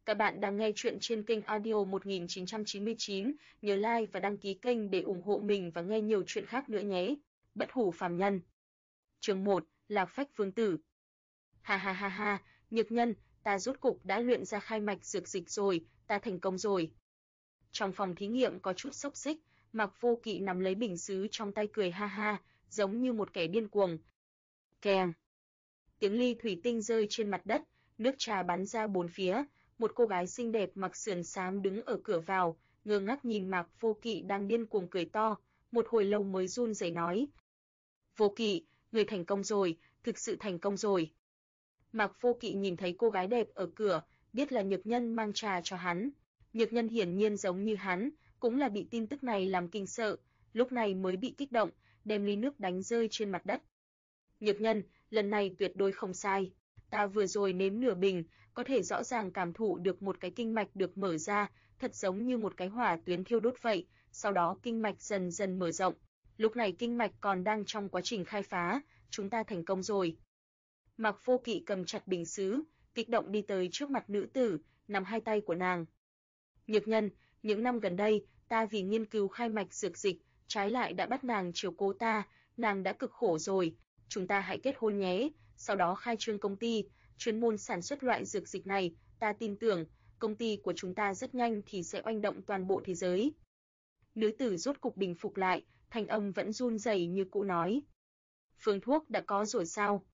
Các bạn đang nghe chuyện trên kênh audio 1999, nhớ like và đăng ký kênh để ủng hộ mình và nghe nhiều chuyện khác nữa nhé. Bất hủ phàm nhân. Chương 1, Lạc Phách Vương tử. Ha ha ha ha, Nhược Nhân, ta rốt cục đã luyện ra khai mạch dược dịch rồi, ta thành công rồi. Trong phòng thí nghiệm có chút xốc xích, Mạc Vô Kỵ nắm lấy bình sứ trong tay cười ha ha, giống như một kẻ điên cuồng. Keng. Tiếng ly thủy tinh rơi trên mặt đất, nước trà bắn ra bốn phía. Một cô gái xinh đẹp mặc sườn xám đứng ở cửa vào, ngơ ngác nhìn Mạc Vô Kỵ đang điên cuồng cười to, một hồi lâu mới run rẩy nói: "Vô Kỵ, người thành công rồi, thực sự thành công rồi." Mạc Vô Kỵ nhìn thấy cô gái đẹp ở cửa, biết là Nhược Nhân mang trà cho hắn. Nhược Nhân hiển nhiên giống như hắn, cũng là bị tin tức này làm kinh sợ, lúc này mới bị kích động, đem ly nước đánh rơi trên mặt đất. "Nhược Nhân, lần này tuyệt đối không sai. Ta vừa rồi nếm nửa bình, có thể rõ ràng cảm thụ được một cái kinh mạch được mở ra, thật giống như một cái hỏa tuyến thiêu đốt vậy, sau đó kinh mạch dần dần mở rộng. Lúc này kinh mạch còn đang trong quá trình khai phá, chúng ta thành công rồi." Mạc Vô Kỵ cầm chặt bình sứ, kích động đi tới trước mặt nữ tử, nắm hai tay của nàng. "Nhược Nhân, những năm gần đây, ta vì nghiên cứu khai mạch dược dịch, trái lại đã bắt nàng chiếu cố ta, nàng đã cực khổ rồi. Chúng ta hãy kết hôn nhé, sau đó khai trương công ty, chuyên môn sản xuất loại dược dịch này, ta tin tưởng, công ty của chúng ta rất nhanh thì sẽ oanh động toàn bộ thế giới." Nữ tử rốt cục bình phục lại, thanh âm vẫn run rẩy như cũ nói: "Phương thuốc đã có rồi sao?"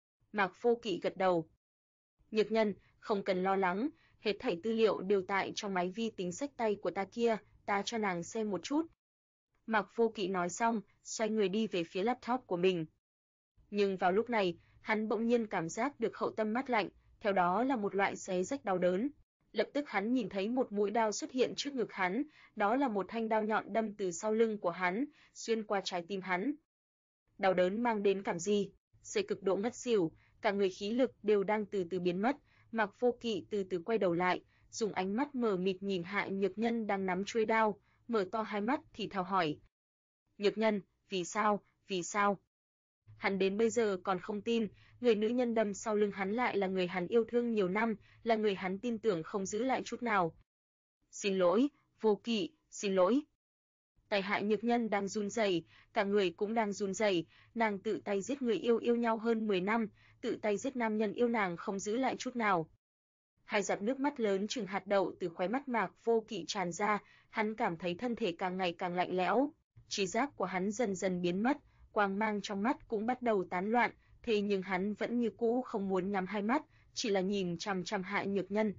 Mạc Vô Kỵ gật đầu. "Nhược Nhân, không cần lo lắng, hết thảy tư liệu đều tại trong máy vi tính xách tay của ta kia, ta cho nàng xem một chút." Mạc Vô Kỵ nói xong, xoay người đi về phía laptop của mình. Nhưng vào lúc này, hắn bỗng nhiên cảm giác được hậu tâm mát lạnh, theo đó là một loại xé rách đau đớn. Lập tức hắn nhìn thấy một mũi đao xuất hiện trước ngực hắn, đó là một thanh đao nhọn đâm từ sau lưng của hắn, xuyên qua trái tim hắn. Đau đớn mang đến cảm gì? Sẽ cực độ ngất xỉu, cả người khí lực đều đang từ từ biến mất. Mạc Vô Kỵ từ từ quay đầu lại, dùng ánh mắt mờ mịt nhìn Hạ Nhược Nhân đang nắm chuôi đao, mở to hai mắt thì thào hỏi: "Nhược Nhân, vì sao, vì sao?" Hắn đến bây giờ còn không tin, người nữ nhân đâm sau lưng hắn lại là người hắn yêu thương nhiều năm, là người hắn tin tưởng không giữ lại chút nào. "Xin lỗi, Vô Kỵ, xin lỗi." Tay Hạ Nhược Nhân đang run rẩy, cả người cũng đang run rẩy, nàng tự tay giết người yêu nhau hơn 10 năm, tự tay giết nam nhân yêu nàng không giữ lại chút nào. Hai giọt nước mắt lớn chừng hạt đậu từ khóe mắt Mạc Vô Kỵ tràn ra, hắn cảm thấy thân thể càng ngày càng lạnh lẽo, trí giác của hắn dần dần biến mất, quang mang trong mắt cũng bắt đầu tán loạn, thế nhưng hắn vẫn như cũ không muốn nhắm hai mắt, chỉ là nhìn chằm chằm Hạ Nhược Nhân.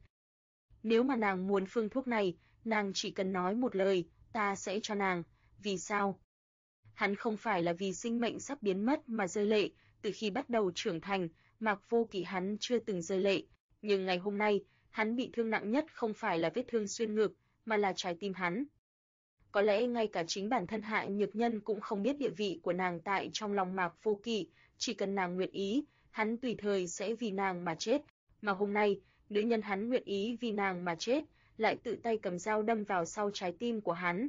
Nếu mà nàng muốn phương thuốc này, nàng chỉ cần nói một lời, ta sẽ cho nàng. Vì sao? Hắn không phải là vì sinh mệnh sắp biến mất mà rơi lệ, từ khi bắt đầu trưởng thành, Mạc Vô Kỵ hắn chưa từng rơi lệ, nhưng ngày hôm nay, hắn bị thương nặng nhất không phải là vết thương xuyên ngực, mà là trái tim hắn. Có lẽ ngay cả chính bản thân Hạ Nhược Nhân cũng không biết địa vị của nàng tại trong lòng Mạc Vô Kỵ, chỉ cần nàng nguyện ý, hắn tùy thời sẽ vì nàng mà chết, mà hôm nay, nữ nhân hắn nguyện ý vì nàng mà chết, lại tự tay cầm dao đâm vào sau trái tim của hắn.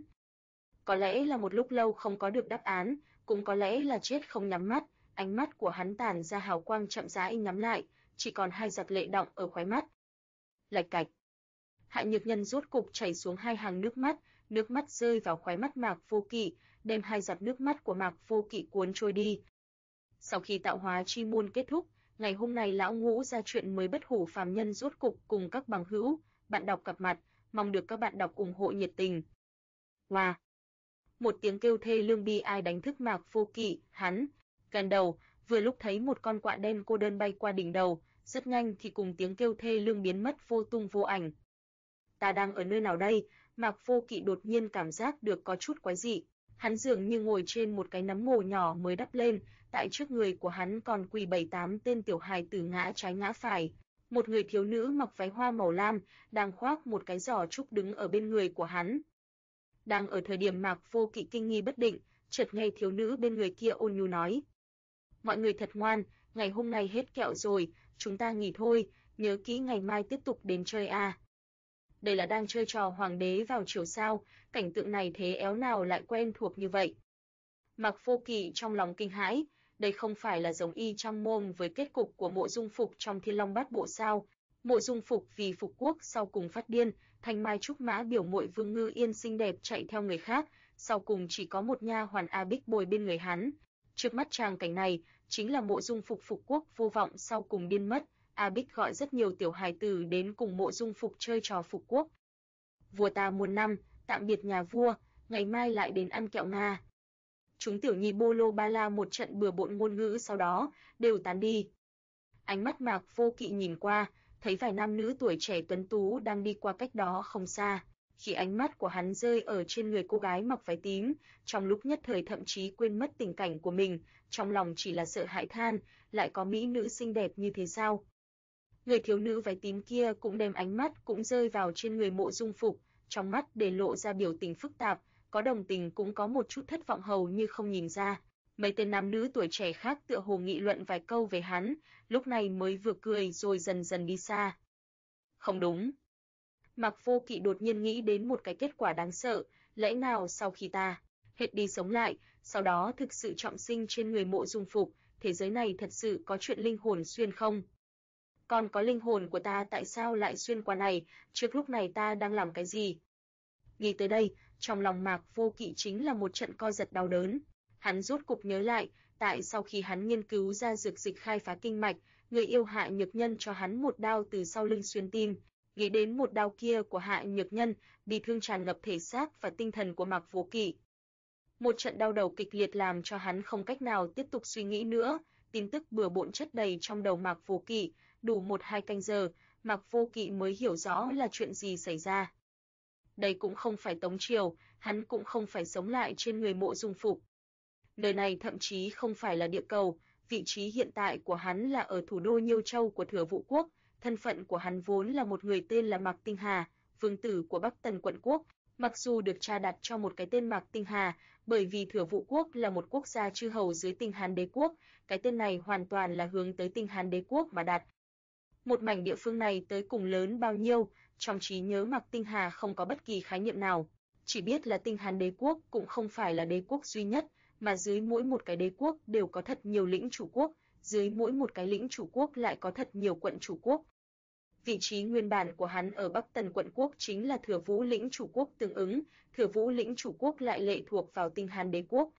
Có lẽ là một lúc lâu không có được đáp án, cũng có lẽ là chết không nhắm mắt, ánh mắt của hắn tản ra hào quang chậm rãi nhắm lại, chỉ còn hai giọt lệ đọng ở khóe mắt. Lạch cạch. Hạ Nhược Nhân rốt cục chảy xuống hai hàng nước mắt rơi vào khóe mắt Mạc Vô Kỵ, đem hai giọt nước mắt của Mạc Vô Kỵ cuốn trôi đi. Sau khi tạo hóa chi môn kết thúc, ngày hôm nay lão Ngũ ra chuyện mới bất hủ phàm nhân rốt cục cùng các bằng hữu, bạn đọc gặp mặt, mong được các bạn đọc ủng hộ nhiệt tình. Wow. Một tiếng kêu thê lương bi ai đánh thức Mạc Vô Kỵ, hắn gần đầu, vừa lúc thấy một con quạ đen cô đơn bay qua đỉnh đầu, rất nhanh thì cùng tiếng kêu thê lương biến mất vô tung vô ảnh. Ta đang ở nơi nào đây? Mạc Vô Kỵ đột nhiên cảm giác được có chút quái dị. Hắn dường như ngồi trên một cái nấm mồ nhỏ mới đắp lên, tại trước người của hắn còn quỳ 7-8 tên tiểu hài tử ngã trái ngã phải. Một người thiếu nữ mặc váy hoa màu lam, đang khoác một cái giỏ trúc đứng ở bên người của hắn. Đang ở thời điểm Mạc Vô Kỵ kinh nghi bất định, chợt nghe thiếu nữ bên người kia ôn nhu nói: "Mọi người thật ngoan, ngày hôm nay hết kẹo rồi, chúng ta nghỉ thôi, nhớ kỹ ngày mai tiếp tục đến chơi a." Đây là đang chơi trò hoàng đế vào chiều sao, cảnh tượng này thế éo nào lại quen thuộc như vậy. Mạc Vô Kỵ trong lòng kinh hãi, đây không phải là giống y chang môn với kết cục của Mộ Dung Phục trong Thiên Long Bát Bộ sao? Mộ Dung Phục vì phục quốc sau cùng phát điên, thanh mai trúc mã biểu muội Vương Ngư Yên xinh đẹp chạy theo người khác, sau cùng chỉ có một nha hoàn A Bích bồi bên người hắn. Trước mắt tràng cảnh này, chính là Mộ Dung Phục phục quốc vô vọng sau cùng điên mất. A Bích gọi rất nhiều tiểu hài tử đến cùng Mộ Dung Phục chơi trò phục quốc. Vua ta muôn năm, tạm biệt nhà vua, ngày mai lại đến ăn kẹo Nga. Chúng tiểu nhi bô lô ba la một trận bừa bộn ngôn ngữ, sau đó đều tán đi. Ánh mắt Mạc Vô Kỵ nhìn qua, thấy vài nam nữ tuổi trẻ tuấn tú đang đi qua cách đó không xa. Khi ánh mắt của hắn rơi ở trên người cô gái mặc váy tím, trong lúc nhất thời thậm chí quên mất tình cảnh của mình, trong lòng chỉ là sợ hãi than, lại có mỹ nữ xinh đẹp như thế sao? Người thiếu nữ váy tím kia cũng đem ánh mắt cũng rơi vào trên người Mộ Dung Phục, trong mắt để lộ ra biểu tình phức tạp, có đồng tình cũng có một chút thất vọng, hầu như không nhìn ra. Mấy tên nam nữ tuổi trẻ khác tựa hồ nghị luận vài câu về hắn, lúc này mới vừa cười rồi dần dần đi xa. Không đúng. Mạc Vô Kỵ đột nhiên nghĩ đến một cái kết quả đáng sợ, lẽ nào sau khi ta hết đi sống lại, sau đó thực sự trọng sinh trên người Mộ Dung Phục, thế giới này thật sự có chuyện linh hồn xuyên không? Còn có linh hồn của ta tại sao lại xuyên qua này, trước lúc này ta đang làm cái gì? Nghĩ tới đây, trong lòng Mạc Vô Kỵ chính là một trận co giật đau đớn. Hắn rốt cục nhớ lại, tại sau khi hắn nghiên cứu ra dược dịch khai phá kinh mạch, người yêu Hạ Nhược Nhân cho hắn một đao từ sau lưng xuyên tim. Nghĩ đến một đao kia của Hạ Nhược Nhân, bị thương tràn ngập thể xác và tinh thần của Mạc Vô Kỵ. Một trận đau đầu kịch liệt làm cho hắn không cách nào tiếp tục suy nghĩ nữa, tin tức bừa bộn chất đầy trong đầu Mạc Vô Kỵ, đủ 1-2 canh giờ, Mạc Vô Kỵ mới hiểu rõ là chuyện gì xảy ra. Đây cũng không phải Tống Triều, hắn cũng không phải sống lại trên người Mộ Dung Phục. Nơi này thậm chí không phải là địa cầu, vị trí hiện tại của hắn là ở thủ đô Nhiêu Châu của Thừa Vũ quốc, thân phận của hắn vốn là một người tên là Mạc Tinh Hà, vương tử của Bắc Tần quận quốc. Mặc dù được cha đặt cho một cái tên Mạc Tinh Hà, bởi vì Thừa Vũ quốc là một quốc gia chư hầu dưới Tinh Hán đế quốc, cái tên này hoàn toàn là hướng tới Tinh Hán đế quốc mà đặt. Một mảnh địa phương này tới cùng lớn bao nhiêu, trong trí nhớ Mạc Tinh Hà không có bất kỳ khái niệm nào, chỉ biết là Tinh Hán đế quốc cũng không phải là đế quốc duy nhất, mà dưới mỗi một cái đế quốc đều có thật nhiều lĩnh chủ quốc, dưới mỗi một cái lĩnh chủ quốc lại có thật nhiều quận chủ quốc. Vị trí nguyên bản của hắn ở Bắc Tần quận quốc chính là Thừa Vũ lĩnh chủ quốc tương ứng, Thừa Vũ lĩnh chủ quốc lại lệ thuộc vào Tinh Hán đế quốc.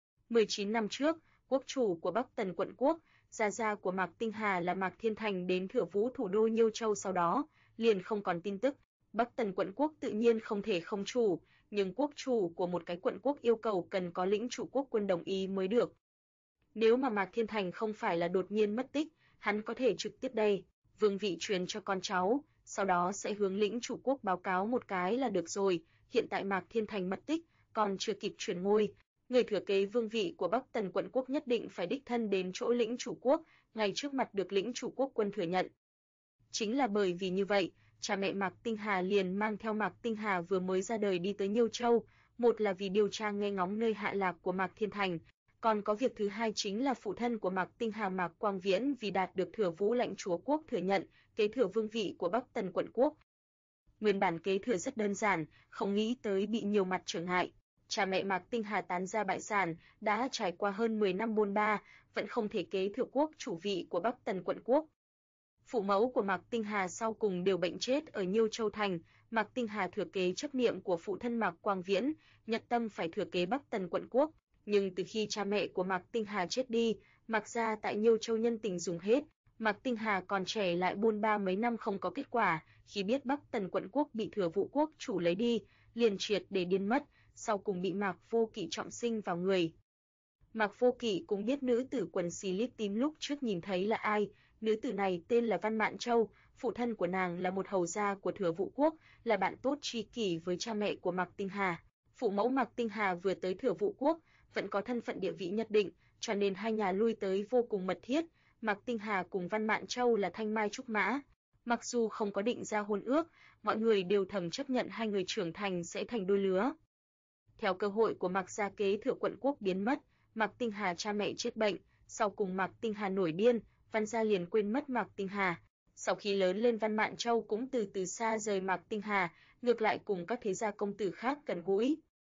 19 năm trước, quốc chủ của Bắc Tần quận quốc, gia gia của Mạc Tinh Hà là Mạc Thiên Thành đến Thừa Vũ thủ đô Nhiêu Châu, sau đó liền không còn tin tức. Bắc Tần quận quốc tự nhiên không thể không chủ, nhưng quốc chủ của một cái quận quốc yêu cầu cần có lĩnh chủ quốc quân đồng ý mới được. Nếu mà Mạc Thiên Thành không phải là đột nhiên mất tích, hắn có thể trực tiếp đây, vương vị truyền cho con cháu, sau đó sẽ hướng lĩnh chủ quốc báo cáo một cái là được rồi. Hiện tại Mạc Thiên Thành mất tích, còn chưa kịp truyền ngôi, người thừa kế vương vị của Bắc Tần quận quốc nhất định phải đích thân đến chỗ lĩnh chủ quốc, ngay trước mặt được lĩnh chủ quốc quân thừa nhận. Chính là bởi vì như vậy, cha mẹ Mạc Tinh Hà liền mang theo Mạc Tinh Hà vừa mới ra đời đi tới Nhiêu Châu, một là vì điều tra nghe ngóng nơi hạ lạc của Mạc Thiên Thành, còn có việc thứ hai chính là phụ thân của Mạc Tinh Hà Mạc Quang Viễn vì đạt được Thừa Vũ lãnh chúa quốc thừa nhận, kế thừa vương vị của Bắc Tần quận quốc. Nguyên bản kế thừa rất đơn giản, không nghĩ tới bị nhiều mặt trở ngại. Cha mẹ Mạc Tinh Hà tán gia bại sản, đã trải qua hơn 10 năm bôn ba, vẫn không thể kế thừa quốc chủ vị của Bắc Tần quận quốc. Phụ mẫu của Mạc Tinh Hà sau cùng đều bệnh chết ở Nhiêu Châu thành, Mạc Tinh Hà thừa kế chấp niệm của phụ thân Mạc Quang Viễn, nhật tâm phải thừa kế Bắc Tần quận quốc, nhưng từ khi cha mẹ của Mạc Tinh Hà chết đi, Mạc gia tại Nhiêu Châu nhân tình dùng hết, Mạc Tinh Hà còn trẻ lại bôn ba mấy năm không có kết quả, khi biết Bắc Tần quận quốc bị Thừa Vũ quốc chủ lấy đi, liền triệt để điên mất, sau cùng bị Mạc Vô Kỵ trọng sinh vào người. Mạc Vô Kỵ cũng biết nữ tử quần xì lít tím lúc trước nhìn thấy là ai, nữ tử này tên là Văn Mạn Châu, phụ thân của nàng là một hầu gia của Thừa Vũ quốc, là bạn tốt tri kỷ với cha mẹ của Mạc Tinh Hà. Phụ mẫu Mạc Tinh Hà vừa tới Thừa Vũ quốc, vẫn có thân phận địa vị nhất định, cho nên hai nhà lui tới vô cùng mật thiết. Mạc Tinh Hà cùng Văn Mạn Châu là thanh mai trúc mã. Mặc dù không có định ra hôn ước, mọi người đều thầm chấp nhận hai người trưởng thành sẽ thành đôi lứa. Theo cơ hội của Mạc gia kế thừa quận quốc biến mất, Mạc Tinh Hà cha mẹ chết bệnh, sau cùng Mạc Tinh Hà nổi điên, Văn gia liền quên mất Mạc Tinh Hà. Sau khi lớn lên, Văn Mạn Châu cũng từ từ xa rời Mạc Tinh Hà, ngược lại cùng các thế gia công tử khác gần gũi.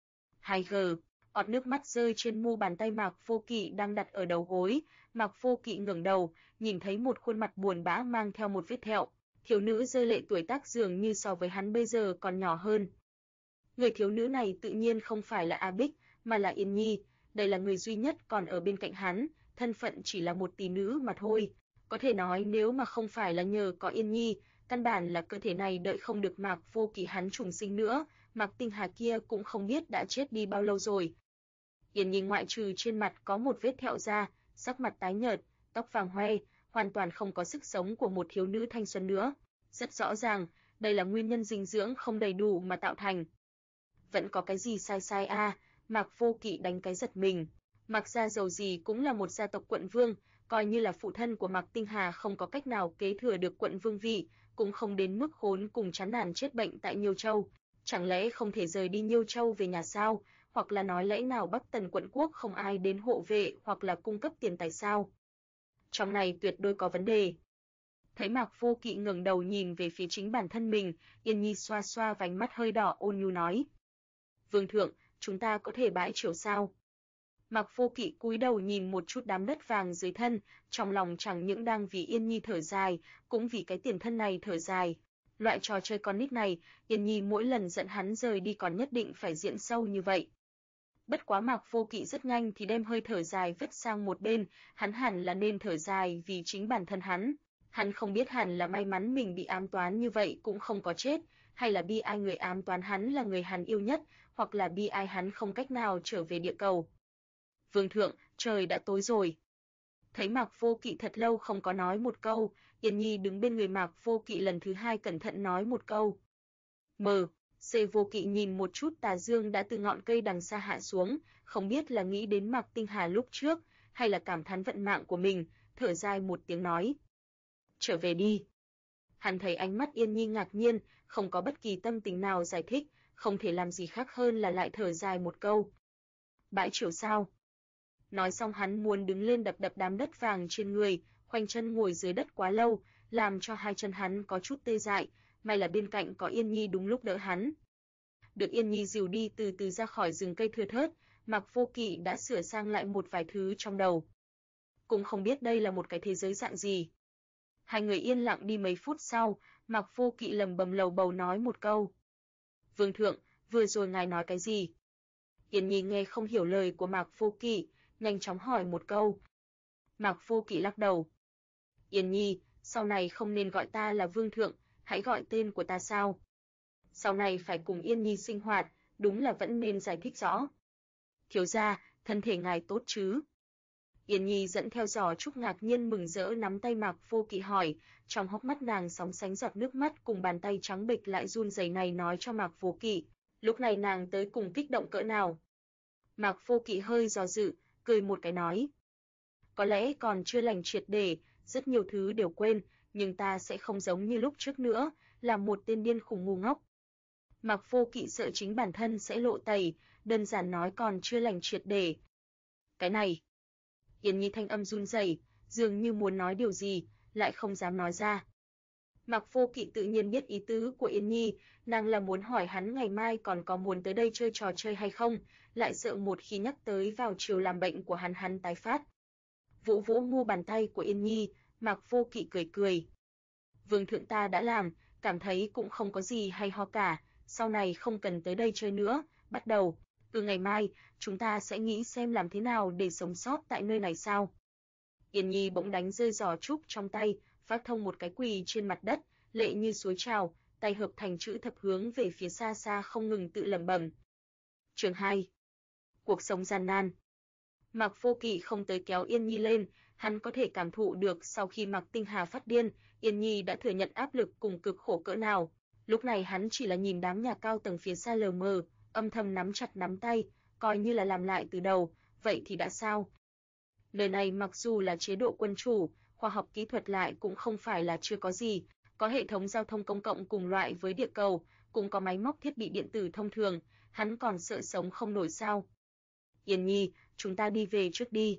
2G, ọt nước mắt rơi trên mu bàn tay Mạc Vô Kỵ đang đặt ở đầu gối, Mạc Vô Kỵ ngẩng đầu, nhìn thấy một khuôn mặt buồn bã mang theo một vết thẹo. Thiếu nữ rơi lệ tuổi tác dường như so với hắn bây giờ còn nhỏ hơn. Người thiếu nữ này tự nhiên không phải là A Bích, mà là Yên Nhi, đây là người duy nhất còn ở bên cạnh hắn, thân phận chỉ là một tỷ nữ mà thôi. Có thể nói nếu mà không phải là nhờ có Yên Nhi, căn bản là cơ thể này đợi không được Mạc Vô Kỵ hắn trùng sinh nữa, Mạc Tinh Hà kia cũng không biết đã chết đi bao lâu rồi. Yên Nhi ngoại trừ trên mặt có một vết thẹo ra, sắc mặt tái nhợt, tóc vàng hoe, hoàn toàn không có sức sống của một thiếu nữ thanh xuân nữa. Rất rõ ràng, đây là nguyên nhân dinh dưỡng không đầy đủ mà tạo thành. Vẫn có cái gì sai sai a? Mạc Vô Kỵ đánh cái giật mình. Mạc gia dầu gì cũng là một gia tộc quận vương, coi như là phụ thân của Mạc Tinh Hà không có cách nào kế thừa được quận vương vị, cũng không đến mức khốn cùng chán nản chết bệnh tại Nhiêu Châu. Chẳng lẽ không thể rời đi Nhiêu Châu về nhà sao? Hoặc là nói lẽ nào Bắc Tần quận quốc không ai đến hộ vệ hoặc là cung cấp tiền tài sao? Trong này tuyệt đối có vấn đề. Thấy Mạc Vô Kỵ ngẩng đầu nhìn về phía chính bản thân mình, Yên Nhi xoa xoa vành mắt hơi đỏ ôn nhu nói: "Vương thượng, chúng ta có thể bãi triều sao?" Mạc Vô Kỵ cúi đầu nhìn một chút đám đất vàng dưới thân, trong lòng chẳng những đang vì Yên Nhi thở dài, cũng vì cái tiền thân này thở dài. Loại trò chơi con nít này, Yên Nhi mỗi lần giận hắn rời đi còn nhất định phải diễn sâu như vậy. Bất quá Mạc Vô Kỵ rất nhanh thì đem hơi thở dài vứt sang một bên, hắn hẳn là nên thở dài vì chính bản thân hắn. Hắn không biết hẳn là may mắn mình bị ám toán như vậy cũng không có chết, hay là bi ai người ám toán hắn là người hắn yêu nhất, hoặc là bi ai hắn không cách nào trở về địa cầu. Vương thượng, trời đã tối rồi. Thấy Mạc Vô Kỵ thật lâu không có nói một câu, Yên Nhi đứng bên người Mạc Vô Kỵ lần thứ hai cẩn thận nói một câu. Vô Kỵ nhìn một chút tà dương đã từ ngọn cây đằng xa hạ xuống, không biết là nghĩ đến Mạc Tinh Hà lúc trước, hay là cảm thán vận mạng của mình, thở dài một tiếng nói: "Trở về đi." Hắn thấy ánh mắt Yên Nhi ngạc nhiên, không có bất kỳ tâm tình nào giải thích, không thể làm gì khác hơn là lại thở dài một câu. "Bãi triều sao?" Nói xong hắn muốn đứng lên đập đập đám đất vàng trên người, khoanh chân ngồi dưới đất quá lâu, làm cho hai chân hắn có chút tê dại, may là bên cạnh có Yên Nhi đúng lúc đỡ hắn. Được Yên Nhi dìu đi từ từ ra khỏi rừng cây thưa thớt, Mạc Vô Kỵ đã sửa sang lại một vài thứ trong đầu. Cũng không biết đây là một cái thế giới dạng gì. Hai người yên lặng đi mấy phút sau, Mạc Vô Kỵ lẩm bẩm lầu bầu nói một câu. "Vương thượng, vừa rồi ngài nói cái gì?" Yên Nhi nghe không hiểu lời của Mạc Vô Kỵ, nhanh chóng hỏi một câu. Mạc Vô Kỵ lắc đầu. "Yên Nhi, sau này không nên gọi ta là Vương thượng, hãy gọi tên của ta sao? Sau này phải cùng Yên Nhi sinh hoạt, đúng là vẫn nên giải thích rõ." "Thiếu gia, thân thể ngài tốt chứ?" Yên Nhi dẫn theo giỏ trúc ngạc nhiên mừng rỡ nắm tay Mạc Vô Kỵ hỏi, trong hốc mắt nàng sóng sánh giọt nước mắt cùng bàn tay trắng bệch lại run rẩy này nói cho Mạc Vô Kỵ, lúc này nàng tới cùng kích động cỡ nào. Mạc Vô Kỵ hơi do dự, cười một cái nói: "Có lẽ còn chưa lành triệt để, rất nhiều thứ đều quên, nhưng ta sẽ không giống như lúc trước nữa, là một tên điên khùng ngu ngốc." Mạc Vô Kỵ sợ chính bản thân sẽ lộ tẩy, đơn giản nói còn chưa lành triệt để. "Cái này." Yên Nhi thanh âm run rẩy, dường như muốn nói điều gì, lại không dám nói ra. Mạc Vô Kỵ tự nhiên biết ý tứ của Yên Nhi, nàng là muốn hỏi hắn ngày mai còn có muốn tới đây chơi trò chơi hay không, lại sợ một khi nhắc tới vào chiều làm bệnh của hắn tái phát. Vỗ vỗ mu bàn tay của Yên Nhi, Mạc Vô Kỵ cười cười. "Vương thượng ta đã làm, cảm thấy cũng không có gì hay ho cả, sau này không cần tới đây chơi nữa, bắt đầu, từ ngày mai, chúng ta sẽ nghĩ xem làm thế nào để sống sót tại nơi này sao." Yên Nhi bỗng đánh rơi giỏ trúc trong tay, phát thông một cái quỳ trên mặt đất, lệ như suối trào, tay hợp thành chữ thập hướng về phía xa xa không ngừng tự lẩm bẩm. Chương 2. Cuộc sống gian nan. Mạc Vô Kỵ không tới kéo Yên Nhi lên, hắn có thể cảm thụ được sau khi Mạc Tinh Hà phát điên, Yên Nhi đã thừa nhận áp lực cùng cực khổ cỡ nào. Lúc này hắn chỉ là nhìn đám nhà cao tầng phía xa lờ mờ, âm thầm nắm chặt nắm tay, coi như là làm lại từ đầu, vậy thì đã sao? Nơi này mặc dù là chế độ quân chủ, khoa học kỹ thuật lại cũng không phải là chưa có gì, có hệ thống giao thông công cộng cùng loại với địa cầu, cũng có máy móc thiết bị điện tử thông thường, hắn còn sợ sống không nổi sao? Yên Nhi, chúng ta đi về trước đi.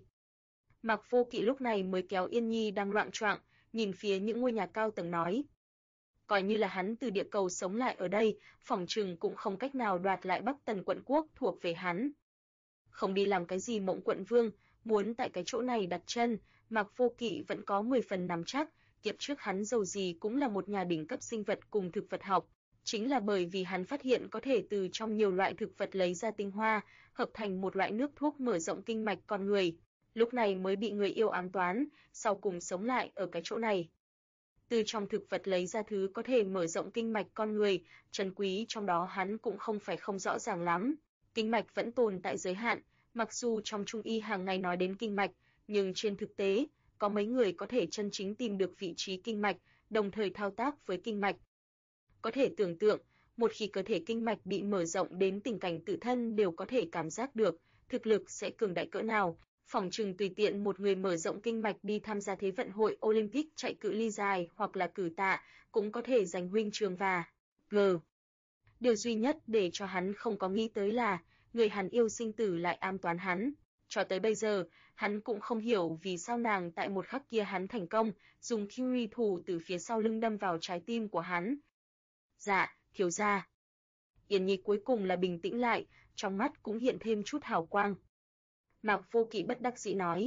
Mạc Vô Kỵ lúc này mới kéo Yên Nhi đang loạng choạng, nhìn phía những ngôi nhà cao tầng nói. Coi như là hắn từ địa cầu sống lại ở đây, phỏng chừng cũng không cách nào đoạt lại Bắc Tần quận quốc thuộc về hắn. Không đi làm cái gì mộng quận vương, muốn tại cái chỗ này đặt chân, Mạc Vô Kỵ vẫn có 10 phần nắm chắc, kiếp trước hắn dầu gì cũng là một nhà đỉnh cấp sinh vật cùng thực vật học. Chính là bởi vì hắn phát hiện có thể từ trong nhiều loại thực vật lấy ra tinh hoa, hợp thành một loại nước thuốc mở rộng kinh mạch con người. Lúc này mới bị người yêu ám toán, sau cùng sống lại ở cái chỗ này. Từ trong thực vật lấy ra thứ có thể mở rộng kinh mạch con người, trân quý trong đó hắn cũng không phải không rõ ràng lắm. Kinh mạch vẫn tồn tại giới hạn, mặc dù trong trung y hàng ngày nói đến kinh mạch, nhưng trên thực tế, có mấy người có thể chân chính tìm được vị trí kinh mạch, đồng thời thao tác với kinh mạch. Có thể tưởng tượng, một khi cơ thể kinh mạch bị mở rộng đến tình cảnh tự thân đều có thể cảm giác được, thực lực sẽ cường đại cỡ nào. Phỏng chừng tùy tiện một người mở rộng kinh mạch đi tham gia Thế vận hội Olympic chạy cự ly dài hoặc là cử tạ, cũng có thể giành huy chương vàng. Điều duy nhất để cho hắn không có nghĩ tới là, người hắn yêu sinh tử lại ám toán hắn. Cho tới bây giờ, hắn cũng không hiểu vì sao nàng tại một khắc kia hắn thành công, dùng Kyrie thủ từ phía sau lưng đâm vào trái tim của hắn. Dạ, thiếu gia. Yên Nhi cuối cùng là bình tĩnh lại, trong mắt cũng hiện thêm chút hào quang. Mạc Vô Kỵ bất đắc dĩ nói.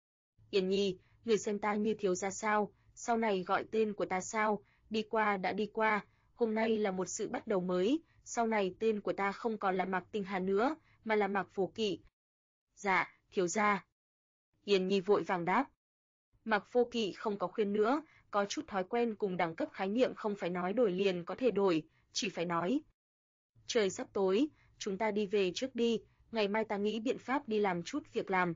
Yên Nhi, người xem ta như thiếu gia sao, sau này gọi tên của ta sao, đi qua đã đi qua, hôm nay là một sự bắt đầu mới, sau này tên của ta không còn là Mạc Tinh Hà nữa, mà là Mạc Vô Kỵ. Dạ, thiếu gia. Yên Nhi vội vàng đáp. Mạc Vô Kỵ không có khuyên nữa, có chút thói quen cùng đẳng cấp khái niệm không phải nói đổi liền có thể đổi, chỉ phải nói. Trời sắp tối, chúng ta đi về trước đi, ngày mai ta nghĩ biện pháp đi làm chút việc làm.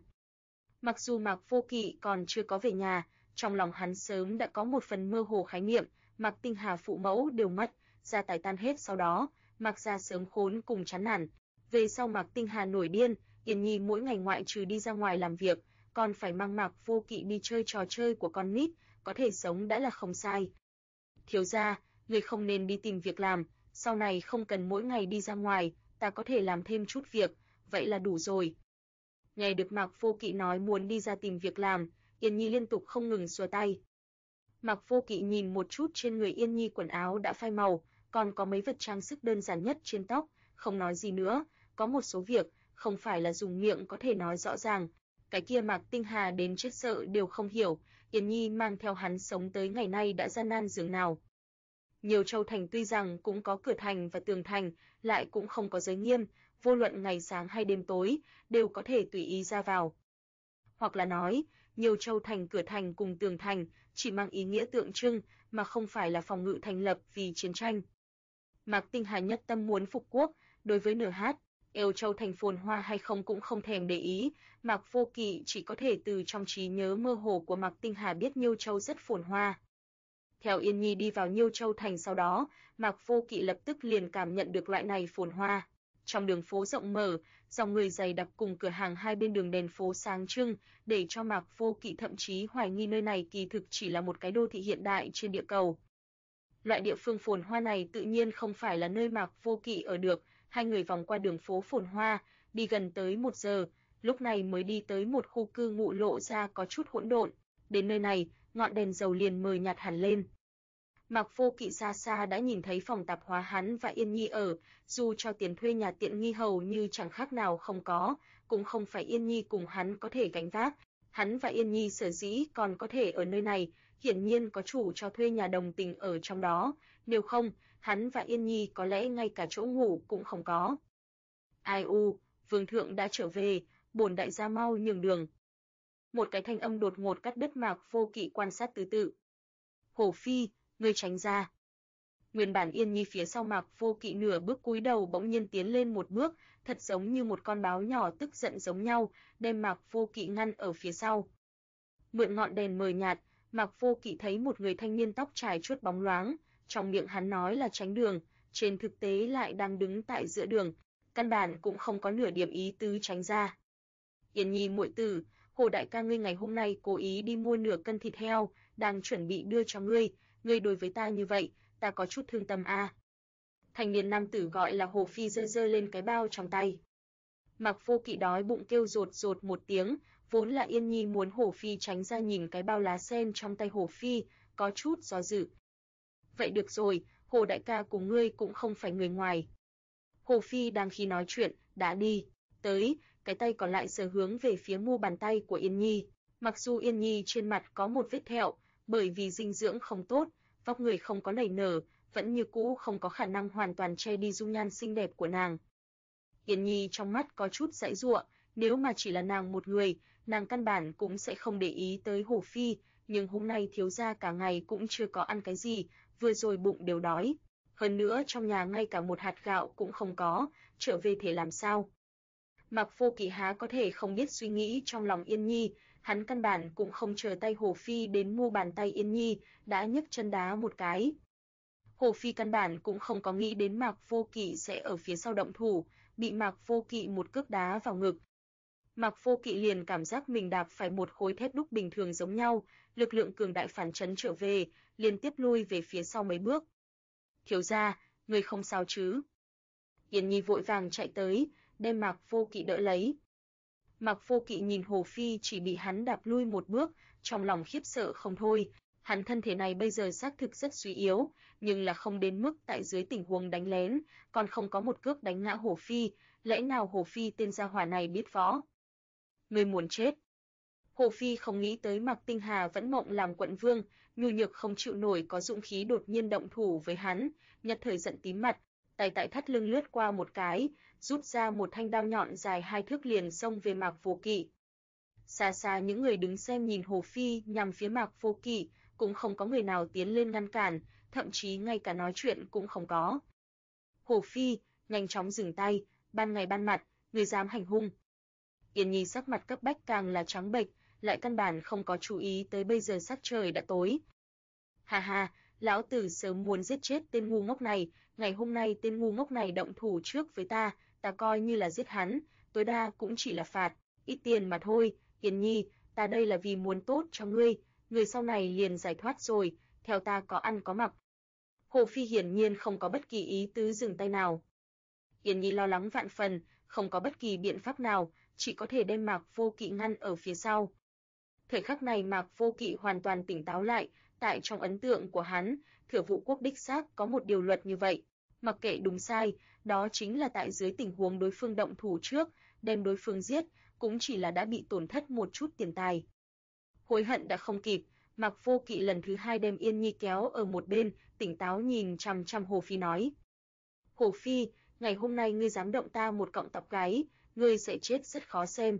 Mặc dù Mạc Vô Kỵ còn chưa có về nhà, trong lòng hắn sớm đã có một phần mơ hồ khái niệm, Mạc Tinh Hà phụ mẫu đều mất, gia tài tan hết sau đó, Mạc gia sớm khốn cùng chán nản. Về sau Mạc Tinh Hà nổi điên, Yên Nhi mỗi ngày ngoại trừ đi ra ngoài làm việc, còn phải mang Mạc Vô Kỵ đi chơi trò chơi của con nít, có thể sống đã là không sai. Thiếu gia, người không nên đi tìm việc làm, sau này không cần mỗi ngày đi ra ngoài, ta có thể làm thêm chút việc, vậy là đủ rồi. Nghe được Mạc Vô Kỵ nói muốn đi ra tìm việc làm, Yên Nhi liên tục không ngừng xua tay. Mạc Vô Kỵ nhìn một chút trên người Yên Nhi quần áo đã phai màu, còn có mấy vật trang sức đơn giản nhất trên tóc, không nói gì nữa, có một số việc, không phải là dùng miệng có thể nói rõ ràng. Cái kia Mạc Tinh Hà đến chết sợ đều không hiểu, Yên Nhi mang theo hắn sống tới ngày nay đã gian nan dường nào. Nhiều châu thành tuy rằng cũng có cửa thành và tường thành, lại cũng không có giới nghiêm, vô luận ngày sáng hay đêm tối, đều có thể tùy ý ra vào. Hoặc là nói, nhiều châu thành cửa thành cùng tường thành chỉ mang ý nghĩa tượng trưng, mà không phải là phòng ngự thành lập vì chiến tranh. Mạc Tinh Hà nhất tâm muốn phục quốc, đối với NH, Eo Châu thành phồn hoa hay không cũng không thèm để ý, Mạc Vô Kỵ chỉ có thể từ trong trí nhớ mơ hồ của Mạc Tinh Hà biết Nhiêu Châu rất phồn hoa. Theo Yên Nhi đi vào Nhiêu Châu thành sau đó, Mạc Vô Kỵ lập tức liền cảm nhận được loại này phồn hoa. Trong đường phố rộng mở, dòng người dày đặc cùng cửa hàng hai bên đường đèn phố sáng trưng, để cho Mạc Vô Kỵ thậm chí hoài nghi nơi này kỳ thực chỉ là một cái đô thị hiện đại trên địa cầu. Loại địa phương phồn hoa này tự nhiên không phải là nơi Mạc Vô Kỵ ở được, hai người vòng qua đường phố phồn hoa, đi gần tới 1 giờ, lúc này mới đi tới một khu cư ngụ lộ ra có chút hỗn độn. Đến nơi này, ngọn đèn dầu liền mờ nhạt hẳn lên. Mạc Vô Kỵ xa xa đã nhìn thấy phòng tạp hóa hắn và Yên Nhi ở, dù cho tiền thuê nhà tiện nghi hầu như chẳng khác nào không có, cũng không phải Yên Nhi cùng hắn có thể gánh vác. Hắn và Yên Nhi sở dĩ còn có thể ở nơi này, hiển nhiên có chủ cho thuê nhà đồng tình ở trong đó, nếu không, hắn và Yên Nhi có lẽ ngay cả chỗ ngủ cũng không có. Ai u, vương thượng đã trở về, bổn đại gia mau nhường đường. Một cái thanh âm đột ngột cắt đứt Mạc Vô Kỵ quan sát thứ tự. Hổ Phi, ngươi tránh ra. Nguyên bản Yên Nhi phía sau Mạc Vô Kỵ nửa bước cúi đầu bỗng nhiên tiến lên một bước, thật giống như một con báo nhỏ tức giận giống nhau, đem Mạc Vô Kỵ ngăn ở phía sau. Mượn ngọn đèn mờ nhạt, Mạc Vô Kỵ thấy một người thanh niên tóc trải chuốt bóng loáng, trong miệng hắn nói là tránh đường, trên thực tế lại đang đứng tại giữa đường, căn bản cũng không có nửa điểm ý tứ tránh ra. Yên Nhi muội tử, Hồ đại ca ngươi ngày hôm nay cố ý đi mua nửa cân thịt heo, đang chuẩn bị đưa cho ngươi đối với ta như vậy, ta có chút thương tâm a. Thanh niên nam tử gọi là Hồ Phi giơ giơ lên cái bao trong tay. Mạc Vô Kỵ đói bụng kêu rột rột một tiếng, vốn là Yên Nhi muốn Hồ Phi tránh ra nhìn cái bao lá sen trong tay Hồ Phi, có chút do dự. Vậy được rồi, Hồ đại ca cùng ngươi cũng không phải người ngoài. Hồ Phi đang khi nói chuyện, đã đi tới, cái tay còn lại sờ hướng về phía mu bàn tay của Yên Nhi. Mặc dù Yên Nhi trên mặt có một vết thẹo, bởi vì dinh dưỡng không tốt, vóc người không có nảy nở, vẫn như cũ không có khả năng hoàn toàn che đi dung nhan xinh đẹp của nàng. Yên Nhi trong mắt có chút giãy giụa, nếu mà chỉ là nàng một người, nàng căn bản cũng sẽ không để ý tới Hồ Phi, nhưng hôm nay thiếu gia cả ngày cũng chưa có ăn cái gì, vừa rồi bụng đều đói. Hơn nữa trong nhà ngay cả một hạt gạo cũng không có, trở về thể làm sao? Mạc Vô Kỵ há có thể không biết suy nghĩ trong lòng Yên Nhi, hắn căn bản cũng không chờ tay Hồ Phi đến mu bàn tay Yên Nhi, đã nhấc chân đá một cái. Hồ Phi căn bản cũng không có nghĩ đến Mạc Vô Kỵ sẽ ở phía sau động thủ, bị Mạc Vô Kỵ một cước đá vào ngực. Mạc Vô Kỵ liền cảm giác mình đạp phải một khối thép đúc bình thường giống nhau, lực lượng cường đại phản chấn trở về, liên tiếp lui về phía sau mấy bước. Thiếu gia, người không sao chứ? Yên Nhi vội vàng chạy tới, đem Mạc Vô Kỵ đỡ lấy. Mạc Vô Kỵ nhìn Hồ Phi chỉ bị hắn đạp lui một bước, trong lòng khiếp sợ không thôi. Hắn thân thể này bây giờ xác thực rất suy yếu, nhưng là không đến mức tại dưới tình huống đánh lén, còn không có một cước đánh ngã Hồ Phi, lẽ nào Hồ Phi tên gia hỏa này biết võ? Người muốn chết. Hồ Phi không nghĩ tới Mạc Tinh Hà vẫn mộng làm quận vương, nhu nhược không chịu nổi có dũng khí đột nhiên động thủ với hắn, nhất thời giận tím mặt, tay tại thắt lưng lướt qua một cái, rút ra một thanh đao nhọn dài 2 thước liền xông về Mạc Vô Kỵ. Xa xa những người đứng xem nhìn Hồ Phi nhằm phía Mạc Vô Kỵ, cũng không có người nào tiến lên ngăn cản, thậm chí ngay cả nói chuyện cũng không có. Hồ Phi, nhanh chóng dừng tay, ban ngày ban mặt, người dám hành hung. Yên Nhi sắc mặt cấp bách càng là trắng bệch, lại căn bản không có chú ý tới bây giờ sắc trời đã tối. Ha ha, lão tử sớm muốn giết chết tên ngu ngốc này, ngày hôm nay tên ngu ngốc này động thủ trước với ta coi như là giết hắn, tối đa cũng chỉ là phạt ít tiền mà thôi. Yên Nhi, ta đây là vì muốn tốt cho ngươi, người sau này liền giải thoát rồi, theo ta có ăn có mặc. Hồ Phi hiển nhiên không có bất kỳ ý tứ dừng tay nào. Yên Nhi lo lắng vạn phần, không có bất kỳ biện pháp nào, chỉ có thể đem Mạc Vô Kỵ ngăn ở phía sau. Thời khắc này Mạc Vô Kỵ hoàn toàn tỉnh táo lại, tại trong ấn tượng của hắn, Thừa Vũ quốc đích xác có một điều luật như vậy, mặc kệ đúng sai, đó chính là tại dưới tình huống đối phương động thủ trước, đem đối phương giết, cũng chỉ là đã bị tổn thất một chút tiền tài. Hối hận đã không kịp, Mạc Vô Kỵ lần thứ hai đem Yên Nhi kéo ở một bên, tỉnh táo nhìn chằm chằm Hồ Phi nói: "Hồ Phi, ngày hôm nay ngươi dám động ta một cọng tóc gáy, ngươi sẽ chết rất khó xem."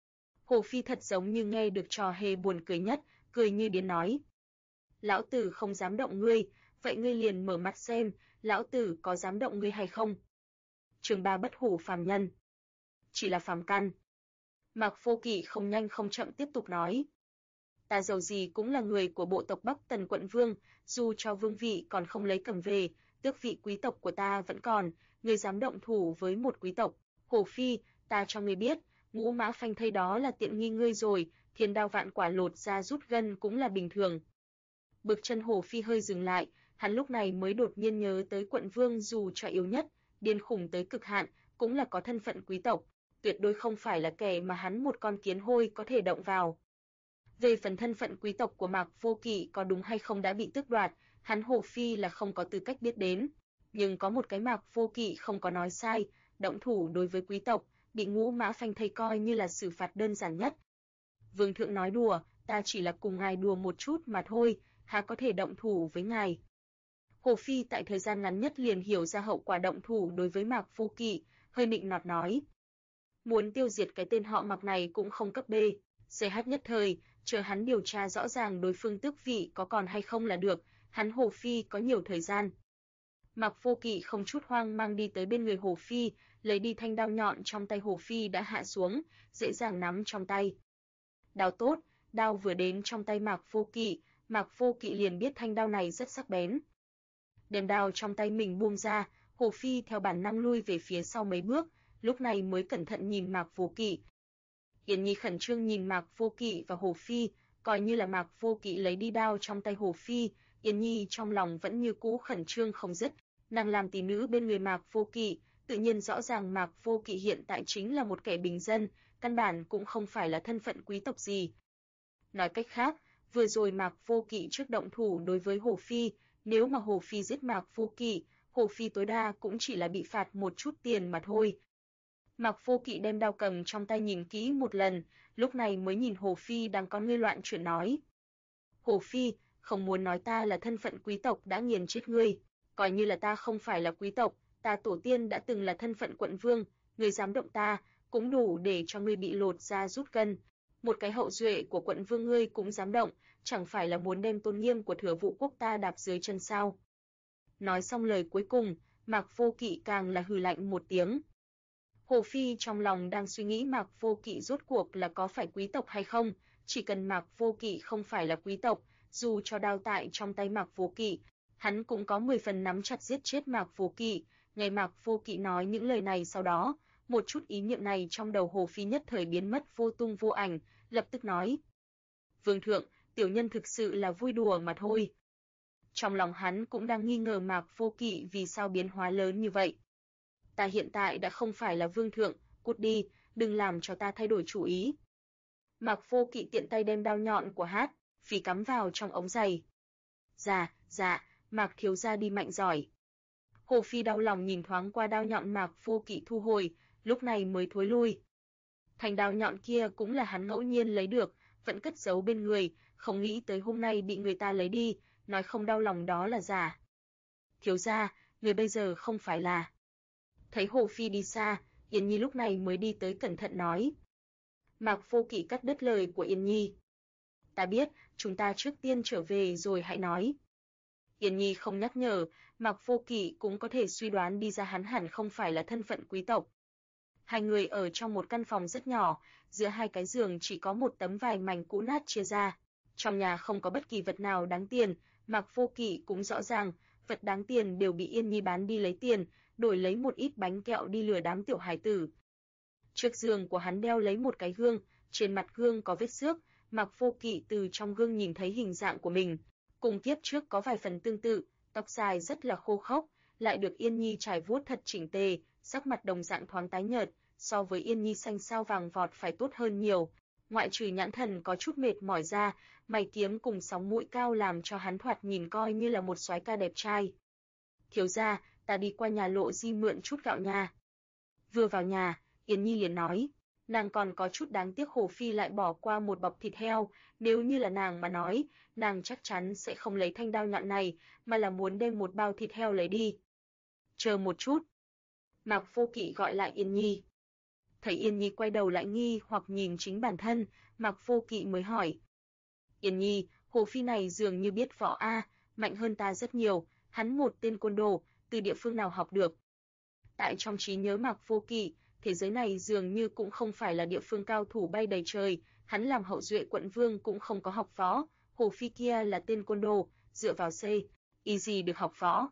Hồ Phi thật giống như nghe được trò hề buồn cười nhất, cười như điên nói: "Lão tử không dám động ngươi, vậy ngươi liền mở mắt xem, lão tử có dám động ngươi hay không?" Chương 3 Bất hủ phàm nhân. Chỉ là phàm căn. Mạc Vô Kỵ không nhanh không chậm tiếp tục nói: "Ta dầu gì cũng là người của bộ tộc Bắc Tần quận vương, dù cho vương vị còn không lấy cầm về, tước vị quý tộc của ta vẫn còn, ngươi dám động thủ với một quý tộc? Hồ Phi, ta cho ngươi biết, ngũ mã phanh thây đó là tiện nghi ngươi rồi, thiên đao vạn quả lột ra rút gân cũng là bình thường." Bước chân Hồ Phi hơi dừng lại, hắn lúc này mới đột nhiên nhớ tới quận vương dù cho yếu nhất, điên khủng tới cực hạn, cũng là có thân phận quý tộc, tuyệt đối không phải là kẻ mà hắn một con kiến hôi có thể động vào. Về phần thân phận quý tộc của Mạc Vô Kỵ có đúng hay không đã bị tước đoạt, hắn Hồ Phi là không có tư cách biết đến. Nhưng có một cái Mạc Vô Kỵ không có nói sai, động thủ đối với quý tộc, bị ngũ mã phanh thây coi như là xử phạt đơn giản nhất. Vương thượng nói đùa, ta chỉ là cùng ngài đùa một chút mà thôi, há có thể động thủ với ngài. Hồ Phi tại thời gian ngắn nhất liền hiểu ra hậu quả động thủ đối với Mạc Vô Kỵ, hơi nịnh nọt nói: "Muốn tiêu diệt cái tên họ Mạc này cũng không cấp B, CH nhất thời, chờ hắn điều tra rõ ràng đối phương tước vị có còn hay không là được, hắn Hồ Phi có nhiều thời gian." Mạc Vô Kỵ không chút hoang mang đi tới bên người Hồ Phi, lấy đi thanh đao nhọn trong tay Hồ Phi đã hạ xuống, dễ dàng nắm trong tay. Đao tốt, đao vừa đến trong tay Mạc Vô Kỵ liền biết thanh đao này rất sắc bén. Đem đao trong tay mình buông ra, Hồ Phi theo bản năng lui về phía sau mấy bước, lúc này mới cẩn thận nhìn Mạc Vô Kỵ. Yên Nhi khẩn trương nhìn Mạc Vô Kỵ và Hồ Phi, coi như là Mạc Vô Kỵ lấy đi đao trong tay Hồ Phi, Yên Nhi trong lòng vẫn như cũ khẩn trương không dứt, nàng làm tỷ nữ bên người Mạc Vô Kỵ, tự nhiên rõ ràng Mạc Vô Kỵ hiện tại chính là một kẻ bình dân, căn bản cũng không phải là thân phận quý tộc gì. Nói cách khác, vừa rồi Mạc Vô Kỵ trước động thủ đối với Hồ Phi, nếu mà Hồ Phi giết Mạc Vô Kỵ, Hồ Phi tối đa cũng chỉ là bị phạt một chút tiền mà thôi. Mạc Vô Kỵ đem đao cầm trong tay nhìn kỹ một lần, lúc này mới nhìn Hồ Phi đang con ngươi loạn chuyển nói: "Hồ Phi, không muốn nói ta là thân phận quý tộc đã nghiền chết ngươi. Coi như là ta không phải là quý tộc, ta tổ tiên đã từng là thân phận quận vương, ngươi dám động ta, cũng đủ để cho ngươi bị lột da rút gân. Một cái hậu duệ của quận vương ngươi cũng dám động, chẳng phải là muốn đem tôn nghiêm của Thừa Vũ quốc ta đạp dưới chân sao? Nói xong lời cuối cùng, Mạc Vô Kỵ càng là hừ lạnh một tiếng. Hồ Phi trong lòng đang suy nghĩ Mạc Vô Kỵ rốt cuộc là có phải quý tộc hay không, chỉ cần Mạc Vô Kỵ không phải là quý tộc, dù cho đao tại trong tay Mạc Vô Kỵ, hắn cũng có 10 phần nắm chặt giết chết Mạc Vô Kỵ. Nghe Mạc Vô Kỵ nói những lời này sau đó, một chút ý niệm này trong đầu Hồ Phi nhất thời biến mất vô tung vô ảnh, lập tức nói: "Vương thượng, tiểu nhân thực sự là vui đùa mà thôi." Trong lòng hắn cũng đang nghi ngờ Mạc Vô Kỵ vì sao biến hóa lớn như vậy. "Ta hiện tại đã không phải là vương thượng, cút đi, đừng làm cho ta thay đổi chủ ý." Mạc Vô Kỵ tiện tay đem đao nhọn của Hát Phi cắm vào trong ống giày. Dạ, Mạc thiếu gia đi mạnh giỏi." Hồ Phi đau lòng nhìn thoáng qua đao nhọn Mạc Vô Kỵ thu hồi, lúc này mới thối lui. Thanh đao nhọn kia cũng là hắn ngẫu nhiên lấy được, vẫn cất giấu bên người, không nghĩ tới hôm nay bị người ta lấy đi, nói không đau lòng đó là giả. "Thiếu gia, người bây giờ không phải là..." Thấy Hồ Phi đi xa, Yên Nhi lúc này mới đi tới cẩn thận nói. Mạc Vô Kỵ cắt đứt lời của Yên Nhi. "Ta biết, chúng ta trước tiên trở về rồi hãy nói." Yên Nhi không nhắc nhở, Mạc Vô Kỵ cũng có thể suy đoán đi ra hắn hẳn không phải là thân phận quý tộc. Hai người ở trong một căn phòng rất nhỏ, giữa hai cái giường chỉ có một tấm vải mảnh cũ nát chia ra. Trong nhà không có bất kỳ vật nào đáng tiền, Mạc Vô Kỵ cũng rõ ràng, vật đáng tiền đều bị Yên Nhi bán đi lấy tiền, đổi lấy một ít bánh kẹo đi lừa đám tiểu hài tử. Trước giường của hắn đeo lấy một cái gương, trên mặt gương có vết xước, Mạc Vô Kỵ từ trong gương nhìn thấy hình dạng của mình, cùng kiếp trước có vài phần tương tự, tóc dài rất là khô khốc, lại được Yên Nhi trải vuốt thật chỉnh tề, sắc mặt đồng dạng thoáng tái nhợt, so với Yên Nhi xanh xao vàng vọt phải tốt hơn nhiều. Ngoại trừ nhãn thần có chút mệt mỏi ra, mày kiếm cùng sóng mũi cao làm cho hắn thoạt nhìn coi như là một soái ca đẹp trai. "Thiếu gia, ta đi qua nhà Lộ Di mượn chút gạo nha." Vừa vào nhà, Yên Nhi liền nói, nàng còn có chút đáng tiếc Hồ Phi lại bỏ qua một bọc thịt heo, nếu như là nàng mà nói, nàng chắc chắn sẽ không lấy thanh đao nhọn này, mà là muốn đem một bao thịt heo lấy đi. "Chờ một chút." Mạc Vô Kỵ gọi lại Yên Nhi. Thấy Yên Nhi quay đầu lại nghi hoặc nhìn chính bản thân, Mạc Vô Kỵ mới hỏi. "Yên Nhi, Hồ Phi này dường như biết võ a, mạnh hơn ta rất nhiều, hắn một tên côn đồ, từ địa phương nào học được?" Tại trong trí nhớ Mạc Vô Kỵ, thế giới này dường như cũng không phải là địa phương cao thủ bay đầy trời, hắn làm hậu duệ quận vương cũng không có học võ, Hồ Phi kia là tên côn đồ, dựa vào y gì được học võ.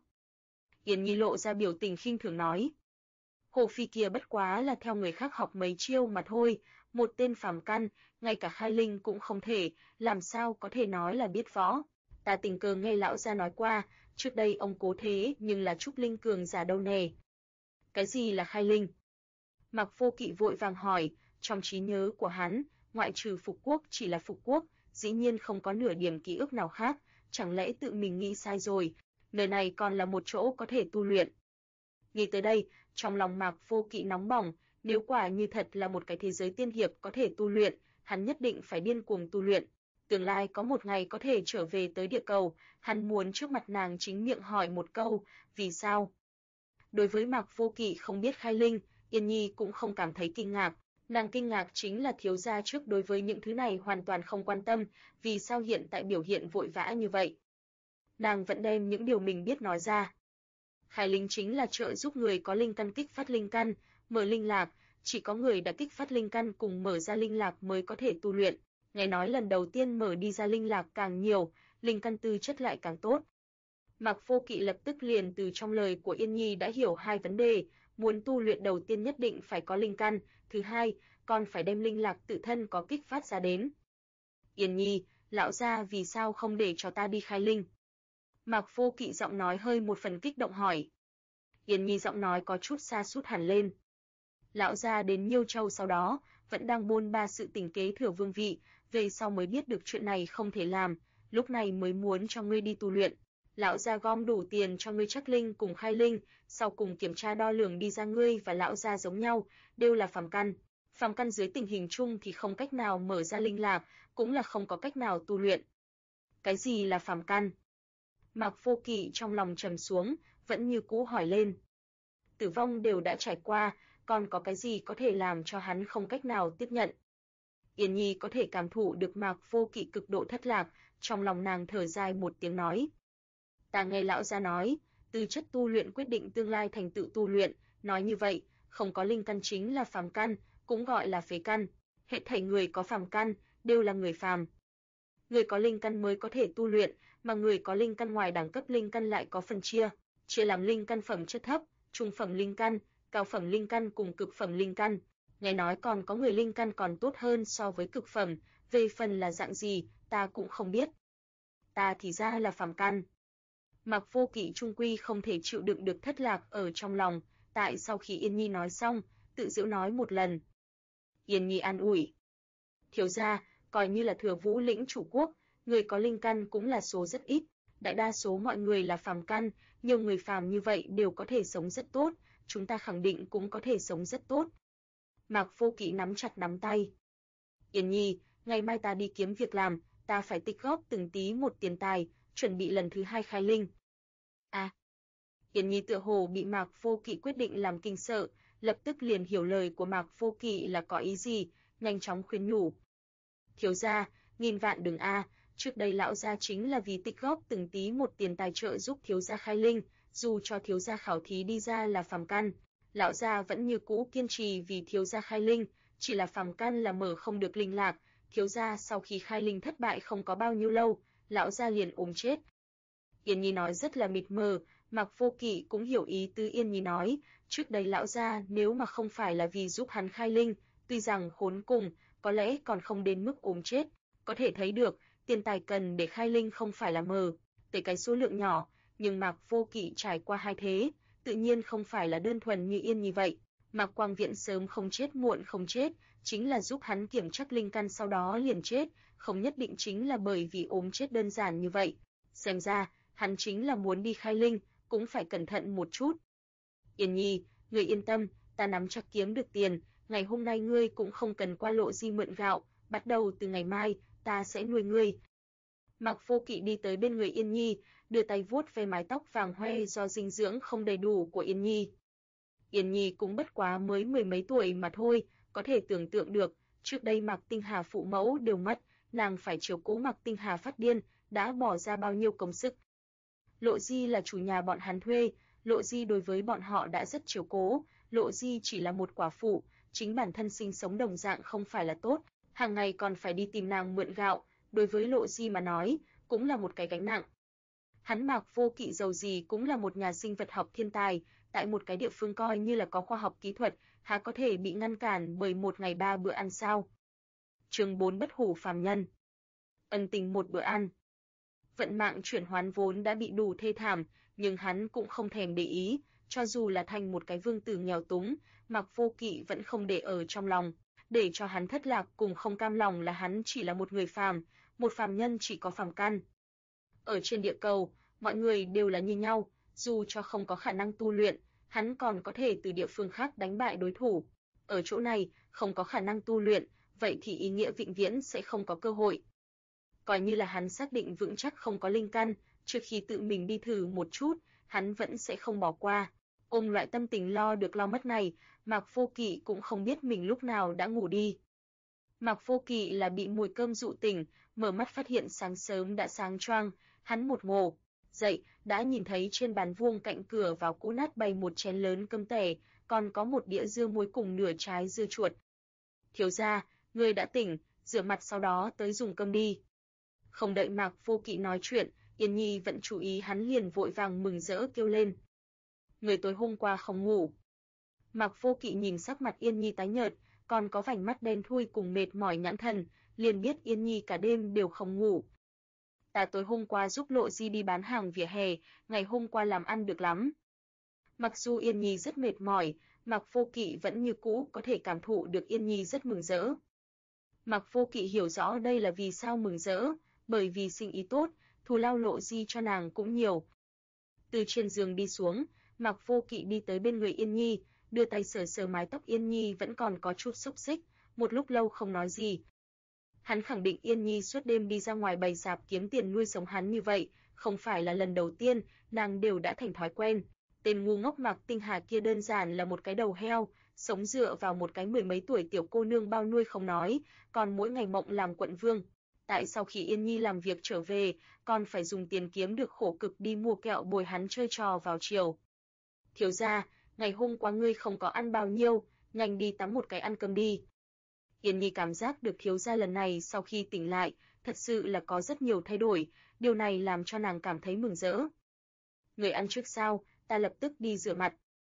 Yên Nhi lộ ra biểu tình khinh thường nói. Hồ Phi kia bất quá là theo người khác học mấy chiêu mà thôi, một tên phàm căn, ngay cả khai linh cũng không thể, làm sao có thể nói là biết võ. Ta tình cờ nghe lão gia nói qua, trước đây ông cố thế nhưng là trúc linh cường giả đâu nè. Cái gì là khai linh? Mạc Vô Kỵ vội vàng hỏi, trong trí nhớ của hắn, ngoại trừ Phục Quốc chỉ là Phục Quốc, dĩ nhiên không có nửa điểm ký ức nào khác, chẳng lẽ tự mình nghĩ sai rồi, nơi này còn là một chỗ có thể tu luyện. Nghĩ tới đây, trong lòng Mạc Vô Kỵ nóng bỏng, nếu quả như thật là một cái thế giới tiên hiệp có thể tu luyện, hắn nhất định phải điên cuồng tu luyện. Tương lai có một ngày có thể trở về tới địa cầu, hắn muốn trước mặt nàng chính miệng hỏi một câu, vì sao? Đối với Mạc Vô Kỵ không biết khai linh, Yên Nhi cũng không cảm thấy kinh ngạc, nàng kinh ngạc chính là thiếu gia trước đối với những thứ này hoàn toàn không quan tâm, vì sao hiện tại biểu hiện vội vã như vậy. Nàng vẫn đem những điều mình biết nói ra. Khai linh chính là trợ giúp người có linh căn kích phát linh căn, mở linh lạc, chỉ có người đã kích phát linh căn cùng mở ra linh lạc mới có thể tu luyện. Nghe nói lần đầu tiên mở đi ra linh lạc càng nhiều, linh căn tư chất lại càng tốt. Mạc Vô Kỵ lập tức liền từ trong lời của Yên Nhi đã hiểu hai vấn đề, muốn tu luyện đầu tiên nhất định phải có linh căn, thứ hai, còn phải đem linh lạc tự thân có kích phát ra đến. Yên Nhi, lão gia vì sao không để cho ta đi khai linh? Mạc Vô Kỵ giọng nói hơi một phần kích động hỏi. Yên Nhi giọng nói có chút sa sút hẳn lên. Lão gia đến Nhiêu Châu sau đó, vẫn đang bôn ba sự tình kế thừa vương vị, về sau mới biết được chuyện này không thể làm, lúc này mới muốn cho ngươi đi tu luyện. Lão gia gom đủ tiền cho ngươi chắc linh cùng khai linh, sau cùng kiểm tra đo lường đi ra ngươi và lão gia giống nhau, đều là phàm căn. Phàm căn dưới tình hình chung thì không cách nào mở ra linh lạc, cũng là không có cách nào tu luyện. Cái gì là phàm căn? Mạc Vô Kỵ trong lòng trầm xuống, vẫn như cũ hỏi lên. Tử vong đều đã trải qua, còn có cái gì có thể làm cho hắn không cách nào tiếp nhận? Yên Nhi có thể cảm thụ được Mạc Vô Kỵ cực độ thất lạc, trong lòng nàng thở dài một tiếng nói. Ta nghe lão gia nói, tư chất tu luyện quyết định tương lai thành tựu tu luyện, nói như vậy, không có linh căn chính là phàm căn, cũng gọi là phế căn. Hết thảy người có phàm căn đều là người phàm. Người có linh căn mới có thể tu luyện, mà người có linh căn ngoài đẳng cấp linh căn lại có phần chia làm linh căn phẩm chất thấp, trung phẩm linh căn, cao phẩm linh căn cùng cực phẩm linh căn. Nghe nói còn có người linh căn còn tốt hơn so với cực phẩm, về phần là dạng gì, ta cũng không biết. Ta thì ra là phàm căn. Mạc Vô Kỵ trung quy không thể chịu đựng được thất lạc ở trong lòng, tại sau khi Yên Nhi nói xong, tự giễu nói một lần. Yên Nhi an ủi. Thiếu gia, coi như là Thừa Vũ lĩnh chủ quốc, người có linh căn cũng là số rất ít, đại đa số mọi người là phàm căn, nhiều người phàm như vậy đều có thể sống rất tốt, chúng ta khẳng định cũng có thể sống rất tốt. Mạc Vô Kỵ nắm chặt nắm tay. Yên Nhi, ngày mai ta đi kiếm việc làm, ta phải tích góp từng tí một tiền tài, chuẩn bị lần thứ 2 khai linh. À. Yên Nhi tựa hồ bị Mạc Vô Kỵ quyết định làm kinh sợ, lập tức liền hiểu lời của Mạc Vô Kỵ là có ý gì, nhanh chóng khuyên nhủ. Thiếu gia, nghìn vạn đừng trước đây lão gia chính là vì tích góp từng tí một tiền tài trợ giúp thiếu gia khai linh, dù cho thiếu gia khảo thí đi ra là phàm căn, lão gia vẫn như cũ kiên trì vì thiếu gia khai linh, chỉ là phàm căn là mở không được linh lạc, thiếu gia sau khi khai linh thất bại không có bao nhiêu lâu, lão gia liền ốm chết. Yên Nhi nói rất là mịt mờ, Mạc Vô Kỵ cũng hiểu ý tứ Yên Nhi nói, trước đây lão gia nếu mà không phải là vì giúp hắn khai linh, tuy rằng khốn cùng, có lẽ còn không đến mức ốm chết, có thể thấy được, tiền tài cần để khai linh không phải là mờ, tới cái số lượng nhỏ, nhưng Mạc Vô Kỵ trải qua hai thế, tự nhiên không phải là đơn thuần như Yên Nhi vậy. Mạc Quang Viễn sớm không chết muộn không chết, chính là giúp hắn kiểm chắc linh căn sau đó liền chết, không nhất định chính là bởi vì ốm chết đơn giản như vậy. Xem ra, hắn chính là muốn đi khai linh, cũng phải cẩn thận một chút. Yên Nhi, ngươi yên tâm, ta nắm chắc kiếm được tiền, ngày hôm nay ngươi cũng không cần qua Lộ Di mượn gạo, bắt đầu từ ngày mai, ta sẽ nuôi ngươi. Mạc Vô Kỵ đi tới bên người Yên Nhi, đưa tay vuốt ve mái tóc vàng hoe do dinh dưỡng không đầy đủ của Yên Nhi. Yên Nhi cũng bất quá mới mười mấy tuổi mà thôi, có thể tưởng tượng được, trước đây Mạc Tinh Hà phụ mẫu đều mất, nàng phải chiếu cố Mạc Tinh Hà phát điên, đã bỏ ra bao nhiêu công sức. Lộ Di là chủ nhà bọn hắn thuê, Lộ Di đối với bọn họ đã rất chiếu cố, Lộ Di chỉ là một quả phụ, chính bản thân sinh sống đồng dạng không phải là tốt, hàng ngày còn phải đi tìm nàng mượn gạo, đối với Lộ Di mà nói, cũng là một cái gánh nặng. Hắn Mạc Vô Kỵ dầu gì cũng là một nhà sinh vật học thiên tài, tại một cái địa phương coi như là có khoa học kỹ thuật, há có thể bị ngăn cản bởi một ngày 3 bữa ăn sao? Chương 4 bất hủ phàm nhân. Ân tình một bữa ăn. Vận mạng chuyển hoán vốn đã bị đủ thê thảm, nhưng hắn cũng không thèm để ý, cho dù là thành một cái vương tử nghèo túng, Mạc Vô Kỵ vẫn không để ở trong lòng, để cho hắn thất lạc cùng không cam lòng là hắn chỉ là một người phàm, một phàm nhân chỉ có phàm căn. Ở trên địa cầu, mọi người đều là như nhau, dù cho không có khả năng tu luyện, hắn còn có thể từ địa phương khác đánh bại đối thủ. Ở chỗ này, không có khả năng tu luyện, vậy thì ý nghĩa vĩnh viễn sẽ không có cơ hội. Coi như là hắn xác định vững chắc không có linh căn, trước khi tự mình đi thử một chút, hắn vẫn sẽ không bỏ qua. Ôm loại tâm tình lo được lo mất này, Mạc Vô Kỵ cũng không biết mình lúc nào đã ngủ đi. Mạc Vô Kỵ là bị mùi cơm dụ tỉnh, mở mắt phát hiện sáng sớm đã sáng choang, hắn một ngủ dậy, đã nhìn thấy trên bàn vuông cạnh cửa vào cũ nát bày một chén lớn cơm tẻ, còn có một đĩa dưa muối cùng nửa trái dưa chuột. Thiếu gia, ngươi đã tỉnh, rửa mặt sau đó tới dùng cơm đi. Không đợi Mạc Vô Kỵ nói chuyện, Yên Nhi vẫn chú ý hắn liền vội vàng mừng rỡ kêu lên. Người tối hôm qua không ngủ. Mạc Vô Kỵ nhìn sắc mặt Yên Nhi tái nhợt, còn có vành mắt đen thui cùng mệt mỏi nhãn thần, liền biết Yên Nhi cả đêm đều không ngủ. Ta tối hôm qua giúp Lộ Di đi bán hàng vỉa hè, ngày hôm qua làm ăn được lắm. Mặc dù Yên Nhi rất mệt mỏi, Mạc Vô Kỵ vẫn như cũ có thể cảm thụ được Yên Nhi rất mừng rỡ. Mạc Vô Kỵ hiểu rõ đây là vì sao mừng rỡ, bởi vì sinh ý tốt, thù lao Lộ Di cho nàng cũng nhiều. Từ trên giường đi xuống, Mạc Vô Kỵ đi tới bên người Yên Nhi, đưa tay sờ sờ mái tóc Yên Nhi vẫn còn có chút xốc xích, một lúc lâu không nói gì. Hắn khẳng định Yên Nhi suốt đêm đi ra ngoài bày sạp kiếm tiền nuôi sống hắn như vậy, không phải là lần đầu tiên, nàng đều đã thành thói quen. Tên ngu ngốc Mạc Tinh Hà kia đơn giản là một cái đầu heo, sống dựa vào một cái mười mấy tuổi tiểu cô nương bao nuôi không nói, còn mỗi ngày mộng làm quận vương. Tại sao khi Yên Nhi làm việc trở về, còn phải dùng tiền kiếm được khổ cực đi mua kẹo bồi hắn chơi trò vào chiều? Thiếu gia, ngày hôm qua ngươi không có ăn bao nhiêu, nhanh đi tắm một cái ăn cơm đi. Yên Nhi cảm giác được thiếu gia lần này sau khi tỉnh lại, thật sự là có rất nhiều thay đổi, điều này làm cho nàng cảm thấy mừng rỡ. Người ăn trước sao, ta lập tức đi rửa mặt.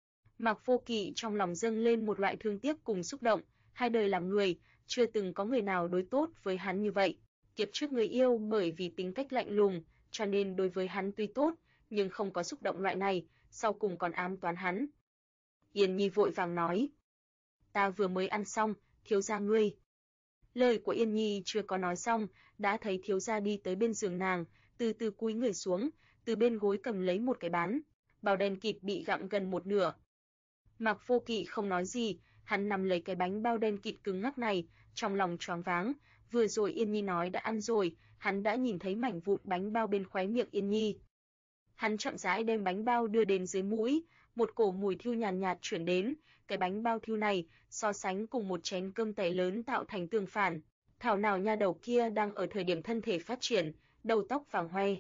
Mạc Vô Kỵ trong lòng dâng lên một loại thương tiếc cùng xúc động, hai đời làm người, chưa từng có người nào đối tốt với hắn như vậy. Kiếp trước người yêu bởi vì tính cách lạnh lùng, cho nên đối với hắn tuy tốt, nhưng không có xúc động loại này, sau cùng còn ám toán hắn. Yên Nhi vội vàng nói, ta vừa mới ăn xong, thiếu gia ngươi. Lời của Yên Nhi chưa có nói xong, đã thấy thiếu gia đi tới bên giường nàng, từ từ cúi người xuống, từ bên gối cầm lấy một cái bán, bao đen kịt bị gặm gần một nửa. Mạc Vô Kỵ không nói gì, hắn nắm lấy cái bánh bao đen kịt cứng ngắc này, trong lòng choáng váng, vừa rồi Yên Nhi nói đã ăn rồi, hắn đã nhìn thấy mảnh vụn bánh bao bên khóe miệng Yên Nhi. Hắn chậm rãi đem bánh bao đưa đến dưới mũi, một cổ mùi thiêu nhàn nhạt chuyển đến, cái bánh bao thiêu này so sánh cùng một chén cơm tẻ lớn tạo thành tương phản. Thảo nào nha đầu kia đang ở thời điểm thân thể phát triển, đầu tóc vàng hoe.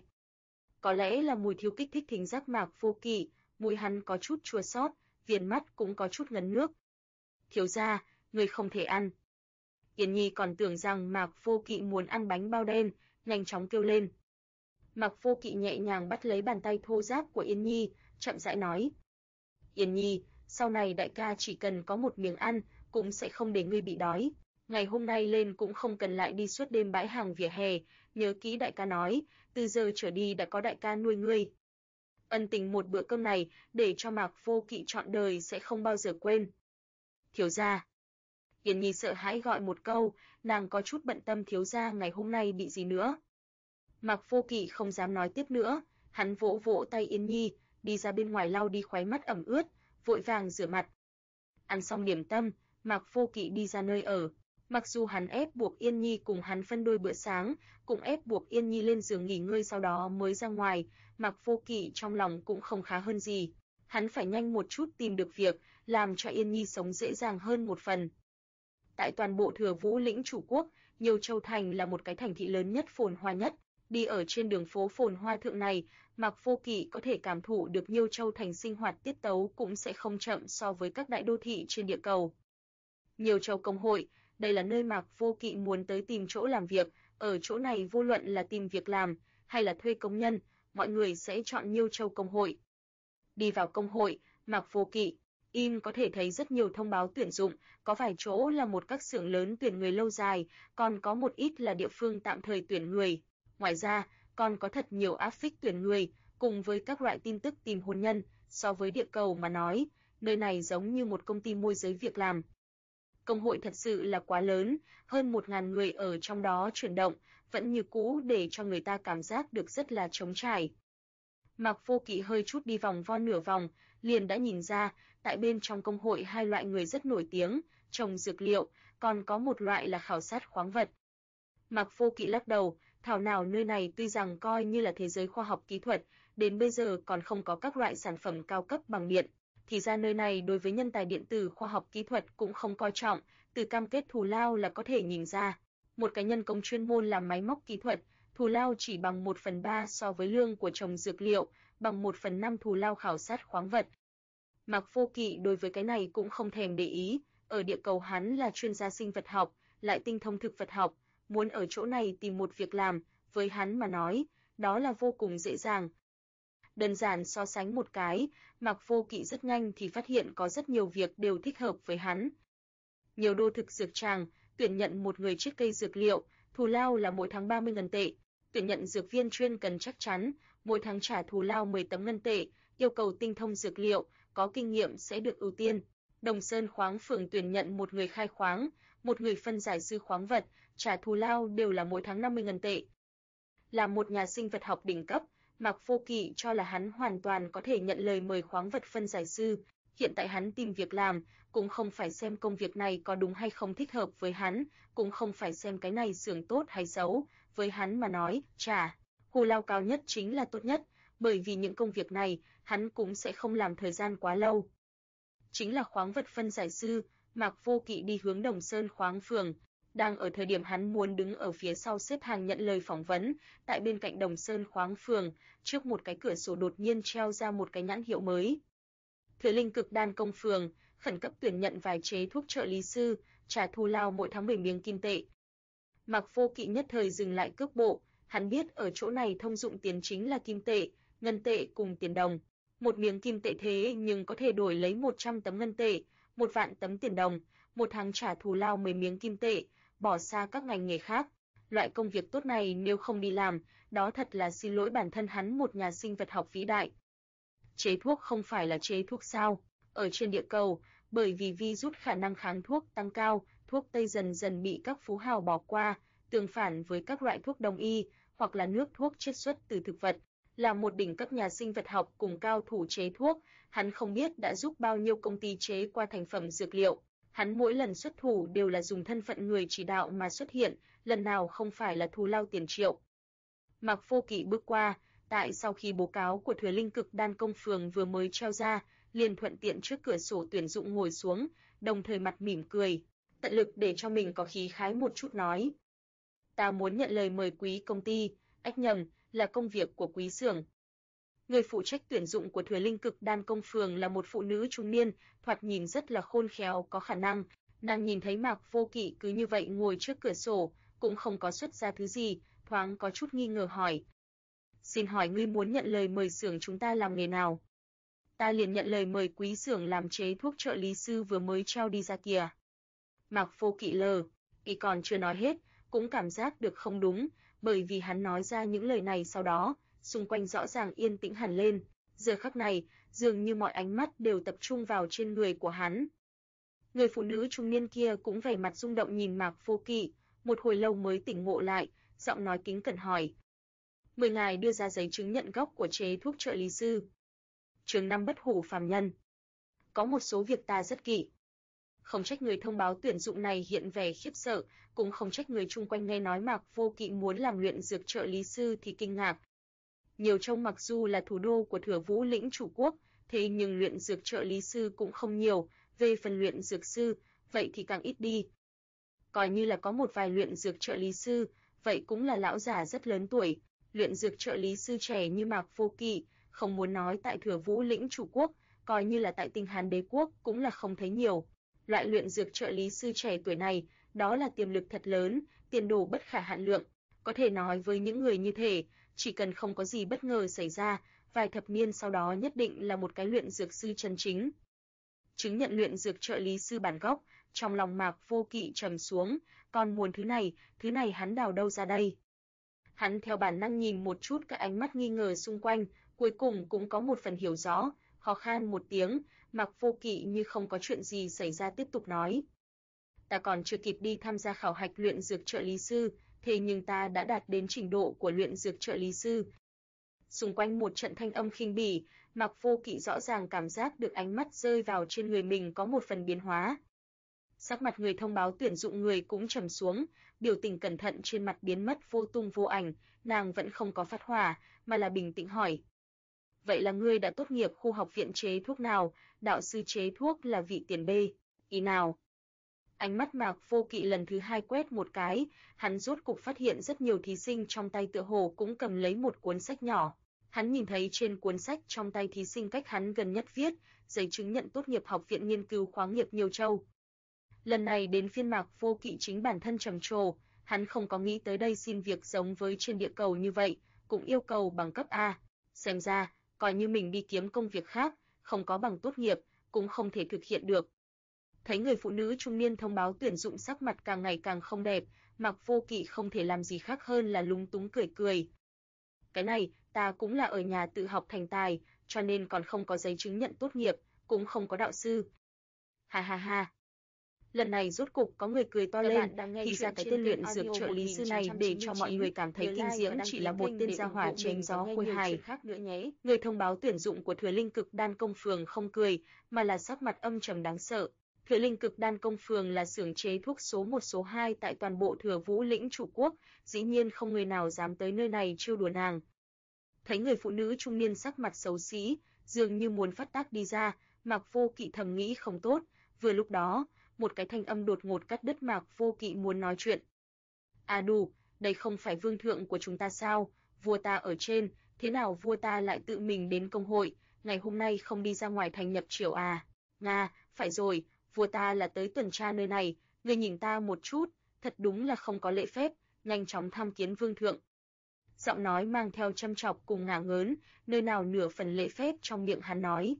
Có lẽ là mùi thiêu kích thích thính giác Mạc Vô Kỵ, mũi hắn có chút chua xót, viền mắt cũng có chút ngấn nước. Thiếu gia, người không thể ăn. Yên Nhi còn tưởng rằng Mạc Vô Kỵ muốn ăn bánh bao đen, nhanh chóng kêu lên. Mạc Vô Kỵ nhẹ nhàng bắt lấy bàn tay thô ráp của Yên Nhi, chậm rãi nói. Yên Nhi, sau này đại ca chỉ cần có một miếng ăn, cũng sẽ không để ngươi bị đói. Ngày hôm nay lên cũng không cần lại đi suốt đêm bãi hàng vỉa hè, nhớ kỹ đại ca nói, từ giờ trở đi đã có đại ca nuôi ngươi. Ân tình một bữa cơm này, để cho Mạc Vô Kỵ trọn đời sẽ không bao giờ quên. Thiếu gia. Yên Nhi sợ hãi gọi một câu, nàng có chút bận tâm thiếu gia ngày hôm nay bị gì nữa. Mạc Vô Kỵ không dám nói tiếp nữa, hắn vỗ vỗ tay Yên Nhi, đi ra bên ngoài lau đi khóe mắt ẩm ướt, vội vàng rửa mặt. Ăn xong điểm tâm, Mạc Vô Kỵ đi ra nơi ở. Mặc dù hắn ép buộc Yên Nhi cùng hắn phân đôi bữa sáng, cũng ép buộc Yên Nhi lên giường nghỉ ngơi sau đó mới ra ngoài, Mạc Vô Kỵ trong lòng cũng không khá hơn gì. Hắn phải nhanh một chút tìm được việc, làm cho Yên Nhi sống dễ dàng hơn một phần. Tại toàn bộ Thừa Vũ lĩnh chủ quốc, Nhiêu Châu Thành là một cái thành thị lớn nhất phồn hoa nhất. Đi ở trên đường phố phồn hoa thượng này, Mạc Vô Kỵ có thể cảm thụ được Nhiêu Châu Thành sinh hoạt tiết tấu cũng sẽ không chậm so với các đại đô thị trên địa cầu. Nhiêu Châu Công hội, đây là nơi Mạc Vô Kỵ muốn tới tìm chỗ làm việc, ở chỗ này vô luận là tìm việc làm hay là thuê công nhân, mọi người sẽ chọn Nhiêu Châu Công hội. Đi vào công hội, Mạc Vô Kỵ có thể thấy rất nhiều thông báo tuyển dụng, có vài chỗ là một các xưởng lớn tuyển người lâu dài, còn có một ít là địa phương tạm thời tuyển người. Ngoài ra, còn có thật nhiều áp phích tuyển người, cùng với các loại tin tức tìm hôn nhân, so với địa cầu mà nói, nơi này giống như một công ty môi giới việc làm. Công hội thật sự là quá lớn, hơn 1.000 người ở trong đó chuyển động, vẫn như cũ để cho người ta cảm giác được rất là trống trải. Mạc Vô Kỵ hơi chút đi vòng vo nửa vòng, liền đã nhìn ra, tại bên trong công hội hai loại người rất nổi tiếng, trồng dược liệu, còn có một loại là khảo sát khoáng vật. Mạc Vô Kỵ lắc đầu, thảo nào nơi này tuy rằng coi như là thế giới khoa học kỹ thuật, đến bây giờ còn không có các loại sản phẩm cao cấp bằng điện. Thì ra nơi này đối với nhân tài điện tử khoa học kỹ thuật cũng không coi trọng, từ cam kết thù lao là có thể nhìn ra. Một cái nhân công chuyên môn làm máy móc kỹ thuật, thù lao chỉ bằng 1/3 so với lương của trồng dược liệu, bằng 1/5 thù lao khảo sát khoáng vật. Mạc Vô Kỵ đối với cái này cũng không thèm để ý, ở địa cầu hắn là chuyên gia sinh vật học, lại tinh thông thực vật học, muốn ở chỗ này tìm một việc làm, với hắn mà nói, đó là vô cùng dễ dàng. Đơn giản so sánh một cái, Mạc Vô Kỵ rất nhanh thì phát hiện có rất nhiều việc đều thích hợp với hắn. Nhiều đô thực dược tràng, tuyển nhận một người chiết cây dược liệu, thù lao là mỗi tháng 30 ngân tệ. Tuyển nhận dược viên chuyên cần chắc chắn, mỗi tháng trả thù lao 10 tấm ngân tệ, yêu cầu tinh thông dược liệu, có kinh nghiệm sẽ được ưu tiên. Đồng Sơn khoáng phường tuyển nhận một người khai khoáng, một người phân giải sư khoáng vật, trả thù lao đều là mỗi tháng 50 ngân tệ. Là một nhà sinh vật học đỉnh cấp, Mạc Vô Kỵ cho là hắn hoàn toàn có thể nhận lời mời khoáng vật phân giải sư. Hiện tại hắn tìm việc làm, cũng không phải xem công việc này có đúng hay không thích hợp với hắn, cũng không phải xem cái này xưởng tốt hay xấu, với hắn mà nói, thù lao cao nhất chính là tốt nhất, bởi vì những công việc này, hắn cũng sẽ không làm thời gian quá lâu. Chính là khoáng vật phân giải sư, Mạc Vô Kỵ đi hướng Đồng Sơn khoáng phường, đang ở thời điểm hắn muốn đứng ở phía sau xếp hàng nhận lời phỏng vấn, tại bên cạnh Đồng Sơn khoáng phường, trước một cái cửa sổ đột nhiên treo ra một cái nhãn hiệu mới. Thừa Linh Cực Đan Công Phường, khẩn cấp tuyển nhận vài chế thuốc trợ lý sư, trả thù lao mỗi tháng 7 miếng kim tệ. Mạc Vô Kỵ nhất thời dừng lại cước bộ, hắn biết ở chỗ này thông dụng tiền chính là kim tệ, ngân tệ cùng tiền đồng. Một miếng kim tệ thế nhưng có thể đổi lấy 100 tấm ngân tệ, 1 vạn tấm tiền đồng, một tháng trả thù lao 10 miếng kim tệ, bỏ xa các ngành nghề khác. Loại công việc tốt này nếu không đi làm, đó thật là xin lỗi bản thân hắn, một nhà sinh vật học vĩ đại. Chế thuốc không phải là chế thuốc sao? Ở trên địa cầu, bởi vì virus khả năng kháng thuốc tăng cao, thuốc Tây dần dần bị các phú hào bỏ qua, tương phản với các loại thuốc đông y hoặc là nước thuốc chiết xuất từ thực vật. Là một đỉnh cấp nhà sinh vật học cùng cao thủ chế thuốc, hắn không biết đã giúp bao nhiêu công ty chế qua thành phẩm dược liệu. Hắn mỗi lần xuất thủ đều là dùng thân phận người chỉ đạo mà xuất hiện, lần nào không phải là thù lao tiền triệu. Mạc Vô Kỵ bước qua, tại sau khi báo cáo của Thừa Linh Cực Đan Công Phường vừa mới treo ra, liền thuận tiện trước cửa sổ tuyển dụng ngồi xuống, đồng thời mặt mỉm cười, tận lực để cho mình có khí khái một chút nói. Ta muốn nhận lời mời quý công ty, nhầm, là công việc của quý xưởng. Người phụ trách tuyển dụng của Thừa Linh Cực Đan Công Phường là một phụ nữ trung niên, thoạt nhìn rất là khôn khéo có khả năng. Nàng nhìn thấy Mạc Vô Kỵ cứ như vậy ngồi trước cửa sổ, cũng không có xuất ra thứ gì, thoáng có chút nghi ngờ hỏi. Xin hỏi ngươi muốn nhận lời mời xưởng chúng ta làm nghề nào? Ta liền nhận lời mời quý xưởng làm chế thuốc trợ lý sư vừa mới treo đi ra kìa. Mạc Vô Kỵ ý còn chưa nói hết, cũng cảm giác được không đúng, bởi vì hắn nói ra những lời này sau đó, xung quanh rõ ràng yên tĩnh hẳn lên, giờ khắc này, dường như mọi ánh mắt đều tập trung vào trên người của hắn. Người phụ nữ trung niên kia cũng vẻ mặt rung động nhìn Mạc Vô Kỵ, một hồi lâu mới tỉnh ngộ lại, giọng nói kính cẩn hỏi. Mời ngài đưa ra giấy chứng nhận gốc của chế thuốc trợ lý sư. Chương 5 Bất hủ phàm nhân. Có một số việc ta rất kỵ. Không trách người thông báo tuyển dụng này hiện vẻ khiếp sợ, cũng không trách người chung quanh nghe nói Mạc Vô Kỵ muốn làm luyện dược trợ lý sư thì kinh ngạc. Nhiều Châu mặc dù là thủ đô của Thừa Vũ lĩnh chủ quốc, thế nhưng luyện dược trợ lý sư cũng không nhiều, về phần luyện dược sư, vậy thì càng ít đi. Coi như là có một vài luyện dược trợ lý sư, vậy cũng là lão già rất lớn tuổi, luyện dược trợ lý sư trẻ như Mạc Vô Kỵ, không muốn nói tại Thừa Vũ lĩnh chủ quốc, coi như là tại Tinh Hán đế quốc cũng là không thấy nhiều. Loại luyện dược trợ lý sư trẻ tuổi này, đó là tiềm lực thật lớn, tiền đồ bất khả hạn lượng. Có thể nói với những người như thế, chỉ cần không có gì bất ngờ xảy ra, vài thập niên sau đó nhất định là một cái luyện dược sư chân chính. Chứng nhận luyện dược trợ lý sư bản gốc, trong lòng Mạc Vô Kỵ trầm xuống, còn muốn thứ này hắn đào đâu ra đây? Hắn theo bản năng nhìn một chút các ánh mắt nghi ngờ xung quanh, cuối cùng cũng có một phần hiểu rõ, khó khan một tiếng, Mạc Vô Kỵ như không có chuyện gì xảy ra tiếp tục nói. Ta còn chưa kịp đi tham gia khảo hạch luyện dược trợ lý sư, thế nhưng ta đã đạt đến trình độ của luyện dược trợ lý sư. Xung quanh một trận thanh âm khinh bỉ, Mạc Vô Kỵ rõ ràng cảm giác được ánh mắt rơi vào trên người mình có một phần biến hóa. Sắc mặt người thông báo tuyển dụng người cũng trầm xuống, biểu tình cẩn thận trên mặt biến mất vô tung vô ảnh, nàng vẫn không có phát hỏa, mà là bình tĩnh hỏi. Vậy là ngươi đã tốt nghiệp khu học viện chế thuốc nào, đạo sư chế thuốc là vị tiền B, ý nào? Ánh mắt Mạc Vô Kỵ lần thứ hai quét một cái, hắn rốt cục phát hiện rất nhiều thí sinh trong tay tựa hồ cũng cầm lấy một cuốn sách nhỏ. Hắn nhìn thấy trên cuốn sách trong tay thí sinh cách hắn gần nhất viết, giấy chứng nhận tốt nghiệp Học viện Nghiên cứu Khoáng nghiệp Nhiều Châu. Lần này đến phiên Mạc Vô Kỵ chính bản thân trầm trồ, hắn không có nghĩ tới đây xin việc giống với trên địa cầu như vậy, cũng yêu cầu bằng cấp A. Xem ra, coi như mình đi kiếm công việc khác, không có bằng tốt nghiệp, cũng không thể thực hiện được. Thấy người phụ nữ trung niên thông báo tuyển dụng sắc mặt càng ngày càng không đẹp, Mạc Vô Kỵ không thể làm gì khác hơn là lúng túng cười cười. Cái này, ta cũng là ở nhà tự học thành tài, cho nên còn không có giấy chứng nhận tốt nghiệp, cũng không có đạo sư. Ha ha ha. Lần này rốt cục có người cười to lên, thì ra cái tên luyện dược trợ lý sư này để cho mọi người cảm thấy Kinh Diễm chỉ là một tên gia hỏa chém gió khôi hài. Người thông báo tuyển dụng của Thừa Linh Cực Đan Công Phường không cười, mà là sắc mặt âm trầm đáng sợ. Thừa Linh Cực Đan Công Phường là xưởng chế thuốc số 1 số 2 tại toàn bộ Thừa Vũ lĩnh Chủ quốc, dĩ nhiên không người nào dám tới nơi này trêu đùa nàng. Thấy người phụ nữ trung niên sắc mặt xấu xí, dường như muốn phát tác đi ra, Mạc Vô Kỵ thầm nghĩ không tốt, vừa lúc đó, một cái thanh âm đột ngột cắt đứt Mạc Vô Kỵ muốn nói chuyện. "À đủ, đây không phải vương thượng của chúng ta sao? Vua ta ở trên, thế nào vua ta lại tự mình đến công hội, ngày hôm nay không đi ra ngoài thành nhập triều à?" "Nga, phải rồi, vua ta là tới tuần tra nơi này, ngươi nhìn ta một chút, thật đúng là không có lễ phép, nhanh chóng tham kiến vương thượng." Giọng nói mang theo châm chọc cùng ngả ngớn, nơi nào nửa phần lễ phép trong miệng hắn nói.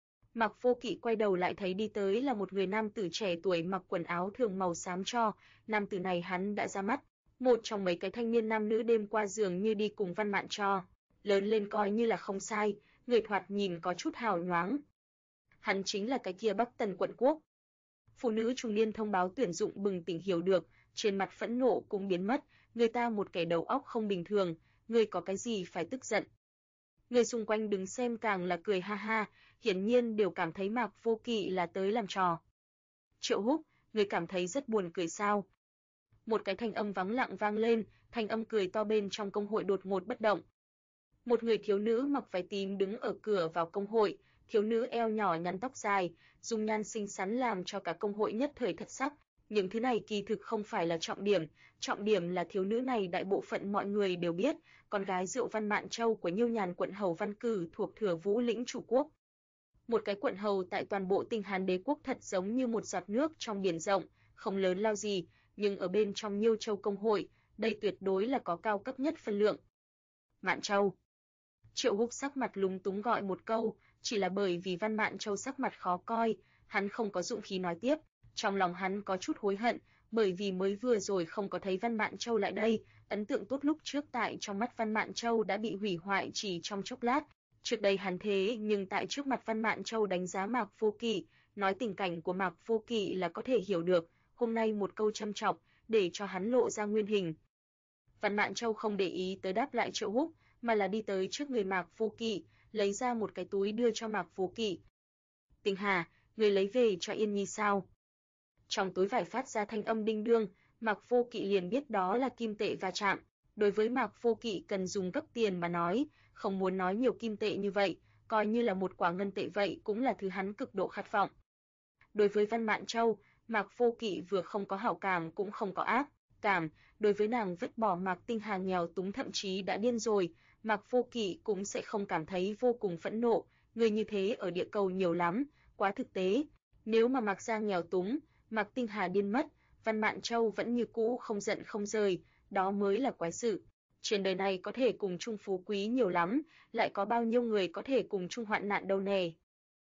Mạc Vô Kỵ quay đầu lại thấy đi tới là một người nam tử trẻ tuổi mặc quần áo thường màu xám tro, nam tử này hắn đã ra mắt, một trong mấy cái thanh niên nam nữ đêm qua dường như đi cùng Văn Mạn Cho, lớn lên coi như là không sai, người thoạt nhìn có chút hào nhoáng. Hắn chính là cái kia Bắc Tần quận quốc. Phụ nữ trung niên thông báo tuyển dụng bừng tỉnh hiểu được, trên mặt phẫn nộ cũng biến mất, người ta một kẻ đầu óc không bình thường, ngươi có cái gì phải tức giận. Người xung quanh đứng xem càng là cười ha ha, hiển nhiên đều cảm thấy Mạc Vô Kỵ là tới làm trò. Triệu Húc, người cảm thấy rất buồn cười sao? Một cái thanh âm vắng lặng vang lên, thanh âm cười to bên trong công hội đột ngột bất động. Một người thiếu nữ mặc váy tím đứng ở cửa vào công hội, thiếu nữ eo nhỏ nhắn tóc dài, dung nhan xinh xắn làm cho cả công hội nhất thời thất sắc. Những thứ này kỳ thực không phải là trọng điểm là thiếu nữ này đại bộ phận mọi người đều biết, con gái Diệu Văn Mạn Châu của Nhiêu Nhàn quận hầu Văn Cử thuộc Thừa Vũ lĩnh Chủ quốc. Một cái quận hầu tại toàn bộ Tinh Hán Đế quốc thật giống như một giọt nước trong biển rộng, không lớn lao gì, nhưng ở bên trong Nhiêu Châu công hội, đây tuyệt đối là có cao cấp nhất phân lượng. Mạn Châu. Triệu Húc sắc mặt lúng túng gọi một câu, chỉ là bởi vì Văn Mạn Châu sắc mặt khó coi, hắn không có dũng khí nói tiếp, trong lòng hắn có chút hối hận, bởi vì mới vừa rồi không có thấy Văn Mạn Châu lại đây, ấn tượng tốt lúc trước tại trong mắt Văn Mạn Châu đã bị hủy hoại chỉ trong chốc lát. Trước đây hắn thế nhưng tại trước mặt Văn Mạn Châu đánh giá Mạc Vô Kỵ, nói tình cảnh của Mạc Vô Kỵ là có thể hiểu được, hôm nay một câu châm chọc, để cho hắn lộ ra nguyên hình. Văn Mạn Châu không để ý tới đáp lại Triệu Húc, mà là đi tới trước người Mạc Vô Kỵ, lấy ra một cái túi đưa cho Mạc Vô Kỵ. "Tình Hà, người lấy về cho Yên Nhi sao?" Trong túi vải phát ra thanh âm đinh đương, Mạc Vô Kỵ liền biết đó là kim tệ va chạm. Đối với Mạc Vô Kỵ cần dùng gấp tiền mà nói, không muốn nói nhiều kim tệ như vậy, coi như là một quả ngân tệ vậy cũng là thứ hắn cực độ khát vọng. Đối với Văn Mạn Châu, Mạc Vô Kỵ vừa không có hảo cảm cũng không có ác cảm, đối với nàng vứt bỏ Mạc Tinh Hà nghèo túng thậm chí đã điên rồi, Mạc Vô Kỵ cũng sẽ không cảm thấy vô cùng phẫn nộ, người như thế ở địa cầu nhiều lắm, quá thực tế. Nếu mà Mạc gia nghèo túng, Mạc Tinh Hà điên mất, Văn Mạn Châu vẫn như cũ không giận không rời, đó mới là quái sự. Trên đời này có thể cùng chung phú quý nhiều lắm, lại có bao nhiêu người có thể cùng chung hoạn nạn đâu nè.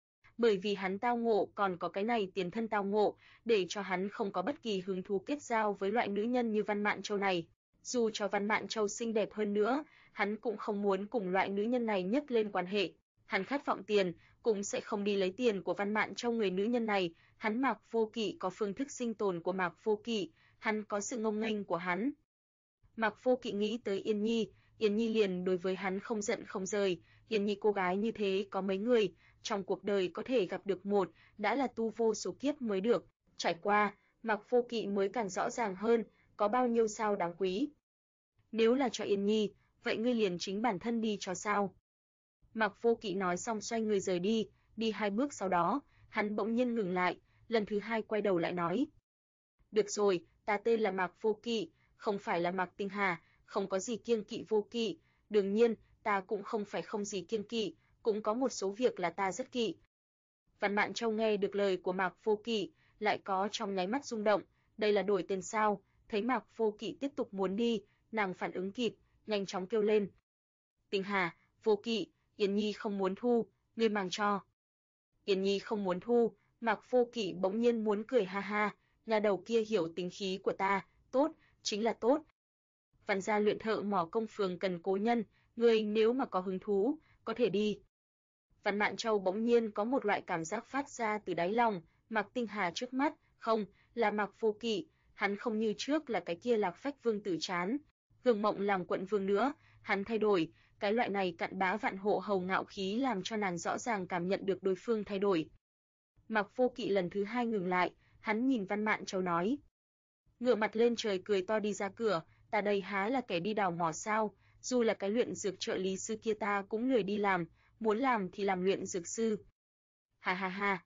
Bởi vì hắn tao ngộ còn có cái này tiền thân tao ngộ, để cho hắn không có bất kỳ hứng thú kết giao với loại nữ nhân như Văn Mạn Châu này. Dù cho Văn Mạn Châu xinh đẹp hơn nữa, hắn cũng không muốn cùng loại nữ nhân này nhắc lên quan hệ. Hắn khát vọng tiền, cũng sẽ không đi lấy tiền của Văn Mạn Châu người nữ nhân này. Hắn Mạc Vô Kỵ có phương thức sinh tồn của Mạc Vô Kỵ, hắn có sự ngông nghênh của hắn. Mạc Vô Kỵ nghĩ tới Yên Nhi liền đối với hắn không giận không rời. Yên Nhi cô gái như thế có mấy người, trong cuộc đời có thể gặp được một, đã là tu vô số kiếp mới được. Trải qua, Mạc Vô Kỵ mới càng rõ ràng hơn, có bao nhiêu sao đáng quý. Nếu là cho Yên Nhi, vậy ngươi liền chính bản thân đi cho sao? Mạc Vô Kỵ nói xong xoay người rời đi, đi 2 bước sau đó, hắn bỗng nhiên ngừng lại, lần thứ 2 quay đầu lại nói. Được rồi, ta tên là Mạc Vô Kỵ, không phải là Mạc Tinh Hà, không có gì kiêng kỵ vô kỵ, đương nhiên, ta cũng không phải không gì kiêng kỵ, cũng có một số việc là ta rất kỵ. Văn Mạn Châu nghe được lời của Mạc Vô Kỵ, lại có trong nháy mắt rung động, đây là đổi tên sao? Thấy Mạc Vô Kỵ tiếp tục muốn đi, nàng phản ứng kịp, nhanh chóng kêu lên. Tinh Hà, Vô Kỵ, Yên Nhi không muốn thu, ngươi mang cho. Yên Nhi không muốn thu, Mạc Vô Kỵ bỗng nhiên muốn cười ha ha, nhà đầu kia hiểu tính khí của ta, tốt, chính là tốt. Văn gia luyện thợ mỏ công phường cần cố nhân, ngươi nếu mà có hứng thú, có thể đi. Văn Mạn Châu bỗng nhiên có một loại cảm giác phát ra từ đáy lòng, Mạc Tinh Hà trước mắt, Không, là Mạc Vô Kỵ, hắn không như trước là cái kia Lạc Phách vương tử chán, gương mộng làm quận vương nữa, hắn thay đổi, cái loại này cặn bã vạn hộ hầu ngạo khí làm cho nàng rõ ràng cảm nhận được đối phương thay đổi. Mạc Vô Kỵ lần thứ hai ngừng lại, hắn nhìn Văn Mạn Châu nói. Ngửa mặt lên trời cười to đi ra cửa, ta đây há là kẻ đi đào mỏ sao, dù là cái luyện dược trợ lý sư kia ta cũng lười đi làm, muốn làm thì làm luyện dược sư. Ha ha ha.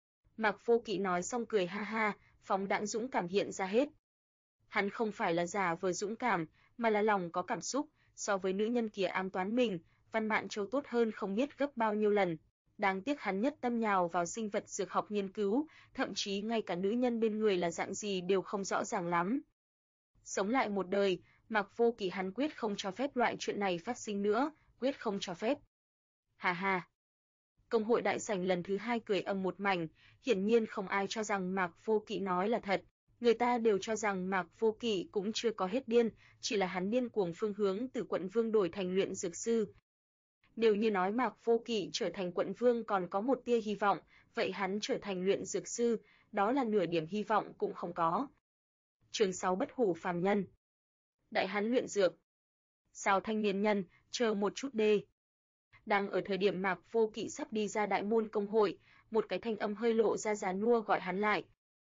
Mạc Vô Kỵ nói xong cười ha ha, phóng đãng dũng cảm hiện ra hết. Hắn không phải là giả vờ dũng cảm, mà là lòng có cảm xúc, so với nữ nhân kia ám toán mình, Văn Mạn Châu tốt hơn không biết gấp bao nhiêu lần. Đáng tiếc hắn nhất tâm nhào vào sinh vật dược học nghiên cứu, thậm chí ngay cả nữ nhân bên người là dạng gì đều không rõ ràng lắm. Sống lại một đời, Mạc Vô Kỵ hắn quyết không cho phép loại chuyện này phát sinh nữa, quyết không cho phép. Hà hà. Công hội đại sảnh lần thứ hai cười ầm một mảnh, hiển nhiên không ai cho rằng Mạc Vô Kỵ nói là thật, người ta đều cho rằng Mạc Vô Kỵ cũng chưa có hết điên, chỉ là hắn điên cuồng phương hướng từ quận vương đổi thành luyện dược sư. Nếu như nói Mạc Vô Kỵ trở thành quận vương còn có một tia hy vọng, vậy hắn trở thành luyện dược sư, đó là nửa điểm hy vọng cũng không có. Chương 6 Bất hủ phàm nhân. Đại hán luyện dược. Sao thanh niên nhân, chờ một chút đê. Đang ở thời điểm Mạc Vô Kỵ sắp đi ra đại môn công hội, một cái thanh âm hơi lộ ra già nua gọi hắn lại.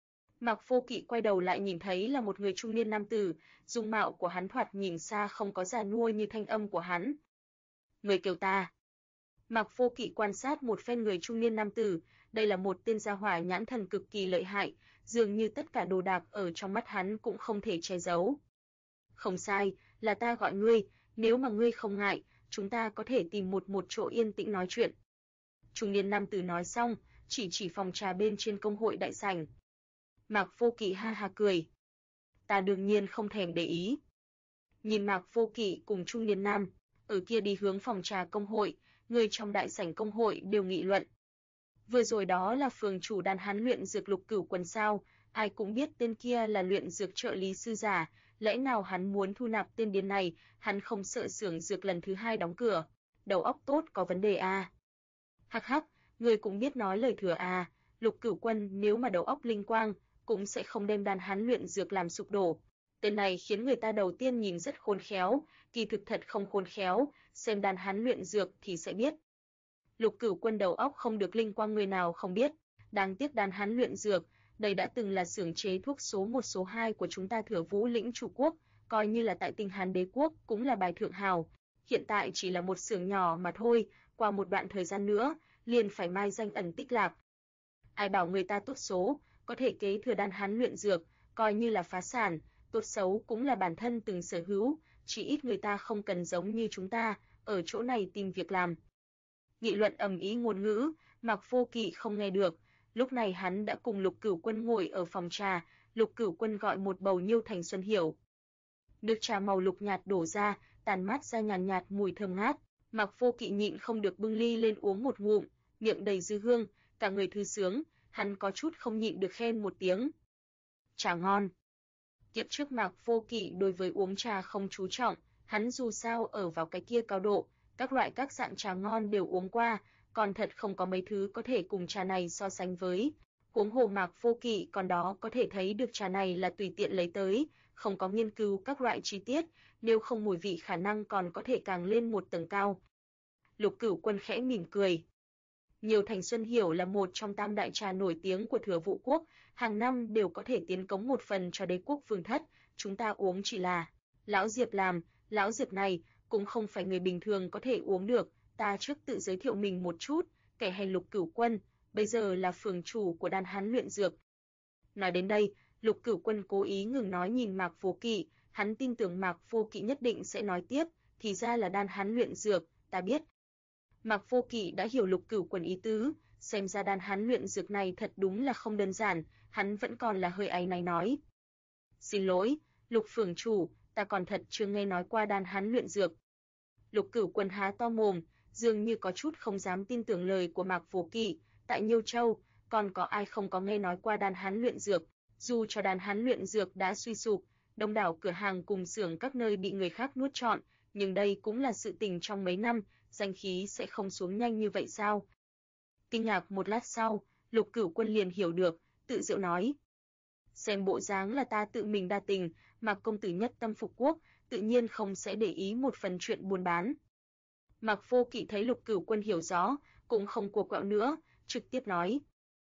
Mạc Vô Kỵ quay đầu lại nhìn thấy là một người trung niên nam tử, dung mạo của hắn thoạt nhìn xa không có già nua như thanh âm của hắn. Người kêu ta. Mạc Vô Kỵ quan sát một phen người trung niên nam tử, đây là một tên gia hỏa nhãn thần cực kỳ lợi hại, dường như tất cả đồ đạc ở trong mắt hắn cũng không thể che giấu. Không sai, là ta gọi ngươi, nếu mà ngươi không ngại, chúng ta có thể tìm một chỗ yên tĩnh nói chuyện. Trung niên nam tử nói xong, chỉ phòng trà bên trên công hội đại sảnh. Mạc Vô Kỵ ha ha cười. Ta đương nhiên không thèm để ý. Nhìn Mạc Vô Kỵ cùng trung niên nam, ở kia đi hướng phòng trà công hội, người trong đại sảnh công hội đều nghị luận. Vừa rồi đó là phường chủ đàn hán luyện dược Lục Cửu Quần sao, ai cũng biết tên kia là luyện dược trợ lý sư giả, lẽ nào hắn muốn thu nạp tên điên này, hắn không sợ xưởng dược lần thứ hai đóng cửa, đầu óc tốt có vấn đề à. Hắc hắc, người cũng biết nói lời thừa à, Lục Cửu Quân nếu mà đầu óc linh quang, cũng sẽ không đem đàn hán luyện dược làm sụp đổ. Tên này khiến người ta đầu tiên nhìn rất khôn khéo, kỳ thực thật không khôn khéo, xem đàn hán luyện dược thì sẽ biết. Lục Cửu Quân đầu óc không được linh quang người nào không biết, đáng tiếc đàn hán luyện dược, đây đã từng là xưởng chế thuốc số 1 số 2 của chúng ta Thừa Vũ lĩnh chủ quốc, coi như là tại Tinh Hán đế quốc cũng là bài thượng hào, hiện tại chỉ là một xưởng nhỏ mà thôi, qua một đoạn thời gian nữa, liền phải mai danh ẩn tích lạc. Ai bảo người ta tốt số, có thể kế thừa đàn hán luyện dược, coi như là phá sản, tốt xấu cũng là bản thân từng sở hữu, chỉ ít người ta không cần giống như chúng ta, ở chỗ này tìm việc làm. Nghị luận ầm ĩ ngôn ngữ, Mạc Vô Kỵ không nghe được, lúc này hắn đã cùng Lục Cửu Quân ngồi ở phòng trà, Lục Cửu Quân gọi một bầu Nhiêu Thành Xuân Hiểu. Nước trà màu lục nhạt đổ ra, tàn mát ra nhàn nhạt mùi thơm ngát, Mạc Vô Kỵ nhịn không được bưng ly lên uống một ngụm, miệng đầy dư hương, cả người thư sướng, hắn có chút không nhịn được khen một tiếng. Trà ngon. Kiếp trước Mạc Vô Kỵ đối với uống trà không chú trọng, hắn dù sao ở vào cái kia cao độ, các loại các dạng trà ngon đều uống qua, còn thật không có mấy thứ có thể cùng trà này so sánh với. Huống hồ Mạc Vô Kỵ còn đó có thể thấy được trà này là tùy tiện lấy tới, không có nghiên cứu các loại chi tiết, nếu không mùi vị khả năng còn có thể càng lên một tầng cao. Lục Cửu Quân khẽ mỉm cười. Nhiêu Thành Xuân Hiểu là một trong tam đại trà nổi tiếng của Thừa Vũ quốc, hàng năm đều có thể tiến cống một phần cho đế quốc vương thất, chúng ta uống chỉ là lão Diệp làm, lão Diệp này cũng không phải người bình thường có thể uống được, ta trước tự giới thiệu mình một chút, kẻ hay Lục Cửu Quân, bây giờ là phường chủ của đàn hán luyện dược. Nói đến đây, Lục Cửu Quân cố ý ngừng nói nhìn Mạc Vô Kỵ, hắn tin tưởng Mạc Vô Kỵ nhất định sẽ nói tiếp, thì ra là đàn hán luyện dược, ta biết. Mạc Vô Kỵ đã hiểu Lục Cửu Quân ý tứ, xem ra đàn hán luyện dược này thật đúng là không đơn giản, hắn vẫn còn là hơi áy náy nói. Xin lỗi, Lục phường chủ, ta còn thật chưa nghe nói qua đàn hán luyện dược. Lục Cửu Quân há to mồm, dường như có chút không dám tin tưởng lời của Mạc Vô Kỵ, tại Nhiêu Châu, còn có ai không có nghe nói qua đàn hán luyện dược, dù cho đàn hán luyện dược đã suy sụp, đông đảo cửa hàng cùng xưởng các nơi bị người khác nuốt trọn, nhưng đây cũng là sự tình trong mấy năm, danh khí sẽ không xuống nhanh như vậy sao? Kinh ngạc một lát sau, Lục Cửu Quân liền hiểu được, tự giễu nói. Xem bộ dáng là ta tự mình đa tình, Mạc công tử nhất tâm phục quốc, tự nhiên không sẽ để ý một phần chuyện buôn bán. Mạc Vô Kỵ thấy Lục Cửu Quân hiểu rõ, cũng không cua quẹo nữa, trực tiếp nói: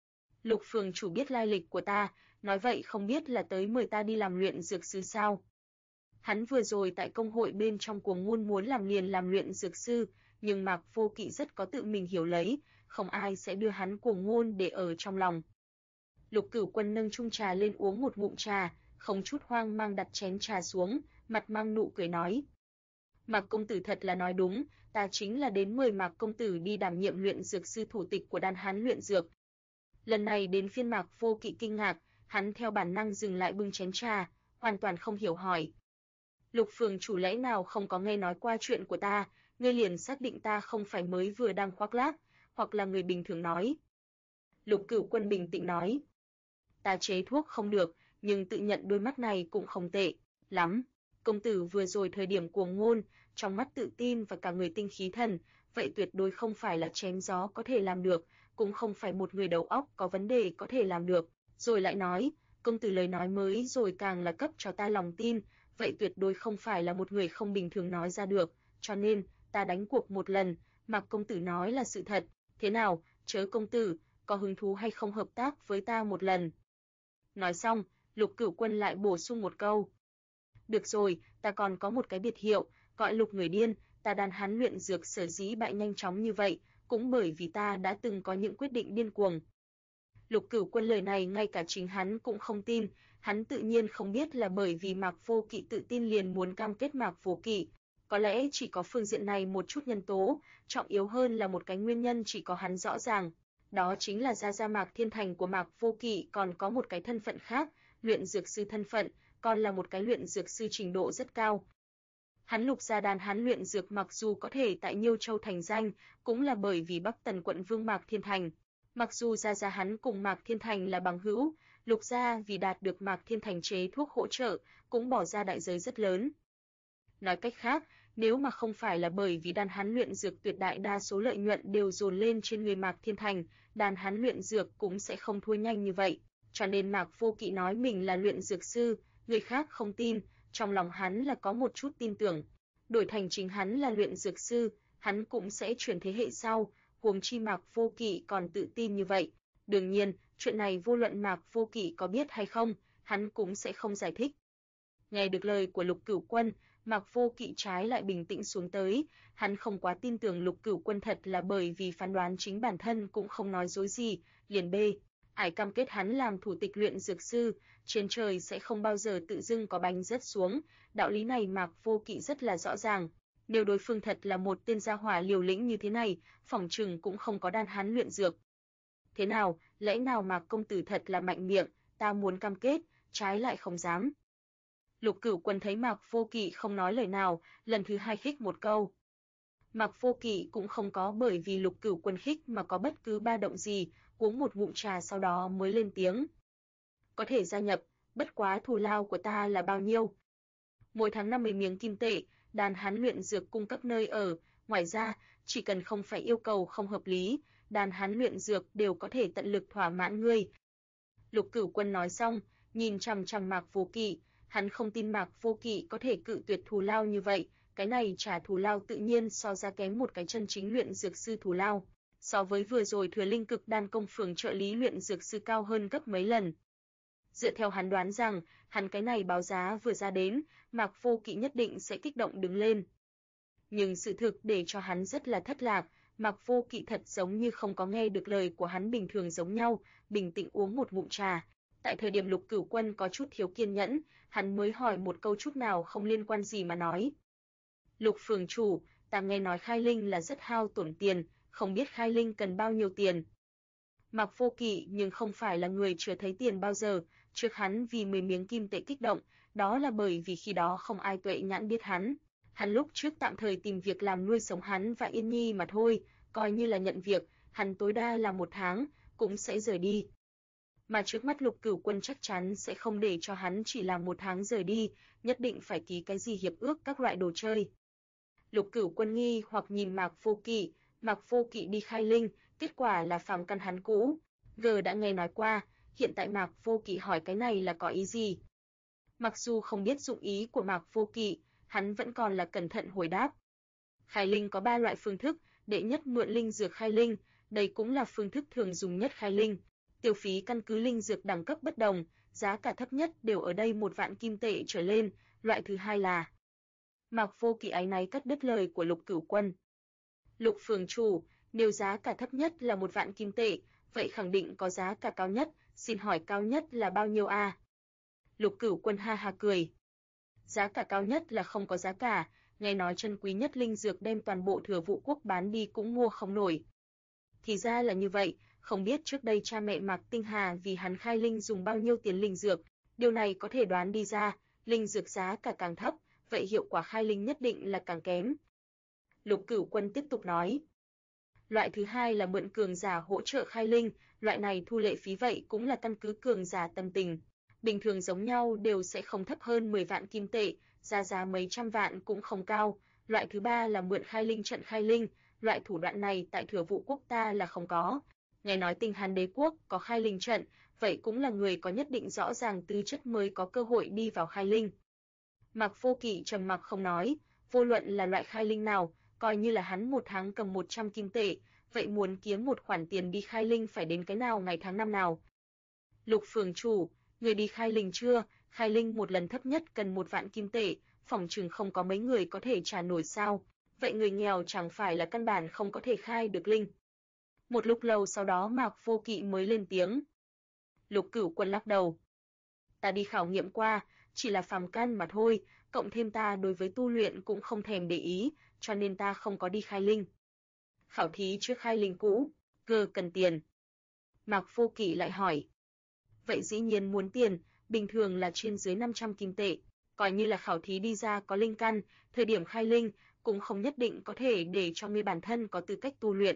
Lục phường chủ biết lai lịch của ta, nói vậy không biết là tới mời ta đi làm luyện dược sư sao? Hắn vừa rồi tại công hội bên trong cuồng ngôn muốn làm liền làm luyện dược sư, nhưng Mạc Vô Kỵ rất có tự mình hiểu lấy, không ai sẽ đưa hắn cuồng ngôn để ở trong lòng. Lục Cửu Quân nâng chung trà lên uống một ngụm trà, không chút hoang mang đặt chén trà xuống, mặt mang nụ cười nói: Mạc công tử thật là nói đúng, ta chính là đến mời Mạc công tử đi đảm nhiệm luyện dược sư thủ tịch của Đan Hán luyện dược. Lần này đến phiên Mạc Vô Kỵ kinh ngạc, hắn theo bản năng dừng lại bưng chén trà, hoàn toàn không hiểu hỏi: Lục phường chủ lẽ nào không có nghe nói qua chuyện của ta, ngươi liền xác định ta không phải mới vừa đang khoác lác, hoặc là người bình thường nói. Lục Cửu Quân bình tĩnh nói: Ta chế thuốc không được, nhưng tự nhận đôi mắt này cũng không tệ lắm. Công tử vừa rồi thời điểm cuồng ngôn, trong mắt tự tin và cả người tinh khí thần, vậy tuyệt đối không phải là chém gió có thể làm được, cũng không phải một người đầu óc có vấn đề có thể làm được. Rồi lại nói, công tử lời nói mới rồi càng là cấp cho ta lòng tin, vậy tuyệt đối không phải là một người không bình thường nói ra được, cho nên ta đánh cuộc một lần, Mạc công tử nói là sự thật. Thế nào, Chớ công tử, có hứng thú hay không hợp tác với ta một lần? Nói xong, Lục Cửu Quân lại bổ sung một câu: Được rồi, ta còn có một cái biệt hiệu, gọi Lục người điên, ta Đan Hán luyện dược sở dĩ bại nhanh chóng như vậy, cũng bởi vì ta đã từng có những quyết định điên cuồng. Lục Cửu Quân lời này ngay cả chính hắn cũng không tin, hắn tự nhiên không biết là bởi vì Mạc Vô Kỵ tự tin liền muốn cam kết Mạc Vô Kỵ. Có lẽ chỉ có phương diện này một chút nhân tố, trọng yếu hơn là một cái nguyên nhân chỉ có hắn rõ ràng. Đó chính là gia Mạc Thiên Thành của Mạc Vô Kỵ còn có một cái thân phận khác, luyện dược sư thân phận, còn là một cái luyện dược sư trình độ rất cao. Hắn Lục gia Đan Hán luyện dược mặc dù có thể tại Nhiêu Châu thành danh, cũng là bởi vì Bắc Tần quận vương Mạc Thiên Thành. Mặc dù gia hắn cùng Mạc Thiên Thành là bằng hữu, Lục gia vì đạt được Mạc Thiên Thành chế thuốc hỗ trợ, cũng bỏ ra đại giới rất lớn. Nói cách khác, nếu mà không phải là bởi vì Đan Hán luyện dược tuyệt đại đa số lợi nhuận đều dồn lên trên người Mạc Thiên Thành, Đan Hán luyện dược cũng sẽ không thua nhanh như vậy. Cho nên Mạc Vô Kỵ nói mình là luyện dược sư, người khác không tin, trong lòng hắn là có một chút tin tưởng. Đổi thành chính hắn là luyện dược sư, hắn cũng sẽ chuyển thế hệ sau, huống chi Mạc Vô Kỵ còn tự tin như vậy. Đương nhiên, chuyện này vô luận Mạc Vô Kỵ có biết hay không, hắn cũng sẽ không giải thích. Nghe được lời của Lục Cửu Quân, Mạc Vô Kỵ trái lại bình tĩnh xuống tới, hắn không quá tin tưởng Lục Cửu Quân thật là bởi vì phán đoán chính bản thân cũng không nói dối gì, liền ải cam kết hắn làm thủ tịch luyện dược sư, trên trời sẽ không bao giờ tự dưng có bánh rớt xuống, đạo lý này Mạc Vô Kỵ rất là rõ ràng. Nếu đối phương thật là một tên gia hỏa liều lĩnh như thế này, phỏng chừng cũng không có Đan Hán luyện dược. Thế nào, lẽ nào Mạc công tử thật là mạnh miệng, ta muốn cam kết, trái lại không dám. Lục Cửu Quân thấy Mạc Vô Kỵ không nói lời nào, lần thứ hai khích một câu. Mạc Vô Kỵ cũng không có bởi vì Lục Cửu Quân khích mà có bất cứ ba động gì, uống một ngụm trà sau đó mới lên tiếng. Có thể gia nhập, bất quá thù lao của ta là bao nhiêu? Mỗi tháng 50 miếng kim tệ, Đan Hán luyện dược cung cấp nơi ở, ngoài ra, chỉ cần không phải yêu cầu không hợp lý, Đan Hán luyện dược đều có thể tận lực thỏa mãn ngươi. Lục Cửu Quân nói xong, nhìn chằm chằm Mạc Vô Kỵ, hắn không tin Mạc Vô Kỵ có thể cự tuyệt thù lao như vậy, cái này trả thù lao tự nhiên so ra kém một cái chân chính luyện dược sư thù lao, so với vừa rồi Thừa Linh Cực Đan công phường trợ lý luyện dược sư cao hơn gấp mấy lần. Dựa theo hắn đoán rằng, hắn cái này báo giá vừa ra đến, Mạc Vô Kỵ nhất định sẽ kích động đứng lên. Nhưng sự thực để cho hắn rất là thất lạc, Mạc Vô Kỵ thật giống như không có nghe được lời của hắn bình thường giống nhau, bình tĩnh uống một ngụm trà. Tại thời điểm Lục Cửu Quân có chút thiếu kiên nhẫn, hắn mới hỏi một câu chút nào không liên quan gì mà nói. Lục phường chủ, ta nghe nói khai linh là rất hao tổn tiền, không biết khai linh cần bao nhiêu tiền. Mạc Vô Kỵ nhưng không phải là người chưa thấy tiền bao giờ, trước hắn vì 10 miếng kim tệ kích động, đó là bởi vì khi đó không ai tuệ nhãn biết hắn. Hắn lúc trước tạm thời tìm việc làm nuôi sống hắn và Yên Nhi mà thôi, coi như là nhận việc, hắn tối đa là 1 tháng, cũng sẽ rời đi. Mà trước mắt Lục Cửu Quân chắc chắn sẽ không để cho hắn chỉ làm 1 tháng rời đi, nhất định phải ký cái gì hiệp ước các loại đồ chơi. Lục Cửu Quân nghi hoặc nhìn Mạc Vô Kỵ đi khai linh, kết quả là phàm căn hắn cũ. Đã nghe nói qua, Hiện tại Mạc Vô Kỵ hỏi cái này là có ý gì? Mặc dù không biết dụng ý của Mạc Vô Kỵ, hắn vẫn còn là cẩn thận hồi đáp. Khai linh có 3 loại phương thức, đệ nhất mượn linh dược khai linh, đây cũng là phương thức thường dùng nhất khai linh. Tiêu phí căn cứ linh dược đẳng cấp bất đồng, giá cả thấp nhất đều ở đây 1 vạn kim tệ trở lên, loại thứ hai là. Mạc Vô Kỵ áy náy cắt đứt lời của Lục Cửu Quân. Lục phường chủ, nếu giá cả thấp nhất là 1 vạn kim tệ, vậy khẳng định có giá cả cao nhất, xin hỏi cao nhất là bao nhiêu a? Lục Cửu Quân ha ha cười. Giá cả cao nhất là không có giá cả, nghe nói chân quý nhất linh dược đem toàn bộ Thừa Vũ quốc bán đi cũng mua không nổi. Thì ra là như vậy, không biết trước đây cha mẹ Mạc Tinh Hà vì hắn khai linh dùng bao nhiêu tiền linh dược, điều này có thể đoán đi ra, linh dược giá cả càng thấp, vậy hiệu quả khai linh nhất định là càng kém. Lục Cửu Quân tiếp tục nói. Loại thứ hai là mượn cường giả hỗ trợ khai linh, loại này thu lệ phí vậy cũng là căn cứ cường giả tâm tình. Bình thường giống nhau đều sẽ không thấp hơn 10 vạn kim tệ, giá mấy trăm vạn cũng không cao. Loại thứ ba là mượn khai linh trận khai linh, loại thủ đoạn này tại Thừa Vũ quốc ta là không có. Nghe nói Tinh Hàn Đế quốc có khai linh trận, vậy cũng là người có nhất định rõ ràng tư chất mới có cơ hội đi vào khai linh. Mạc Vô Kỵ trầm mặc không nói, vô luận là loại khai linh nào, coi như là hắn một tháng cầm 100 kim tệ, vậy muốn kiếm một khoản tiền đi khai linh phải đến cái nào ngày tháng năm nào. Lục phường chủ, người đi khai linh chưa? Khai linh một lần thấp nhất cần 1 vạn kim tệ, phỏng chừng không có mấy người có thể trả nổi sao? Vậy người nghèo chẳng phải là căn bản không có thể khai được linh. Một lúc lâu sau đó Mạc Vô Kỵ mới lên tiếng. Lục Cửu Quân lắc đầu. Ta đi khảo nghiệm qua, chỉ là phàm căn mà thôi, cộng thêm ta đối với tu luyện cũng không thèm để ý, cho nên ta không có đi khai linh. Khảo thí trước khai linh cũ, cần tiền. Mạc Vô Kỵ lại hỏi. Vậy dĩ nhiên muốn tiền, bình thường là trên dưới 500 kim tệ, coi như là khảo thí đi ra có linh căn, thời điểm khai linh cũng không nhất định có thể để cho người bản thân có tư cách tu luyện.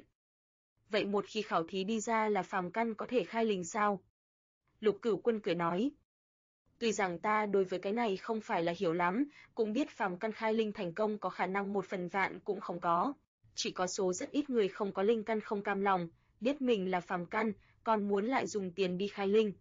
Vậy một khi khảo thí đi ra là phàm căn có thể khai linh sao? Lục Cửu Quân cười nói. Tuy rằng ta đối với cái này không phải là hiểu lắm, cũng biết phàm căn khai linh thành công có khả năng 1 phần vạn cũng không có. Chỉ có số rất ít người không có linh căn không cam lòng, biết mình là phàm căn, còn muốn lại dùng tiền đi khai linh.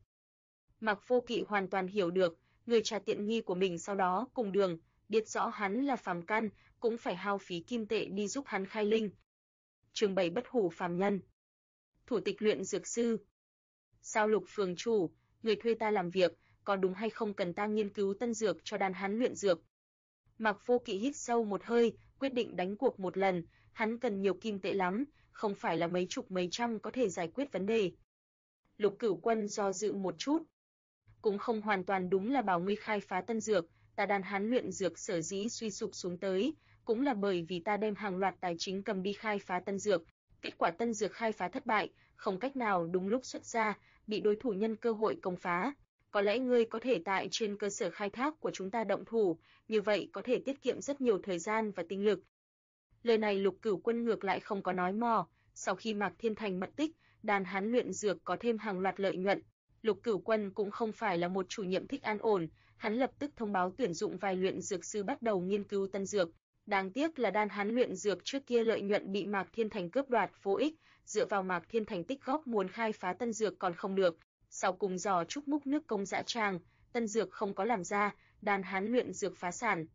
Mạc Vô Kỵ hoàn toàn hiểu được, người trả tiện nghi của mình sau đó cùng đường, biết rõ hắn là phàm căn, cũng phải hao phí kim tệ đi giúp hắn khai linh. Chương 7 Bất hủ phàm nhân. Thủ tịch luyện dược sư. Sao Lục phường chủ, người thuê ta làm việc, có đúng hay không cần ta nghiên cứu tân dược cho đàn hắn luyện dược? Mạc Vô Kỵ hít sâu một hơi, quyết định đánh cuộc một lần, hắn cần nhiều kim tệ lắm, không phải là mấy chục mấy trăm có thể giải quyết vấn đề. Lục Cửu Quân do dự một chút. Cũng không hoàn toàn đúng là bảo ngươi khai phá tân dược, ta đàn hắn luyện dược sở dĩ suy sụp xuống tới, cũng là bởi vì ta đem hàng loạt tài chính cầm đi khai phá tân dược, kết quả tân dược khai phá thất bại, không cách nào đúng lúc xuất ra, bị đối thủ nhân cơ hội công phá. Có lẽ ngươi có thể tại trên cơ sở khai thác của chúng ta động thủ, như vậy có thể tiết kiệm rất nhiều thời gian và tinh lực. Lời này Lục Cửu Quân ngược lại không có nói mò, sau khi Mạc Thiên Thành mất tích, đàn hắn luyện dược có thêm hàng loạt lợi nhuận. Lục Cửu Quân cũng không phải là một chủ nhiệm thích an ổn, hắn lập tức thông báo tuyển dụng vài luyện dược sư bắt đầu nghiên cứu tân dược. Đáng tiếc là đan hắn luyện dược trước kia lợi nhuận bị Mạc Thiên Thành cướp đoạt vô ích, dựa vào Mạc Thiên Thành tích góp muốn khai phá tân dược còn không được, sau cùng giò trúc múc nước công dã tràng, tân dược không có làm ra, đan hắn luyện dược phá sản.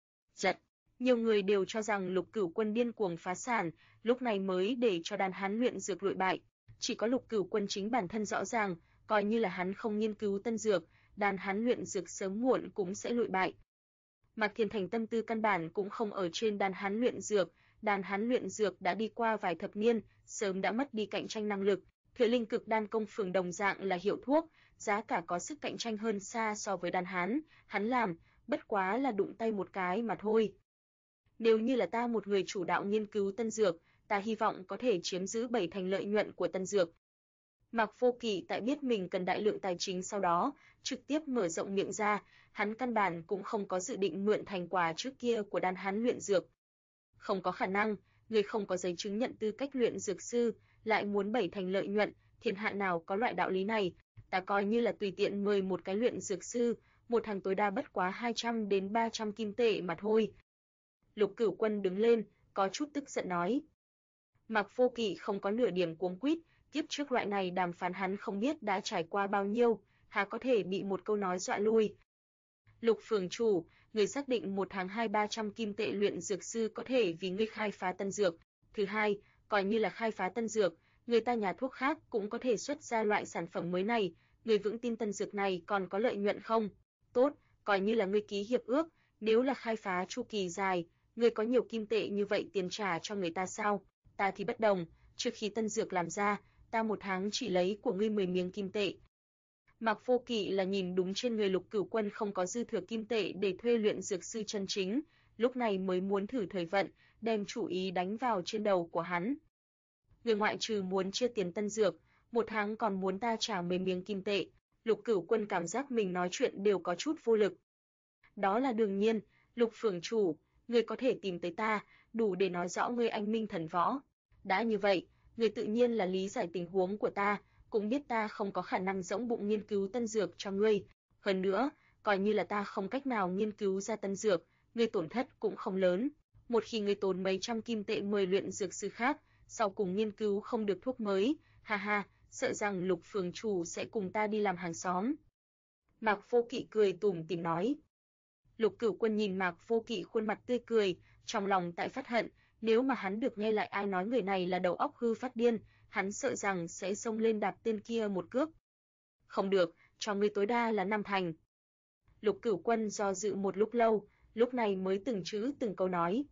Nhiều người đều cho rằng Lục Cửu Quân điên cuồng phá sản, lúc này mới để cho đan hắn luyện dược lụi bại. Chỉ có Lục Cửu Quân chính bản thân rõ ràng, coi như là hắn không nghiên cứu tân dược, đan hắn luyện dược sớm muộn cũng sẽ lụi bại. Mạc Thiên Thành tâm tư căn bản cũng không ở trên đan hắn luyện dược, đan hắn luyện dược đã đi qua vài thập niên, sớm đã mất đi cạnh tranh năng lực. Thuế linh cực đan công phường đồng dạng là hiệu thuốc, giá cả có sức cạnh tranh hơn xa so với đan hắn làm, bất quá là đụng tay một cái mà thôi. Nếu như là ta một người chủ đạo nghiên cứu tân dược, ta hy vọng có thể chiếm giữ 7 thành lợi nhuận của tân dược. Mạc Vô Kỵ tại biết mình cần đại lượng tài chính sau đó, trực tiếp mở rộng miệng ra, hắn căn bản cũng không có dự định mượn thành quả trước kia của đan hắn luyện dược. Không có khả năng, người không có giấy chứng nhận tư cách luyện dược sư, lại muốn 7 thành lợi nhuận, thiên hạ nào có loại đạo lý này, ta coi như là tùy tiện mời một cái luyện dược sư, một tháng tối đa bất quá 200 đến 300 kim tệ mà thôi. Lục Cửu Quân đứng lên, có chút tức giận nói. Mạc Vô Kỵ không có nửa điểm cuống quýt, Kiếp trước loại này đàm phán hắn không biết đã trải qua bao nhiêu, há có thể bị một câu nói dọa lui. Lục phường chủ, người xác định 1 tháng 200-300 kim tệ luyện dược sư có thể vì ngươi khai phá tân dược. Thứ hai, coi như là khai phá tân dược, người ta nhà thuốc khác cũng có thể xuất ra loại sản phẩm mới này, người vững tin tân dược này còn có lợi nhuận không? Tốt, coi như là ngươi ký hiệp ước, nếu là khai phá chu kỳ dài, ngươi có nhiều kim tệ như vậy tiền trả cho người ta sao? Ta thì bất đồng, trước khi tân dược làm ra, ta 1 tháng chỉ lấy của ngươi 10 miếng kim tệ. Mạc Vô Kỵ là nhìn đúng trên người Lục Cửu Quân không có dư thừa kim tệ để thuê luyện dược sư chân chính, lúc này mới muốn thử thời vận, đem chủ ý đánh vào trên đầu của hắn. Người ngoại trừ muốn chia tiền tân dược, 1 tháng còn muốn ta trả 10 miếng kim tệ, Lục Cửu Quân cảm giác mình nói chuyện đều có chút vô lực. Đó là đương nhiên, Lục phường chủ, ngươi có thể tìm tới ta, đủ để nói rõ ngươi anh minh thần võ. Đã như vậy, ngươi tự nhiên là lý giải tình huống của ta, cũng biết ta không có khả năng rỗng bụng nghiên cứu tân dược cho ngươi. Hơn nữa, coi như là ta không cách nào nghiên cứu ra tân dược, ngươi tổn thất cũng không lớn. Một khi ngươi tốn mấy trăm kim tệ mời luyện dược sư khác, sau cùng nghiên cứu không được thuốc mới, ha ha, sợ rằng Lục phường chủ sẽ cùng ta đi làm hàng xóm. Mạc Vô Kỵ cười tủm tỉm nói. Lục Cửu Quân nhìn Mạc Vô Kỵ khuôn mặt tươi cười, trong lòng tại phát hận, nếu mà hắn được nghe lại ai nói người này là đầu óc hư phát điên, hắn sợ rằng sẽ xông lên đạp tên kia một cước. Không được, cho ngươi tối đa là 5 thành. Lục Cửu Quân do dự một lúc lâu, lúc này mới từng chữ từng câu nói.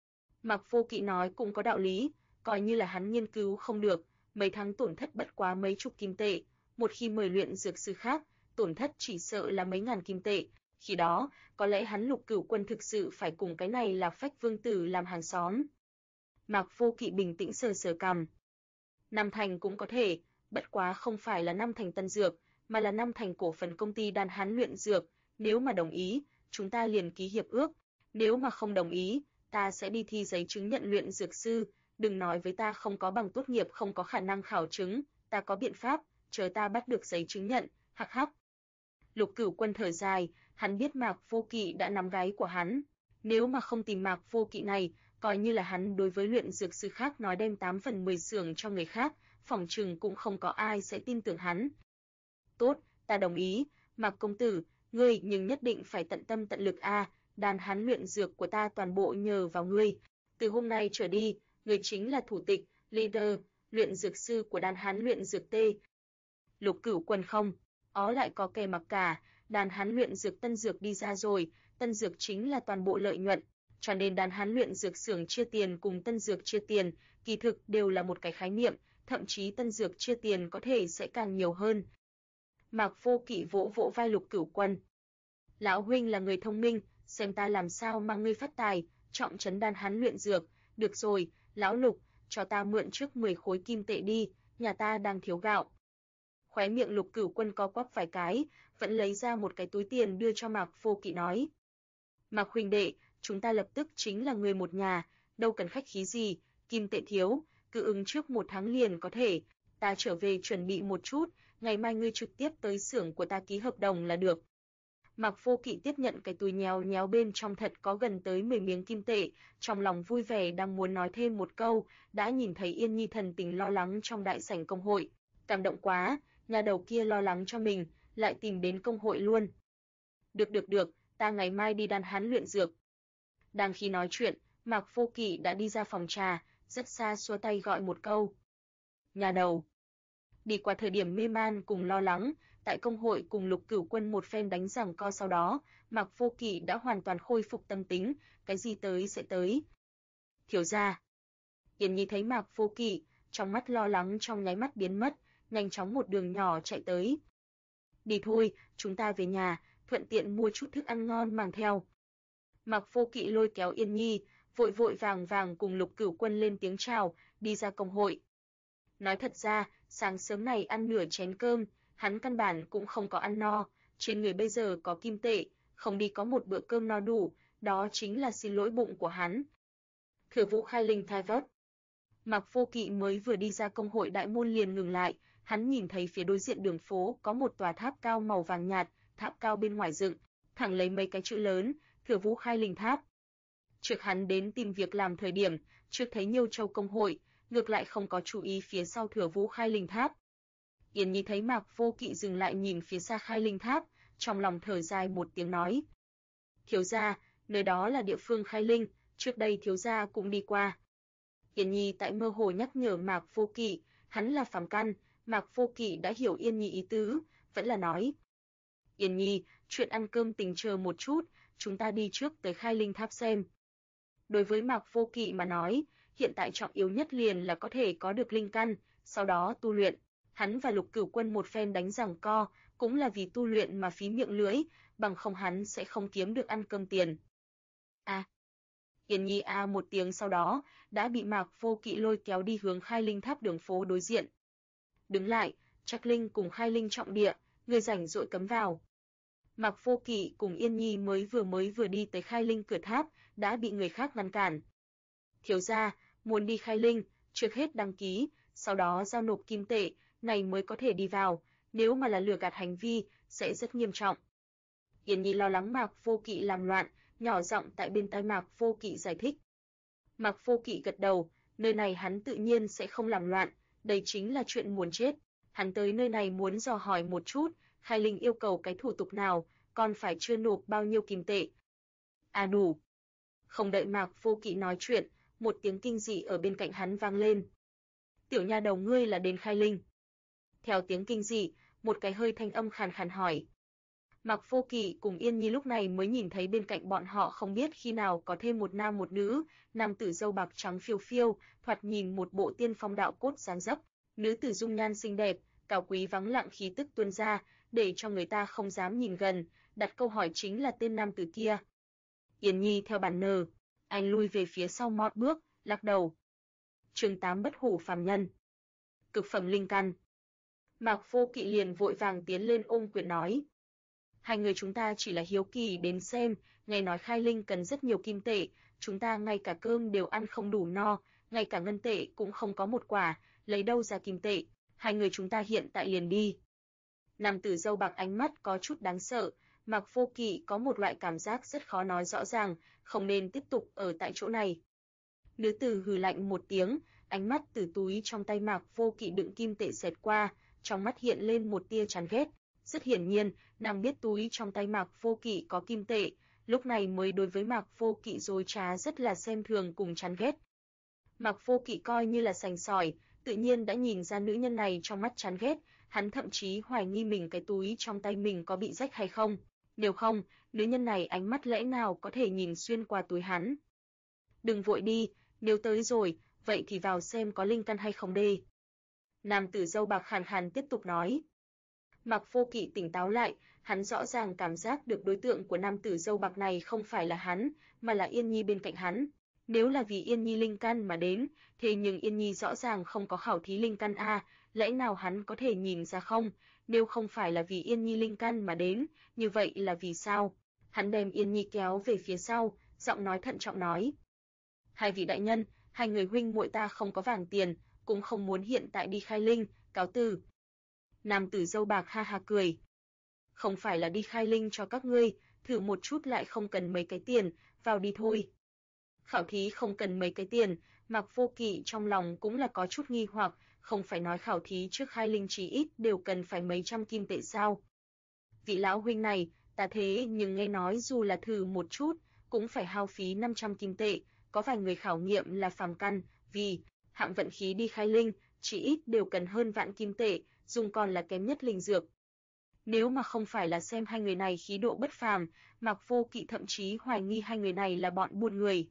Mạc Vô Kỵ nói cũng có đạo lý, coi như là hắn nghiên cứu không được, mấy tháng tổn thất bất quá mấy chục kim tệ, một khi mời luyện dược sư khác, tổn thất chỉ sợ là mấy ngàn kim tệ. Khi đó, có lẽ hắn Lục Cửu Quân thực sự phải cùng cái này là Phách Vương tử làm hàng xóm. Mạc Vô Kỵ bình tĩnh sờ sờ cằm. 5 thành cũng có thể, bất quá không phải là 5 thành tân dược, mà là 5 thành cổ phần công ty Đan Hán luyện dược, nếu mà đồng ý, chúng ta liền ký hiệp ước, nếu mà không đồng ý, ta sẽ đi thi giấy chứng nhận luyện dược sư, đừng nói với ta không có bằng tốt nghiệp không có khả năng khảo chứng, ta có biện pháp, chờ ta bắt được giấy chứng nhận, hắc hắc. Lục Cửu Quân thở dài, hắn biết Mạc Vô Kỵ đã nắm gáy của hắn, nếu mà không tìm Mạc Vô Kỵ này, coi như là hắn đối với luyện dược sư khác nói đem 8 phần 10 xưởng cho người khác, phỏng chừng cũng không có ai sẽ tin tưởng hắn. Tốt, ta đồng ý, Mạc công tử, ngươi nhưng nhất định phải tận tâm tận lực a, Đan Hán luyện dược của ta toàn bộ nhờ vào ngươi. Từ hôm nay trở đi, ngươi chính là thủ tịch, leader, luyện dược sư của Đan Hán luyện dược T. Lục Cửu Quân không, lại có kẻ mặc cả, Đan Hán luyện dược tân dược đi ra rồi, tân dược chính là toàn bộ lợi nhuận, cho nên Đan Hán luyện dược xưởng chia tiền cùng tân dược chia tiền, kỳ thực đều là một cái khái niệm, thậm chí tân dược chia tiền có thể sẽ càng nhiều hơn. Mạc Vô Kỵ vỗ vỗ vai Lục Cửu Quân. Lão huynh là người thông minh, xem ta làm sao mà ngươi phát tài, trọng trấn Đan Hán luyện dược, được rồi, lão Lục, cho ta mượn trước 10 khối kim tệ đi, nhà ta đang thiếu gạo. Khóe miệng Lục Cửu Quân co quắp vài cái, vẫn lấy ra một cái túi tiền đưa cho Mạc Vô Kỵ nói. Mạc huynh đệ, chúng ta lập tức chính là người một nhà, đâu cần khách khí gì, kim tệ thiếu, cứ ứng trước 1 tháng liền có thể, ta trở về chuẩn bị một chút, ngày mai ngươi trực tiếp tới xưởng của ta ký hợp đồng là được. Mạc Vô Kỵ tiếp nhận cái túi nhéo nhéo bên trong thật có gần tới 10 miếng kim tệ, trong lòng vui vẻ đang muốn nói thêm một câu, đã nhìn thấy Yên Nhi thần tình lo lắng trong đại sảnh công hội, cảm động quá, nhà đầu kia lo lắng cho mình, lại tìm đến công hội luôn. Được, ta ngày mai đi Đan Hán luyện dược. Đang khi nói chuyện, Mạc Vô Kỵ đã đi ra phòng trà, rất xa xua tay gọi một câu. Nhà đầu. Đi qua thời điểm mê man cùng lo lắng, tại công hội cùng Lục Cửu Quân một phen đánh giằng co sau đó, Mạc Vô Kỵ đã hoàn toàn khôi phục tâm tính, cái gì tới sẽ tới. Thiếu gia. Yên Nhi thấy Mạc Vô Kỵ, trong mắt lo lắng trong nháy mắt biến mất, nhanh chóng một đường nhỏ chạy tới. Đi thôi, chúng ta về nhà, thuận tiện mua chút thức ăn ngon mang theo. Mạc Vô Kỵ lôi kéo Yên Nhi, vội vội vàng cùng Lục Cửu Quân lên tiếng chào, đi ra công hội. Nói thật ra, sáng sớm này ăn nửa chén cơm, hắn căn bản cũng không có ăn no, trên người bây giờ có kim tệ, không đi có một bữa cơm no đủ, đó chính là xin lỗi bụng của hắn. Thừa Vũ Khai Linh thai vớt. Mạc Vô Kỵ mới vừa đi ra công hội đại môn liền ngừng lại, hắn nhìn thấy phía đối diện đường phố có một tòa tháp cao màu vàng nhạt, tháp cao bên ngoài dựng, thẳng lấy mấy cái chữ lớn, Thừa Vũ Khai Linh tháp. Trước hắn đến tìm việc làm thời điểm, trước thấy Nhiêu Châu công hội, ngược lại không có chú ý phía sau Thừa Vũ Khai Linh Tháp. Yên Nhi thấy Mạc Vô Kỵ dừng lại nhìn phía xa Khai Linh Tháp, trong lòng thở dài một tiếng nói: "Thiếu gia, nơi đó là địa phương Khai Linh, trước đây thiếu gia cũng đi qua." Yên Nhi tại mơ hồ nhắc nhở Mạc Vô Kỵ, hắn là phàm căn. Mạc Vô Kỵ đã hiểu Yên Nhi ý tứ, vẫn là nói: "Yên Nhi, chuyện ăn cơm tình chờ một chút, chúng ta đi trước tới Khai Linh Tháp xem." Đối với Mạc Vô Kỵ mà nói, hiện tại trọng yếu nhất liền là có thể có được linh căn, sau đó tu luyện. Hắn và Lục Cửu Quân một phen đánh giằng co, cũng là vì tu luyện mà phí miệng lưỡi, bằng không hắn sẽ không kiếm được ăn cơm tiền. Yên Nhi một tiếng sau đó, đã bị Mạc Vô Kỵ lôi kéo đi hướng Khai Linh Tháp đường phố đối diện. "Đứng lại, Trác Linh cùng Khai Linh trọng địa, người rảnh rỗi cấm vào." Mạc Vô Kỵ cùng Yên Nhi mới vừa đi tới Khai Linh cửa tháp, đã bị người khác ngăn cản. "Thiếu gia, muốn đi Khai Linh, trước hết đăng ký, sau đó giao nộp kim tệ, này mới có thể đi vào, nếu mà là lừa gạt hành vi, sẽ rất nghiêm trọng." Yên Nhi lo lắng Mạc Vô Kỵ làm loạn, nhỏ giọng tại bên tai Mạc Vô Kỵ giải thích. Mạc Vô Kỵ gật đầu, nơi này hắn tự nhiên sẽ không làm loạn, đây chính là chuyện muốn chết. Hắn tới nơi này muốn dò hỏi một chút, Khai Linh yêu cầu cái thủ tục nào, còn phải chưa nộp bao nhiêu kim tệ. Đủ. Không đợi Mạc Vô Kỵ nói chuyện, một tiếng kinh dị ở bên cạnh hắn vang lên. "Tiểu nha đầu ngươi là đến Khai Linh?" Theo tiếng kinh dị, một cái hơi thanh âm khàn khàn hỏi. Mạc Vô Kỵ cùng Yên Nhi lúc này mới nhìn thấy bên cạnh bọn họ không biết khi nào có thêm một nam một nữ, nam tử râu bạc trắng phiêu phiêu, thoạt nhìn một bộ tiên phong đạo cốt dáng dấp, nữ tử dung nhan xinh đẹp, cao quý vắng lặng khí tức tuôn ra, để cho người ta không dám nhìn gần, đặt câu hỏi chính là tên nam tử kia. Yên Nhi theo bản nờ, anh lui về phía sau một bước, lắc đầu. Chương 8 Bất hủ phàm nhân. Cực phẩm linh căn. Mạc Vô Kỵ liền vội vàng tiến lên ôm quyền nói: "Hai người chúng ta chỉ là hiếu kỳ đến xem, nghe nói Khai Linh cần rất nhiều kim tệ, chúng ta ngay cả cơm đều ăn không đủ no, ngay cả ngân tệ cũng không có một quả, lấy đâu ra kim tệ, hai người chúng ta hiện tại liền đi." Nam tử râu bạc ánh mắt có chút đáng sợ, Mạc Vô Kỵ có một loại cảm giác rất khó nói rõ ràng, không nên tiếp tục ở tại chỗ này. Nữ tử hừ lạnh một tiếng, ánh mắt từ túi trong tay Mạc Vô Kỵ đựng kim tệ xẹt qua, trong mắt hiện lên một tia chán ghét. Rất hiển nhiên, nàng biết túi trong tay Mạc Vô Kỵ có kim tệ, lúc này mới đối với Mạc Vô Kỵ dối trá rất là xem thường cùng chán ghét. Mạc Vô Kỵ coi như là sành sỏi, tự nhiên đã nhìn ra nữ nhân này trong mắt chán ghét, hắn thậm chí hoài nghi mình cái túi trong tay mình có bị rách hay không. Nếu không, nữ nhân này ánh mắt lẽ nào có thể nhìn xuyên qua túi hắn. "Đừng vội đi, nếu tới rồi, vậy thì vào xem có linh căn hay không đi." Nam tử râu bạc khàn khàn tiếp tục nói. Mạc Vô Kỵ tỉnh táo lại, hắn rõ ràng cảm giác được đối tượng của nam tử râu bạc này không phải là hắn, mà là Yên Nhi bên cạnh hắn. Nếu là vì Yên Nhi linh căn mà đến, thế nhưng Yên Nhi rõ ràng không có khảo thí linh căn lẽ nào hắn có thể nhìn ra không? Nếu không phải là vì Yên Nhi linh căn mà đến, như vậy là vì sao? Hắn đem Yên Nhi kéo về phía sau, giọng nói thận trọng nói: "Hai vị đại nhân, hai người huynh muội ta không có vàng tiền, cũng không muốn hiện tại đi Khai Linh, cáo từ." Nam tử râu bạc ha ha cười. "Không phải là đi Khai Linh cho các ngươi, thử một chút lại không cần mấy cái tiền, vào đi thôi." Khảo thí không cần mấy cái tiền, Mạc Vô Kỵ trong lòng cũng là có chút nghi hoặc, không phải nói khảo thí trước Khai Linh chí ít đều cần phải mấy trăm kim tệ sao? Vị lão huynh này, ta thế nhưng nghe nói dù là thử một chút, cũng phải hao phí 500 kim tệ, có vài người khảo nghiệm là phàm căn, vì hạng vận khí đi Khai Linh, chỉ ít đều cần hơn vạn kim tệ, dùng còn là kém nhất linh dược. Nếu mà không phải là xem hai người này khí độ bất phàm, Mạc Vô Kỵ thậm chí hoài nghi hai người này là bọn buôn người.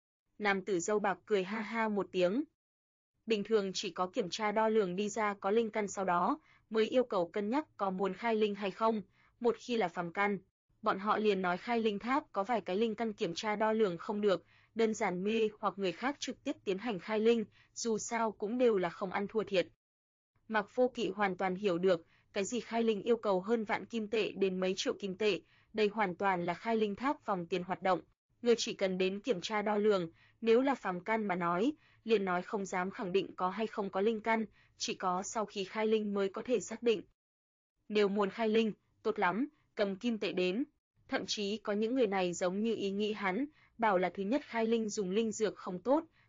Nam tử râu bạc cười ha ha một tiếng. Bình thường chỉ có kiểm tra đo lường đi ra có linh căn sau đó, mới yêu cầu cân nhắc có muốn khai linh hay không, một khi là phàm căn, bọn họ liền nói Khai Linh Tháp có vài cái linh căn kiểm tra đo lường không được, đơn giản mê hoặc người khác trực tiếp tiến hành khai linh, dù sao cũng đều là không ăn thua thiệt. Mạc Vô Kỵ hoàn toàn hiểu được, cái gì khai linh yêu cầu hơn vạn kim tệ đến mấy triệu kim tệ, đây hoàn toàn là Khai Linh Tháp vòng tiền hoạt động. Người chỉ cần đến kiểm tra đo lường, nếu là phàm căn mà nói, liền nói không dám khẳng định có hay không có linh căn, chỉ có sau khi khai linh mới có thể xác định. Nếu muốn khai linh, tốt lắm, cầm kim tệ đến. Thậm chí có những người này giống như ý nghĩ hắn, bảo là thứ nhất khai linh dùng linh dược không tốt,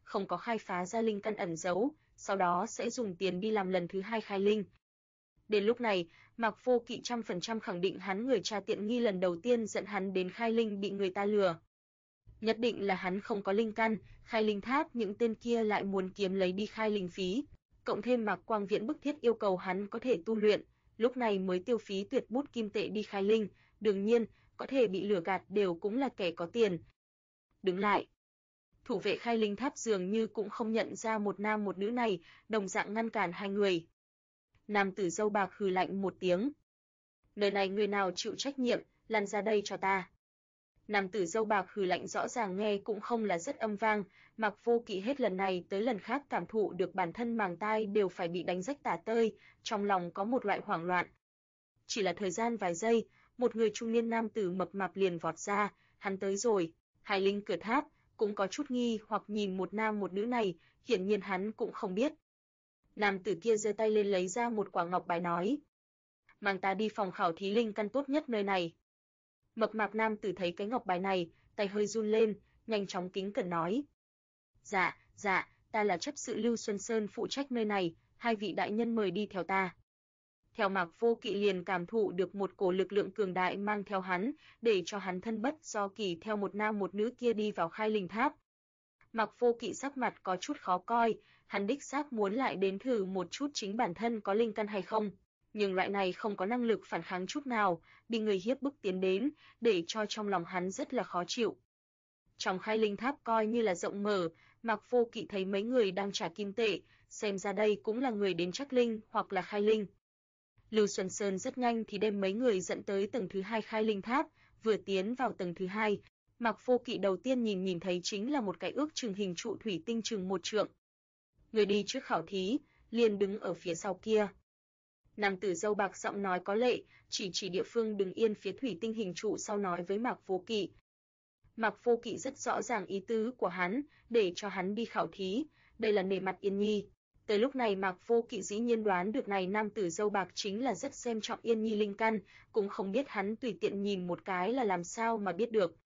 không có khai phá ra linh căn ẩn giấu, sau đó sẽ dùng tiền đi làm lần thứ hai khai linh. Đến lúc này, Mạc Vô Kỵ 100% khẳng định hắn người cha tiện nghi lần đầu tiên dẫn hắn đến khai linh bị người ta lừa. Nhất định là hắn không có linh căn, khai linh tháp những tên kia lại muốn kiếm lấy đi khai linh phí, cộng thêm Mạc Quang Viễn bức thiết yêu cầu hắn có thể tu luyện, lúc này mới tiêu phí tuyệt bút kim tệ đi khai linh, đương nhiên, có thể bị lừa gạt đều cũng là kẻ có tiền. Đứng lại. Thủ vệ khai linh tháp dường như cũng không nhận ra một nam một nữ này, đồng dạng ngăn cản hai người. Nam tử râu bạc hừ lạnh một tiếng. Nơi này người nào chịu trách nhiệm, lăn ra đây cho ta. Nam tử râu bạc hừ lạnh rõ ràng nghe cũng không là rất âm vang, Mạc Vô Kỵ hết lần này tới lần khác cảm thụ được bản thân màng tai đều phải bị đánh rách tả tơi, trong lòng có một loại hoảng loạn. Chỉ là thời gian vài giây, một người trung niên nam tử mập mạp liền vọt ra, hắn tới rồi, Hải Linh cửa tháp, cũng có chút nghi hoặc nhìn một nam một nữ này, hiển nhiên hắn cũng không biết. Nam tử kia giơ tay lên lấy ra một quả ngọc bài nói: "Mang ta đi phòng khảo thí linh căn tốt nhất nơi này." Mập mạp nam tử thấy cái ngọc bài này, tay hơi run lên, nhanh chóng kính cẩn nói: Dạ, ta là chấp sự Lưu Xuân Sơn phụ trách nơi này, hai vị đại nhân mời đi theo ta." Theo Mạc Vô Kỵ liền cảm thụ được một cổ lực lượng cường đại mang theo hắn, để cho hắn thân bất do kỷ theo một nam một nữ kia đi vào khai linh tháp. Mạc Vô Kỵ sắc mặt có chút khó coi, hắn đích xác muốn lại đến thử một chút chính bản thân có linh căn hay không, nhưng loại này không có năng lực phản kháng chút nào, bị người hiếp bức tiến đến, để cho trong lòng hắn rất là khó chịu. Trong khai linh tháp coi như là rộng mở, Mạc Vô Kỵ thấy mấy người đang trả kim tệ, xem ra đây cũng là người đến trắc linh hoặc là khai linh. Lưu Xuân Sơn rất nhanh thì đem mấy người dẫn tới tầng thứ hai khai linh tháp, vừa tiến vào tầng thứ hai, Mạc Vô Kỵ đầu tiên nhìn thấy chính là một cái ước chừng hình trụ thủy tinh chừng 1 trượng. Người đi trước khảo thí, liền đứng ở phía sau kia. Nam tử râu bạc giọng nói có lệ, chỉ địa phương đứng yên phía thủy tinh hình trụ sau nói với Mạc Vô Kỵ. Mạc Vô Kỵ rất rõ ràng ý tứ của hắn, để cho hắn đi khảo thí, đây là nể mặt Yên Nhi. Tới lúc này Mạc Vô Kỵ dĩ nhiên đoán được này nam tử râu bạc chính là rất xem trọng Yên Nhi linh căn, cũng không biết hắn tùy tiện nhìn một cái là làm sao mà biết được.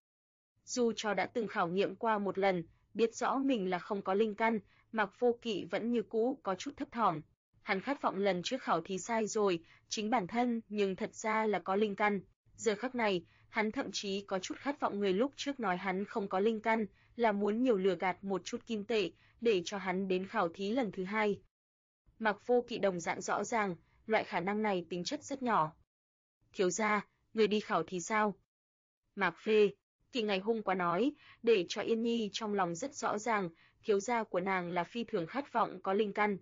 Dù cho đã từng khảo nghiệm qua một lần, biết rõ mình là không có linh căn, Mạc Vô Kỵ vẫn như cũ có chút thấp thỏm. Hắn khát vọng lần trước khảo thí sai rồi, chính bản thân nhưng thật ra là có linh căn. Giờ khắc này, hắn thậm chí có chút khát vọng người lúc trước nói hắn không có linh căn, là muốn nhiều lừa gạt một chút kim tệ, để cho hắn đến khảo thí lần thứ hai. Mạc Vô Kỵ đồng dạng rõ ràng, loại khả năng này tính chất rất nhỏ. Thiếu gia, người đi khảo thí sao? Mạc Phê, Kỵ ngày hôm qua nói, để cho Yên Nhi trong lòng rất rõ ràng, thiếu gia của nàng là phi thường khát vọng có linh căn.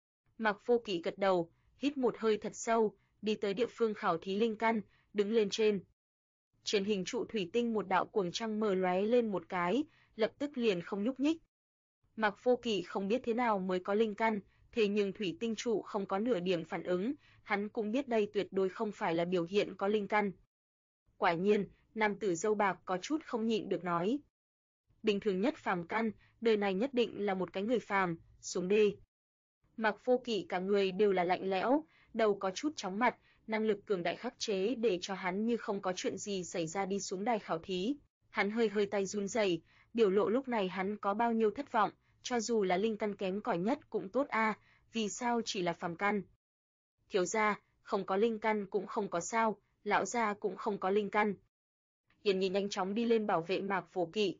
Mạc Vô Kỵ gật đầu, hít một hơi thật sâu, đi tới địa phương khảo thí linh căn, đứng lên trên. Trên hình trụ thủy tinh một đạo cuồng trăng mờ lóe lên một cái, lập tức liền không nhúc nhích. Mạc Vô Kỵ không biết thế nào mới có linh căn, thế nhưng thủy tinh trụ không có nửa điểm phản ứng, hắn cũng biết đây tuyệt đối không phải là biểu hiện có linh căn. Quả nhiên, nam tử râu bạc có chút không nhịn được nói. Bình thường nhất phàm căn, đời này nhất định là một cái người phàm, xuống đi. Mạc Vô Kỵ cả người đều là lạnh lẽo, đầu có chút chóng mặt, năng lực cường đại khắc chế để cho hắn như không có chuyện gì xảy ra đi xuống đài khảo thí. Hắn hơi tay run rẩy, biểu lộ lúc này hắn có bao nhiêu thất vọng, cho dù là linh căn kém cỏi nhất cũng tốt a, vì sao chỉ là phàm căn? Thiếu gia, không có linh căn cũng không có sao, lão gia cũng không có linh căn. Yên Nhi nhanh chóng đi lên bảo vệ Mạc Vô Kỵ.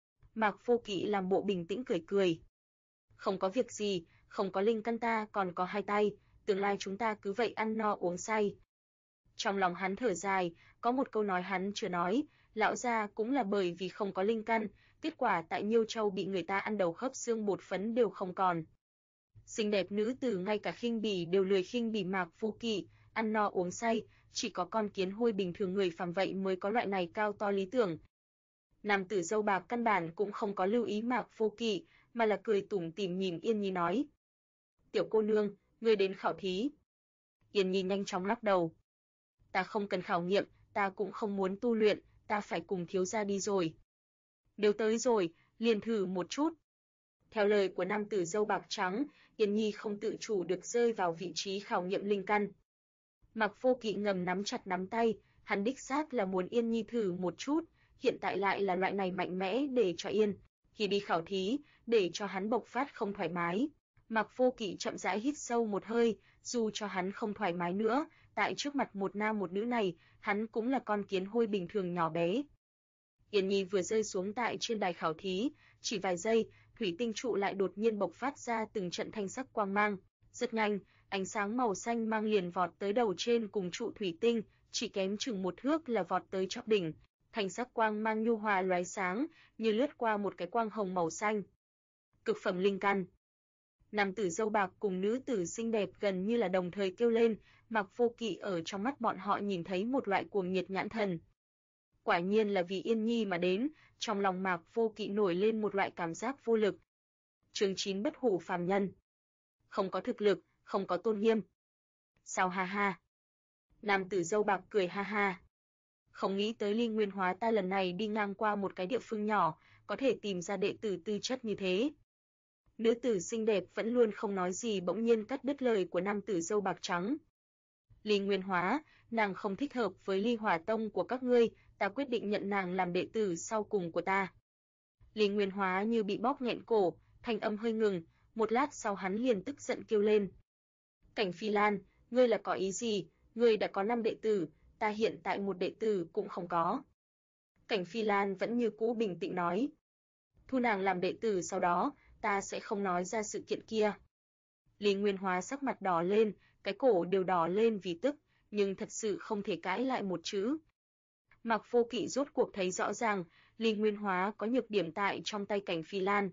Mạc Vô Kỵ làm bộ bình tĩnh cười cười. Không có việc gì, không có linh căn ta còn có hai tay, tương lai chúng ta cứ vậy ăn no uống say. Trong lòng hắn thở dài, có một câu nói hắn chưa nói, lão gia cũng là bởi vì không có linh căn, kết quả tại Nhiêu Châu bị người ta ăn đầu khớp xương bột phấn đều không còn. Xinh đẹp nữ tử ngay cả khinh bỉ đều lười khinh bỉ Mạc Vô Kỵ, ăn no uống say, chỉ có con kiến hôi bình thường người phàm vậy mới có loại này cao to lý tưởng. Nam tử râu bạc căn bản cũng không có lưu ý Mạc Vô Kỵ, mà là cười tủm tỉm nhìn Yên Nhi nói. Tiểu cô nương, ngươi đến khảo thí. Yên Nhi nhanh chóng lắc đầu. Ta không cần khảo nghiệm, ta cũng không muốn tu luyện, ta phải cùng thiếu gia đi rồi. Nếu tới rồi, liền thử một chút. Theo lời của nam tử râu bạc trắng, Yên Nhi không tự chủ được rơi vào vị trí khảo nghiệm linh căn. Mạc Vô Kỵ ngầm nắm chặt nắm tay, hắn đích xác là muốn Yên Nhi thử một chút, hiện tại lại là loại này mạnh mẽ để cho Yên Khi đi khảo thí, để cho hắn bộc phát không thoải mái, Mạc Vô Kỵ chậm rãi hít sâu một hơi, dù cho hắn không thoải mái nữa, tại trước mặt một nam một nữ này, hắn cũng là con kiến hôi bình thường nhỏ bé. Yên Nhi vừa rơi xuống tại trên đài khảo thí, chỉ vài giây, thủy tinh trụ lại đột nhiên bộc phát ra từng trận thanh sắc quang mang. Rất nhanh, ánh sáng màu xanh mang liền vọt tới đầu trên cùng trụ thủy tinh, chỉ kém chừng một thước là vọt tới chóp đỉnh. Thanh sắc quang mang nhu hòa lóe sáng, như lướt qua một cái quang hồng màu xanh. Cực phẩm linh căn. Nam tử râu bạc cùng nữ tử xinh đẹp gần như là đồng thời kêu lên, Mạc Vô Kỵ ở trong mắt bọn họ nhìn thấy một loại cuồng nhiệt nhãn thần. Quả nhiên là vì Yên Nhi mà đến, trong lòng Mạc Vô Kỵ nổi lên một loại cảm giác vô lực. Chương 9 bất hủ phàm nhân. Không có thực lực, không có tôn nghiêm. Sao ha ha. Nam tử râu bạc cười ha ha. Không nghĩ tới Ly Nguyên Hóa ta lần này đi ngang qua một cái địa phương nhỏ, có thể tìm ra đệ tử tư chất như thế. Nữ tử xinh đẹp vẫn luôn không nói gì bỗng nhiên cắt đứt lời của nam tử râu bạc trắng. Ly Nguyên Hóa, nàng không thích hợp với Ly Hỏa Tông của các ngươi, ta quyết định nhận nàng làm đệ tử sau cùng của ta. Ly Nguyên Hóa như bị bóp nghẹn cổ, thanh âm hơi ngừng, một lát sau hắn liền tức giận kêu lên. Cảnh Phi Lan, ngươi là có ý gì? Ngươi đã có 5 đệ tử, ta hiện tại một đệ tử cũng không có. Cảnh Phi Lan vẫn như cũ bình tĩnh nói. Thu nàng làm đệ tử sau đó, ta sẽ không nói ra sự kiện kia. Lý Nguyên Hóa sắc mặt đỏ lên, cái cổ đều đỏ lên vì tức, nhưng thật sự không thể cãi lại một chữ. Mạc Vô Kỵ rốt cuộc thấy rõ ràng, Lý Nguyên Hóa có nhược điểm tại trong tay Cảnh Phi Lan.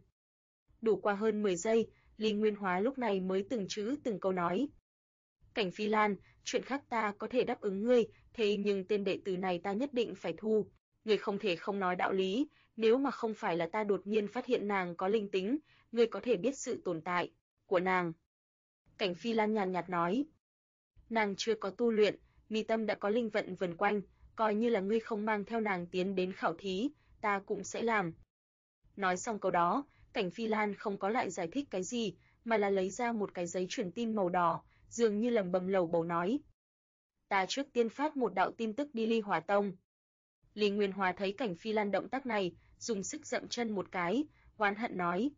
Đủ qua hơn 10 giây, Lý Nguyên Hóa lúc này mới từng chữ từng câu nói. Cảnh Phi Lan, chuyện khác ta có thể đáp ứng ngươi, thế nhưng tên đệ tử này ta nhất định phải thu. Ngươi không thể không nói đạo lý, nếu mà không phải là ta đột nhiên phát hiện nàng có linh tính, ngươi có thể biết sự tồn tại của nàng. Cảnh Phi Lan nhàn nhạt nói. Nàng chưa có tu luyện, mi tâm đã có linh vận vần quanh, coi như là ngươi không mang theo nàng tiến đến khảo thí, ta cũng sẽ làm. Nói xong câu đó, Cảnh Phi Lan không có lại giải thích cái gì, mà là lấy ra một cái giấy truyền tin màu đỏ, dường như lẩm bẩm lầu bầu nói. Ta trước tiên phát một đạo tin tức đi Ly Hỏa Tông. Lý Nguyên Hóa thấy Cảnh Phi Lan động tác này, dùng sức dậm chân một cái, oán hận nói.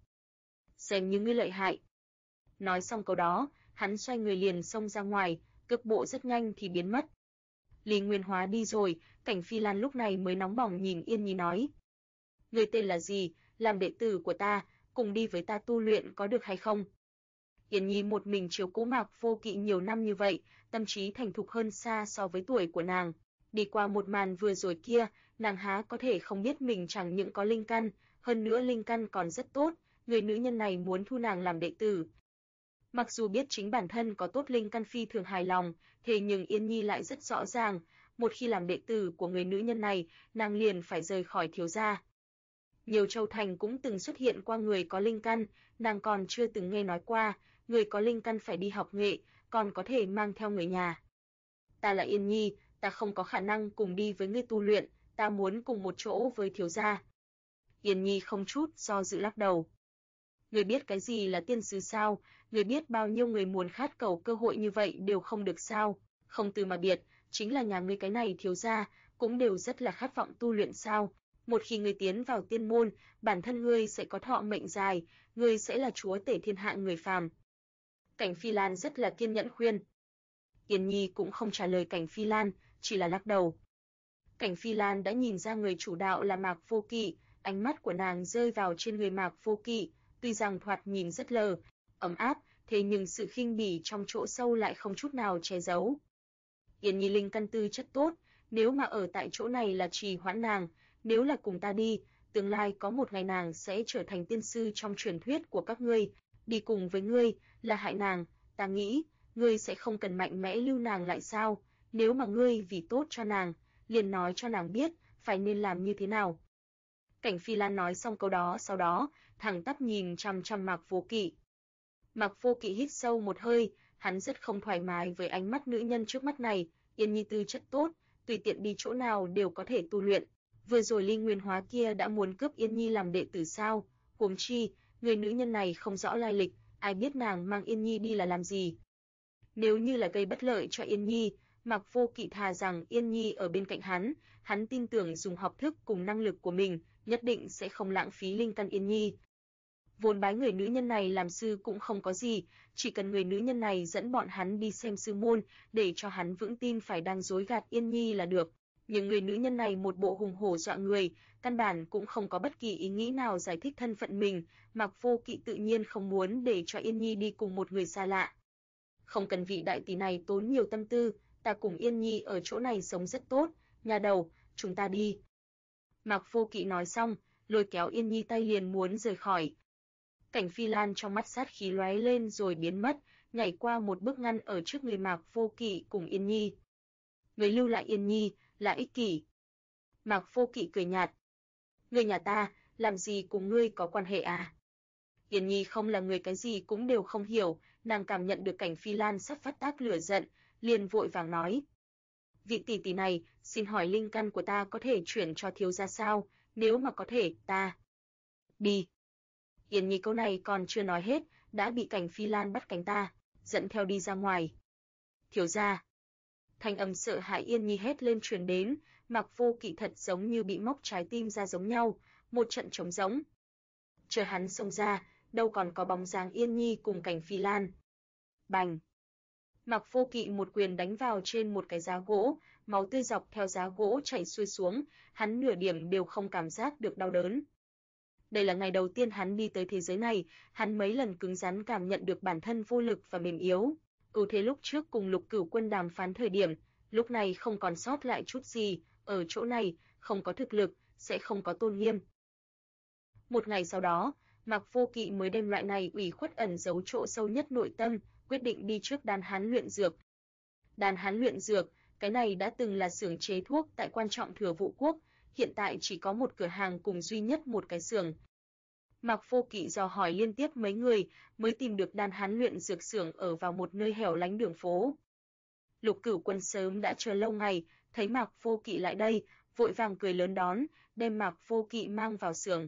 Xem như ngươi lợi hại. Nói xong câu đó, hắn xoay người liền xông ra ngoài, cước bộ rất nhanh thì biến mất. Lý Nguyên Hóa đi rồi, Cảnh Phi Lan lúc này mới nóng bỏng nhìn Yên Nhi nói. Ngươi tên là gì, làm đệ tử của ta, cùng đi với ta tu luyện có được hay không? Yên Nhi một mình chiếu cố Mạc Vô Kỵ nhiều năm như vậy, tâm trí thành thục hơn xa so với tuổi của nàng. Đi qua một màn vừa rồi kia, nàng há có thể không biết mình chẳng những có linh căn, hơn nữa linh căn còn rất tốt, người nữ nhân này muốn thu nàng làm đệ tử. Mặc dù biết chính bản thân có tốt linh căn phi thường hài lòng, thế nhưng Yên Nhi lại rất rõ ràng, một khi làm đệ tử của người nữ nhân này, nàng liền phải rời khỏi thiếu gia. Nhiều châu thành cũng từng xuất hiện qua người có linh căn, nàng còn chưa từng nghe nói qua, người có linh căn phải đi học nghệ, còn có thể mang theo người nhà. Ta là Yên Nhi, ta không có khả năng cùng đi với ngươi tu luyện, ta muốn cùng một chỗ với thiếu gia. Yên Nhi không chút do dự lắc đầu. Ngươi biết cái gì là tiên sứ sao? Ngươi biết bao nhiêu người muốn khát cầu cơ hội như vậy đều không được sao? Không từ mà biệt, chính là nhà ngươi cái này thiếu gia, cũng đều rất là khát vọng tu luyện sao? Một khi ngươi tiến vào tiên môn, bản thân ngươi sẽ có thọ mệnh dài, ngươi sẽ là chúa tể thiên hạ người phàm. Cảnh Phi Lan rất là kiên nhẫn khuyên. Yên Nhi cũng không trả lời Cảnh Phi Lan, chỉ là lắc đầu. Cảnh Phi Lan đã nhìn ra người chủ đạo là Mạc Vô Kỵ, ánh mắt của nàng rơi vào trên người Mạc Vô Kỵ, tuy rằng thoạt nhìn rất ấm áp, thế nhưng sự khinh bỉ trong chỗ sâu lại không chút nào che giấu. Yên Nhi linh căn tư chất tốt, nếu mà ở tại chỗ này là trì hoãn nàng, nếu là cùng ta đi, tương lai có một ngày nàng sẽ trở thành tiên sư trong truyền thuyết của các ngươi, đi cùng với ngươi là hại nàng, ta nghĩ, ngươi sẽ không cần mạnh mẽ lưu nàng lại sao, nếu mà ngươi vì tốt cho nàng, liền nói cho nàng biết, phải nên làm như thế nào. Cảnh Phi Lan nói xong câu đó sau đó, thẳng tắp nhìn chằm chằm Mạc Vô Kỵ. Mạc Vô Kỵ hít sâu một hơi, hắn rất không thoải mái với ánh mắt nữ nhân trước mắt này, Yên Nhi tư chất tốt, tùy tiện đi chỗ nào đều có thể tu luyện. Vừa rồi Linh Nguyên Hóa kia đã muốn cướp Yên Nhi làm đệ tử sao? Huống chi, người nữ nhân này không rõ lai lịch, ai biết nàng mang Yên Nhi đi là làm gì? Nếu như là gây bất lợi cho Yên Nhi, Mạc Vô Kỵ thà rằng Yên Nhi ở bên cạnh hắn tin tưởng dùng học thức cùng năng lực của mình, nhất định sẽ không lãng phí linh căn Yên Nhi. Vốn bái người nữ nhân này làm sư cũng không có gì, chỉ cần người nữ nhân này dẫn bọn hắn đi xem sư môn, để cho hắn vững tin phải đang dối gạt Yên Nhi là được. Nhưng người nữ nhân này một bộ hùng hổ dọa người, căn bản cũng không có bất kỳ ý nghĩ nào giải thích thân phận mình, Mạc Vô Kỵ tự nhiên không muốn để cho Yên Nhi đi cùng một người xa lạ. Không cần vị đại tỷ này tốn nhiều tâm tư, ta cùng Yên Nhi ở chỗ này sống rất tốt, nhà đầu, chúng ta đi. Mạc Vô Kỵ nói xong, lôi kéo Yên Nhi tay liền muốn rời khỏi. Cảnh Phi Lan trong mắt sát khí lóe lên rồi biến mất, nhảy qua một bước ngăn ở trước người Mạc Vô Kỵ cùng Yên Nhi. Người lưu lại Yên Nhi là ích kỷ. Mạc Vô Kỵ cười nhạt. Người nhà ta, làm gì cùng ngươi có quan hệ à? Yên Nhi không là người cái gì cũng đều không hiểu, nàng cảm nhận được Cảnh Phi Lan sắp phát tác lửa giận, liền vội vàng nói. Vị tỷ tỷ này, xin hỏi linh căn của ta có thể chuyển cho thiếu gia sao? Nếu mà có thể, ta... Đi. Yên Nhi câu này còn chưa nói hết, đã bị Cảnh Phi Lan bắt cánh ta, dẫn theo đi ra ngoài. Thiếu gia. Thanh âm sợ hãi Yên Nhi hét lên truyền đến, Mạc Vô Kỵ thật giống như bị móc trái tim ra giống nhau, một trận trống rỗng. Chờ hắn xông ra, đâu còn có bóng dáng Yên Nhi cùng Cảnh Phi Lan. Bành! Mạc Vô Kỵ một quyền đánh vào trên một cái giá gỗ, máu tươi dọc theo giá gỗ chảy xuôi xuống, hắn nửa điểm đều không cảm giác được đau đớn. Đây là ngày đầu tiên hắn đi tới thế giới này, hắn mấy lần cứng rắn cảm nhận được bản thân vô lực và mềm yếu. Ưu thế lúc trước cùng Lục Cửu Quân đàm phán thời điểm, lúc này không còn sót lại chút gì, ở chỗ này, không có thực lực, sẽ không có tôn nghiêm. Một ngày sau đó, Mạc Vô Kỵ mới đem loại này ủy khuất ẩn giấu chỗ sâu nhất nội tâm, quyết định đi trước Đan Hán luyện dược. Đan Hán luyện dược, cái này đã từng là xưởng chế thuốc tại quan trọng Thừa Vũ Quốc, hiện tại chỉ có một cửa hàng cùng duy nhất một cái xưởng. Mạc Vô Kỵ dò hỏi liên tiếp mấy người, mới tìm được Đan Hán luyện dược xưởng ở vào một nơi hẻo lánh đường phố. Lục Cửu Quân sớm đã chờ lâu ngày, thấy Mạc Vô Kỵ lại đây, vội vàng cười lớn đón, đem Mạc Vô Kỵ mang vào xưởng.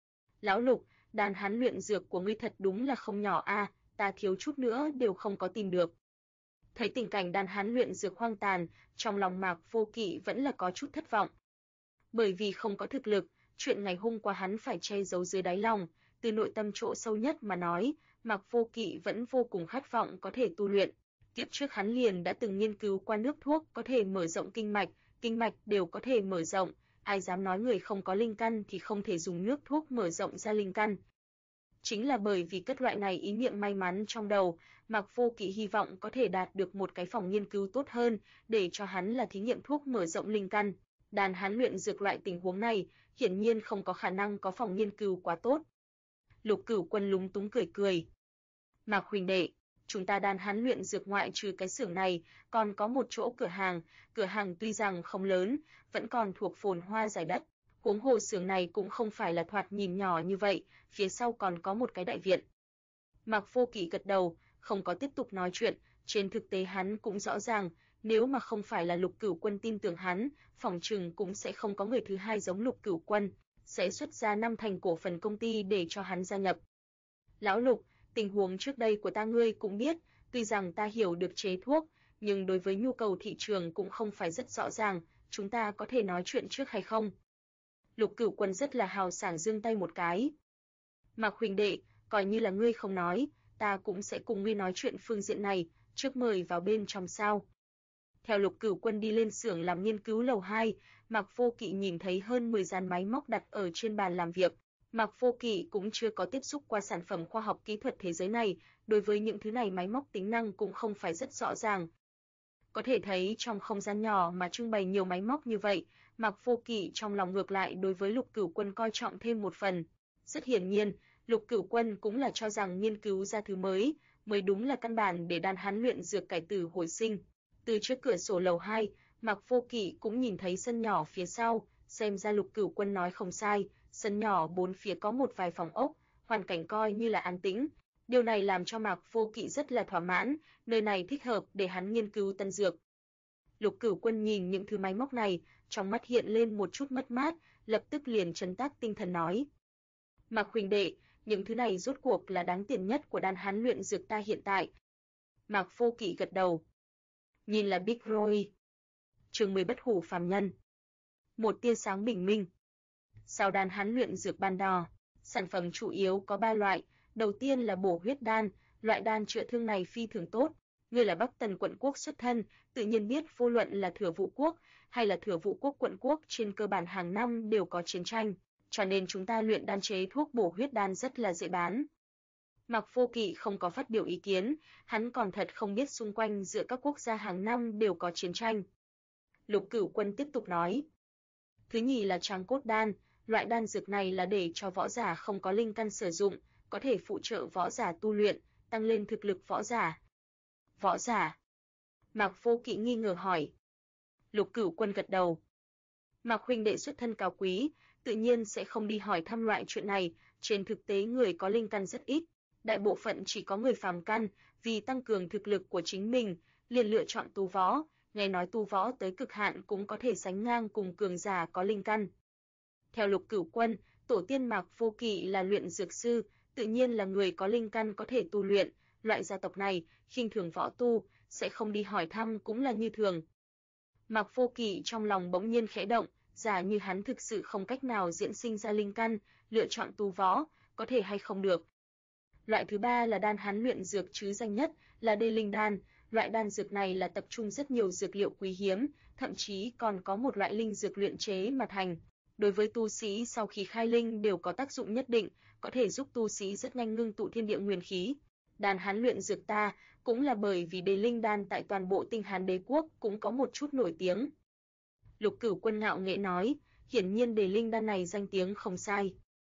Lão Lục, Đan Hán luyện dược của ngươi thật đúng là không nhỏ a, ta thiếu chút nữa đều không có tìm được. Thấy tình cảnh Đan Hán luyện dược hoang tàn, trong lòng Mạc Vô Kỵ vẫn là có chút thất vọng. Bởi vì không có thực lực, chuyện ngày hôm qua hắn phải che giấu dưới đáy lòng, từ nội tâm chỗ sâu nhất mà nói, Mạc Vô Kỵ vẫn vô cùng khát vọng có thể tu luyện. Kiếp trước hắn liền đã từng nghiên cứu qua nước thuốc có thể mở rộng kinh mạch đều có thể mở rộng, ai dám nói người không có linh căn thì không thể dùng nước thuốc mở rộng ra linh căn. Chính là bởi vì cất loại này ý niệm may mắn trong đầu, Mạc Vô Kỵ hy vọng có thể đạt được một cái phòng nghiên cứu tốt hơn, để cho hắn là thí nghiệm thuốc mở rộng linh căn. Đan Hán luyện dược loại tình huống này, hiển nhiên không có khả năng có phòng nghiên cứu quá tốt. Lục Cửu Quân lúng túng cười cười. Mạc huynh đệ, chúng ta Đan Hán luyện dược ngoại trừ cái xưởng này, còn có một chỗ cửa hàng tuy rằng không lớn, vẫn còn thuộc phồn hoa giải đất. Huống hồ xưởng này cũng không phải là thoạt nhìn nhỏ như vậy, phía sau còn có một cái đại viện. Mạc Vô Kỵ gật đầu, không có tiếp tục nói chuyện, trên thực tế hắn cũng rõ ràng, nếu mà không phải là Lục Cửu Quân tin tưởng hắn, phỏng chừng cũng sẽ không có người thứ hai giống Lục Cửu Quân, sẽ xuất ra 5 thành cổ phần công ty để cho hắn gia nhập. Lão Lục, tình huống trước đây của ta ngươi cũng biết, tuy rằng ta hiểu được chế thuốc, nhưng đối với nhu cầu thị trường cũng không phải rất rõ ràng, chúng ta có thể nói chuyện trước hay không? Lục Cửu Quân rất là hào sảng giương tay một cái. Mạc huynh đệ, coi như là ngươi không nói, ta cũng sẽ cùng ngươi nói chuyện phương diện này, trước mời vào bên trong sao. Theo Lục Cửu Quân đi lên xưởng làm nghiên cứu lầu 2, Mạc Vô Kỵ nhìn thấy hơn 10 dàn máy móc đặt ở trên bàn làm việc. Mạc Vô Kỵ cũng chưa có tiếp xúc qua sản phẩm khoa học kỹ thuật thế giới này, đối với những thứ này máy móc tính năng cũng không phải rất rõ ràng. Có thể thấy trong không gian nhỏ mà trưng bày nhiều máy móc như vậy, Mạc Vô Kỵ trong lòng ngược lại đối với Lục Cửu Quân coi trọng thêm một phần. Rất hiển nhiên, Lục Cửu Quân cũng là cho rằng nghiên cứu ra thứ mới đúng là căn bản để Đan Hán luyện dược cải tử hồi sinh. Từ trước cửa sổ lầu 2, Mạc Vô Kỵ cũng nhìn thấy sân nhỏ phía sau, xem ra Lục Cửu Quân nói không sai, sân nhỏ bốn phía có một vài phòng ốc, hoàn cảnh coi như là an tĩnh. Điều này làm cho Mạc Vô Kỵ rất là thỏa mãn, nơi này thích hợp để hắn nghiên cứu tân dược. Lục Cửu Quân nhìn những thứ máy móc này, trong mắt hiện lên một chút mất mát, lập tức liền trấn tác tinh thần nói. Mạc huynh đệ, những thứ này rốt cuộc là đáng tiền nhất của Đan Hán luyện dược ta hiện tại. Mạc Vô Kỵ gật đầu. Nhìn là Big Roy. Chương 10 Bất hủ phàm nhân. Một tia sáng bình minh. Sau đan hán luyện dược ban đỏ, sản phẩm chủ yếu có 3 loại. Đầu tiên là bổ huyết đan, loại đan chữa thương này phi thường tốt. Ngươi là Bắc Tần quận quốc xuất thân, tự nhiên biết vô luận là Thừa Vũ quốc hay là Thừa Vũ quốc quận quốc trên cơ bản hàng năm đều có chiến tranh, cho nên chúng ta luyện đan chế thuốc bổ huyết đan rất là dễ bán. Mạc Vô Kỵ không có phát biểu ý kiến, hắn còn thật không biết xung quanh giữa các quốc gia hàng năm đều có chiến tranh. Lục Cửu Quân tiếp tục nói. Thứ nhì là tráng cốt đan, loại đan dược này là để cho võ giả không có linh căn sử dụng, có thể phụ trợ võ giả tu luyện, tăng lên thực lực võ giả. Võ giả? Mạc Vô Kỵ nghi ngờ hỏi. Lục Cửu Quân gật đầu. Mạc huynh đệ xuất thân cao quý, tự nhiên sẽ không đi hỏi thăm loại chuyện này, trên thực tế người có linh căn rất ít, đại bộ phận chỉ có người phàm căn, vì tăng cường thực lực của chính mình, liền lựa chọn tu võ, nghe nói tu võ tới cực hạn cũng có thể sánh ngang cùng cường giả có linh căn. Theo Lục Cửu Quân, tổ tiên Mạc Vô Kỵ là luyện dược sư, tự nhiên là người có linh căn có thể tu luyện, loại gia tộc này khinh thường võ tu, sẽ không đi hỏi thăm cũng là như thường. Mạc Vô Kỵ trong lòng bỗng nhiên khẽ động, giả như hắn thực sự không cách nào diễn sinh ra linh căn, lựa chọn tu võ, có thể hay không được. Loại thứ ba là đan hắn luyện dược chứ danh nhất, là Đê Linh đan, loại đan dược này là tập trung rất nhiều dược liệu quý hiếm, thậm chí còn có một loại linh dược luyện chế mà thành. Đối với tu sĩ sau khi khai linh đều có tác dụng nhất định, có thể giúp tu sĩ rất nhanh ngưng tụ thiên địa nguyên khí. Đan Hán luyện dược ta cũng là bởi vì Đê Linh đan tại toàn bộ Tinh Hán đế quốc cũng có một chút nổi tiếng. Lục Cửu Quân ngạo nghễ nói, hiển nhiên Đê Linh đan này danh tiếng không sai.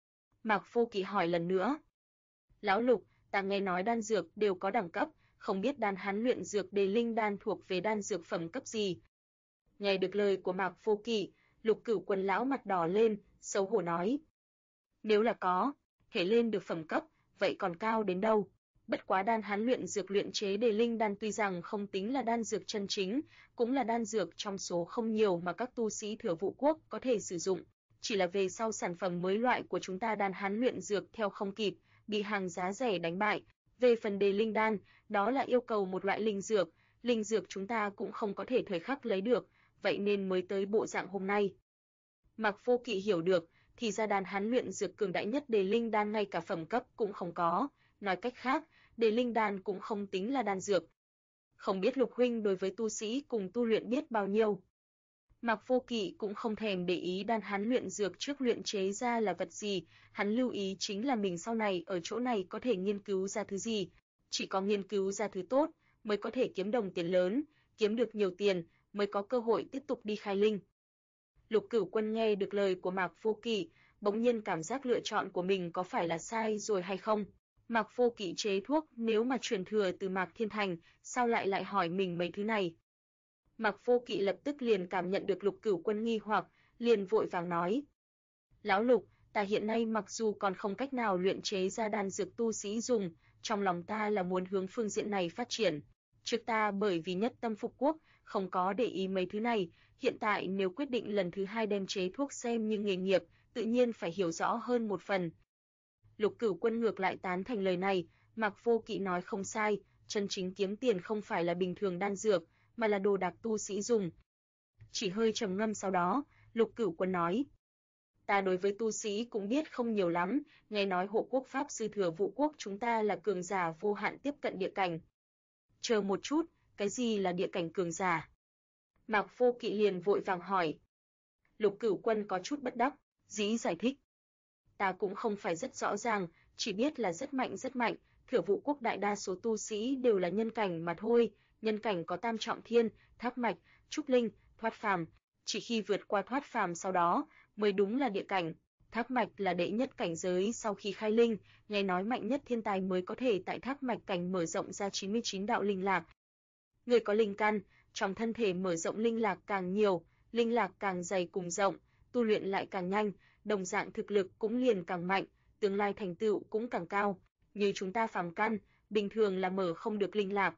Mạc Vô Kỵ hỏi lần nữa. Lão Lục, ta nghe nói đan dược đều có đẳng cấp, không biết đan Hán luyện dược Đê Linh đan thuộc về đan dược phẩm cấp gì? Nghe được lời của Mạc Vô Kỵ, Lục Cửu Quân lão mặt đỏ lên, xấu hổ nói. Nếu là có, thể lên được phẩm cấp, vậy còn cao đến đâu? Bất quá đan Hán luyện dược luyện chế Đê Linh đan tuy rằng không tính là đan dược chân chính, cũng là đan dược trong số không nhiều mà các tu sĩ Thừa Vũ quốc có thể sử dụng, chỉ là về sau sản phẩm mới loại của chúng ta đan Hán luyện dược theo không kịp, bị hàng giá rẻ đánh bại. Về phần Đê Linh đan, đó là yêu cầu một loại linh dược chúng ta cũng không có thể thời khắc lấy được, vậy nên mới tới bộ dạng hôm nay. Mạc Vô Kỵ hiểu được, thì ra đan Hán luyện dược cường đại nhất Đê Linh đan ngay cả phẩm cấp cũng không có, nói cách khác, Đê Linh đan cũng không tính là đan dược. Không biết Lục huynh đối với tu sĩ cùng tu luyện biết bao nhiêu. Mạc Vô Kỵ cũng không thèm để ý đan Hán luyện dược trước luyện chế ra là vật gì, hắn lưu ý chính là mình sau này ở chỗ này có thể nghiên cứu ra thứ gì, chỉ có nghiên cứu ra thứ tốt mới có thể kiếm đồng tiền lớn, kiếm được nhiều tiền mới có cơ hội tiếp tục đi khai linh. Lục Cửu Quân nghe được lời của Mạc Vô Kỵ, bỗng nhiên cảm giác lựa chọn của mình có phải là sai rồi hay không. Mạc Vô Kỵ chế thuốc nếu mà truyền thừa từ Mạc Thiên Thành, sao lại hỏi mình mấy thứ này? Mạc Vô Kỵ lập tức liền cảm nhận được Lục Cửu Quân nghi hoặc, liền vội vàng nói. Lão Lục, ta hiện nay mặc dù còn không cách nào luyện chế ra đan dược tu sĩ dùng, trong lòng ta là muốn hướng phương diện này phát triển. Trước ta bởi vì nhất tâm phục quốc, không có để ý mấy thứ này, hiện tại nếu quyết định lần thứ hai đem chế thuốc xem như nghề nghiệp, tự nhiên phải hiểu rõ hơn một phần. Lục Cửu Quân ngược lại tán thành lời này, Mạc Vô Kỵ nói không sai, chân chính kiếm tiền không phải là bình thường đan dược, mà là đồ đạc tu sĩ dùng. Chỉ hơi trầm ngâm sau đó, Lục Cửu Quân nói. Ta đối với tu sĩ cũng biết không nhiều lắm, nghe nói hộ quốc pháp sư Thừa Vũ quốc chúng ta là cường giả vô hạn tiếp cận địa cảnh. Chờ một chút, cái gì là địa cảnh cường giả? Mạc Vô Kỵ liền vội vàng hỏi. Lục Cửu Quân có chút bất đắc dĩ giải thích. Ta cũng không phải rất rõ ràng, chỉ biết là rất mạnh, Thừa Vũ quốc đại đa số tu sĩ đều là nhân cảnh mà thôi, nhân cảnh có tam trọng thiên, tháp mạch, trúc linh, thoát phàm, chỉ khi vượt qua thoát phàm sau đó mới đúng là địa cảnh. Tháp mạch là đệ nhất cảnh giới sau khi khai linh, nghe nói mạnh nhất thiên tài mới có thể tại tháp mạch cảnh mở rộng ra 99 đạo linh lạc. Người có linh căn, trong thân thể mở rộng linh lạc càng nhiều, linh lạc càng dày cùng rộng, tu luyện lại càng nhanh, đồng dạng thực lực cũng liền càng mạnh, tương lai thành tựu cũng càng cao. Như chúng ta phàm căn, bình thường là mở không được linh lạc.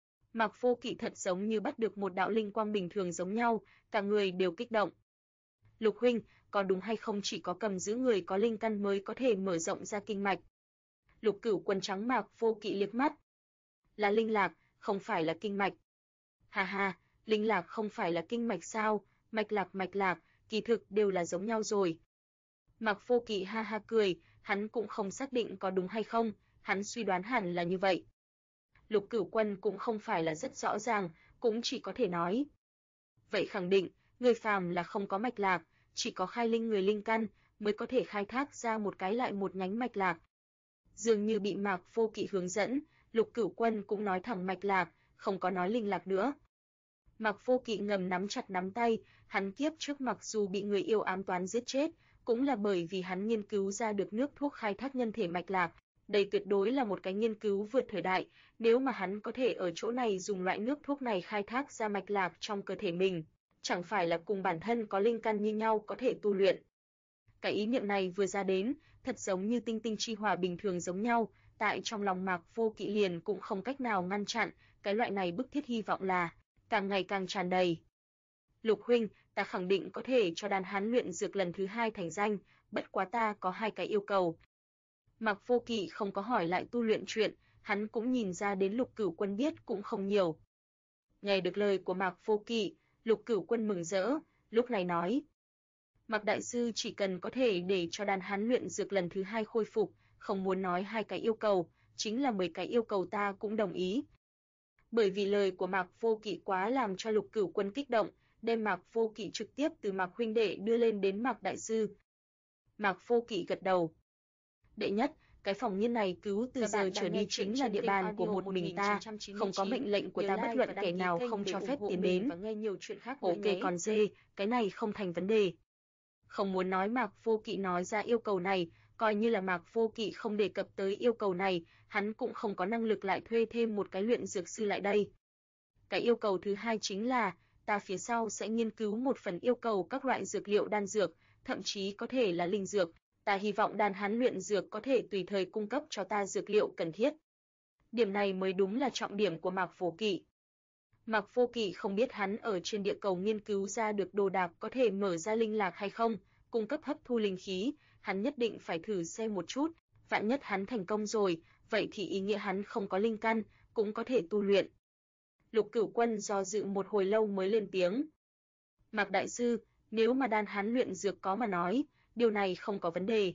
Mạc Vô Kỵ thật giống như bắt được một đạo linh quang bình thường giống nhau, cả người đều kích động. Lục huynh, có đúng hay không chỉ có cầm giữ người có linh căn mới có thể mở rộng ra kinh mạch? Lục Cửu Quân trắng Mạc Vô Kỵ liếc mắt. Là linh lạc, không phải là kinh mạch. Ha ha, linh lạc không phải là kinh mạch sao, mạch lạc, kỳ thực đều là giống nhau rồi. Mạc Vô Kỵ ha ha cười, hắn cũng không xác định có đúng hay không, hắn suy đoán hẳn là như vậy. Lục Cửu Quân cũng không phải là rất rõ ràng, cũng chỉ có thể nói. Vậy khẳng định, người phàm là không có mạch lạc, chỉ có khai linh người linh căn mới có thể khai thác ra một cái lại một nhánh mạch lạc. Dường như bị Mạc Vô Kỵ hướng dẫn, Lục Cửu Quân cũng nói thẳng mạch lạc, không có nói linh lạc nữa. Mạc Vô Kỵ ngầm nắm chặt nắm tay, hắn kiếp trước mặc dù bị người yêu ám toán giết chết, cũng là bởi vì hắn nghiên cứu ra được nước thuốc khai thác nhân thể mạch lạc. Đây tuyệt đối là một cái nghiên cứu vượt thời đại, nếu mà hắn có thể ở chỗ này dùng loại nước thuốc này khai thác ra mạch lạc trong cơ thể mình, chẳng phải là cùng bản thân có linh căn như nhau có thể tu luyện. Cái ý niệm này vừa ra đến, thật giống như tinh tinh chi hỏa bình thường giống nhau, tại trong lòng Mạc Vô Kỵ liền cũng không cách nào ngăn chặn, cái loại này bức thiết hy vọng là càng ngày càng tràn đầy. Lục huynh, ta khẳng định có thể cho đan hán luyện dược lần thứ 2 thành danh, bất quá ta có 2 cái yêu cầu. Mạc Vô Kỵ không có hỏi lại tu luyện chuyện, hắn cũng nhìn ra đến Lục Cửu Quân biết cũng không nhiều. Nghe được lời của Mạc Vô Kỵ, Lục Cửu Quân mừng rỡ, lúc này nói: Mạc đại sư chỉ cần có thể để cho đan hán luyện dược lần thứ 2 khôi phục, không muốn nói 2 cái yêu cầu, chính là 10 cái yêu cầu ta cũng đồng ý. Bởi vì lời của Mạc Vô Kỵ quá làm cho Lục Cửu Quân kích động, đem Mạc Vô Kỵ trực tiếp từ Mạc huynh đệ đưa lên đến Mạc đại sư. Mạc Vô Kỵ gật đầu. Đệ nhất, cái phòng nghiên này cứu từ giờ trở đi chính là địa bàn của một mình ta, không có mệnh lệnh của ta bất luận kẻ nào không cho phép tiến đến. Ok còn dê, cái này không thành vấn đề. Không muốn nói Mạc Vô Kỵ nói ra yêu cầu này, coi như là Mạc Vô Kỵ không đề cập tới yêu cầu này, hắn cũng không có năng lực lại thuê thêm một cái luyện dược sư lại đây. Cái yêu cầu thứ hai chính là, ta phía sau sẽ nghiên cứu một phần yêu cầu các loại dược liệu đan dược, thậm chí có thể là linh dược, ta hy vọng đan hán luyện dược có thể tùy thời cung cấp cho ta dược liệu cần thiết. Điểm này mới đúng là trọng điểm của Mạc Vô Kỵ. Mạc Vô Kỵ không biết hắn ở trên địa cầu nghiên cứu ra được đồ đạc có thể mở ra linh lạc hay không, cung cấp hấp thu linh khí, hắn nhất định phải thử xem một chút, vạn nhất hắn thành công rồi, vậy thì ý nghĩa hắn không có linh căn, cũng có thể tu luyện. Lục Cửu Quân do dự một hồi lâu mới lên tiếng. Mạc đại sư, nếu mà đan hán luyện dược có mà nói, điều này không có vấn đề.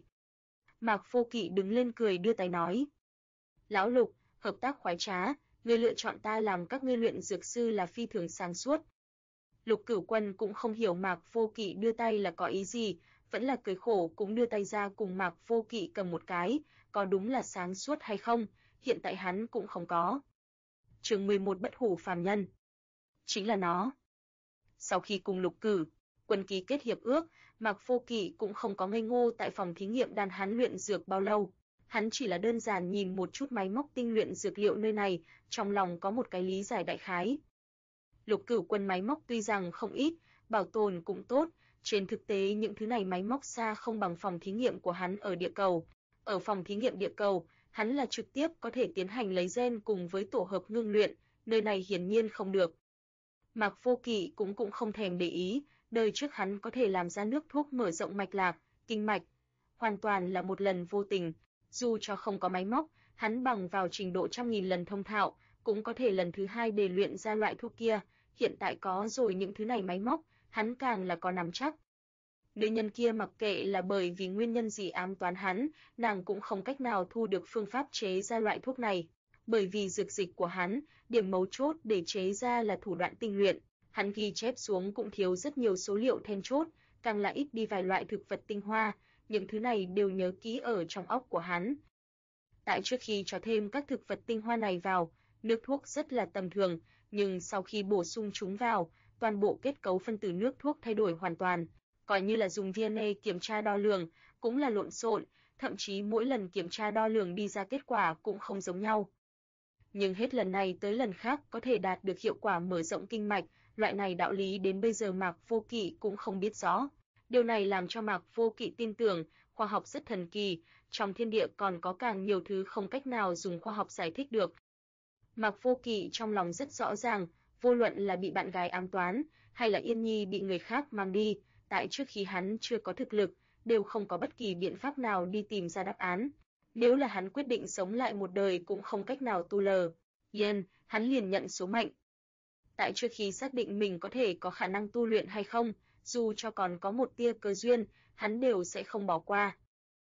Mạc Vô Kỵ đứng lên cười đưa tay nói. Lão Lục, hợp tác khoái trá, ngươi lựa chọn ta làm các ngươi luyện dược sư là phi thường sáng suốt. Lục Cửu Quân cũng không hiểu Mạc Vô Kỵ đưa tay là có ý gì, vẫn là cười khổ cũng đưa tay ra cùng Mạc Vô Kỵ cầm một cái, có đúng là sáng suốt hay không, hiện tại hắn cũng không có. Chương 11 Bất hủ phàm nhân. Chính là nó. Sau khi cùng Lục Cửu Quân ký kết hiệp ước, Mạc Vô Kỵ cũng không có ngây ngô tại phòng thí nghiệm đan hán luyện dược bao lâu. Hắn chỉ là đơn giản nhìn một chút máy móc tinh luyện dược liệu nơi này, trong lòng có một cái lý giải đại khái. Lục Cửu Quân máy móc tuy rằng không ít, bảo tồn cũng tốt, trên thực tế những thứ này máy móc xa không bằng phòng thí nghiệm của hắn ở địa cầu. Ở phòng thí nghiệm địa cầu, hắn là trực tiếp có thể tiến hành lấy gen cùng với tổ hợp ngưng luyện, nơi này hiển nhiên không được. Mạc Vô Kỵ cũng không thèm để ý, đời trước hắn có thể làm ra nước thuốc mở rộng mạch lạc, kinh mạch, hoàn toàn là một lần vô tình, dù cho không có máy móc, hắn bằng vào trình độ trăm nghìn lần thông thạo, cũng có thể lần thứ 2 để luyện ra loại thuốc kia, hiện tại có rồi những thứ này máy móc, hắn càng là có nắm chắc. Nữ nhân kia mặc kệ là bởi vì nguyên nhân gì ám toán hắn, nàng cũng không cách nào thu được phương pháp chế ra loại thuốc này. Bởi vì dược dịch của hắn, điểm mấu chốt để chế ra là thủ đoạn tinh luyện, hắn ghi chép xuống cũng thiếu rất nhiều số liệu then chốt, càng là ít đi vài loại thực vật tinh hoa, những thứ này đều nhớ kỹ ở trong óc của hắn. Tại trước khi cho thêm các thực vật tinh hoa này vào, nước thuốc rất là tầm thường, nhưng sau khi bổ sung chúng vào, toàn bộ kết cấu phân tử nước thuốc thay đổi hoàn toàn, coi như là dùng DNA kiểm tra đo lường, cũng là lộn xộn, thậm chí mỗi lần kiểm tra đo lường đi ra kết quả cũng không giống nhau. Nhưng hết lần này tới lần khác có thể đạt được hiệu quả mở rộng kinh mạch, loại này đạo lý đến bây giờ Mạc Vô Kỵ cũng không biết rõ. Điều này làm cho Mạc Vô Kỵ tin tưởng, khoa học rất thần kỳ, trong thiên địa còn có càng nhiều thứ không cách nào dùng khoa học giải thích được. Mạc Vô Kỵ trong lòng rất rõ ràng, vô luận là bị bạn gái ám toán, hay là Yên Nhi bị người khác mang đi, tại trước khi hắn chưa có thực lực, đều không có bất kỳ biện pháp nào đi tìm ra đáp án. Nếu là hắn quyết định sống lại một đời cũng không cách nào tu lờ, hắn liền nhận số mệnh. Tại trước khi xác định mình có thể có khả năng tu luyện hay không, dù cho còn có một tia cơ duyên, hắn đều sẽ không bỏ qua.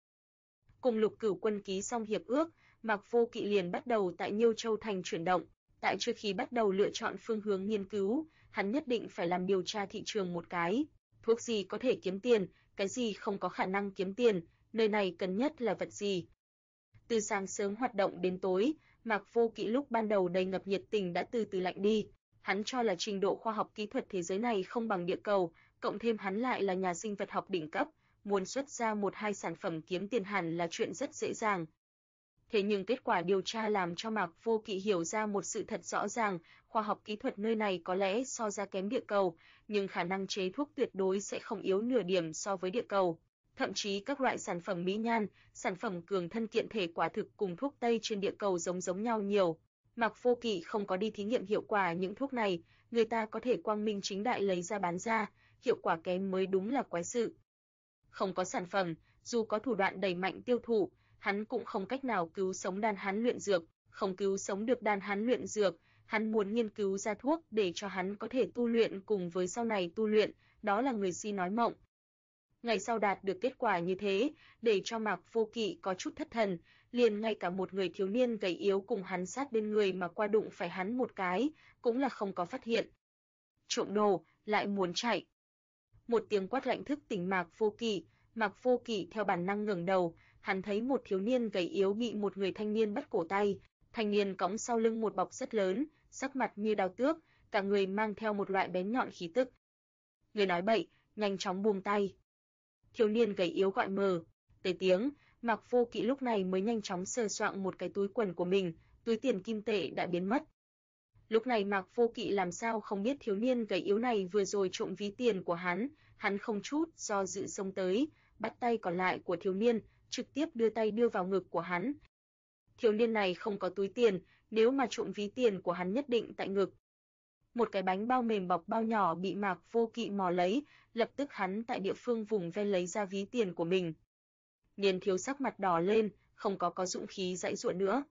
Cùng Lục Cửu Quân ký xong hiệp ước, Mạc Vô Kỵ liền bắt đầu tại Nhiêu Châu thành chuyển động. Tại trước khi bắt đầu lựa chọn phương hướng nghiên cứu, hắn nhất định phải làm điều tra thị trường một cái. Thuốc gì có thể kiếm tiền, cái gì không có khả năng kiếm tiền, nơi này cần nhất là vật gì. Từ sáng sớm hoạt động đến tối, Mạc Vô Kỵ lúc ban đầu đầy ngập nhiệt tình đã từ từ lạnh đi. Hắn cho là trình độ khoa học kỹ thuật thế giới này không bằng địa cầu, cộng thêm hắn lại là nhà sinh vật học đỉnh cấp, muốn xuất ra một hai sản phẩm kiếm tiền hẳn là chuyện rất dễ dàng. Thế nhưng kết quả điều tra làm cho Mạc Vô Kỵ hiểu ra một sự thật rõ ràng, khoa học kỹ thuật nơi này có lẽ so ra kém địa cầu, nhưng khả năng chế thuốc tuyệt đối sẽ không yếu nửa điểm so với địa cầu. Thậm chí các loại sản phẩm mỹ nhan, sản phẩm cường thân kiện thể quả thực cùng thuốc Tây trên địa cầu giống nhau nhiều. Mạc Vô Kỵ không có đi thí nghiệm hiệu quả những thuốc này, người ta có thể quang minh chính đại lấy ra bán ra, hiệu quả kém mới đúng là quái sự. Không có sản phẩm, dù có thủ đoạn đẩy mạnh tiêu thụ, hắn cũng không cách nào cứu sống đan hán luyện dược, không cứu sống được đan hán luyện dược, hắn muốn nghiên cứu ra thuốc để cho hắn có thể tu luyện cùng với sau này tu luyện, đó là người si nói mộng. Ngày sau đạt được kết quả như thế, để cho Mạc Vô Kỵ có chút thất thần, liền ngay cả một người thiếu niên gầy yếu cùng hắn sát bên người mà qua đụng phải hắn một cái, cũng là không có phát hiện. Trộm đồ, lại muốn chạy. Một tiếng quát lạnh thức tỉnh Mạc Vô Kỵ theo bản năng ngẩng đầu, hắn thấy một thiếu niên gầy yếu bị một người thanh niên bắt cổ tay, thanh niên cõng sau lưng một bọc rất lớn, sắc mặt như đao tước, cả người mang theo một loại bén nhọn khí tức. Người nói bậy, nhanh chóng buông tay. Thiếu niên gầy yếu gọi mờ. Tới tiếng, Mạc Vô Kỵ lúc này mới nhanh chóng sờ soạng một cái túi quần của mình, túi tiền kim tệ đã biến mất. Lúc này Mạc Vô Kỵ làm sao không biết thiếu niên gầy yếu này vừa rồi trộm ví tiền của hắn không chút do dự xông tới, bắt tay còn lại của thiếu niên, trực tiếp đưa vào ngực của hắn. Thiếu niên này không có túi tiền, nếu mà trộm ví tiền của hắn nhất định tại ngực. Một cái bánh bao mềm bọc bao nhỏ bị Mạc Vô Kỵ mò lấy, lập tức hắn tại địa phương vùng ven lấy ra ví tiền của mình. Niên thiếu sắc mặt đỏ lên, không có dũng khí giãy giụa nữa.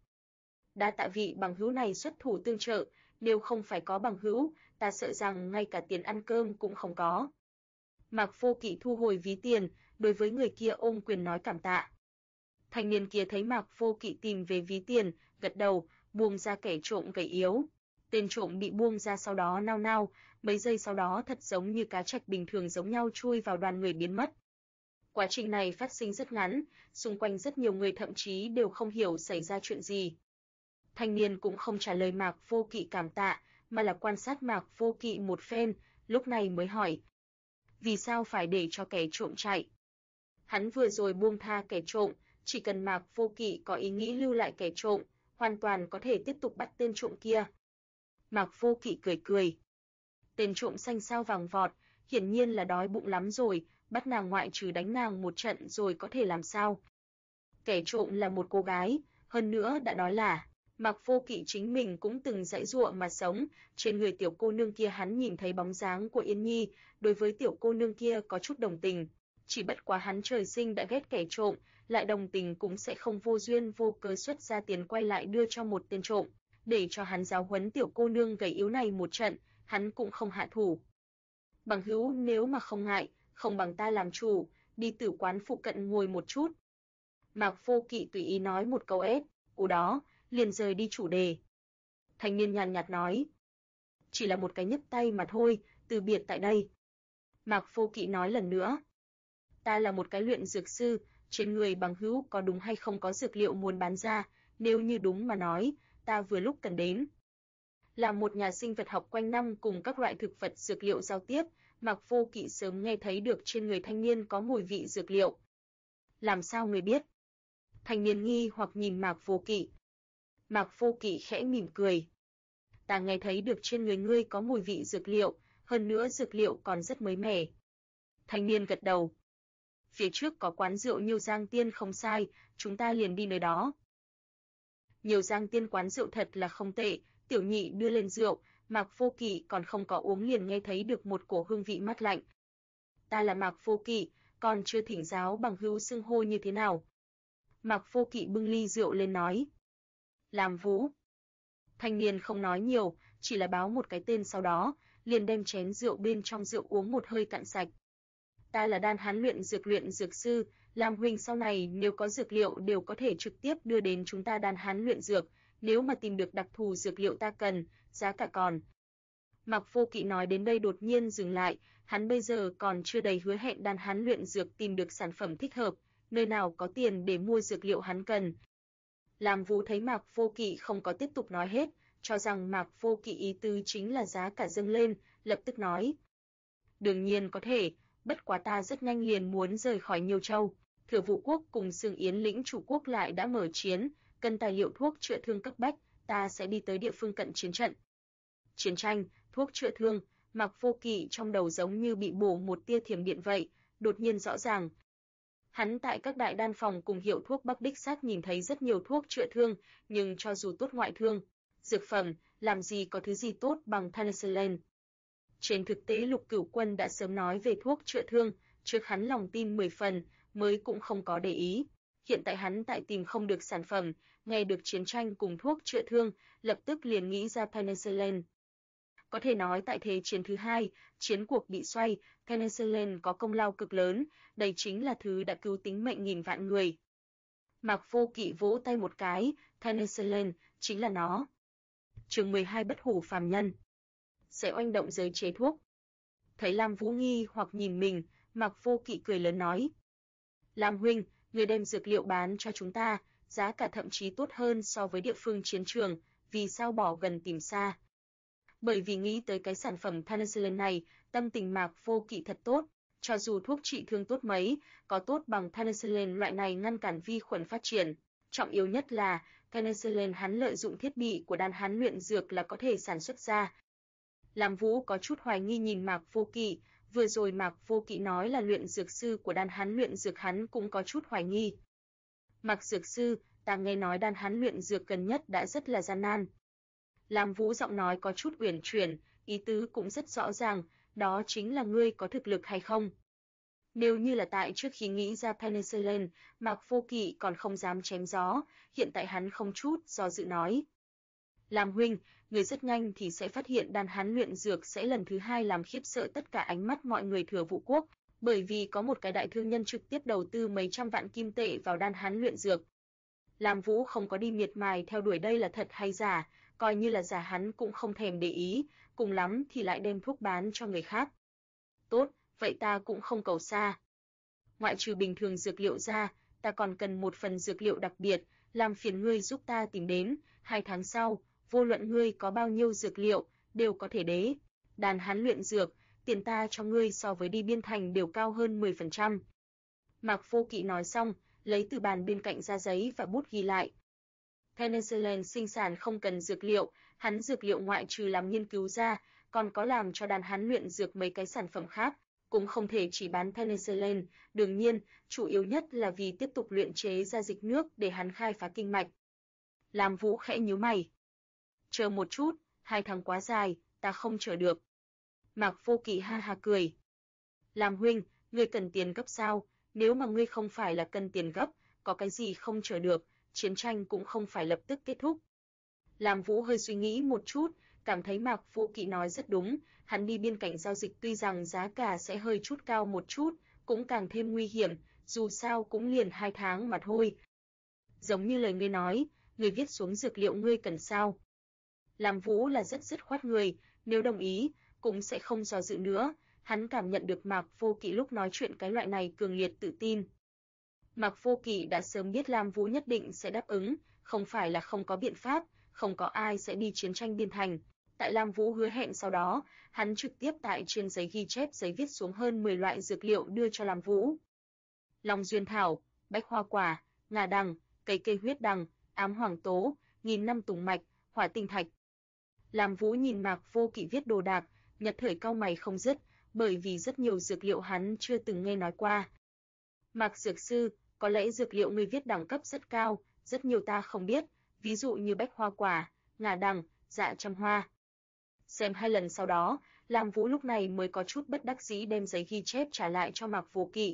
Đa tạ vị bằng hữu này xuất thủ tương trợ, nếu không phải có bằng hữu, ta sợ rằng ngay cả tiền ăn cơm cũng không có. Mạc Vô Kỵ thu hồi ví tiền, đối với người kia ôm quyền nói cảm tạ. Thanh niên kia thấy Mạc Vô Kỵ tìm về ví tiền, gật đầu, buông ra kẻ trộm gầy yếu. Tên trộm bị buông ra sau đó nao nao, mấy giây sau đó thật giống như cá trạch bình thường giống nhau chui vào đoàn người biến mất. Quá trình này phát sinh rất ngắn, xung quanh rất nhiều người thậm chí đều không hiểu xảy ra chuyện gì. Thanh niên cũng không trả lời Mạc Vô Kỵ cảm tạ, mà là quan sát Mạc Vô Kỵ một phen, lúc này mới hỏi. Vì sao phải để cho kẻ trộm chạy? Hắn vừa rồi buông tha kẻ trộm, chỉ cần Mạc Vô Kỵ có ý nghĩ lưu lại kẻ trộm, hoàn toàn có thể tiếp tục bắt tên trộm kia. Mạc Vô Kỵ cười cười. Tên trộm xanh sao vàng vọt, hiển nhiên là đói bụng lắm rồi, bắt nàng ngoại trừ đánh nàng một trận rồi có thể làm sao? Kẻ trộm là một cô gái, hơn nữa đã nói là Mạc Vô Kỵ chính mình cũng từng giãy giụa mà sống, trên người tiểu cô nương kia hắn nhìn thấy bóng dáng của Yên Nhi, đối với tiểu cô nương kia có chút đồng tình, chỉ bất quá hắn trời sinh đã ghét kẻ trộm, lại đồng tình cũng sẽ không vô duyên vô cớ xuất ra tiền quay lại đưa cho một tên trộm, để cho hắn giáo huấn tiểu cô nương gầy yếu này một trận, hắn cũng không hạ thủ. Bằng hữu nếu mà không ngại, không bằng ta làm chủ, đi tử quán phụ cận ngồi một chút. Mạc Vô Kỵ tùy ý nói một câu ép, cú đó, liền rời đi chủ đề. Thanh niên nhàn nhạt nói, chỉ là một cái nhấc tay mà thôi, từ biệt tại đây. Mạc Vô Kỵ nói lần nữa, ta là một cái luyện dược sư, trên người bằng hữu có đúng hay không có dược liệu muốn bán ra, nếu như đúng mà nói, ta vừa lúc cần đến. Là một nhà sinh vật học quanh năm cùng các loại thực vật dược liệu giao tiếp, Mạc Vô Kỵ sớm nghe thấy được trên người thanh niên có mùi vị dược liệu. Làm sao người biết? Thanh niên nghi hoặc nhìn Mạc Vô Kỵ. Mạc Vô Kỵ khẽ mỉm cười. Ta nghe thấy được trên người ngươi có mùi vị dược liệu, hơn nữa dược liệu còn rất mới mẻ. Thanh niên gật đầu. Phía trước có quán rượu Nhiêu Giang Tiên không sai, chúng ta liền đi nơi đó. Nhiêu Giang Tiên quán rượu thật là không tệ, tiểu nhị đưa lên rượu, Mạc Vô Kỵ còn không có uống liền nghe thấy được một cổ hương vị mát lạnh. Ta là Mạc Vô Kỵ, còn chưa thỉnh giáo bằng hữu xưng hô như thế nào. Mạc Vô Kỵ bưng ly rượu lên nói. Làm Vũ. Thanh niên không nói nhiều, chỉ là báo một cái tên sau đó, liền đem chén rượu bên trong rượu uống một hơi cạn sạch. Ta là Đan Hán luyện dược sư, Lam huynh sau này nếu có dược liệu đều có thể trực tiếp đưa đến chúng ta Đan Hán luyện dược, nếu mà tìm được đặc thù dược liệu ta cần, giá cả còn. Mạc Vô Kỵ nói đến đây đột nhiên dừng lại, hắn bây giờ còn chưa đầy hứa hẹn Đan Hán luyện dược tìm được sản phẩm thích hợp, nơi nào có tiền để mua dược liệu hắn cần. Lam Vũ thấy Mạc Vô Kỵ không có tiếp tục nói hết, cho rằng Mạc Vô Kỵ ý tứ chính là giá cả dâng lên, lập tức nói: "Đương nhiên có thể, bất quá ta rất nhanh liền muốn rời khỏi Nhiêu Châu, Thừa Vũ quốc cùng Sương Yến lĩnh chủ quốc lại đã mở chiến, cần tài liệu thuốc chữa thương cấp bách, ta sẽ đi tới địa phương cận chiến trận." Chiến tranh, thuốc chữa thương, Mạc Vô Kỵ trong đầu giống như bị bổ một tia thiểm điện vậy, đột nhiên rõ ràng. Hắn tại các đại đan phòng cùng hiệu thuốc Bắc đích xác nhìn thấy rất nhiều thuốc chữa thương, nhưng cho dù tốt ngoại thương, dược phẩm, làm gì có thứ gì tốt bằng penicillin. Trên thực tế Lục Cửu Quân đã sớm nói về thuốc chữa thương, trước hắn lòng tin 10 phần, mới cũng không có để ý. Hiện tại hắn tại tìm không được sản phẩm, nghe được chiến tranh cùng thuốc chữa thương, lập tức liền nghĩ ra penicillin. Có thể nói tại thế chiến thứ hai, chiến cuộc bị xoay, penicillin có công lao cực lớn, đây chính là thứ đã cứu tính mệnh nghìn vạn người. Mạc Vô Kỵ vỗ tay một cái, penicillin chính là nó. Chương 12 Bất hủ phàm nhân. Sẽ oanh động giới chế thuốc. Thấy Lam Vũ nghi hoặc nhìn mình, Mạc Vô Kỵ cười lớn nói: "Lam huynh, người đem dược liệu bán cho chúng ta, giá cả thậm chí tốt hơn so với địa phương chiến trường, vì sao bỏ gần tìm xa?" Bởi vì nghĩ tới cái sản phẩm penicillin này, tâm tình Mạc Vô Kỵ thật tốt, cho dù thuốc trị thương tốt mấy, có tốt bằng penicillin loại này ngăn cản vi khuẩn phát triển. Trọng yếu nhất là, penicillin hắn lợi dụng thiết bị của Đan Hán luyện dược là có thể sản xuất ra. Lam Vũ có chút hoài nghi nhìn Mạc Vô Kỵ, vừa rồi Mạc Vô Kỵ nói là luyện dược sư của Đan Hán luyện dược hắn cũng có chút hoài nghi. Mạc dược sư, ta nghe nói Đan Hán luyện dược gần nhất đã rất là gian nan. Lam Vũ giọng nói có chút uyển chuyển, ý tứ cũng rất rõ ràng, đó chính là ngươi có thực lực hay không. Nếu như là tại trước khi nghĩ ra penicillin, Mạc Vô Kỵ còn không dám chém gió, hiện tại hắn không chút do dự nói: "Lam huynh, người rất nhanh thì sẽ phát hiện Đan Hán luyện dược sẽ lần thứ hai làm khiếp sợ tất cả ánh mắt mọi người Thừa Vũ quốc, bởi vì có một cái đại thương nhân trực tiếp đầu tư mấy trăm vạn kim tệ vào Đan Hán luyện dược." Lam Vũ không có đi miệt mài theo đuổi đây là thật hay giả, coi như là giả hắn cũng không thèm để ý, cùng lắm thì lại đem thuốc bán cho người khác. "Tốt, vậy ta cũng không cầu xa. Ngoại trừ bình thường dược liệu ra, ta còn cần một phần dược liệu đặc biệt, làm phiền ngươi giúp ta tìm đến, 2 tháng sau, vô luận ngươi có bao nhiêu dược liệu, đều có thể đế. Đan Hán luyện dược, tiền ta cho ngươi so với đi biên thành đều cao hơn 10%. Mạc Vô Kỵ nói xong, lấy từ bàn bên cạnh ra giấy và bút ghi lại. Penicillin sinh sản không cần dược liệu, hắn dược liệu ngoại trừ làm nghiên cứu ra, còn có làm cho Đan Hán luyện dược mấy cái sản phẩm khác, cũng không thể chỉ bán penicillin, đương nhiên, chủ yếu nhất là vì tiếp tục luyện chế ra dịch nước để hắn khai phá kinh mạch. Lam Vũ khẽ nhíu mày. "Chờ một chút, 2 tháng quá dài, ta không chờ được." Mạc Vô Kỵ ha ha cười. "Lam huynh, ngươi cần tiền gấp sao? Nếu mà ngươi không phải là cần tiền gấp, có cái gì không chờ được, chiến tranh cũng không phải lập tức kết thúc." Lam Vũ hơi suy nghĩ một chút, cảm thấy Mạc Vô Kỵ nói rất đúng, hắn đi biên cảnh giao dịch tuy rằng giá cả sẽ hơi chút cao một chút, cũng càng thêm nguy hiểm, dù sao cũng liền 2 tháng mà thôi. Giống như lời ngươi nói, ngươi viết xuống dược liệu ngươi cần sao? Lam Vũ là rất dứt khoát người, nếu đồng ý, cũng sẽ không do dự nữa, hắn cảm nhận được Mạc Vô Kỵ lúc nói chuyện cái loại này cường liệt tự tin. Mạc Vô Kỵ đã sớm biết Lam Vũ nhất định sẽ đáp ứng, không phải là không có biện pháp, không có ai sẽ đi chiến tranh biên thành. Tại Lam Vũ hứa hẹn sau đó, hắn trực tiếp tại trên giấy ghi chép giấy viết xuống hơn 10 loại dược liệu đưa cho Lam Vũ. Long duyên thảo, bách hoa quả, ngà đằng, cây huyết đằng, ám hoàng tố, nghìn năm tùng mạch, hỏa tinh thạch. Lam Vũ nhìn Mạc Vô Kỵ viết đồ đạc, nhất thời cau mày không dứt, bởi vì rất nhiều dược liệu hắn chưa từng nghe nói qua. Mạc dược sư, có lẽ dược liệu ngươi viết đẳng cấp rất cao, rất nhiều ta không biết, ví dụ như bách hoa quả, ngà đằng, dạ trăm hoa. Xem 2 lần sau đó, Lam Vũ lúc này mới có chút bất đắc dĩ đem giấy ghi chép trả lại cho Mạc Vô Kỵ.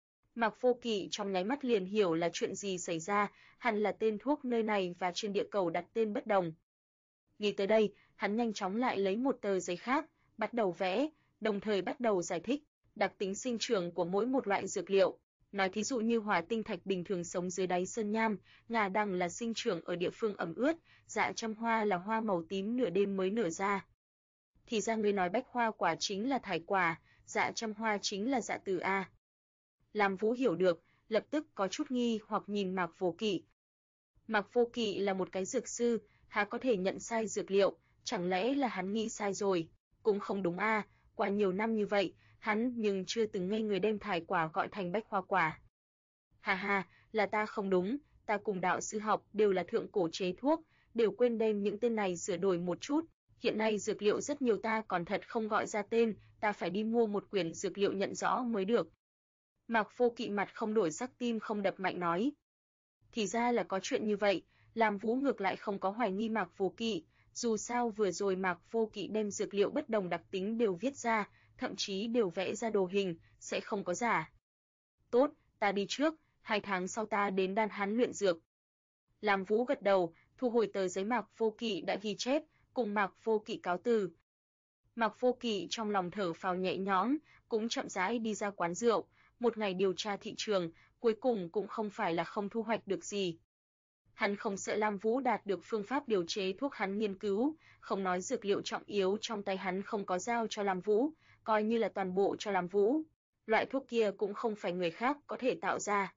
Mạc Vô Kỵ trong nháy mắt liền hiểu là chuyện gì xảy ra, hẳn là tên thuốc nơi này và trên địa cầu đặt tên bất đồng. Nghĩ tới đây, hắn nhanh chóng lại lấy một tờ giấy khác, bắt đầu vẽ, đồng thời bắt đầu giải thích đặc tính sinh trưởng của mỗi một loại dược liệu. Nói thí dụ như hỏa tinh thạch bình thường sống dưới đáy sơn nham, ngà đằng là sinh trưởng ở địa phương ẩm ướt, dạ trăm hoa là hoa màu tím nửa đêm mới nở ra. Thì ra ngươi nói bách hoa quả chính là thải quả, dạ trăm hoa chính là dạ từ a. Lam Vũ hiểu được, lập tức có chút nghi hoặc nhìn Mạc Vô Kỵ. Mạc Vô Kỵ là một cái dược sư, há có thể nhận sai dược liệu, chẳng lẽ là hắn nghĩ sai rồi? Cũng không đúng a, qua nhiều năm như vậy, hắn nhưng chưa từng nghe người đem thải quả gọi thành bách hoa quả. Ha ha, là ta không đúng, ta cùng đạo sư học đều là thượng cổ chế thuốc, đều quên đem những tên này sửa đổi một chút. Hiện nay dược liệu rất nhiều ta còn thật không gọi ra tên, ta phải đi mua một quyển dược liệu nhận rõ mới được. Mạc Vô Kỵ mặt không đổi sắc tim không đập mạnh nói. Thì ra là có chuyện như vậy, Lam Vũ ngược lại không có hoài nghi Mạc Vô Kỵ, dù sao vừa rồi Mạc Vô Kỵ đem dược liệu bất đồng đặc tính đều viết ra, thậm chí đều vẽ ra đồ hình, sẽ không có giả. Tốt, ta đi trước, 2 tháng sau ta đến Đan Hán luyện dược. Lam Vũ gật đầu, thu hồi tờ giấy Mạc Vô Kỵ đã ghi chép, cùng Mạc Vô Kỵ cáo từ. Mạc Vô Kỵ trong lòng thở phào nhẹ nhõm, cũng chậm rãi đi ra quán rượu, một ngày điều tra thị trường, cuối cùng cũng không phải là không thu hoạch được gì. Hắn không sợ Lam Vũ đạt được phương pháp điều chế thuốc hắn nghiên cứu, không nói dược liệu trọng yếu trong tay hắn không có giao cho Lam Vũ, coi như là toàn bộ cho Lam Vũ. Loại thuốc kia cũng không phải người khác có thể tạo ra.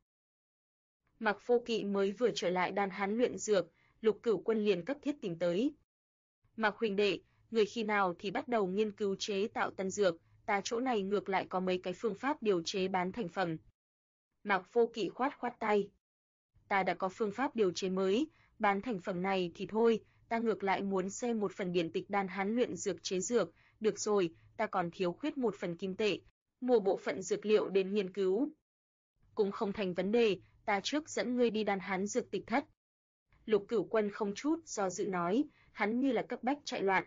Mạc Vô Kỵ mới vừa trở lại Đan Hán luyện dược, Lục Cửu Quân liền cấp thiết tìm tới. Mạc huynh đệ, người khi nào thì bắt đầu nghiên cứu chế tạo tân dược, ta chỗ này ngược lại có mấy cái phương pháp điều chế bán thành phẩm. Mạc Vô Kỵ khoát khoát tay. Ta đã có phương pháp điều chế mới, bán thành phẩm này thì thôi, ta ngược lại muốn xem một phần điển tịch Đan Hán luyện dược chế dược, được rồi, ta còn thiếu khuyết một phần kim tệ, mua bộ phận dược liệu đến nghiên cứu. Cũng không thành vấn đề, ta trước dẫn ngươi đi Đan Hán dược tịch thất. Lục Cửu Quân không chút do dự nói, hắn như là cấp bách chạy loạn.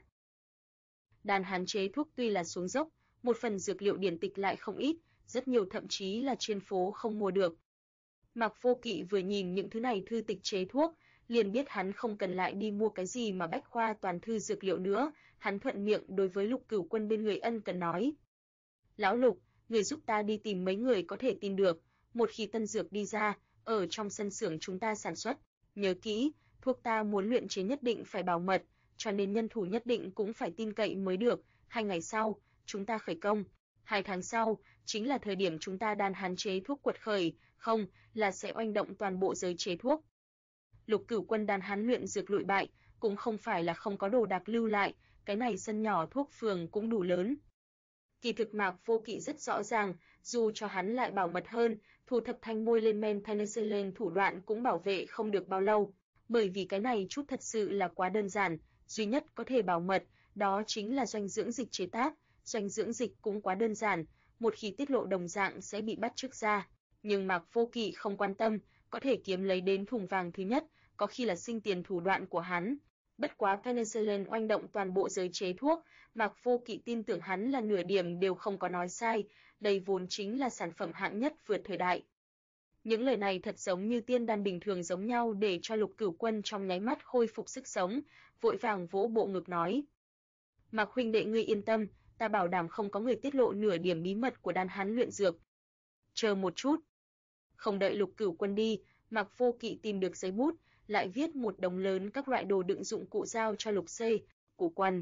Đan Hán chế thuốc tuy là xuống dốc, một phần dược liệu điển tịch lại không ít, rất nhiều thậm chí là trên phố không mua được. Mạc Vô Kỵ vừa nhìn những thứ này thư tịch chế thuốc, liền biết hắn không cần lại đi mua cái gì mà bách khoa toàn thư dược liệu nữa, hắn thuận miệng đối với Lục Cửu Quân bên người ân cần nói. Lão Lục, người giúp ta đi tìm mấy người có thể tin được, một khi tân dược đi ra, ở trong sân xưởng chúng ta sản xuất, nhớ kỹ, thuốc ta muốn luyện chế nhất định phải bảo mật, cho nên nhân thủ nhất định cũng phải tin cậy mới được, 2 ngày sau, chúng ta khởi công. 2 tháng sau, chính là thời điểm chúng ta Đan Hán chế thuốc quật khởi, không, là sẽ oanh động toàn bộ giới chế thuốc. Lục Cửu Quân Đan Hán luyện dược lụi bại, cũng không phải là không có đồ đạc lưu lại, cái này sân nhỏ thuốc phường cũng đủ lớn. Kỳ thực Mạc Vô Kỵ rất rõ ràng, dù cho hắn lại bảo mật hơn, thu thập thanh môi lên men penicillin thủ đoạn cũng bảo vệ không được bao lâu, bởi vì cái này chút thật sự là quá đơn giản, duy nhất có thể bảo mật, đó chính là doanh dưỡng dịch chế tác, doanh dưỡng dịch cũng quá đơn giản, một khi tiết lộ đồng dạng sẽ bị bắt trước ra. Nhưng Mạc Vô Kỵ không quan tâm, có thể kiếm lấy đến thùng vàng thứ nhất, có khi là sinh tiền thủ đoạn của hắn. Bất quá penicillin oanh động toàn bộ giới chế thuốc, Mạc Vô Kỵ tin tưởng hắn là nửa điểm đều không có nói sai, đây vốn chính là sản phẩm hạng nhất vượt thời đại. Những lời này thật giống như tiên đan bình thường giống nhau để cho Lục Cửu Quân trong nháy mắt khôi phục sức sống, vội vàng vỗ bộ ngực nói. Mạc huynh đệ ngươi yên tâm, ta bảo đảm không có người tiết lộ nửa điểm bí mật của Đan Hán luyện dược. Chờ một chút. Không đợi Lục Cửu Quân đi, Mạc Vô Kỵ tìm được giấy bút, lại viết một đống lớn các loại đồ đựng dụng cụ giao cho Lục Cửu Quân.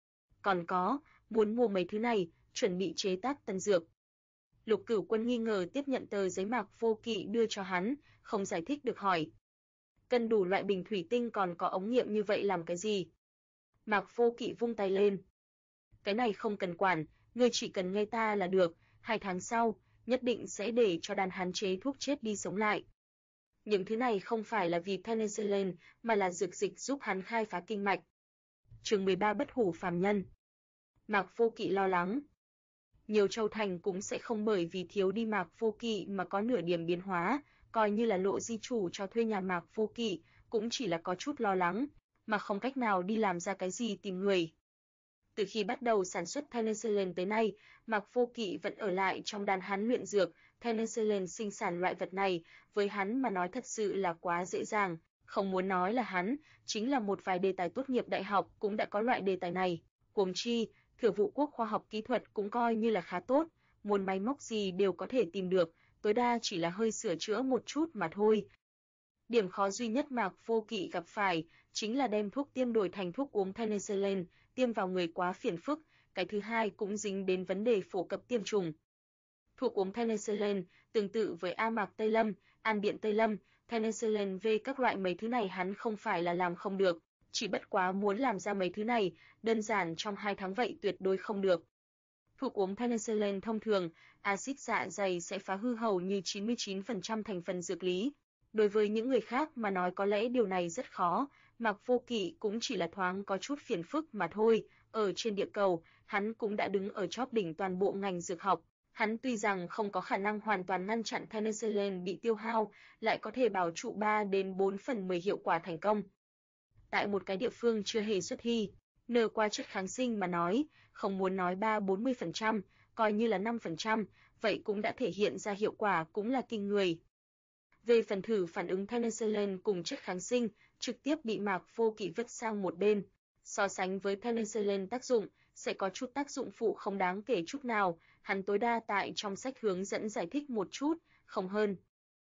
Còn có, muốn mua mấy thứ này, chuẩn bị chế tác tân dược. Lục Cửu Quân nghi ngờ tiếp nhận tờ giấy Mạc Vô Kỵ đưa cho hắn, không giải thích được hỏi. Cần đủ loại bình thủy tinh còn có ống nghiệm như vậy làm cái gì? Mạc Vô Kỵ vung tay lên. Cái này không cần quản, ngươi chỉ cần nghe ta là được, 2 tháng sau, nhất định sẽ để cho Đan Hán chế thuốc chết đi sống lại. Những thứ này không phải là vì penicillin, mà là dược dịch giúp hắn khai phá kinh mạch. Chương 13 Bất hủ phàm nhân. Mạc Vô Kỵ lo lắng. Nhiều châu thành cũng sẽ không bởi vì thiếu đi Mạc Vô Kỵ mà có nửa điểm biến hóa, coi như là Lộ Di chủ cho thuê nhà Mạc Vô Kỵ, cũng chỉ là có chút lo lắng, mà không cách nào đi làm ra cái gì tìm người. Từ khi bắt đầu sản xuất penicillin tới nay, Mạc Vô Kỵ vẫn ở lại trong Đan Hán luyện dược, penicillin sinh sản loại vật này, với hắn mà nói thật sự là quá dễ dàng, Không muốn nói là hắn, chính là một vài đề tài tốt nghiệp đại học cũng đã có loại đề tài này. Huống chi, Thừa vụ Quốc khoa học kỹ thuật cũng coi như là khá tốt, muốn máy móc gì đều có thể tìm được, tối đa chỉ là hơi sửa chữa một chút mà thôi. Điểm khó duy nhất Mạc Vô Kỵ gặp phải chính là đem thuốc tiêm đổi thành thuốc uống penicillin, tiêm vào người quá phiền phức, cái thứ hai cũng dính đến vấn đề phổ cập tiêm chủng. Thuốc uống penicillin tương tự với A mạc Tây Lâm, An Điện Tây Lâm, penicillin V các loại mấy thứ này hắn không phải là làm không được, chỉ bất quá muốn làm ra mấy thứ này, đơn giản trong 2 tháng vậy tuyệt đối không được. Thuốc uống penicillin thông thường, axit dạ dày sẽ phá hư hầu như 99% thành phần dược lý. Đối với những người khác mà nói có lẽ điều này rất khó, Mạc Vô Kỵ cũng chỉ là thoáng có chút phiền phức mà thôi, ở trên địa cầu, hắn cũng đã đứng ở chóp đỉnh toàn bộ ngành dược học. Hắn tuy rằng không có khả năng hoàn toàn ngăn chặn penicillin bị tiêu hao, lại có thể bảo trụ 3 đến 4 phần 10 hiệu quả thành công. Tại một cái địa phương chưa hề xuất hy, nở qua chất kháng sinh mà nói, không muốn nói 3-40%, coi như là 5%, vậy cũng đã thể hiện ra hiệu quả cũng là kinh người. Về phần thử phản ứng penicillin cùng chất kháng sinh, trực tiếp bị Mạc Vô Kỵ vứt sang một bên. So sánh với penicillin tác dụng, sẽ có chút tác dụng phụ không đáng kể chút nào, hắn tối đa tại trong sách hướng dẫn giải thích một chút, không hơn.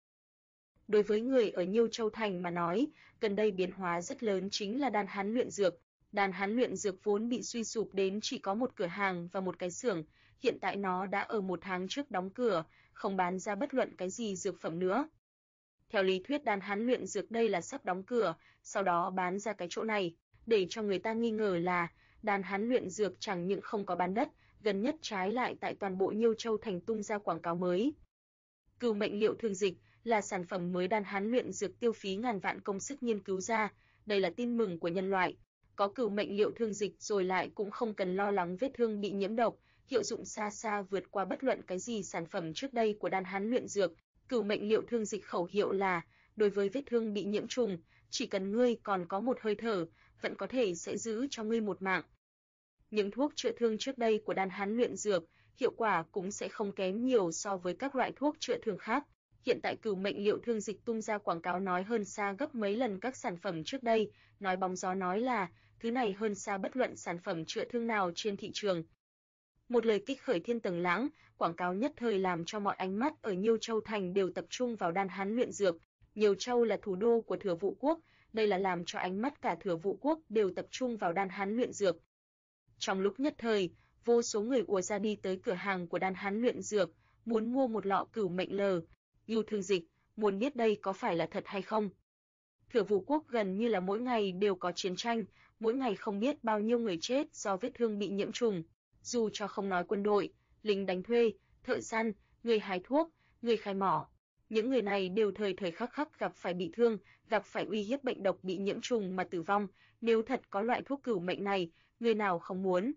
Đối với người ở Nhiêu Châu Thành mà nói, gần đây biến hóa rất lớn chính là đan hán luyện dược. Đan hán luyện dược vốn bị suy sụp đến chỉ có một cửa hàng và một cái xưởng, hiện tại nó đã ở 1 tháng trước đóng cửa, không bán ra bất luận cái gì dược phẩm nữa. Theo lý thuyết đan hán luyện dược đây là sắp đóng cửa, sau đó bán ra cái chỗ này, để cho người ta nghi ngờ là đan hán luyện dược chẳng những không có bán đất, gần nhất trái lại tại toàn bộ Nhiêu Châu Thành tung ra quảng cáo mới. Cửu mệnh liệu thương dịch là sản phẩm mới đan hán luyện dược tiêu phí ngàn vạn công sức nghiên cứu ra, đây là tin mừng của nhân loại. Có cửu mệnh liệu thương dịch rồi lại cũng không cần lo lắng vết thương bị nhiễm độc, hiệu dụng xa xa vượt qua bất luận cái gì sản phẩm trước đây của đan hán luyện dược. Cửu mệnh liệu thương dịch khẩu hiệu là, đối với vết thương bị nhiễm trùng, chỉ cần ngươi còn có một hơi thở, vẫn có thể sẽ giữ cho ngươi một mạng. Những thuốc chữa thương trước đây của đan hán luyện dược, hiệu quả cũng sẽ không kém nhiều so với các loại thuốc chữa thương khác. Hiện tại cửu mệnh liệu thương dịch tung ra quảng cáo nói hơn xa gấp mấy lần các sản phẩm trước đây, nói bóng gió nói là, thứ này hơn xa bất luận sản phẩm chữa thương nào trên thị trường. Một lời kích khởi thiên tầng lãng, quảng cáo nhất thời làm cho mọi ánh mắt ở Nhiêu Châu Thành đều tập trung vào đan hán luyện dược. Nhiêu Châu là thủ đô của Thừa vụ Quốc, đây là làm cho ánh mắt cả Thừa vụ Quốc đều tập trung vào đan hán luyện dược. Trong lúc nhất thời, vô số người ùa ra đi tới cửa hàng của đan hán luyện dược, muốn mua một lọ cửu mệnh liệu thương dịch, muốn biết đây có phải là thật hay không. Thừa vụ Quốc gần như là mỗi ngày đều có chiến tranh, mỗi ngày không biết bao nhiêu người chết do vết thương bị nhiễm trùng. Dù cho không nói quân đội, lính đánh thuê, thợ săn, người hái thuốc, người khai mỏ, những người này đều thời thời khắc khắc gặp phải bị thương, gặp phải uy hiếp bệnh độc bị nhiễm trùng mà tử vong, nếu thật có loại thuốc cửu mệnh này, người nào không muốn.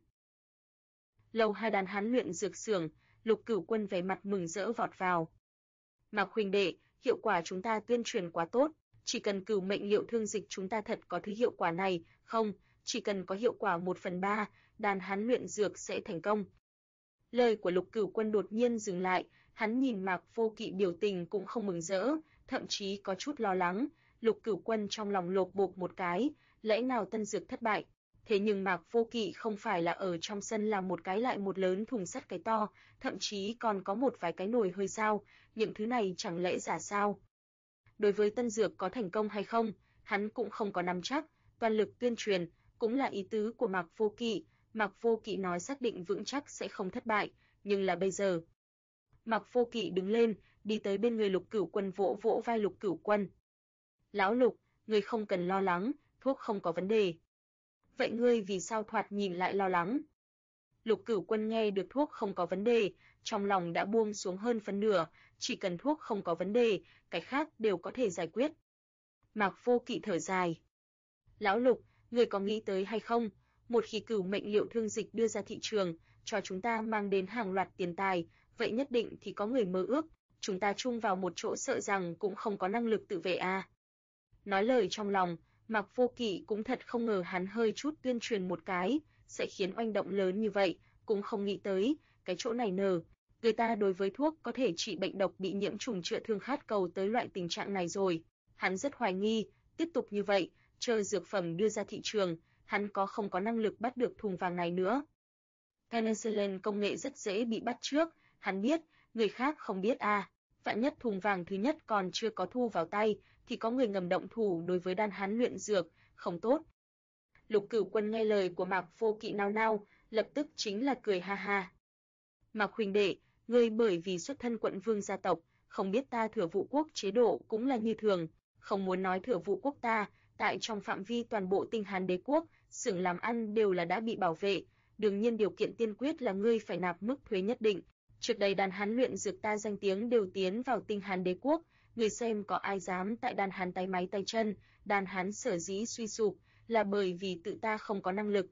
Lầu 2 đan hán luyện dược xưởng, Lục Cửu Quân vẻ mặt mừng rỡ vọt vào. Mạc huynh đệ, hiệu quả chúng ta tuyên truyền quá tốt, chỉ cần cửu mệnh liệu thương dịch chúng ta thật có thứ hiệu quả này, không, chỉ cần có hiệu quả 1/3, đan hán luyện dược sẽ thành công. Lời của Lục Cửu Quân đột nhiên dừng lại, hắn nhìn Mạc Vô Kỵ biểu tình cũng không mừng rỡ, thậm chí có chút lo lắng. Lục Cửu Quân trong lòng lột bột một cái, lẽ nào tân dược thất bại? Thế nhưng Mạc Vô Kỵ không phải là ở trong sân làm một cái lại một lớn thùng sắt cái to, thậm chí còn có một vài cái nồi hơi sao, những thứ này chẳng lẽ giả sao? Đối với tân dược có thành công hay không, hắn cũng không có nắm chắc, toàn lực tuyên truyền, cũng là ý tứ của Mạc Vô Kỵ. Mạc Vô Kỵ nói xác định vững chắc sẽ không thất bại, nhưng là bây giờ. Mạc Vô Kỵ đứng lên, đi tới bên người Lục Cửu Quân vỗ vỗ vai Lục Cửu Quân. Lão Lục, ngươi không cần lo lắng, thuốc không có vấn đề. Vậy ngươi vì sao thoạt nhìn lại lo lắng? Lục Cửu Quân nghe được thuốc không có vấn đề, trong lòng đã buông xuống hơn phân nửa, chỉ cần thuốc không có vấn đề, cái khác đều có thể giải quyết. Mạc Vô Kỵ thở dài. Lão Lục, ngươi có nghĩ tới hay không, một khi cửu mệnh liệu thương dịch đưa ra thị trường, cho chúng ta mang đến hàng loạt tiền tài, vậy nhất định thì có người mơ ước, chúng ta chung vào một chỗ sợ rằng cũng không có năng lực tự vệ à. Nói lời trong lòng, Mạc Vô Kỵ cũng thật không ngờ hắn hơi chút tuyên truyền một cái, sẽ khiến oanh động lớn như vậy, cũng không nghĩ tới, cái chỗ này người ta đối với thuốc có thể trị bệnh độc bị nhiễm trùng chữa thương khát cầu tới loại tình trạng này rồi. Hắn rất hoài nghi, Tiếp tục như vậy, chờ dược phẩm đưa ra thị trường, hắn không có năng lực bắt được thùng vàng này nữa. Penicillin công nghệ rất dễ bị bắt chước, hắn biết, người khác không biết à. Vạn nhất thùng vàng thứ nhất còn chưa có thu vào tay, thì có người ngầm động thủ đối với đan hán luyện dược, không tốt. Lục Cửu Quân nghe lời của Mạc Vô Kỵ nao nao, lập tức chính là cười ha ha. Mạc huynh đệ, ngươi bởi vì xuất thân quận vương gia tộc, không biết ta Thừa Vũ quốc chế độ cũng là như thường, không muốn nói Thừa Vũ quốc ta, tại trong phạm vi toàn bộ Tinh Hán Đế quốc, xưởng làm ăn đều là đã bị bảo vệ, đương nhiên điều kiện tiên quyết là ngươi phải nạp mức thuế nhất định. Trước đây đan hán luyện dược ta danh tiếng đều tiến vào Tinh Hán Đế quốc, người xem có ai dám tại đan hán tay máy tay chân, đan hán sở dĩ suy sụp là bởi vì tự ta không có năng lực.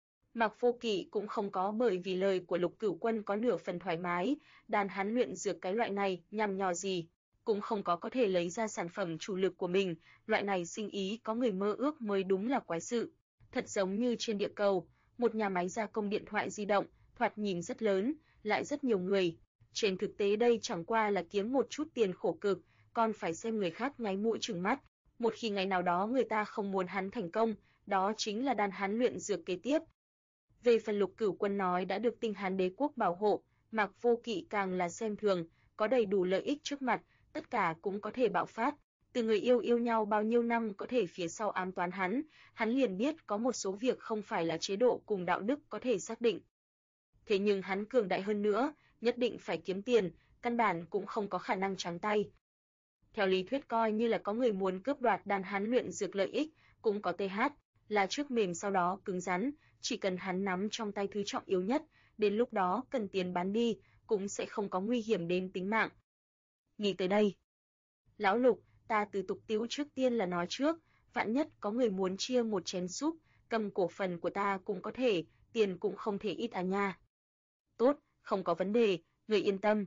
Mạc Vô Kỵ cũng không có bởi vì lời của Lục Cửu Quân có nửa phần thoải mái, đan hán luyện dược cái loại này nhằm nhò gì, cũng không có thể lấy ra sản phẩm chủ lực của mình, loại này sinh ý có người mơ ước mới đúng là quái sự. Thật giống như trên địa cầu, một nhà máy gia công điện thoại di động, thoạt nhìn rất lớn, lại rất nhiều người. Trên thực tế đây chẳng qua là kiếm một chút tiền khổ cực, còn phải xem người khác nháy mũi trừng mắt. Một khi ngày nào đó người ta không muốn hắn thành công, đó chính là đan hán luyện dược kế tiếp. Về phần Lục Cửu Quân nói đã được Tinh Hán Đế quốc bảo hộ, Mạc Vô Kỵ càng là xem thường, có đầy đủ lợi ích trước mặt, tất cả cũng có thể bạo phát. Từ người yêu nhau bao nhiêu năm có thể phía sau ám toán hắn liền biết có một số việc không phải là chế độ cùng đạo đức có thể xác định. Thế nhưng hắn cường đại hơn nữa, nhất định phải kiếm tiền, căn bản cũng không có khả năng trắng tay. Theo lý thuyết coi như là có người muốn cướp đoạt đan hán luyện dược lợi ích, cũng có TH, là trước mềm sau đó cứng rắn, chỉ cần hắn nắm trong tay thứ trọng yếu nhất, đến lúc đó cần tiền bán đi, cũng sẽ không có nguy hiểm đến tính mạng. Nghĩ tới đây, lão Lục, ta từ tục tiễu trước tiên là nói trước, vạn nhất có người muốn chia một chén súp, cầm cổ phần của ta cũng có thể, tiền cũng không thể ít à nha. Tốt, không có vấn đề, người yên tâm.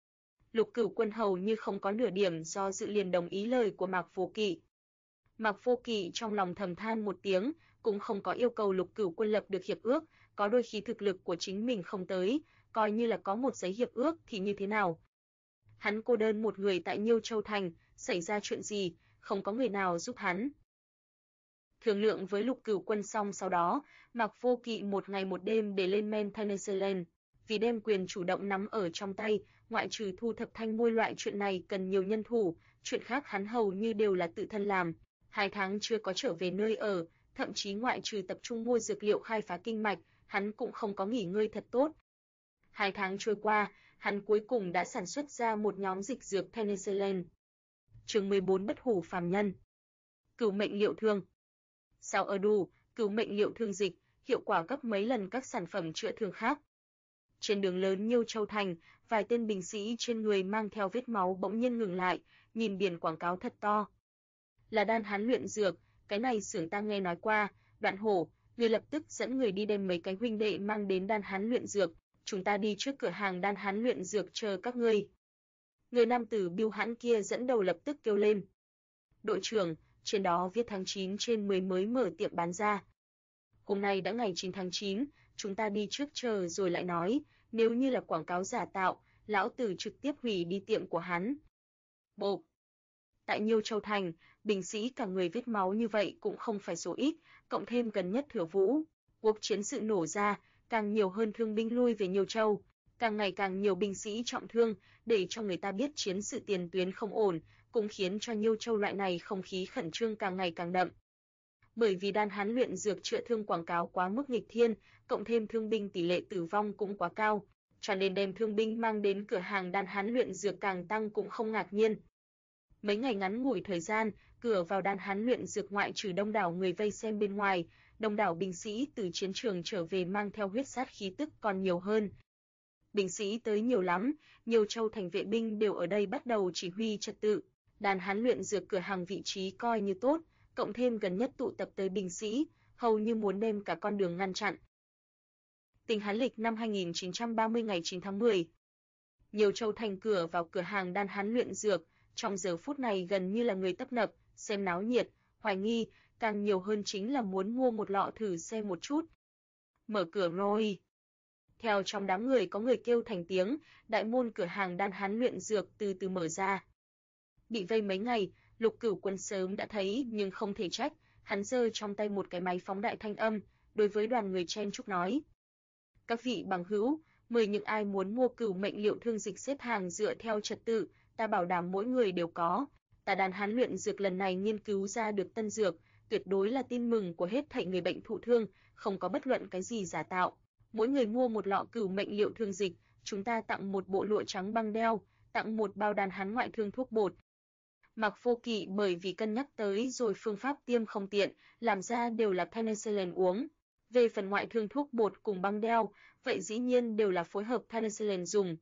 Lục Cửu Quân hầu như không có nửa điểm do dự liền đồng ý lời của Mạc Vô Kỵ. Mạc Vô Kỵ trong lòng thầm than một tiếng, cũng không có yêu cầu Lục Cửu Quân lập được hiệp ước, có đôi khi thực lực của chính mình không tới, coi như là có một giấy hiệp ước thì như thế nào. Hắn cô đơn một người tại Nhiêu Châu Thành, xảy ra chuyện gì, không có người nào giúp hắn. Thương lượng với Lục Cửu Quân xong sau đó, Mạc Vô Kỵ một ngày một đêm để lên men Penicillin, vì đem quyền chủ động nắm ở trong tay, ngoại trừ thu thập thanh môi loại chuyện này cần nhiều nhân thủ, chuyện khác hắn hầu như đều là tự thân làm. 2 tháng chưa có trở về nơi ở, thậm chí ngoại trừ tập trung mua dược liệu khai phá kinh mạch, hắn cũng không có nghỉ ngơi thật tốt. 2 tháng trôi qua, hắn cuối cùng đã sản xuất ra một nhóm dịch dược Penicillin. Chương 14 Bất hủ phàm nhân. Cửu mệnh liệu thương. Sao ở đủ, cửu mệnh liệu thương dịch, hiệu quả gấp mấy lần các sản phẩm chữa thương khác. Trên đường lớn Nhiêu Châu Thành, vài tên binh sĩ trên người mang theo vết máu bỗng nhiên ngừng lại, nhìn biển quảng cáo thật to. Là đan hán luyện dược, cái này xưởng ta nghe nói qua, Đoạn Hổ, người lập tức dẫn người đi đem mấy cái huynh đệ mang đến đan hán luyện dược, chúng ta đi trước cửa hàng đan hán luyện dược chờ các ngươi. Người nam tử Bưu Hãn kia dẫn đầu lập tức kêu lên. Đội trưởng, trên đó viết tháng 9 trên 10 mới mở tiệm bán ra. Hôm nay đã ngày 9 tháng 9, chúng ta đi trước chờ rồi lại nói, nếu như là quảng cáo giả tạo, lão tử trực tiếp hủy đi tiệm của hắn. Bộp. Tại Nhiêu Châu Thành, binh sĩ cả người vết máu như vậy cũng không phải số ít, cộng thêm gần nhất Thừa Vũ quốc chiến sự nổ ra, càng nhiều hơn thương binh lui về Nhiêu Châu, càng ngày càng nhiều binh sĩ trọng thương, để cho người ta biết chiến sự tiền tuyến không ổn, cũng khiến cho Nhiêu Châu loại này không khí khẩn trương càng ngày càng đậm. Bởi vì đan hán luyện dược chữa thương quảng cáo quá mức nghịch thiên, cộng thêm thương binh tỷ lệ tử vong cũng quá cao, cho nên đem thương binh mang đến cửa hàng đan hán luyện dược càng tăng cũng không ngạc nhiên. Mấy ngày ngắn ngủi thời gian, cửa vào đan hán luyện dược ngoại trừ đông đảo người vây xem bên ngoài, đông đảo binh sĩ từ chiến trường trở về mang theo huyết sát khí tức còn nhiều hơn. Binh sĩ tới nhiều lắm, nhiều châu thành vệ binh đều ở đây bắt đầu chỉ huy trật tự. Đan hán luyện dược cửa hàng vị trí coi như tốt, cộng thêm gần nhất tụ tập tới binh sĩ, hầu như muốn đem cả con đường ngăn chặn. Tinh Hán lịch năm 2930 ngày 9 tháng 10. Nhiều châu thành cửa vào cửa hàng đan hán luyện dược, trong giờ phút này gần như là người tấp nập, xem náo nhiệt, hoài nghi, càng nhiều hơn chính là muốn mua một lọ thử xem một chút. Mở cửa rồi. Theo trong đám người có người kêu thành tiếng, đại môn cửa hàng đan hán luyện dược từ từ mở ra. Bị vây mấy ngày, Lục Cửu Quân sớm đã thấy nhưng không thể trách, hắn giơ trong tay một cái máy phóng đại thanh âm, đối với đoàn người chen chúc nói: "Các vị bằng hữu, mời những ai muốn mua Cửu Mệnh Liệu Thương Dịch xếp hàng dựa theo trật tự, ta bảo đảm mỗi người đều có. Ta Đan Hán luyện dược lần này nghiên cứu ra được tân dược, tuyệt đối là tin mừng của hết thảy người bệnh thụ thương, không có bất luận cái gì giả tạo. Mỗi người mua một lọ Cửu Mệnh Liệu Thương Dịch, chúng ta tặng một bộ lụa trắng băng đeo, tặng một bao Đan Hán ngoại thương thuốc bột." Mạc Vô Kỵ bởi vì cân nhắc tới rồi phương pháp tiêm không tiện, làm ra đều là penicillin uống. Về phần ngoại thương thuốc bột cùng băng đeo, vậy dĩ nhiên đều là phối hợp penicillin dùng.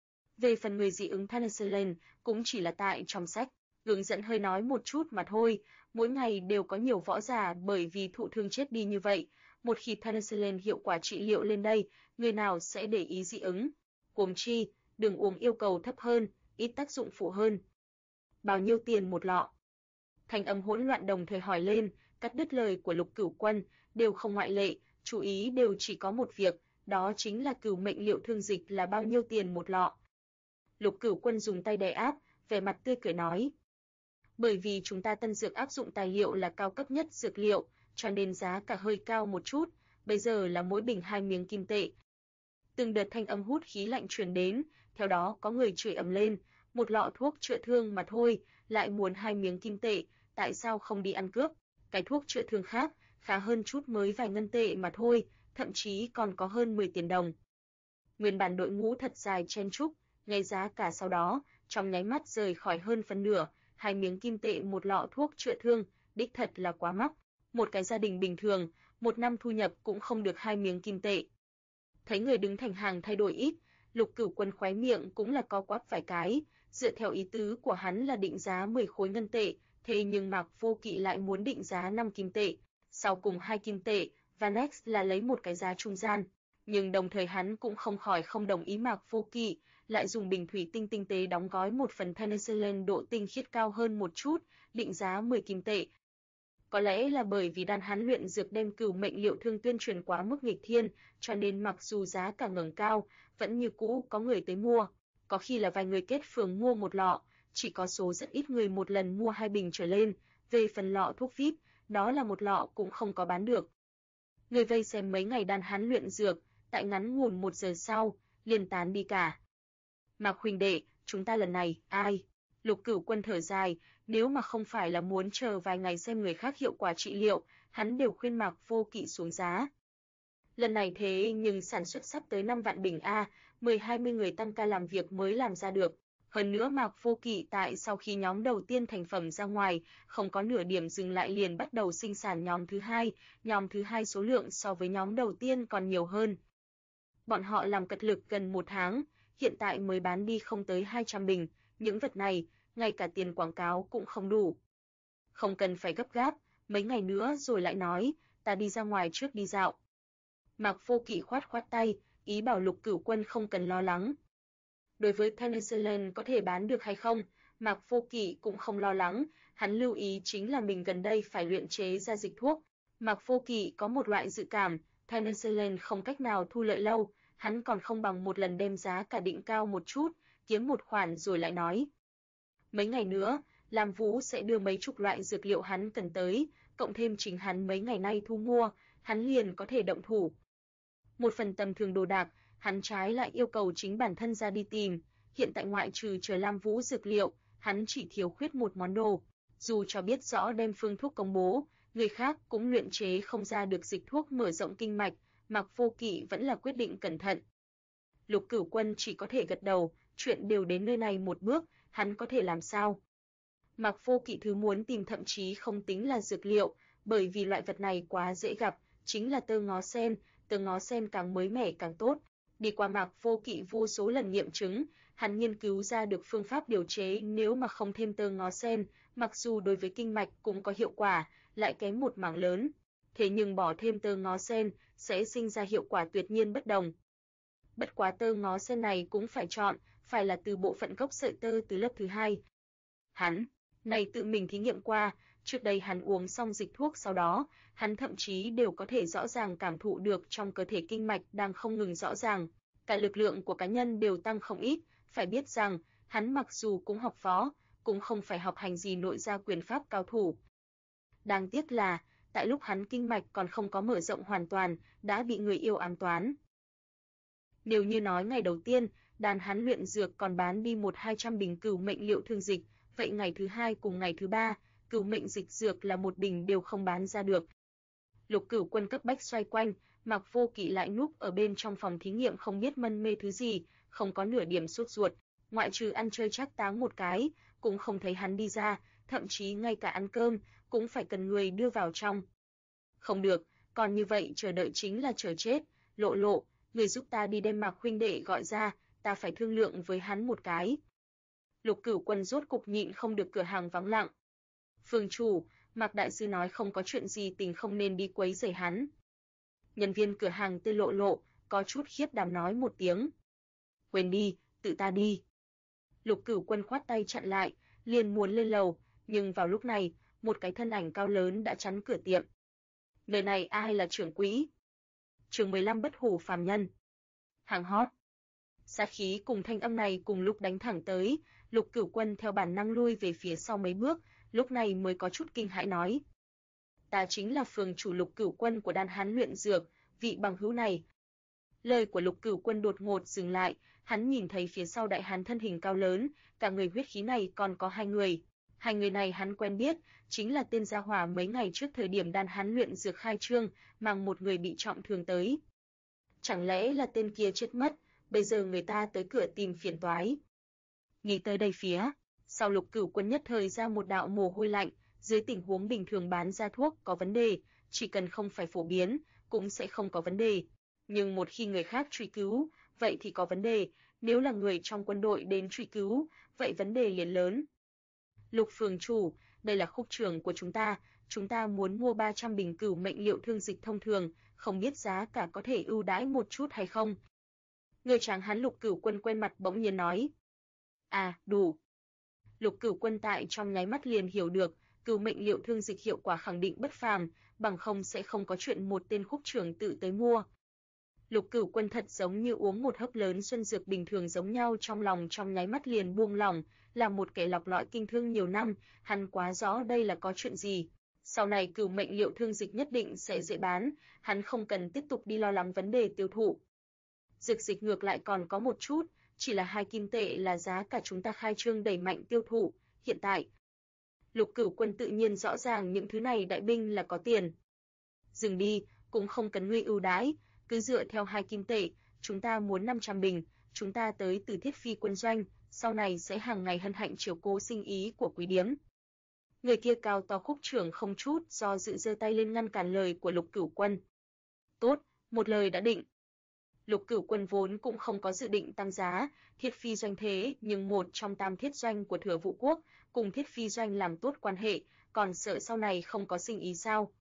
Về phần người dị ứng penicillin, cũng chỉ là tại trong sách hướng dẫn hơi nói một chút mà thôi, mỗi ngày đều có nhiều võ giả bởi vì thụ thương chết đi như vậy, một khi penicillin hiệu quả trị liệu lên đây, người nào sẽ để ý dị ứng. Huống chi, đường uống yêu cầu thấp hơn, ít tác dụng phụ hơn. Bao nhiêu tiền một lọ? Thanh âm hỗn loạn đồng thời hỏi lên, cắt đứt lời của Lục Cửu Quân, đều không ngoại lệ, chú ý đều chỉ có một việc, đó chính là Cửu Mệnh Liệu Thương Dịch là bao nhiêu tiền một lọ. Lục Cửu Quân dùng tay đè áp, vẻ mặt tươi cười nói: "Bởi vì chúng ta tân dược áp dụng tài liệu là cao cấp nhất dược liệu, cho nên giá cả hơi cao một chút, bây giờ là mỗi bình 2 miếng kim tệ." Từng đợt thanh âm hút khí lạnh truyền đến, theo đó có người chửi ầm lên, một lọ thuốc chữa thương mà thôi, lại muốn 2 miếng kim tệ, tại sao không đi ăn cướp? Cái thuốc chữa thương khác, khá hơn chút mới vài ngân tệ mà thôi, thậm chí còn có hơn 10 tiền đồng. Nguyên bản đội ngũ thật dài chen chúc, ngay giá cả sau đó, trong nháy mắt rời khỏi hơn phân nửa, 2 miếng kim tệ một lọ thuốc chữa thương, đích thật là quá mắc. Một cái gia đình bình thường, một năm thu nhập cũng không được 2 miếng kim tệ. Thấy người đứng thành hàng thay đổi ít, Lục Cửu Quân khóe miệng cũng là co quắp vài cái, dựa theo ý tứ của hắn là định giá 10 khối ngân tệ, thế nhưng Mạc Vô Kỵ lại muốn định giá 5 kim tệ, sau cùng 2 kim tệ, Vanex là lấy một cái giá trung gian, nhưng đồng thời hắn cũng không khỏi không đồng ý Mạc Vô Kỵ, lại dùng bình thủy tinh tinh tế đóng gói một phần penicillin độ tinh khiết cao hơn một chút, định giá 10 kim tệ. Có lẽ là bởi vì Đan Hán luyện dược đem Cửu Mệnh Liệu Thương tuyên truyền quá mức nghịch thiên, cho nên mặc dù giá cả ngẩng cao, vẫn như cũ có người tới mua. Có khi là vài người kết phường mua một lọ, chỉ có số rất ít người một lần mua 2 bình trở lên. Về phần lọ thuốc VIP, đó là một lọ cũng không có bán được. Người vây xem mấy ngày Đan Hán luyện dược, tại ngắn ngủn 1 giờ sau, liền tán đi cả. Mạc huynh đệ, chúng ta lần này, ai? Lục Cửu Quân thở dài, nếu mà không phải là muốn chờ vài ngày xem người khác hiệu quả trị liệu, hắn đều khuyên Mạc Vô Kỵ xuống giá. Lần này thế nhưng sản xuất sắp tới 5 vạn bình A, 10-20 người tăng ca làm việc mới làm ra được. Hơn nữa Mạc Vô Kỵ tại sau khi nhóm đầu tiên thành phẩm ra ngoài, không có nửa điểm dừng lại liền bắt đầu sinh sản nhóm thứ hai số lượng so với nhóm đầu tiên còn nhiều hơn. Bọn họ làm cật lực gần 1 tháng, hiện tại mới bán đi không tới 200 bình, những vật này, ngay cả tiền quảng cáo cũng không đủ. Không cần phải gấp gáp, mấy ngày nữa rồi lại nói, ta đi ra ngoài trước đi dạo. Mạc Vô Kỵ khoát khoát tay, ý bảo Lục Cửu Quân không cần lo lắng. Đối với penicillin có thể bán được hay không, Mạc Vô Kỵ cũng không lo lắng, hắn lưu ý chính là mình gần đây phải luyện chế ra dịch thuốc. Mạc Vô Kỵ có một loại dự cảm, penicillin không cách nào thu lợi lâu, hắn còn không bằng một lần đem giá cả định cao một chút, kiếm một khoản rồi lại nói. Mấy ngày nữa, Lam Vũ sẽ đưa mấy chục loại dược liệu hắn cần tới, cộng thêm chính hắn mấy ngày nay thu mua, hắn liền có thể động thủ. Một phần tầm thường đồ đạc, hắn trái lại yêu cầu chính bản thân ra đi tìm, hiện tại ngoại trừ chờ Lam Vũ dược liệu, hắn chỉ thiếu khuyết một món đồ. Dù cho biết rõ đem phương thuốc công bố, người khác cũng luyện chế không ra được dịch thuốc mở rộng kinh mạch, Mạc Vô Kỵ vẫn là quyết định cẩn thận. Lục Cửu Quân chỉ có thể gật đầu, chuyện đều đến nơi này một bước, hắn có thể làm sao? Mạc Vô Kỵ thứ muốn tìm thậm chí không tính là dược liệu, bởi vì loại vật này quá dễ gặp, chính là tơ ngó sen càng mới mẻ càng tốt. Đi qua Mạc Vô Kỵ vô số lần nghiệm chứng, hắn nghiên cứu ra được phương pháp điều chế nếu mà không thêm tơ ngó sen, mặc dù đối với kinh mạch cũng có hiệu quả, lại kém một mảng lớn. Thế nhưng bỏ thêm tơ ngó sen sẽ sinh ra hiệu quả tuyệt nhiên bất đồng. Bất quá tơ ngó sen này cũng phải chọn, phải là từ bộ phận gốc sợi tơ từ lớp thứ hai. Hắn này tự mình thí nghiệm qua, trước đây hắn uống xong dịch thuốc sau đó, hắn thậm chí đều có thể rõ ràng cảm thụ được trong cơ thể kinh mạch đang không ngừng rõ ràng, cả lực lượng của cá nhân đều tăng không ít, phải biết rằng, hắn mặc dù cũng học võ, cũng không phải học hành gì nội gia quyền pháp cao thủ. Đáng tiếc là, tại lúc hắn kinh mạch còn không có mở rộng hoàn toàn, đã bị người yêu ám toán. Nếu như nói ngày đầu tiên, đàn hắn luyện dược còn bán đi 100-200 bình cửu mệnh liệu thương dịch, vậy ngày thứ hai cùng ngày thứ ba, cửu mệnh dịch dược là một bình đều không bán ra được. Lục Cửu Quân cấp bách xoay quanh, Mạc Vô Kỵ lại núp ở bên trong phòng thí nghiệm không biết mân mê thứ gì, không có nửa điểm sốt ruột, ngoại trừ ăn chơi trác táng một cái, cũng không thấy hắn đi ra, thậm chí ngay cả ăn cơm cũng phải cần người đưa vào trong. Không được, còn như vậy chờ đợi chính là chờ chết. Lộ Lộ, người giúp ta đi đem Mạc huynh đệ gọi ra, ta phải thương lượng với hắn một cái. Lục Cửu Quân rốt cục nhịn không được, cửa hàng vắng lặng. Phương chủ, Mạc đại sư nói không có chuyện gì, tình không nên đi quấy rầy hắn. Nhân viên cửa hàng tên Lộ Lộ có chút khiếp đảm nói một tiếng. Quên đi, tự ta đi. Lục Cửu Quân khoát tay chặn lại, liền muốn lên lầu, nhưng vào lúc này, một cái thân ảnh cao lớn đã chắn cửa tiệm. Nơi này ai là trưởng quỹ? Chương 15 Bất hủ phàm nhân. Hàng hot. Sát khí cùng thanh âm này cùng lúc đánh thẳng tới, Lục Cửu Quân theo bản năng lui về phía sau mấy bước, lúc này mới có chút kinh hãi nói: "Ta chính là phường chủ Lục Cửu Quân của Đan Hán luyện dược, vị bằng hữu này." Lời của Lục Cửu Quân đột ngột dừng lại, hắn nhìn thấy phía sau đại hán thân hình cao lớn, cả người huyết khí này còn có hai người. Hai người này hắn quen biết, chính là tên gia hỏa mấy ngày trước thời điểm Đan Hán luyện dược khai trương, mang một người bị trọng thương tới. Chẳng lẽ là tên kia chết mất, bây giờ người ta tới cửa tìm phiền toái. Nghĩ tới đây phía, sau Lục Cửu Quân nhất thời ra một đạo mồ hôi lạnh, dưới tình huống bình thường bán ra thuốc có vấn đề, chỉ cần không phải phổ biến, cũng sẽ không có vấn đề. Nhưng một khi người khác truy cứu, vậy thì có vấn đề, nếu là người trong quân đội đến truy cứu, vậy vấn đề liền lớn. Lục phường chủ, đây là khúc trưởng của chúng ta muốn mua 300 bình cửu mệnh liệu thương dịch thông thường, không biết giá cả có thể ưu đãi một chút hay không? Người tráng hán Lục Cửu Quân quen mặt bỗng nhiên nói. À, đủ. Lục Cửu Quân tại trong nháy mắt liền hiểu được, cửu mệnh liệu thương dịch hiệu quả khẳng định bất phàm, bằng không sẽ không có chuyện một tên khúc trưởng tự tới mua. Lục Cửu Quân thật giống như uống một hớp lớn xuân dược bình thường giống nhau, trong lòng trong nháy mắt liền buông lỏng, là một kẻ lọc lõi kinh thương nhiều năm, hắn quá rõ đây là có chuyện gì. Sau này cửu mệnh liệu thương dịch nhất định sẽ dễ bán, hắn không cần tiếp tục đi lo lắng vấn đề tiêu thụ. Dược dịch ngược lại còn có một chút, chỉ là 2 kim tệ là giá cả chúng ta khai trương đẩy mạnh tiêu thụ, hiện tại. Lục Cửu Quân tự nhiên rõ ràng những thứ này đại binh là có tiền. Dừng đi, cũng không cần ngươi ưu đãi, cứ dựa theo 2 kim tệ, chúng ta muốn 500 bình, chúng ta tới Từ Thiết Phi quân doanh, sau này sẽ hàng ngày hân hạnh chiếu cố sinh ý của quý điếm. Người kia cao to khúc trưởng không chút do dự giơ tay lên ngăn cản lời của Lục Cửu Quân. Tốt, một lời đã định. Lục Cửu Quân vốn cũng không có dự định tăng giá, Thiết Phi doanh thế, nhưng một trong tam thiết doanh của Thừa Vũ Quốc, cùng Thiết Phi doanh làm tốt quan hệ, còn sợ sau này không có sinh ý sao?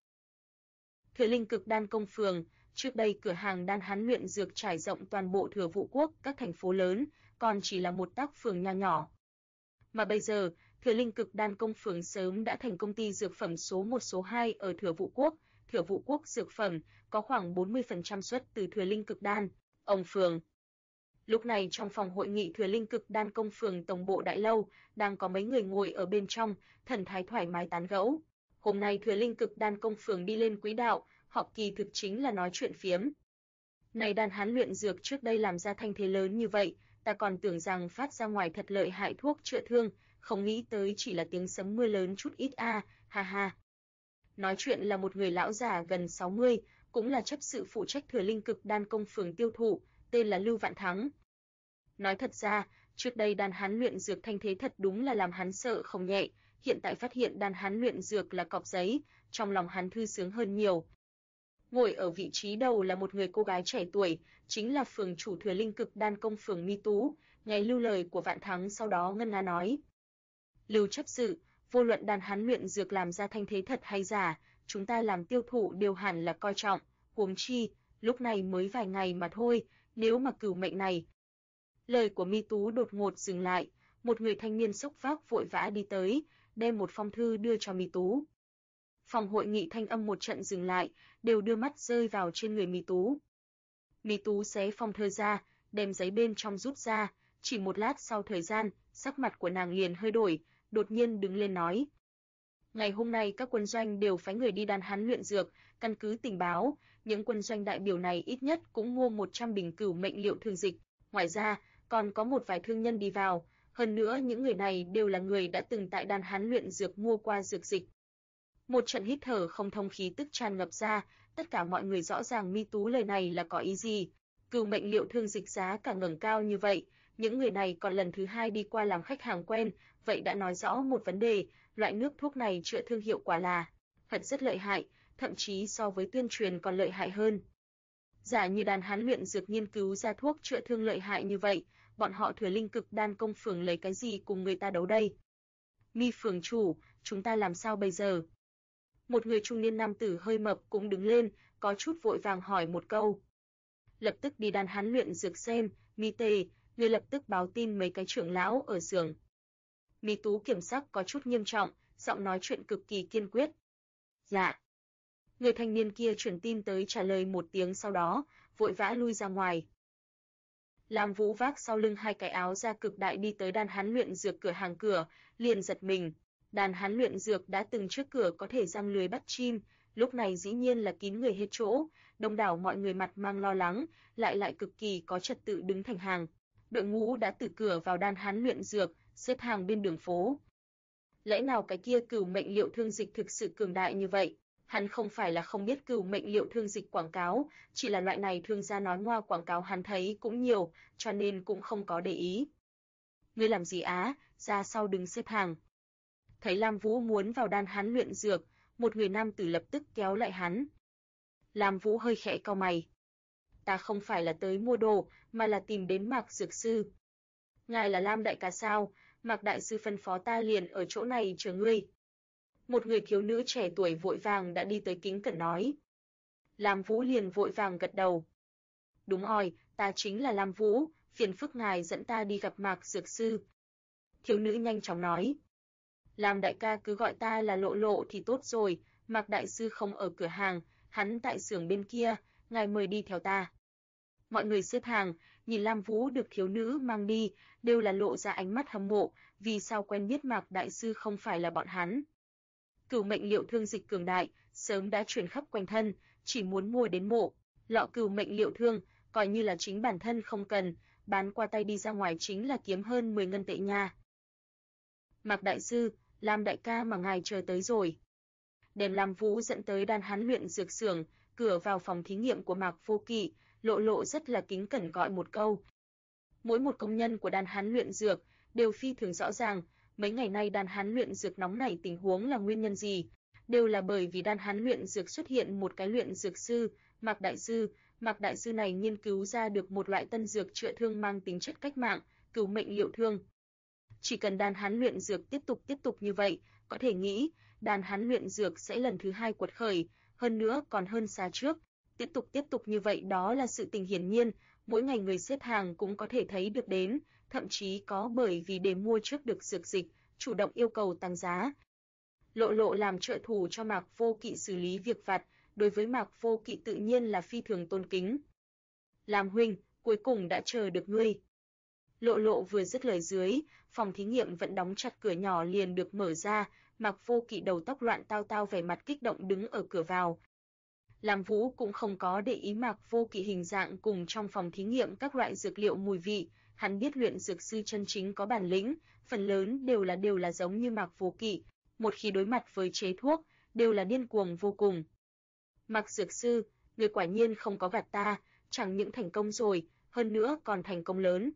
Thừa Linh Cực Đan Công Phường, trước đây cửa hàng Đan Hán luyện dược trải rộng toàn bộ Thừa Vũ Quốc, các thành phố lớn, còn chỉ là một tác phường nho nhỏ. Mà bây giờ, Thừa Linh Cực Đan Công Phường sớm đã thành công ty dược phẩm số 1 số 2 ở Thừa Vũ Quốc. Thừa Vũ Quốc dược phẩm có khoảng 40% xuất từ Thừa Linh Cực Đan, ông Phường. Lúc này trong phòng hội nghị Thừa Linh Cực Đan Công Phường tổng bộ đại lâu, đang có mấy người ngồi ở bên trong, thần thái thoải mái tán gẫu. Hôm nay Thừa Linh Cực Đan Công Phường đi lên quỹ đạo, họ kỳ thực chính là nói chuyện phiếm. Này Đan Hán luyện dược trước đây làm ra thanh thế lớn như vậy, ta còn tưởng rằng phát ra ngoài thật lợi hại thuốc chữa thương, không nghĩ tới chỉ là tiếng sấm mưa lớn chút ít ha ha. Nói chuyện là một người lão già gần 60, cũng là chấp sự phụ trách Thừa Linh Cực Đan Công Phường tiêu thụ, tên là Lưu Vạn Thắng. Nói thật ra, trước đây Đan Hán luyện dược thanh thế thật đúng là làm hắn sợ không nhẹ, hiện tại phát hiện Đan Hán luyện dược là cọp giấy, trong lòng hắn thư sướng hơn nhiều. Ngồi ở vị trí đầu là một người cô gái trẻ tuổi, chính là phường chủ Thừa Linh Cực Đan Công Phường Mi Tú, nghe lưu lời của Vạn Thắng sau đó ngân nga nói. Lưu chấp sự, vô luận Đan Hán luyện dược làm ra thanh thế thật hay giả, chúng ta làm tiêu thụ đều hẳn là coi trọng, huống chi, lúc này mới vài ngày mà thôi, nếu mà cửu mệnh này. Lời của Mi Tú đột ngột dừng lại, một người thanh niên xốc vác vội vã đi tới, đem một phong thư đưa cho Mi Tú. Phòng hội nghị thanh âm một trận dừng lại, đều đưa mắt rơi vào trên người Mi Tú. Mi Tú xé phong thư ra, đem giấy bên trong rút ra, chỉ một lát sau thời gian, Sắc mặt của nàng liền hơi đổi, đột nhiên đứng lên nói: ngày hôm nay các quân doanh đều phái người đi đan hán luyện dược, căn cứ tình báo, những quân doanh đại biểu này ít nhất cũng mua 100 bình cửu mệnh liệu thương dịch, ngoài ra còn có một vài thương nhân đi vào, hơn nữa những người này đều là người đã từng tại đan hán luyện dược mua qua dược dịch. Một trận hít thở không thông khí tức tràn ngập ra, tất cả mọi người rõ ràng Mi Tú lời này là có ý gì. Cửu mệnh liệu thương dịch giá cả ngẩng cao như vậy, những người này còn lần thứ hai đi qua làm khách hàng quen, vậy đã nói rõ một vấn đề, loại nước thuốc này chữa thương hiệu quả là thật rất lợi hại, thậm chí so với tuyên truyền còn lợi hại hơn. Giả như đan hán luyện dược nghiên cứu ra thuốc chữa thương lợi hại như vậy, bọn họ Thừa Linh Cực Đan công phường lấy cái gì cùng người ta đấu đây? Mi phường chủ, chúng ta làm sao bây giờ? Một người trung niên nam tử hơi mập cũng đứng lên, có chút vội vàng hỏi một câu. Lập tức đi đan hán luyện dược xem, Mi Tề, người lập tức báo tin mấy cái trưởng lão ở xưởng. Mi Tú kiểm sắc có chút nghiêm trọng, giọng nói chuyện cực kỳ kiên quyết. Dạ. Người thanh niên kia truyền tin tới trả lời một tiếng sau đó, vội vã lui ra ngoài. Lam Vũ vác sau lưng hai cái áo da cực đại đi tới đan hán luyện dược cửa hàng cửa, liền giật mình. Đan hán luyện dược đã từng trước cửa có thể giăng lưới bắt chim, lúc này dĩ nhiên là kín người hết chỗ, đông đảo mọi người mặt mang lo lắng, lại cực kỳ có trật tự đứng thành hàng. Đội ngũ đã từ cửa vào đan hán luyện dược, xếp hàng bên đường phố. Lẽ nào cái kia cửu mệnh liệu thương dịch thực sự cường đại như vậy? Hắn không phải là không biết cửu mệnh liệu thương dịch quảng cáo, chỉ là loại này thương gia nói ngoa quảng cáo hắn thấy cũng nhiều, cho nên cũng không có để ý. Ngươi làm gì á, ra sau đứng xếp hàng. Thấy Lam Vũ muốn vào đan hán luyện dược, một người nam tử lập tức kéo lại hắn. Lam Vũ hơi khẽ cau mày. Ta không phải là tới mua đồ, mà là tìm đến Mạc Dược Sư. Ngài là Lam đại ca sao? Mạc đại sư phân phó ta liền ở chỗ này chờ ngươi. Một người thiếu nữ trẻ tuổi vội vàng đã đi tới kính cẩn nói. Lam Vũ liền vội vàng gật đầu. Đúng rồi, ta chính là Lam Vũ, phiền phức ngài dẫn ta đi gặp Mạc Dược Sư. Thiếu nữ nhanh chóng nói. Lam đại ca cứ gọi ta là Lộ Lộ thì tốt rồi, Mạc đại sư không ở cửa hàng, hắn tại xưởng bên kia, ngài mời đi theo ta. Mọi người xếp hàng, nhìn Lam Vũ được thiếu nữ mang đi, đều là lộ ra ánh mắt hâm mộ, vì sao quen biết Mạc đại sư không phải là bọn hắn. Cửu mệnh liệu thương dịch cường đại, sớm đã truyền khắp quanh thân, chỉ muốn mua đến mộ. Lọ cửu mệnh liệu thương, coi như là chính bản thân không cần, bán qua tay đi ra ngoài chính là kiếm hơn 10 ngân tệ nha. Mạc đại sư, Lam đại ca mà ngài chờ tới rồi. Đem Lam Vũ dẫn tới đan hán luyện dược xưởng, cửa vào phòng thí nghiệm của Mạc Vô Kỵ, Lộ Lộ rất là kính cẩn gọi một câu. Mỗi một công nhân của đan hán luyện dược đều phi thường rõ ràng, mấy ngày nay đan hán luyện dược nóng nảy tình huống là nguyên nhân gì, đều là bởi vì đan hán luyện dược xuất hiện một cái luyện dược sư, Mạc đại sư này nghiên cứu ra được một loại tân dược chữa thương mang tính chất cách mạng, cửu mệnh liệu thương. Chỉ cần đan hán luyện dược tiếp tục như vậy, có thể nghĩ, đan hán luyện dược sẽ lần thứ hai quật khởi, hơn nữa còn hơn xa trước. Tiếp tục như vậy đó là sự tình hiển nhiên, mỗi ngày người xếp hàng cũng có thể thấy được đến, thậm chí có bởi vì để mua trước được dược dịch, chủ động yêu cầu tăng giá. Lộ Lộ làm trợ thủ cho Mạc Vô Kỵ xử lý việc vặt, đối với Mạc Vô Kỵ tự nhiên là phi thường tôn kính. Lam huynh, cuối cùng đã chờ được ngươi. Lộ Lộ vừa dứt lời dưới, phòng thí nghiệm vẫn đóng chặt cửa nhỏ liền được mở ra, Mạc Vô Kỵ đầu tóc loạn tao tao vẻ mặt kích động đứng ở cửa vào. Lam Vũ cũng không có để ý Mạc Vô Kỵ hình dạng cùng trong phòng thí nghiệm các loại dược liệu mùi vị, hắn biết luyện dược sư chân chính có bản lĩnh, phần lớn đều là giống như Mạc Vô Kỵ, một khi đối mặt với chế thuốc, đều là điên cuồng vô cùng. Mạc dược sư, người quả nhiên không có gạt ta, chẳng những thành công rồi, hơn nữa còn thành công lớn.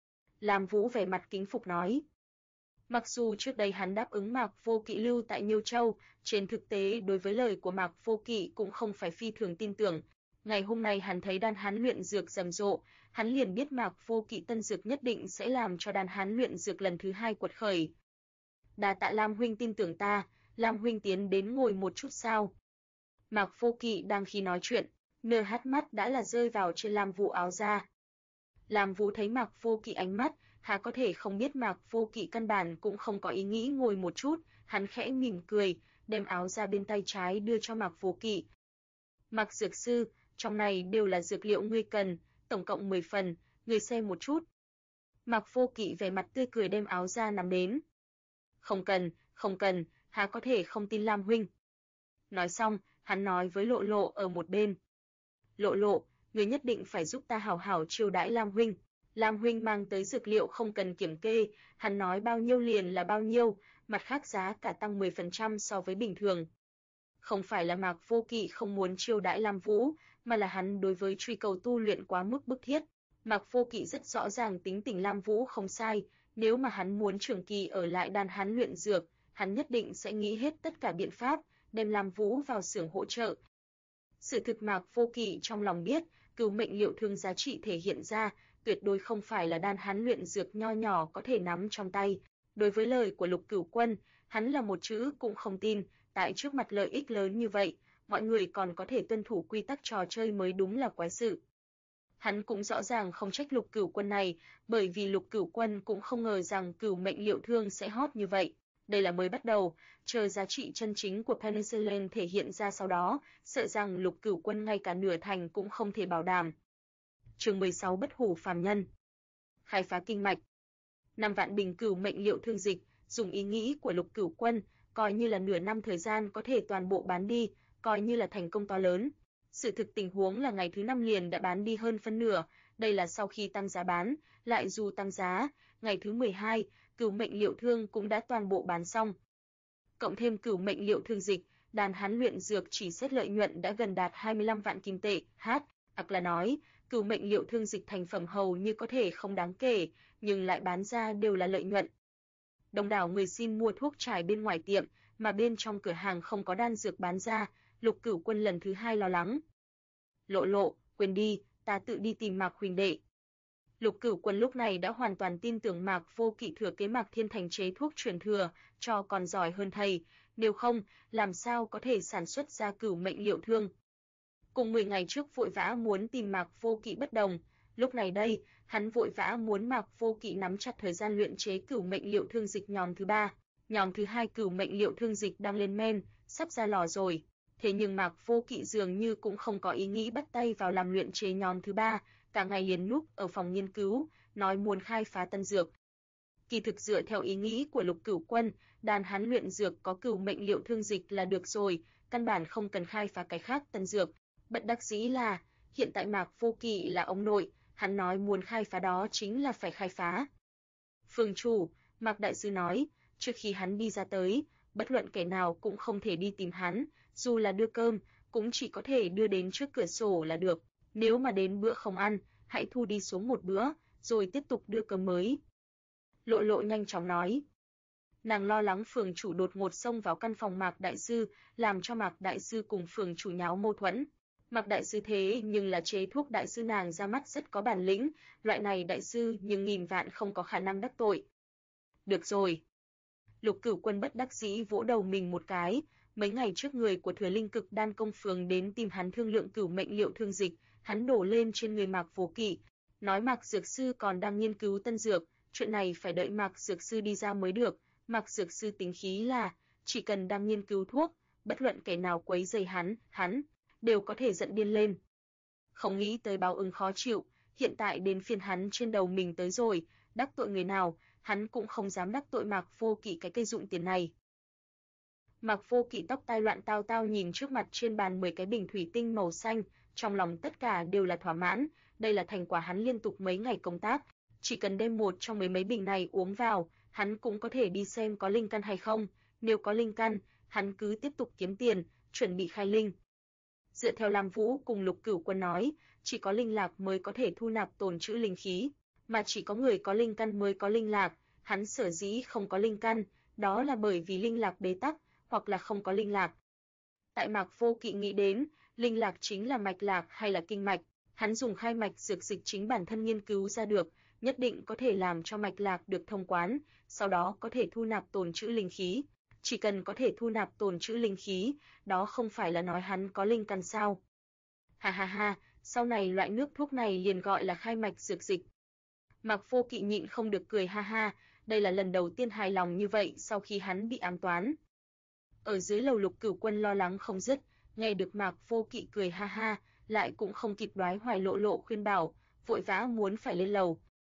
Lam Vũ vẻ mặt kính phục nói. Mặc dù trước đây hắn đáp ứng Mạc Vô Kỵ lưu tại Nhiêu Châu, trên thực tế đối với lời của Mạc Vô Kỵ cũng không phải phi thường tin tưởng. Ngày hôm nay hắn thấy đan hán luyện dược rầm rộ, hắn liền biết Mạc Vô Kỵ tân dược nhất định sẽ làm cho đan hán luyện dược lần thứ hai quật khởi. Đa tạ Lam huynh tin tưởng ta, Lam huynh tiến đến ngồi một chút sao? Mạc Vô Kỵ đang khi nói chuyện, nửa hắt mắt đã là rơi vào trên Lam Vũ áo da. Lam Vũ thấy Mạc Vô Kỵ ánh mắt, há có thể không biết Mạc Vô Kỵ căn bản cũng không có ý nghĩ ngồi một chút, hắn khẽ mỉm cười, đem áo ra bên tay trái đưa cho Mạc Vô Kỵ. Mạc dược sư, trong này đều là dược liệu ngươi cần, tổng cộng 10 phần, ngươi xem một chút. Mạc Vô Kỵ vẻ mặt tươi cười đem áo ra nắm đến. Không cần, há có thể không tin Lam huynh. Nói xong, hắn nói với Lộ Lộ ở một bên. Lộ Lộ, ngươi nhất định phải giúp ta hảo hảo chiêu đãi Lam huynh. Lam huynh mang tới dược liệu không cần kiểm kê, hắn nói bao nhiêu liền là bao nhiêu, mặt khác giá cả tăng 10% so với bình thường. Không phải là Mạc Vô Kỵ không muốn chiêu đãi Lam Vũ, mà là hắn đối với truy cầu tu luyện quá mức bức thiết. Mạc Vô Kỵ rất rõ ràng tính tình Lam Vũ không sai, nếu mà hắn muốn trường kỳ ở lại Đan Hán luyện dược, hắn nhất định sẽ nghĩ hết tất cả biện pháp, đem Lam Vũ vào xưởng hỗ trợ. Sự thực Mạc Vô Kỵ trong lòng biết, cửu mệnh liệu thương giá trị thể hiện ra, tuyệt đối không phải là Đan Hán luyện dược nho nhỏ có thể nắm trong tay. Đối với lời của Lục Cửu Quân, hắn là một chữ cũng không tin, tại trước mặt lợi ích lớn như vậy, mọi người còn có thể tuân thủ quy tắc trò chơi mới đúng là quái sự. Hắn cũng rõ ràng không trách Lục Cửu Quân này, bởi vì Lục Cửu Quân cũng không ngờ rằng cửu mệnh liệu thương sẽ hot như vậy. Đây là mới bắt đầu, chờ giá trị chân chính của Penicillin thể hiện ra sau đó, sợ rằng Lục Cửu Quân ngay cả nửa thành cũng không thể bảo đảm. Chương 16 Bất hủ phàm nhân. Khai phá kinh mạch. 5 vạn bình cửu mệnh liệu thương dịch, dùng ý nghĩ của Lục Cửu Quân, coi như là nửa năm thời gian có thể toàn bộ bán đi, coi như là thành công to lớn. Sự thực tình huống là ngày thứ 5 liền đã bán đi hơn phân nửa, đây là sau khi tăng giá bán, lại dù tăng giá, ngày thứ 12, cửu mệnh liệu thương cũng đã toàn bộ bán xong. Cộng thêm cửu mệnh liệu thương dịch, Đan Hán luyện dược chỉ xét lợi nhuận đã gần đạt 25 vạn kim tệ, hoặc là nói, cửu mệnh liệu thương dịch thành phẩm hầu như có thể không đáng kể, nhưng lại bán ra đều là lợi nhuận. Đông đảo người xin mua thuốc trải bên ngoài tiệm, mà bên trong cửa hàng không có đan dược bán ra, Lục Cửu Quân lần thứ 2 lo lắng. Lộ Lộ, quên đi, ta tự đi tìm Mạc huynh đệ. Lục Cửu Quân lúc này đã hoàn toàn tin tưởng Mạc Vô Kỵ thừa kế Mạc Thiên Thành chế thuốc truyền thừa, cho còn giỏi hơn thầy, nếu không, làm sao có thể sản xuất ra cửu mệnh liệu thương. Cùng 10 ngày trước vội vã muốn tìm Mạc Vô Kỵ bất đồng, lúc này đây, hắn vội vã muốn Mạc Vô Kỵ nắm chặt thời gian luyện chế cửu mệnh liệu thương dịch nhóm thứ 3, nhóm thứ 2 cửu mệnh liệu thương dịch đang lên men, sắp ra lò rồi. Thế nhưng Mạc Vô Kỵ dường như cũng không có ý nghĩ bắt tay vào làm luyện chế nhóm thứ 3, cả ngày liền núp ở phòng nghiên cứu, nói muốn khai phá tân dược. Kỳ thực dựa theo ý nghĩ của Lục Cửu Quân, Đan Hán luyện dược có cửu mệnh liệu thương dịch là được rồi, căn bản không cần khai phá cái khác tân dược. Bất đắc dĩ là, hiện tại Mạc Vô Kỵ là ông nội, hắn nói muốn khai phá đó chính là phải khai phá. Phương chủ, Mạc Đại Sư nói, trước khi hắn đi ra tới, bất luận kẻ nào cũng không thể đi tìm hắn, dù là đưa cơm, cũng chỉ có thể đưa đến trước cửa sổ là được. Nếu mà đến bữa không ăn, hãy thu đi xuống một bữa, rồi tiếp tục đưa cơm mới. Lộ Lộ nhanh chóng nói. Nàng lo lắng phường chủ đột ngột xông vào căn phòng Mạc Đại Sư, làm cho Mạc Đại Sư cùng phường chủ nháo mâu thuẫn. Mạc Đại Sư thế nhưng là chế thuốc đại sư nàng ra mắt rất có bản lĩnh, loại này đại sư nhưng nghìn vạn không có khả năng đắc tội. Được rồi. Lục Cửu Quân bất đắc dĩ vỗ đầu mình một cái, mấy ngày trước người của Thừa Linh Cực Đan Công phường đến tìm hắn thương lượng cửu mệnh liệu thương dịch, hắn đổ lên trên người Mạc Vô Kỵ, nói Mạc Dược Sư còn đang nghiên cứu tân dược, chuyện này phải đợi Mạc Dược Sư đi ra mới được. Mạc Dược Sư tính khí là, chỉ cần đang nghiên cứu thuốc, bất luận kẻ nào quấy rầy hắn đều có thể giận điên lên. Không nghĩ tới báo ứng khó chịu, hiện tại đến phiên hắn trên đầu mình tới rồi, đắc tội người nào, hắn cũng không dám đắc tội Mạc Vô Kỵ cái cây dụng tiền này. Mạc Vô Kỵ tóc tai loạn tao tao nhìn trước mặt trên bàn 10 cái bình thủy tinh màu xanh, trong lòng tất cả đều là thỏa mãn, đây là thành quả hắn liên tục mấy ngày công tác, chỉ cần đem một trong mấy bình này uống vào, hắn cũng có thể đi xem có linh căn hay không, nếu có linh căn, hắn cứ tiếp tục kiếm tiền, chuẩn bị khai linh. Dựa theo Lam Vũ cùng Lục Cửu Quân nói, chỉ có linh lạc mới có thể thu nạp tồn trữ linh khí, mà chỉ có người có linh căn mới có linh lạc, hắn sở dĩ không có linh căn, đó là bởi vì linh lạc bế tắc, hoặc là không có linh lạc. Tại Mạc Vô Kỵ nghĩ đến, linh lạc chính là mạch lạc hay là kinh mạch, hắn dùng khai mạch dược dịch chính bản thân nghiên cứu ra được, nhất định có thể làm cho mạch lạc được thông quán, sau đó có thể thu nạp tồn trữ linh khí. Chỉ cần có thể thu nạp tồn trữ linh khí, đó không phải là nói hắn có linh căn sao? Ha ha ha, sau này loại nước thuốc này liền gọi là khai mạch dược dịch. Mạc Vô Kỵ nhịn không được cười ha ha, đây là lần đầu tiên hài lòng như vậy sau khi hắn bị ám toán. Ở dưới lầu Lục Cửu Quân lo lắng không dứt, nghe được Mạc Vô Kỵ cười ha ha, lại cũng không kịp đoái hoài Lộ Lộ khuyên bảo, vội vã muốn phải lên lầu.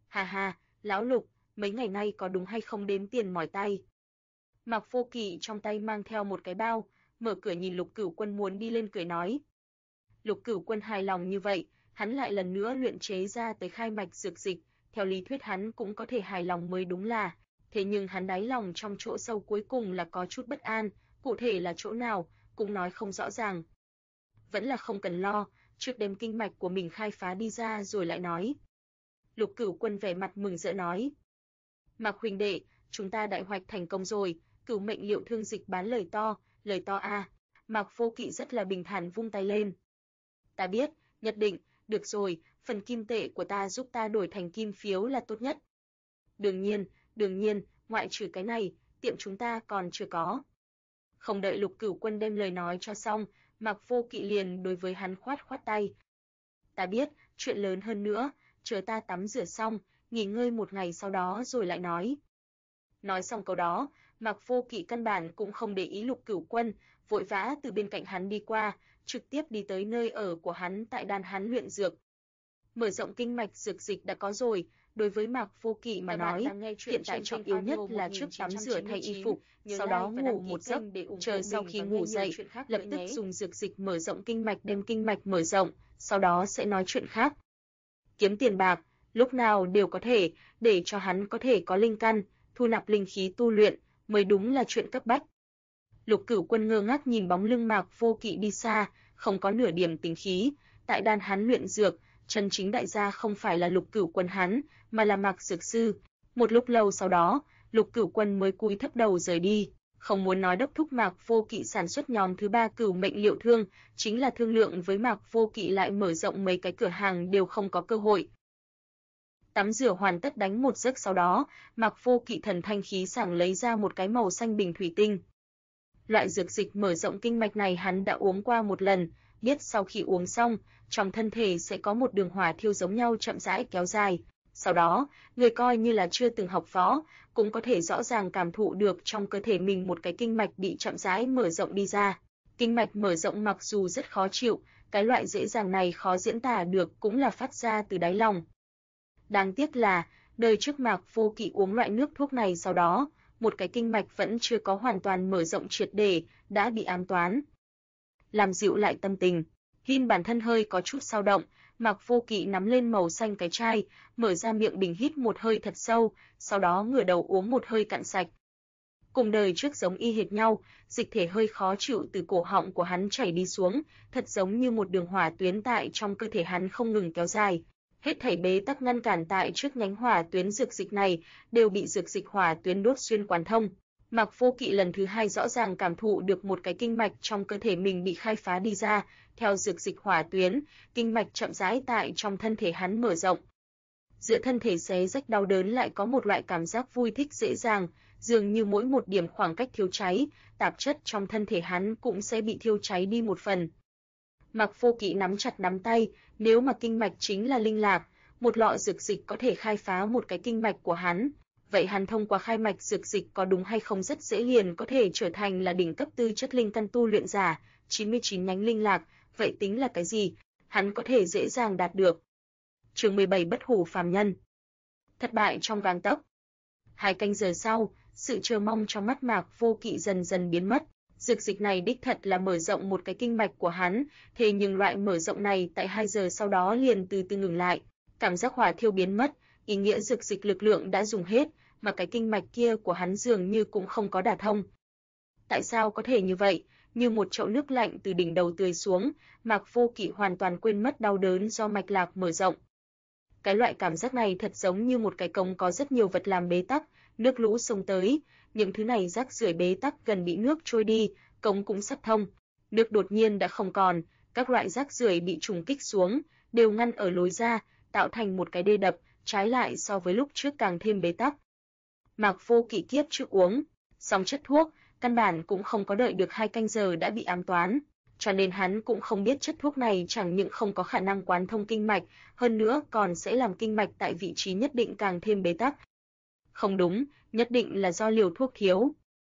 Hà hà, lão Lục, mấy ngày nay có đúng hay không đếm tiền mỏi tay? Mạc Vô Kỵ trong tay mang theo một cái bao, mở cửa nhìn Lục Cửu Quân muốn đi lên cười nói. Lục Cửu Quân hài lòng như vậy, hắn lại lần nữa luyện chế ra tới khai mạch dược dịch, theo lý thuyết hắn cũng có thể hài lòng mới đúng là, thế nhưng hắn đáy lòng trong chỗ sâu cuối cùng là có chút bất an, cụ thể là chỗ nào, cũng nói không rõ ràng. Vẫn là không cần lo, trước đem kinh mạch của mình khai phá đi ra rồi lại nói. Lục Cửu Quân vẻ mặt mừng rỡ nói. Mạc huynh đệ, chúng ta đại hoạch thành công rồi, Cửu mệnh liệu thương dịch bán lời to a. Mạc Vô Kỵ rất là bình thản vung tay lên. Ta biết, nhất định, được rồi, phần kim tệ của ta giúp ta đổi thành kim phiếu là tốt nhất. Đương nhiên, ngoại trừ cái này, tiệm chúng ta còn chưa có. Không đợi Lục Cửu Quân đem lời nói cho xong, Mạc Vô Kỵ liền đối với hắn khoát tay. Ta biết, chuyện lớn hơn nữa, chờ ta tắm rửa xong, nghỉ ngơi một ngày sau đó rồi lại nói. Nói xong câu đó, Mạc Vô Kỵ căn bản cũng không để ý Lục Cửu Quân, vội vã từ bên cạnh hắn đi qua, trực tiếp đi tới nơi ở của hắn tại đan hắn luyện dược. Mở rộng kinh mạch dược dịch đã có rồi, đối với Mạc Vô Kỵ mà nói, hiện tại trọng yếu nhất là trước tắm rửa thay y phục, sau đó ngủ một giấc, chờ sau khi ngủ dậy, lập tức dùng dược dịch mở rộng kinh mạch đem kinh mạch mở rộng, sau đó sẽ nói chuyện khác. Kiếm tiền bạc, lúc nào đều có thể, để cho hắn có thể có linh căn, thu nạp linh khí tu luyện, mới đúng là chuyện cấp bách. Lục Cửu Quân ngơ ngác nhìn bóng lưng Mạc Vô Kỵ đi xa, không có nửa điểm tính khí, tại đan hắn luyện dược, chân chính đại gia không phải là Lục Cửu Quân hắn, mà là Mạc Dược Sư. Một lúc lâu sau đó, Lục Cửu Quân mới cúi thấp đầu rời đi, không muốn nói đốc thúc Mạc Vô Kỵ sản xuất nhóm thứ 3 Cửu mệnh liệu thương, chính là thương lượng với Mạc Vô Kỵ lại mở rộng mấy cái cửa hàng đều không có cơ hội. Tắm rửa hoàn tất đánh một giấc sau đó, Mạc Vô Kỵ thần thanh khí sảng lấy ra một cái màu xanh bình thủy tinh. Loại dược dịch mở rộng kinh mạch này hắn đã uống qua một lần, biết sau khi uống xong, trong thân thể sẽ có một đường hỏa thiêu giống nhau chậm rãi kéo dài. Sau đó, người coi như là chưa từng học võ, cũng có thể rõ ràng cảm thụ được trong cơ thể mình một cái kinh mạch bị chậm rãi mở rộng đi ra. Kinh mạch mở rộng mặc dù rất khó chịu, cái loại dễ dàng này khó diễn tả được cũng là phát ra từ đáy lòng. Đáng tiếc là, đời trước Mạc Vô Kỵ uống loại nước thuốc này sau đó, một cái kinh mạch vẫn chưa có hoàn toàn mở rộng triệt để, đã bị ám toán. Làm dịu lại tâm tình, Hin bản thân hơi có chút dao động, Mạc Vô Kỵ nắm lên màu xanh cái chai, mở ra miệng bình hít một hơi thật sâu, sau đó ngửa đầu uống một hơi cạn sạch. Cùng đời trước giống y hệt nhau, dịch thể hơi khó chịu từ cổ họng của hắn chảy đi xuống, thật giống như một đường hỏa tuyến tại trong cơ thể hắn không ngừng kéo dài. Hết thảy bế tắc ngăn cản tại trước nhánh hỏa tuyến dược dịch này đều bị dược dịch hỏa tuyến đốt xuyên quán thông. Mạc Vô Kỵ lần thứ hai rõ ràng cảm thụ được một cái kinh mạch trong cơ thể mình bị khai phá đi ra, theo dược dịch hỏa tuyến, kinh mạch chậm rãi tại trong thân thể hắn mở rộng. Giữa thân thể xé rách đau đớn lại có một loại cảm giác vui thích dễ dàng, dường như mỗi một điểm khoảng cách thiêu cháy, tạp chất trong thân thể hắn cũng sẽ bị thiêu cháy đi một phần. Mạc Vô Kỵ nắm chặt nắm tay, nếu mà kinh mạch chính là linh lạc, một lọ dược dịch có thể khai phá một cái kinh mạch của hắn, vậy hắn thông qua khai mạch dược dịch có đúng hay không rất dễ liền có thể trở thành là đỉnh cấp tư chất linh căn tu luyện giả, 99 nhánh linh lạc, vậy tính là cái gì, hắn có thể dễ dàng đạt được. Chương 17 Bất hủ phàm nhân. Thất bại trong gang tấc. 2 canh giờ sau, sự chờ mong trong mắt Mạc Vô Kỵ dần dần biến mất. Dược dịch này đích thật là mở rộng một cái kinh mạch của hắn, thế nhưng loại mở rộng này tại 2 giờ sau đó liền từ từ ngừng lại. Cảm giác hỏa thiêu biến mất, ý nghĩa dược dịch lực lượng đã dùng hết, mà cái kinh mạch kia của hắn dường như cũng không có đả thông. Tại sao có thể như vậy? Như một chậu nước lạnh từ đỉnh đầu tưới xuống, Mạc Vô Kỵ hoàn toàn quên mất đau đớn do mạch lạc mở rộng. Cái loại cảm giác này thật giống như một cái cống có rất nhiều vật làm bế tắc, nước lũ xông tới, những thứ này rác rưởi bế tắc gần bị nước trôi đi, cống cũng sắp thông. Nước đột nhiên đã không còn, các loại rác rưởi bị trùng kích xuống, đều ngăn ở lối ra, tạo thành một cái đê đập, trái lại so với lúc trước càng thêm bế tắc. Mạc Vô Kỵ kiếp trước uống xong chất thuốc, căn bản cũng không có đợi được 2 canh giờ đã bị ám toán, cho nên hắn cũng không biết chất thuốc này chẳng những không có khả năng quán thông kinh mạch, hơn nữa còn sẽ làm kinh mạch tại vị trí nhất định càng thêm bế tắc. Không đúng, nhất định là do liều thuốc thiếu.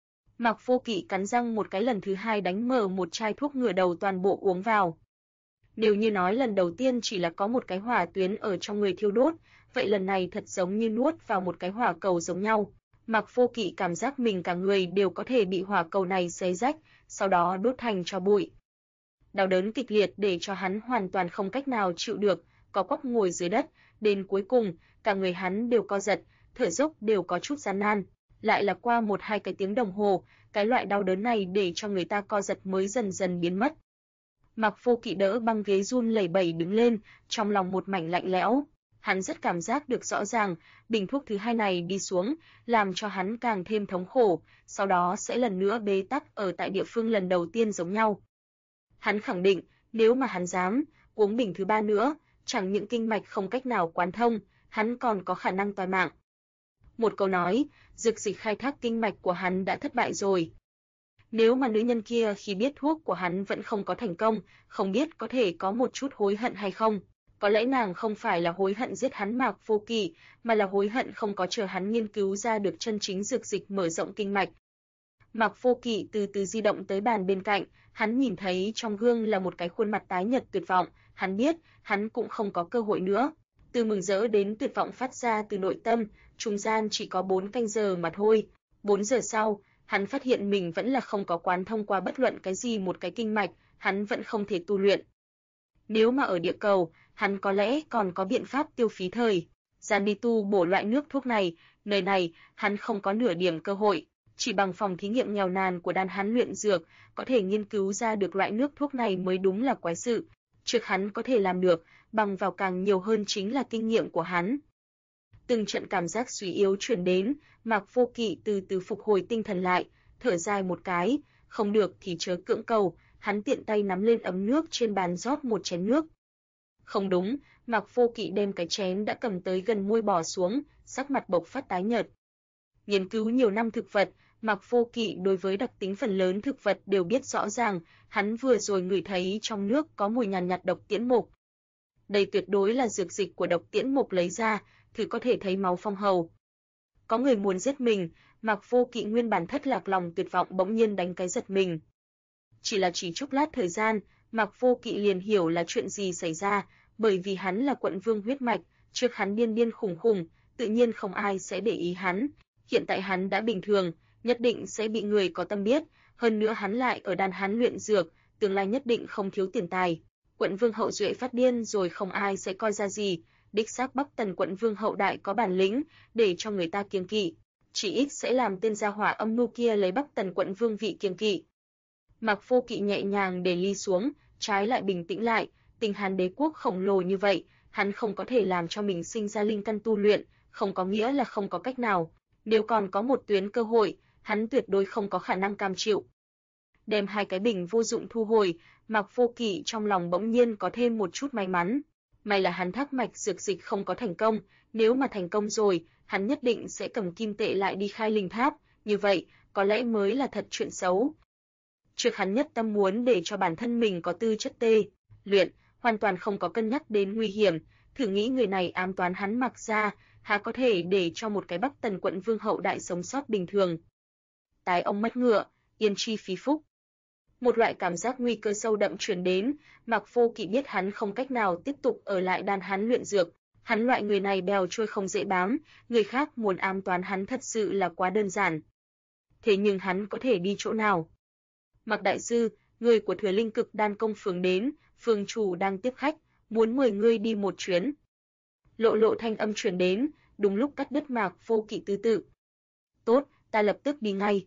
Mạc Vô Kỵ cắn răng một cái lần thứ hai đánh mở một chai thuốc ngửa đầu toàn bộ uống vào. Nếu như nói lần đầu tiên chỉ là có một cái hỏa tuyến ở trong người thiêu đốt, vậy lần này thật giống như nuốt vào một cái hỏa cầu giống nhau. Mạc Vô Kỵ cảm giác mình cả người đều có thể bị hỏa cầu này xé rách, sau đó đốt thành tro bụi. Đau đớn kịch liệt để cho hắn hoàn toàn không cách nào chịu được, co quắp ngồi dưới đất, đến cuối cùng, cả người hắn đều co giật, thở dốc đều có chút gian nan. Lại là qua 1-2 cái tiếng đồng hồ, cái loại đau đớn này để cho người ta co giật mới dần dần biến mất. Mạc Vô Kỵ đỡ băng ghế run lẩy bẩy đứng lên, trong lòng một mảnh lạnh lẽo. Hắn rất cảm giác được rõ ràng, bình thuốc thứ hai này đi xuống, làm cho hắn càng thêm thống khổ, sau đó sẽ lần nữa bế tắc ở tại địa phương lần đầu tiên giống nhau. Hắn khẳng định, nếu mà hắn dám uống bình thứ ba nữa, chẳng những kinh mạch không cách nào quán thông, hắn còn có khả năng toại mạng. Một câu nói, dược dịch khai thác kinh mạch của hắn đã thất bại rồi. Nếu mà nữ nhân kia khi biết thuốc của hắn vẫn không có thành công, không biết có thể có một chút hối hận hay không. Có lẽ nàng không phải là hối hận giết hắn Mạc Vô Kỵ, mà là hối hận không có chờ hắn nghiên cứu ra được chân chính dược dịch mở rộng kinh mạch. Mạc Vô Kỵ từ từ di động tới bàn bên cạnh, hắn nhìn thấy trong gương là một cái khuôn mặt tái nhợt tuyệt vọng, hắn biết, hắn cũng không có cơ hội nữa. Từ mừng rỡ đến tuyệt vọng phát ra từ nội tâm, trung gian chỉ có 4 canh giờ mà thôi. 4 giờ sau, hắn phát hiện mình vẫn là không có quán thông qua bất luận cái gì một cái kinh mạch, hắn vẫn không thể tu luyện. Nếu mà ở địa cầu, hắn có lẽ còn có biện pháp tiêu phí thời gian đi tu bổ loại nước thuốc này, nơi này, hắn không có nửa điểm cơ hội. Chỉ bằng phòng thí nghiệm nghèo nàn của Đan Hán luyện dược, có thể nghiên cứu ra được loại nước thuốc này mới đúng là quái sự. Trước hắn có thể làm được, bằng vào càng nhiều hơn chính là kinh nghiệm của hắn. Từng trận cảm giác suy yếu truyền đến, Mạc Vô Kỵ từ từ phục hồi tinh thần lại, thở dài một cái, không được thì chớ cưỡng cầu, hắn tiện tay nắm lên ấm nước trên bàn rót một chén nước. Không đúng, Mạc Vô Kỵ đem cái chén đã cầm tới gần môi bỏ xuống, sắc mặt bộc phát tái nhợt. Nghiên cứu nhiều năm thực vật, Mạc Vô Kỵ đối với đặc tính phần lớn thực vật đều biết rõ ràng, hắn vừa rồi ngửi thấy trong nước có mùi nhàn nhạt độc tiễn mục. Đây tuyệt đối là dược dịch của độc tiễn mục lấy ra, thử có thể thấy máu phong hầu. Có người muốn giết mình, Mạc Vô Kỵ nguyên bản thất lạc lòng tuyệt vọng bỗng nhiên đánh cái giật mình. Chỉ chốc lát thời gian, Mạc Vô Kỵ liền hiểu là chuyện gì xảy ra, bởi vì hắn là quận vương huyết mạch, trước hắn điên điên khủng khủng, tự nhiên không ai sẽ để ý hắn. Hiện tại hắn đã bình thường, nhất định sẽ bị người có tâm biết, hơn nữa hắn lại ở Đan Hán luyện dược, tương lai nhất định không thiếu tiền tài. Quận vương hậu duệ phát điên rồi không ai sẽ coi ra gì, đích xác Bắc Tần quận vương hậu đại có bản lĩnh, để cho người ta kiêng kỵ, chỉ ít sẽ làm tên gia hỏa âm mưu kia lấy Bắc Tần quận vương vị kiêng kỵ. Mạc Vô Kỵ nhẹ nhàng để ly xuống, trái lại bình tĩnh lại, Tình Hán đế quốc khổng lồ như vậy, hắn không có thể làm cho mình sinh ra linh căn tu luyện, không có nghĩa là không có cách nào. Nếu còn có một tuyến cơ hội, hắn tuyệt đối không có khả năng cam chịu. Đem 2 cái bình vô dụng thu hồi, Mạc Vô Kỵ trong lòng bỗng nhiên có thêm một chút may mắn. May là hắn thác mạch dược dịch không có thành công, nếu mà thành công rồi, hắn nhất định sẽ cầm kim tệ lại đi khai linh tháp, như vậy, có lẽ mới là thật chuyện xấu. Trước hắn nhất tâm muốn để cho bản thân mình có tư chất tê luyện, hoàn toàn không có cân nhắc đến nguy hiểm, thử nghĩ người này ám toán hắn Mạc gia, há có thể để cho một cái Bắc Tần quận vương hậu đại sống sót bình thường. Tái ông mất ngựa, yên chi phí phúc. Một loại cảm giác nguy cơ sâu đậm truyền đến, Mạc Vô Kỵ biết hắn không cách nào tiếp tục ở lại Đan Hán luyện dược, hắn loại người này bèo trôi không dễ bám, người khác muốn ám toán hắn thật sự là quá đơn giản. Thế nhưng hắn có thể đi chỗ nào? Mạc đại sư, người của Thừa Linh Cực Đan công phường đến, phường chủ đang tiếp khách, muốn mời ngươi đi một chuyến. Lộ lộ thanh âm truyền đến, đúng lúc cắt đứt Mạc Vô Kỵ tư tự. Tốt, ta lập tức đi ngay.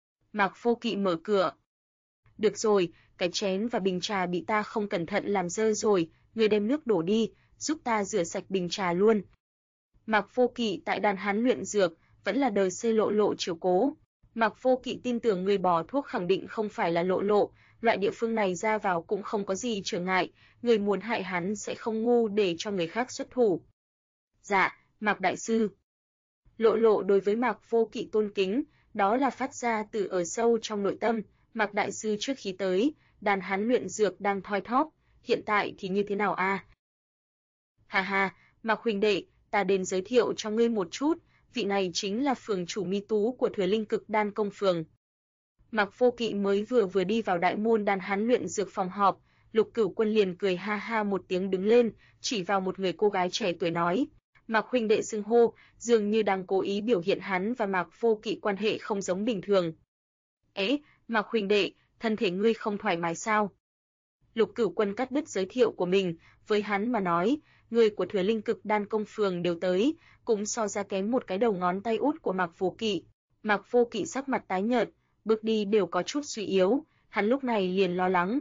Mạc Vô Kỵ mở cửa. Được rồi, cái chén và bình trà bị ta không cẩn thận làm rơi rồi, ngươi đem nước đổ đi, giúp ta rửa sạch bình trà luôn. Mạc Vô Kỵ tại Đan Hán luyện dược, vẫn là đời xây lộ lộ chiếu cố. Mạc Vô Kỵ tin tưởng người bỏ thuốc khẳng định không phải là lộ lộ, loại địa phương này ra vào cũng không có gì trở ngại, người muốn hại hắn sẽ không ngu để cho người khác xuất thủ. Dạ, Mạc đại sư. Lộ lộ đối với Mạc Vô Kỵ tôn kính, đó là phát ra từ ở sâu trong nội tâm. Mạc đại sư trước khi tới, Đan Hán luyện dược đang thoi thóp, hiện tại thì như thế nào a? Ha ha, Mạc huynh đệ, ta đến giới thiệu cho ngươi một chút, vị này chính là phường chủ Mi Tú của Thừa Linh Cực Đan công phường. Mạc Vô Kỵ mới vừa đi vào đại môn Đan Hán luyện dược phòng họp, Lục Cửu Quân liền cười ha ha một tiếng đứng lên, chỉ vào một người cô gái trẻ tuổi nói: Mạc huynh đệ xưng hô, dường như đang cố ý biểu hiện hắn và Mạc Vô Kỵ quan hệ không giống bình thường. Mạc huynh đệ, thân thể ngươi không thoải mái sao? Lục Cửu Quân cắt đứt giới thiệu của mình, với hắn mà nói, người của Thừa Linh Cực Đan Công phường đều tới, cũng so ra kém một cái đầu ngón tay út của Mạc Vô Kỵ. Mạc Vô Kỵ sắc mặt tái nhợt, bước đi đều có chút suy yếu, hắn lúc này liền lo lắng.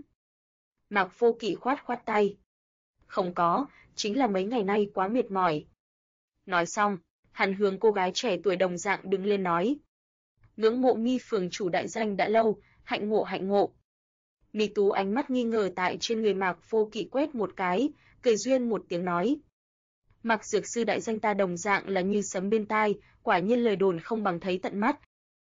Mạc Vô Kỵ khoát khoát tay. Không có, chính là mấy ngày nay quá mệt mỏi. Nói xong, hắn hướng cô gái trẻ tuổi đồng dạng đứng lên nói. Ngưỡng mộ Mi phường chủ đại danh đã lâu, hạnh ngộ hạnh ngộ. Mi Tú ánh mắt nghi ngờ tại trên người Mạc Vô Kỵ quét một cái, cười duyên một tiếng nói. Mạc dược sư đại danh ta đồng dạng là như sấm bên tai, quả nhiên lời đồn không bằng thấy tận mắt.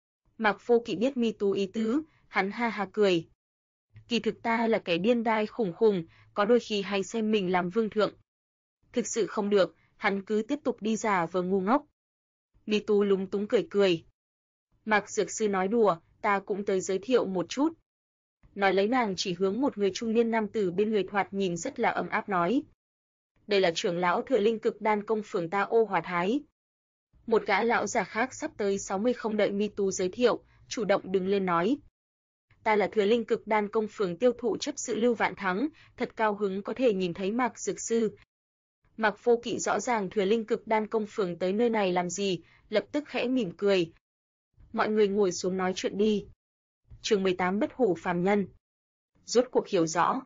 Mạc Vô Kỵ biết Mi Tú ý tứ, hắn ha ha cười. Kỳ thực ta là kẻ điên đai khủng khùng, có đôi khi hay xem mình làm vương thượng. Thực sự không được, hắn cứ tiếp tục đi giả vờ ngu ngốc. Mi Tú lúng túng cười cười. Mạc dược sư nói đùa, ta cũng tới giới thiệu một chút. Nói lấy nàng chỉ hướng một người trung niên nam tử bên người thoạt nhìn rất là ấm áp nói. Đây là trưởng lão Thừa Linh Cực Đan Công phường ta Ô Hòa Thái. Một gã lão già khác sắp tới 60 không đợi Mi Tú giới thiệu, chủ động đứng lên nói. Ta là Thừa Linh Cực Đan Công phường tiêu thụ chấp sự Lưu Vạn Thắng, thật cao hứng có thể nhìn thấy Mạc dược sư. Mạc Vô Kỵ rõ ràng Thừa Linh Cực Đan Công phường tới nơi này làm gì, lập tức khẽ mỉm cười. Mọi người ngồi xuống nói chuyện đi. Chương 18 Bất hủ phàm nhân. Rốt cuộc hiểu rõ.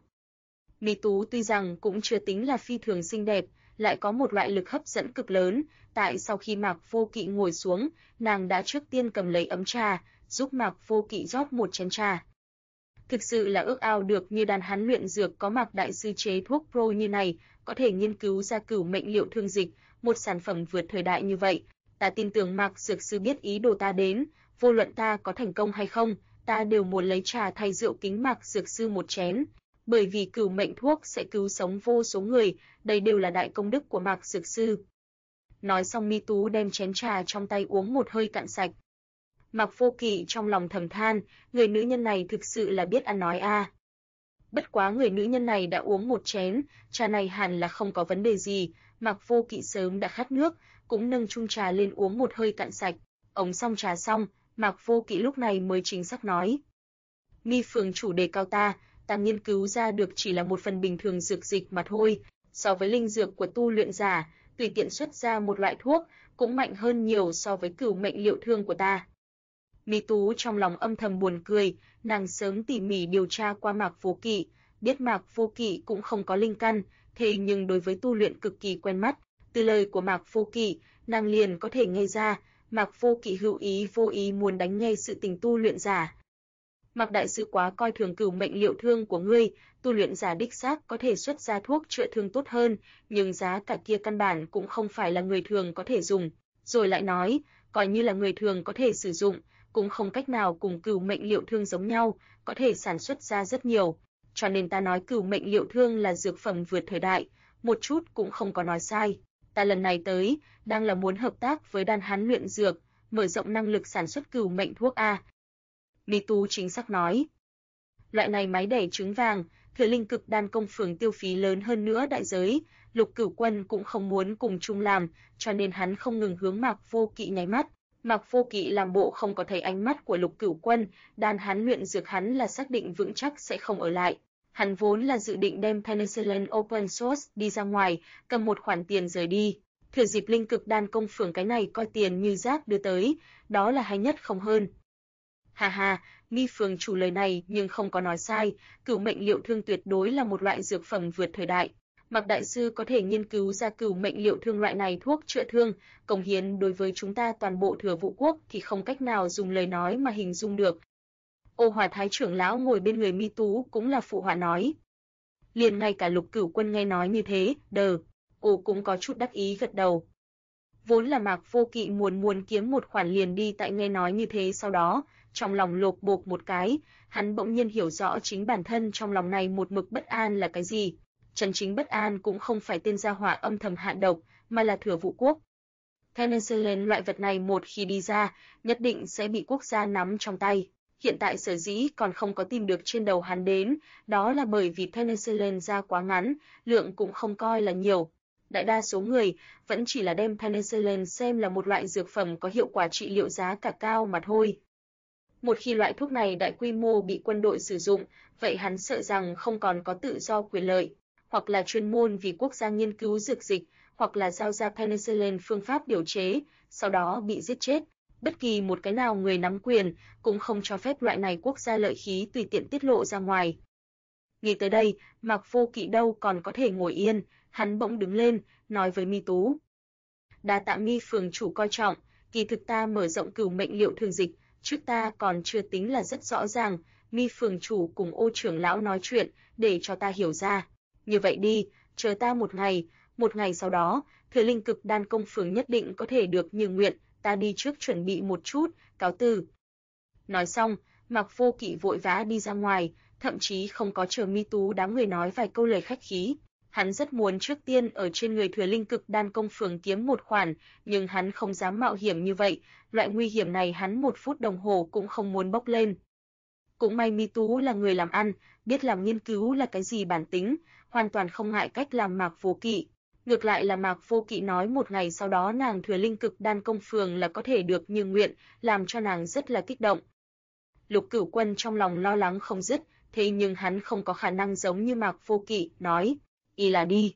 Mi Tú tuy rằng cũng chưa tính là phi thường xinh đẹp, lại có một loại lực hấp dẫn cực lớn, tại sau khi Mạc Vô Kỵ ngồi xuống, nàng đã trước tiên cầm lấy ấm trà, giúp Mạc Vô Kỵ rót một chén trà. Thực sự là ước ao được như đàn hắn luyện dược có Mạc đại sư chế thuốc pro như này, có thể nghiên cứu ra cửu mệnh liệu thương dịch, một sản phẩm vượt thời đại như vậy. Ta tin tưởng Mạc dược sư biết ý đồ ta đến, vô luận ta có thành công hay không, ta đều muốn lấy trà thay rượu kính Mạc dược sư một chén, bởi vì cửu mệnh thuốc sẽ cứu sống vô số người, đây đều là đại công đức của Mạc dược sư. Nói xong Mi Tú đem chén trà trong tay uống một hơi cạn sạch. Mạc Vô Kỵ trong lòng thầm than, người nữ nhân này thực sự là biết ăn nói a. Bất quá người nữ nhân này đã uống một chén, trà này hẳn là không có vấn đề gì, Mạc Vô Kỵ sớm đã khát nước, cũng nâng chung trà lên uống một hơi cạn sạch. Uống xong trà xong, Mạc Vô Kỵ lúc này mới chính xác nói. Mi phường chủ đề cao ta nghiên cứu ra được chỉ là một phần bình thường dược dịch mà thôi, so với linh dược của tu luyện giả, tùy tiện xuất ra một loại thuốc, cũng mạnh hơn nhiều so với cửu mệnh liệu thương của ta. Mi Tú trong lòng âm thầm buồn cười, nàng sớm tỉ mỉ điều tra qua Mạc Vô Kỵ, biết Mạc Vô Kỵ cũng không có linh căn, thế nhưng đối với tu luyện cực kỳ quen mắt, từ lời của Mạc Vô Kỵ, nàng liền có thể nghe ra, Mạc Vô Kỵ hữu ý vô ý muốn đánh nghe sự tình tu luyện giả. Mạc đại sư quá coi thường cửu mệnh liệu thương của ngươi, tu luyện giả đích xác có thể xuất ra thuốc chữa thương tốt hơn, nhưng giá cả kia căn bản cũng không phải là người thường có thể dùng. Rồi lại nói, coi như là người thường có thể sử dụng, cũng không cách nào cùng cửu mệnh liệu thương giống nhau, có thể sản xuất ra rất nhiều. Cho nên ta nói cửu mệnh liệu thương là dược phẩm vượt thời đại, một chút cũng không có nói sai. Ta lần này tới, đang là muốn hợp tác với đan hán luyện dược, mở rộng năng lực sản xuất cửu mệnh thuốc A. Mi Tú chính xác nói. Loại này máy đẻ trứng vàng, Thừa Linh Cực Đan Công phường tiêu phí lớn hơn nữa đại giới, Lục Cửu Quân cũng không muốn cùng chung làm, cho nên hắn không ngừng hướng Mạc Vô Kỵ nháy mắt. Mạc Vô Kỵ làm bộ không có thấy ánh mắt của Lục Cửu Quân, đan hắn luyện dược hắn là xác định vững chắc sẽ không ở lại. Hắn vốn là dự định đem Penicillin Open Source đi ra ngoài, cầm một khoản tiền rời đi. Thừa dịp Linh Cực Đan Công phường cái này coi tiền như rác đưa tới, đó là hay nhất không hơn. Ha ha, Mi phường chủ lời này nhưng không có nói sai, cửu mệnh liệu thương tuyệt đối là một loại dược phẩm vượt thời đại. Mạc đại sư có thể nghiên cứu ra cửu mệnh liệu thương loại này thuốc chữa thương, cống hiến đối với chúng ta toàn bộ Thừa Vũ quốc thì không cách nào dùng lời nói mà hình dung được. Ô Hòa Thái trưởng lão ngồi bên người Mi Tú cũng là phụ họa nói. Liền ngay cả Lục Cửu Quân nghe nói như thế, cũng có chút đắc ý gật đầu. Vốn là Mạc Vô Kỵ muốn kiếm một khoản liền đi tại nghe nói như thế sau đó, trong lòng lột bột một cái, hắn bỗng nhiên hiểu rõ chính bản thân trong lòng này một mực bất an là cái gì. Chân chính bất an cũng không phải tên gia hỏa âm thầm hạ độc, mà là Thừa Vũ quốc. Penicillin loại vật này một khi đi ra, nhất định sẽ bị quốc gia nắm trong tay. Hiện tại sở dĩ còn không có tìm được trên đầu hắn đến, đó là bởi vì Penicillin ra quá ngắn, lượng cũng không coi là nhiều. Đại đa số người vẫn chỉ là đem penicillin xem là một loại dược phẩm có hiệu quả trị liệu giá cả cao mà thôi. Một khi loại thuốc này đại quy mô bị quân đội sử dụng, vậy hắn sợ rằng không còn có tự do quyền lợi, hoặc là chuyên môn vì quốc gia nghiên cứu dược dịch, hoặc là giao ra penicillin phương pháp điều chế, sau đó bị giết chết. Bất kỳ một cái nào người nắm quyền cũng không cho phép loại này quốc gia lợi khí tùy tiện tiết lộ ra ngoài. Nghĩ tới đây, Mạc Vô Kỵ đâu còn có thể ngồi yên, hắn bỗng đứng lên, nói với Mi Tú. Đa tạ Mi phường chủ coi trọng, kỳ thực ta mở rộng cửu mệnh liệu thường dịch, trước ta còn chưa tính là rất rõ ràng, Mi phường chủ cùng Ô trưởng lão nói chuyện, để cho ta hiểu ra. Như vậy đi, chờ ta một ngày sau đó, Thừa Linh Cực Đan công phường nhất định có thể được như nguyện, ta đi trước chuẩn bị một chút, cáo từ. Nói xong, Mạc Vô Kỵ vội vã đi ra ngoài, thậm chí không có chờ Mi Tú đám người nói vài câu lời khách khí. Hắn rất muốn trước tiên ở trên người Thừa Linh Cực Đan công phường kiếm một khoản, nhưng hắn không dám mạo hiểm như vậy, loại nguy hiểm này hắn 1 phút đồng hồ cũng không muốn bốc lên. Cũng may Mi Tú là người làm ăn, biết làm nghiên cứu là cái gì bản tính, hoàn toàn không ngại cách làm Mạc Vô Kỵ. Ngược lại là Mạc Vô Kỵ nói một ngày sau đó nàng Thừa Linh Cực Đan công phường là có thể được như nguyện, làm cho nàng rất là kích động. Lục Cửu Quân trong lòng lo lắng không dứt, thế nhưng hắn không có khả năng giống như Mạc Vô Kỵ, nói, y là đi.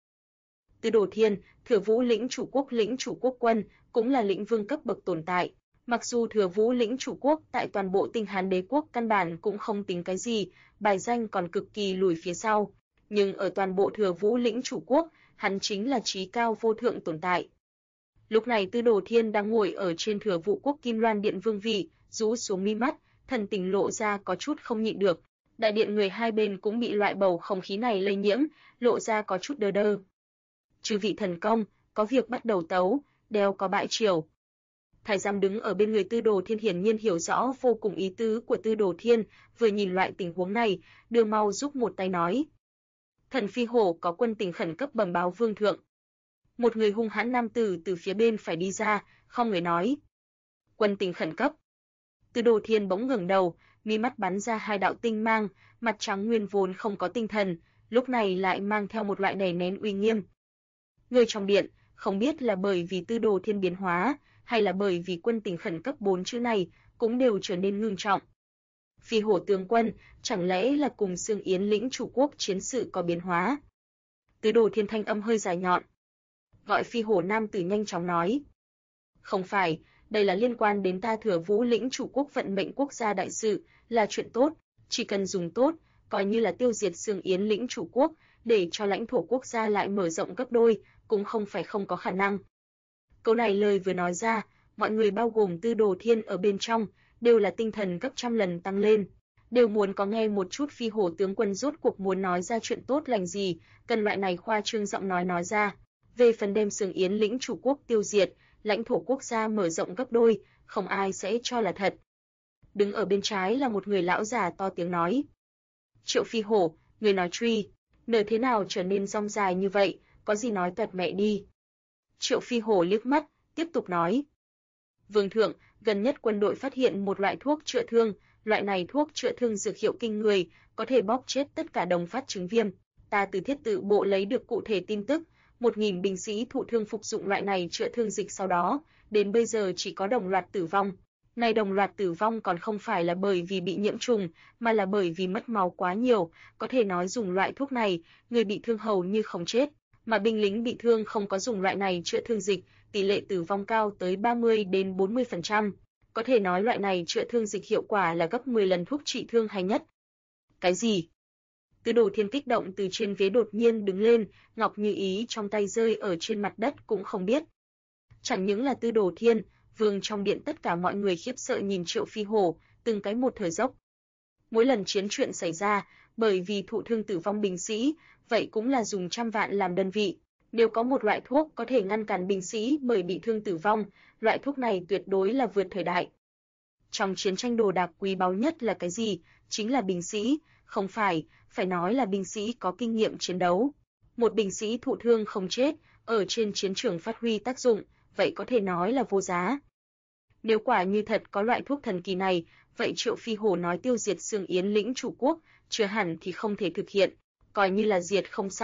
Tư Đồ Thiên, Thừa Vũ lĩnh chủ quốc quân, cũng là lĩnh vương cấp bậc tồn tại. Mặc dù Thừa Vũ lĩnh chủ quốc tại toàn bộ Tinh Hán đế quốc căn bản cũng không tính cái gì, bài danh còn cực kỳ lùi phía sau, nhưng ở toàn bộ Thừa Vũ lĩnh chủ quốc, hắn chính là trí cao vô thượng tồn tại. Lúc này Tư Đồ Thiên đang ngồi ở trên Thừa Vũ quốc Kim Loan điện vương vị, rũ xuống mi mắt, thần tình lộ ra có chút không nhịn được. Đại điện người hai bên cũng bị loại bầu không khí này lây nhiễm, lộ ra có chút đờ đơ. Chư vị thần công, có việc bắt đầu tấu, đeo có bại triều. Thái giám đứng ở bên người Tư Đồ Thiên hiển nhiên hiểu rõ vô cùng ý tứ của Tư Đồ Thiên, vừa nhìn loại tình huống này, đưa mau giúp một tay nói. Thần Phi Hổ có quân tình khẩn cấp bẩm báo vương thượng. Một người hung hãn nam tử từ phía bên phải đi ra, không người nói. Quân tình khẩn cấp. Tư Đồ Thiên bỗng ngẩng đầu, mi mắt bắn ra hai đạo tinh mang, mặt trắng nguyên vốn không có tinh thần, lúc này lại mang theo một loại đè nén uy nghiêm. Người trong điện, không biết là bởi vì Tư Đồ Thiên biến hóa, hay là bởi vì quân tình khẩn cấp 4 chữ này, cũng đều trở nên ngưng trọng. Phi Hổ tướng quân, chẳng lẽ là cùng Xương Yến lĩnh chủ quốc chiến sự có biến hóa? Tư Đồ Thiên thanh âm hơi dài nhọn. Gọi Phi Hổ nam tử nhanh chóng nói. Không phải, đây là liên quan đến ta Thừa Vũ lĩnh chủ quốc vận mệnh quốc gia đại sự, là chuyện tốt, chỉ cần dùng tốt, coi như là tiêu diệt Xương Yến lĩnh chủ quốc, để cho lãnh thổ quốc gia lại mở rộng gấp đôi, cũng không phải không có khả năng. Câu này lời vừa nói ra, mọi người bao gồm Tư Đồ Thiên ở bên trong, đều là tinh thần gấp trăm lần tăng lên, đều muốn có nghe một chút Phi Hổ tướng quân rốt cuộc muốn nói ra chuyện tốt lành gì, cần loại này khoa trương giọng nói ra. Về phần đem Xương Yến lĩnh chủ quốc tiêu diệt, lãnh thổ quốc gia mở rộng gấp đôi, không ai sẽ cho là thật. Đứng ở bên trái là một người lão già to tiếng nói. Triệu Phi Hổ, người nói truy, nở thế nào trở nên rong dài như vậy, có gì nói toẹt mẹ đi. Triệu Phi Hổ liếc mắt, tiếp tục nói. Vương thượng, gần nhất quân đội phát hiện một loại thuốc chữa thương, loại này thuốc chữa thương dược hiệu kinh người, có thể bóp chết tất cả đồng phát chứng viêm. Ta từ thiết tự bộ lấy được cụ thể tin tức, 1.000 binh sĩ thụ thương phục dụng loại này chữa thương dịch sau đó, đến bây giờ chỉ có đồng loạt tử vong. Này đồng loạt tử vong còn không phải là bởi vì bị nhiễm trùng, mà là bởi vì mất máu quá nhiều, có thể nói dùng loại thuốc này, người bị thương hầu như không chết, mà binh lính bị thương không có dùng loại này chữa thương dịch, tỷ lệ tử vong cao tới 30 đến 40%. Có thể nói loại này chữa thương dịch hiệu quả là gấp 10 lần thuốc trị thương hay nhất. Cái gì? Tư Đồ Thiên kích động từ trên ghế đột nhiên đứng lên, ngọc như ý trong tay rơi ở trên mặt đất cũng không biết. Chẳng những là Tư Đồ Thiên, vương trong điện tất cả mọi người khiếp sợ nhìn Triệu Phi Hổ, từng cái một thở dốc. Mỗi lần chiến chuyện xảy ra, bởi vì thụ thương tử vong binh sĩ, vậy cũng là dùng trăm vạn làm đơn vị. Nếu có một loại thuốc có thể ngăn cản binh sĩ bởi bị thương tử vong, loại thuốc này tuyệt đối là vượt thời đại. Trong chiến tranh đồ đạc quý báu nhất là cái gì? Chính là binh sĩ, không phải nói là binh sĩ có kinh nghiệm chiến đấu. Một binh sĩ thụ thương không chết, ở trên chiến trường phát huy tác dụng, vậy có thể nói là vô giá. Nếu quả như thật có loại thuốc thần kỳ này, vậy Triệu Phi Hổ nói tiêu diệt Xương Yến lĩnh chủ quốc, chưa hẳn thì không thể thực hiện, coi như là diệt không xong,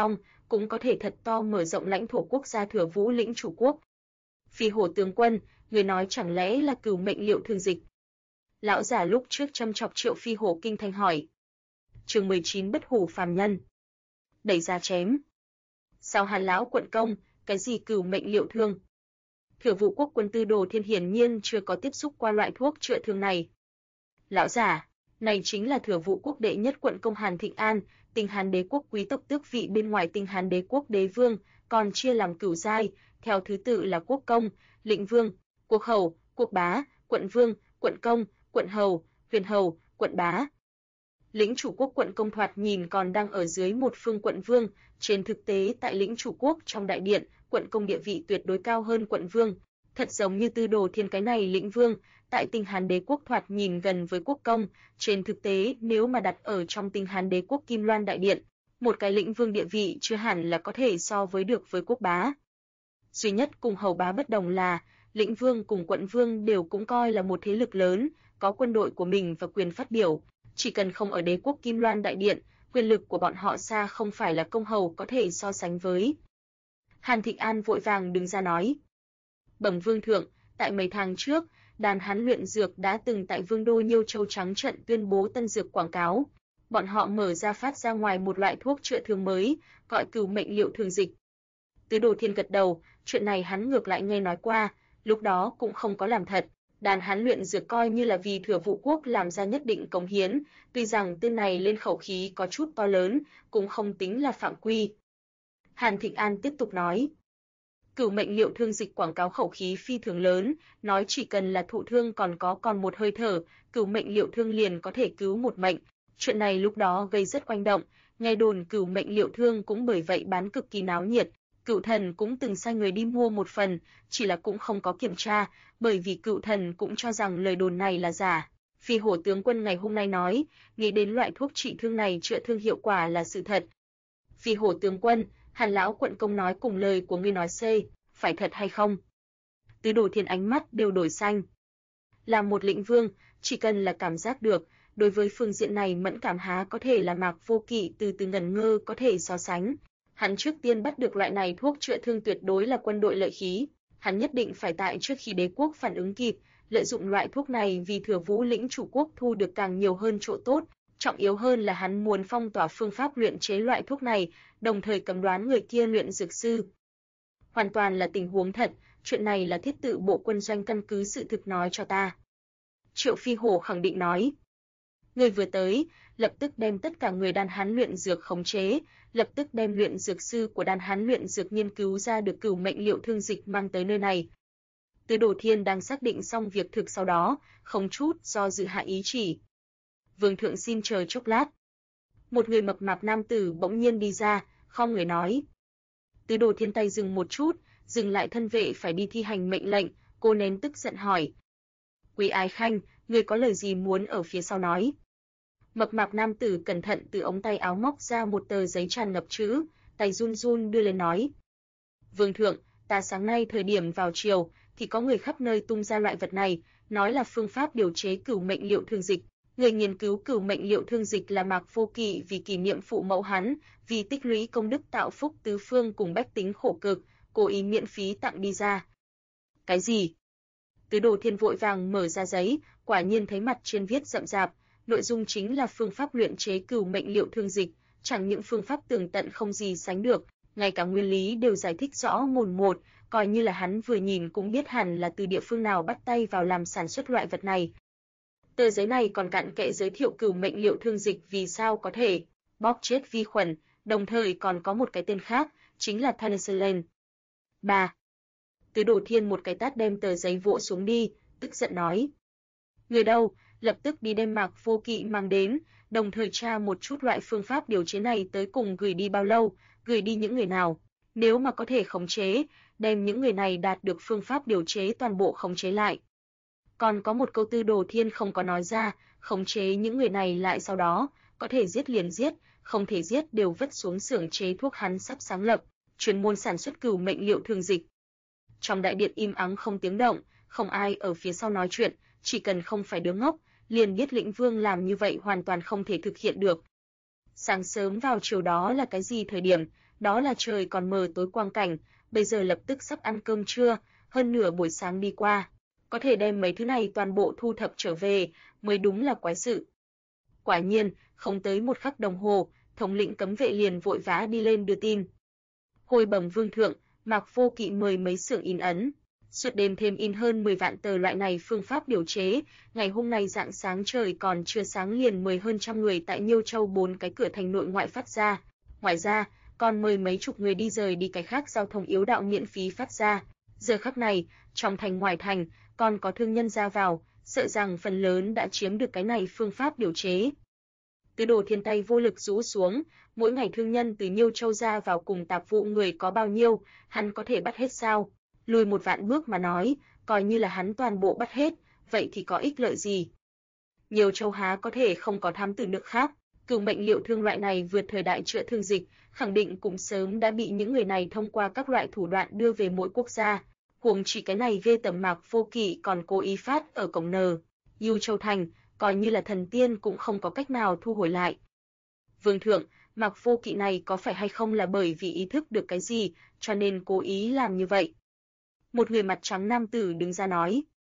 cũng có thể thật to mở rộng lãnh thổ quốc gia Thừa Vũ lĩnh chủ quốc. Phi Hổ tướng quân, người nói chẳng lẽ là Cửu Mệnh Liệu Thương Dịch? Lão giả lúc trước châm chọc Triệu Phi Hổ kinh thanh hỏi. Chương 19 Bất hủ phàm nhân. Đẩy ra chém. Sao Hàn lão quận công, cái gì Cửu Mệnh Liệu Thương? Thừa Vũ quốc quân Tư Đồ Thiên hiển nhiên chưa có tiếp xúc qua loại thuốc chữa thương này. Lão giả, này chính là Thừa Vũ quốc đệ nhất quận công Hàn Thịnh An, Tinh Hán đế quốc quý tộc tước vị bên ngoài Tinh Hán đế quốc đế vương, còn chia làm cửu giai, theo thứ tự là quốc công, lĩnh vương, quốc hầu, quốc bá, quận vương, quận công, quận hầu, huyền hầu, quận bá. Lĩnh chủ quốc quận công thoạt nhìn còn đang ở dưới một phương quận vương, trên thực tế tại lĩnh chủ quốc trong đại điện, quận công địa vị tuyệt đối cao hơn quận vương, thật giống như Tư Đồ Thiên cái này lĩnh vương, tại Tinh Hán đế quốc thoạt nhìn gần với quốc công, trên thực tế nếu mà đặt ở trong Tinh Hán đế quốc Kim Loan đại điện, một cái lĩnh vương địa vị chưa hẳn là có thể so với được với quốc bá. Duy nhất cùng hầu bá bất đồng là, lĩnh vương cùng quận vương đều cũng coi là một thế lực lớn, có quân đội của mình và quyền phát biểu, chỉ cần không ở đế quốc Kim Loan đại điện, quyền lực của bọn họ xa không phải là công hầu có thể so sánh với. Hàn Thịnh An vội vàng đứng ra nói. Bẩm vương thượng, tại mấy tháng trước, đàn Hán luyện dược đã từng tại Vương đô Nhiêu Châu trắng trận tuyên bố tân dược quảng cáo. Bọn họ mở ra phát ra ngoài một loại thuốc chữa thương mới, gọi Cửu Mệnh Liệu Thương Dịch. Tư Đồ Thiên gật đầu, chuyện này hắn ngược lại nghe nói qua, lúc đó cũng không có làm thật. Đàn Hán luyện dược coi như là vì Thừa Vũ quốc làm ra nhất định cống hiến, tuy rằng tên này lên khẩu khí có chút to lớn, cũng không tính là phạm quy. Hàn Thịnh An tiếp tục nói. Cửu Mệnh Liệu Thương Dịch quảng cáo khẩu khí phi thường lớn, nói chỉ cần là thụ thương còn một hơi thở, Cửu Mệnh Liệu Thương liền có thể cứu một mệnh. Chuyện này lúc đó gây rất oanh động, nghe đồn Cửu Mệnh Liệu Thương cũng bởi vậy bán cực kỳ náo nhiệt. Cựu Thần cũng từng sai người đi mua một phần, chỉ là cũng không có kiểm tra, bởi vì Cựu Thần cũng cho rằng lời đồn này là giả. Phi Hổ tướng quân ngày hôm nay nói, nghĩ đến loại thuốc trị thương này chữa thương hiệu quả là sự thật. Phi Hổ tướng quân, Hàn lão quận công nói cùng lời của ngươi nói xê, phải thật hay không? Tư Đồ Thiên ánh mắt đều đổi xanh. Là một lĩnh vương, chỉ cần là cảm giác được, đối với phương diện này mẫn cảm há có thể là Mạc Vô Kỵ từ từ ngẩn ngơ có thể so sánh. Hắn trước tiên bắt được loại này thuốc chữa thương tuyệt đối là quân đội lợi khí, hắn nhất định phải tại trước khi đế quốc phản ứng kịp, lợi dụng loại thuốc này vì Thừa Vũ lĩnh chủ quốc thu được càng nhiều hơn chỗ tốt, trọng yếu hơn là hắn muốn phong tỏa phương pháp luyện chế loại thuốc này, đồng thời cấm đoán người kia luyện dược sư. Hoàn toàn là tình huống thật, chuyện này là thiết tự bộ quân doanh căn cứ sự thực nói cho ta. Triệu Phi Hổ khẳng định nói. Người vừa tới, lập tức đem tất cả người đan hán luyện dược khống chế, lập tức đem luyện dược sư của đan hán luyện dược nghiên cứu ra được Cửu Mệnh Liệu Thương Dịch mang tới nơi này. Tư Đồ Thiên đang xác định xong việc thực sau đó, không chút do dự hạ ý chỉ. Vương thượng xin chờ chốc lát. Một người mập mạp nam tử bỗng nhiên đi ra, khom người nói. Tư Đồ Thiên tay dừng một chút, dừng lại thân vệ phải đi thi hành mệnh lệnh, cô nén tức giận hỏi. Quý Ái Khanh, người có lời gì muốn ở phía sau nói? Mập mạp nam tử cẩn thận từ ống tay áo móc ra một tờ giấy tràn ngập chữ, tay run run đưa lên nói. Vương thượng, ta sáng nay thời điểm vào chiều, thì có người khắp nơi tung ra loại vật này, nói là phương pháp điều chế Cửu Mệnh Liệu Thương Dịch. Người nghiên cứu Cửu Mệnh Liệu Thương Dịch là Mạc Vô Kỵ vì kỷ niệm phụ mẫu hắn, vì tích lũy công đức tạo phúc tứ phương cùng bách tính khổ cực, cố ý miễn phí tặng đi ra. Cái gì? Tư Đồ Thiên vội vàng mở ra giấy, quả nhiên thấy mặt trên viết rậm rạp, nội dung chính là phương pháp luyện chế Cửu Mệnh Liệu Thương Dịch, chẳng những phương pháp tường tận không gì sánh được, ngay cả nguyên lý đều giải thích rõ mồn một, coi như là hắn vừa nhìn cũng biết hẳn là từ địa phương nào bắt tay vào làm sản xuất loại vật này. Tờ giấy này còn cặn kẽ giới thiệu Cửu Mệnh Liệu Thương Dịch vì sao có thể bóp chết vi khuẩn, đồng thời còn có một cái tên khác, chính là Penicillin. 3. Tư Đồ Thiên một cái tát đem tờ giấy vỗ xuống đi, tức giận nói. Người đâu, lập tức đi đem Mạc Vô Kỵ mang đến, đồng thời tra một chút loại phương pháp điều chế này tới cùng gửi đi bao lâu, gửi đi những người nào. Nếu mà có thể khống chế, đem những người này đạt được phương pháp điều chế toàn bộ khống chế lại. Còn có một câu Tư Đồ Thiên không có nói ra, khống chế những người này lại sau đó, có thể giết liền giết, không thể giết đều vứt xuống xưởng chế thuốc hắn sắp sáng lập, chuyên môn sản xuất Cửu Mệnh Liệu Thương Dịch. Trong đại điện im ắng không tiếng động, không ai ở phía sau nói chuyện, chỉ cần không phải đứa ngốc, liền biết lĩnh vương làm như vậy hoàn toàn không thể thực hiện được. Sáng sớm vào chiều đó là cái gì thời điểm, đó là trời còn mờ tối quang cảnh, bây giờ lập tức sắp ăn cơm trưa, hơn nửa buổi sáng đi qua. Có thể đem mấy thứ này toàn bộ thu thập trở về, mới đúng là quái sự. Quả nhiên, không tới một khắc đồng hồ, thống lĩnh cấm vệ liền vội vã đi lên đưa tin. Hồi bẩm vương thượng, Mạc Vô Kỵ mời mấy xưởng in ấn. Suốt đêm thêm in hơn 10 vạn tờ loại này phương pháp điều chế, ngày hôm nay rạng sáng trời còn chưa sáng liền mời hơn trăm người tại Nhiêu Châu 4 cái cửa thành nội ngoại phát ra. Ngoài ra, còn mời mấy chục người đi rời đi cái khác giao thông yếu đạo miễn phí phát ra. Giờ khắc này, trong thành ngoài thành, còn có thương nhân ra vào, sợ rằng phần lớn đã chiếm được cái này phương pháp điều chế. Tứ Đồ Thiên tay vô lực rũ xuống, mỗi ngày thương nhân từ Nhiêu Châu ra vào cùng tạp vụ người có bao nhiêu, hắn có thể bắt hết sao? Lùi một vạn bước mà nói, coi như là hắn toàn bộ bắt hết, vậy thì có ích lợi gì? Nhiêu Châu há có thể không có thám tử nước khác, cửu mệnh liệu thương loại này vượt thời đại chữa thương dịch, khẳng định cũng sớm đã bị những người này thông qua các loại thủ đoạn đưa về mỗi quốc gia. Huống chỉ cái này ghê tởm Mạc Vô Kỵ còn cố ý phát ở cổng Nhiêu Châu thành, coi như là thần tiên cũng không có cách nào thu hồi lại. Vương thượng, Mạc Vô Kỵ này có phải hay không là bởi vì ý thức được cái gì, cho nên cố ý làm như vậy? Một người mặt trắng nam tử đứng ra nói.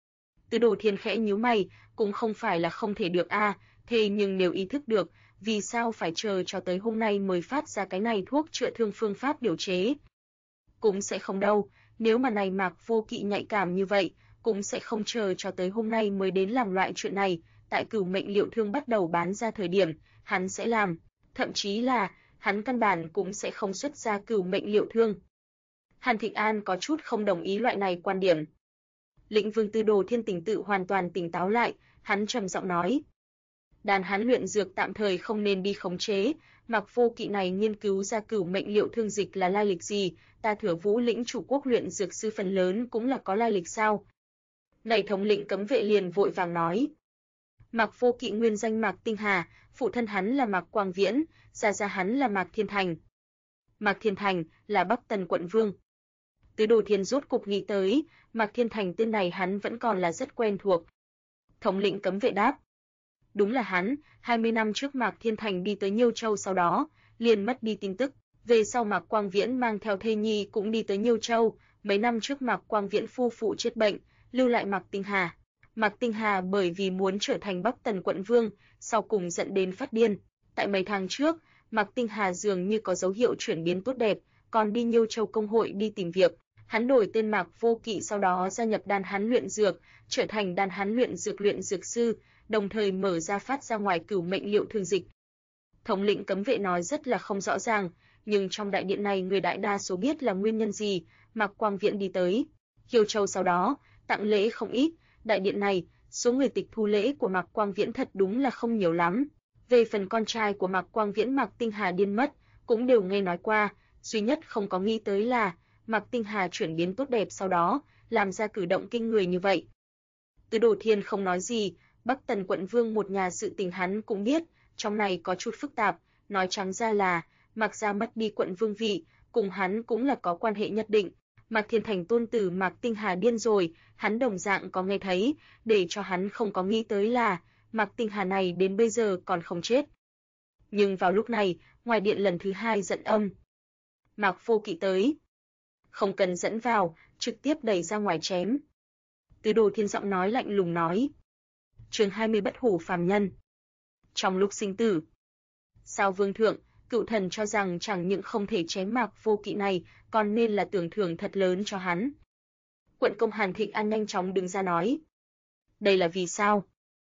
Tứ Đồ Thiên khẽ nhíu mày, cũng không phải là không thể được thế nhưng nếu ý thức được, vì sao phải chờ cho tới hôm nay mới phát ra cái này thuốc chữa thương phương pháp điều chế? Cũng sẽ không đâu, nếu mà này Mạc Vô Kỵ nhạy cảm như vậy, cũng sẽ không chờ cho tới hôm nay mới đến làm loại chuyện này, tại cửu mệnh liệu thương bắt đầu bán ra thời điểm, hắn sẽ làm, thậm chí là, hắn căn bản cũng sẽ không xuất ra cửu mệnh liệu thương. Hàn Thịnh An có chút không đồng ý loại này quan điểm. Lĩnh Vương Tứ Đồ Thiên tỉnh tự hoàn toàn tỉnh táo lại, hắn trầm giọng nói. Đàn hắn luyện dược tạm thời không nên đi khống chế, Mạc Vô Kỵ này nghiên cứu ra cửu mệnh liệu thương dịch là lai lịch gì, ta Thừa Vũ lĩnh chủ quốc luyện dược sư phần lớn cũng là có lai lịch sao? Này thống lĩnh cấm vệ liền vội vàng nói. Mạc Vô Kỵ nguyên danh Mạc Tinh Hà, phụ thân hắn là Mạc Quang Viễn, gia hắn là Mạc Thiên Thành. Mạc Thiên Thành là Bắc Tần quận vương. Tứ Đồ Thiên rốt cục nghĩ tới, Mạc Thiên Thành tên này hắn vẫn còn là rất quen thuộc. Thống lĩnh cấm vệ đáp. Đúng là hắn, 20 năm trước Mạc Thiên Thành đi tới Nhiêu Châu sau đó, liền mất đi tin tức. Về sau Mạc Quang Viễn mang theo thê nhi cũng đi tới Nhiêu Châu, mấy năm trước Mạc Quang Viễn phu phụ chết bệnh, lưu lại Mạc Tinh Hà. Mạc Tinh Hà bởi vì muốn trở thành Bắc Tần quận vương, sau cùng dẫn đến phát điên. Tại mấy tháng trước, Mạc Tinh Hà dường như có dấu hiệu chuyển biến tốt đẹp, còn đi Nhiêu Châu công hội đi tìm việc. Hắn đổi tên Mạc Vô Kỵ sau đó gia nhập đan hắn luyện dược, trở thành đan hắn luyện dược sư, đồng thời mở ra phát ra ngoài cửu mệnh liệu thương dịch. Thống lĩnh cấm vệ nói rất là không rõ ràng, nhưng trong đại điện này người đại đa số biết là nguyên nhân gì. Mạc Quang Viễn đi tới Hiêu Châu sau đó, tặng lễ không ít, đại điện này, số người tịch thu lễ của Mạc Quang Viễn thật đúng là không nhiều lắm. Về phần con trai của Mạc Quang Viễn Mạc Tinh Hà điên mất, cũng đều nghe nói qua, duy nhất không có nghĩ tới là Mạc Tinh Hà chuyển biến tốt đẹp sau đó, làm ra cử động kinh người như vậy. Tứ Đồ Thiên không nói gì, Bắc Tần quận vương một nhà sự tình hắn cũng biết, trong này có chút phức tạp, nói trắng ra là, Mạc gia mất đi quận vương vị, cùng hắn cũng là có quan hệ nhất định. Mạc Thiên Thành tôn tử Mạc Tinh Hà điên rồi, hắn đồng dạng có nghe thấy, để cho hắn không có nghĩ tới là, Mạc Tinh Hà này đến bây giờ còn không chết. Nhưng vào lúc này, ngoài điện lần thứ hai giận âm. Mạc Vô Kỵ tới. Không cần dẫn vào, trực tiếp đẩy ra ngoài chém. Tứ Đồ Thiên giọng nói lạnh lùng nói. Chương 20 bất hủ phàm nhân. Trong lúc sinh tử. Sao vương thượng, cựu thần cho rằng chẳng những không thể chém Mạc Vô Kỵ này, còn nên là tưởng thưởng thật lớn cho hắn. Quận công Hàn Thịnh An nhanh chóng đứng ra nói. Đây là vì sao?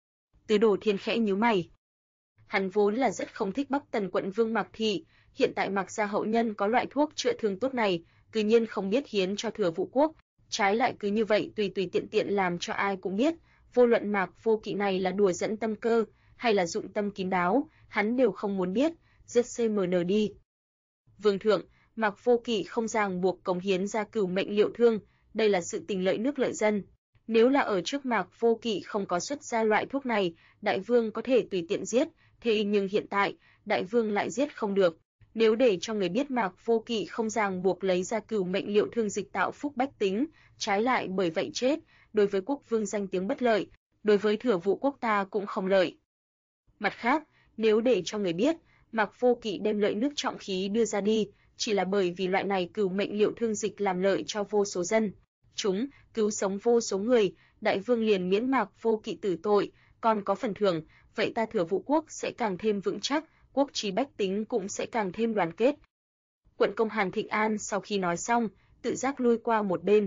Tứ Đồ Thiên khẽ nhíu mày. Hắn vốn là rất không thích Bắc Tần quận vương Mạc Thị, hiện tại Mạc gia hậu nhân có loại thuốc chữa thương tốt này, tự nhiên không biết hiến cho Thừa Vũ quốc, trái lại cứ như vậy tùy tùy tiện tiện làm cho ai cũng biết, vô luận Mạc Vô Kỵ này là đùa dẫn tâm cơ, hay là dụng tâm kín đáo, hắn đều không muốn biết, giết CMN đi. Vương thượng, Mạc Vô Kỵ không ràng buộc cống hiến ra cửu mệnh liệu thương, đây là sự tình lợi nước lợi dân. Nếu là ở trước Mạc Vô Kỵ không có xuất ra loại thuốc này, đại vương có thể tùy tiện giết, thế nhưng hiện tại, đại vương lại giết không được. Nếu để cho người biết Mạc Vô Kỵ không ràng buộc lấy ra cửu mệnh liệu thương dịch tạo phúc bách tính, trái lại bởi vậy chết, đối với quốc vương danh tiếng bất lợi, đối với Thừa Vũ quốc ta cũng không lợi. Mặt khác, nếu để cho người biết, Mạc Vô Kỵ đem lợi nước trọng khí đưa ra đi, chỉ là bởi vì loại này cửu mệnh liệu thương dịch làm lợi cho vô số dân. Chúng cứu sống vô số người, đại vương liền miễn Mạc Vô Kỵ tử tội, còn có phần thưởng, vậy ta Thừa Vũ quốc sẽ càng thêm vững chắc, quốc trí bách tính cũng sẽ càng thêm đoàn kết. Quận công Hàn Thịnh An sau khi nói xong, tự giác lui qua một bên.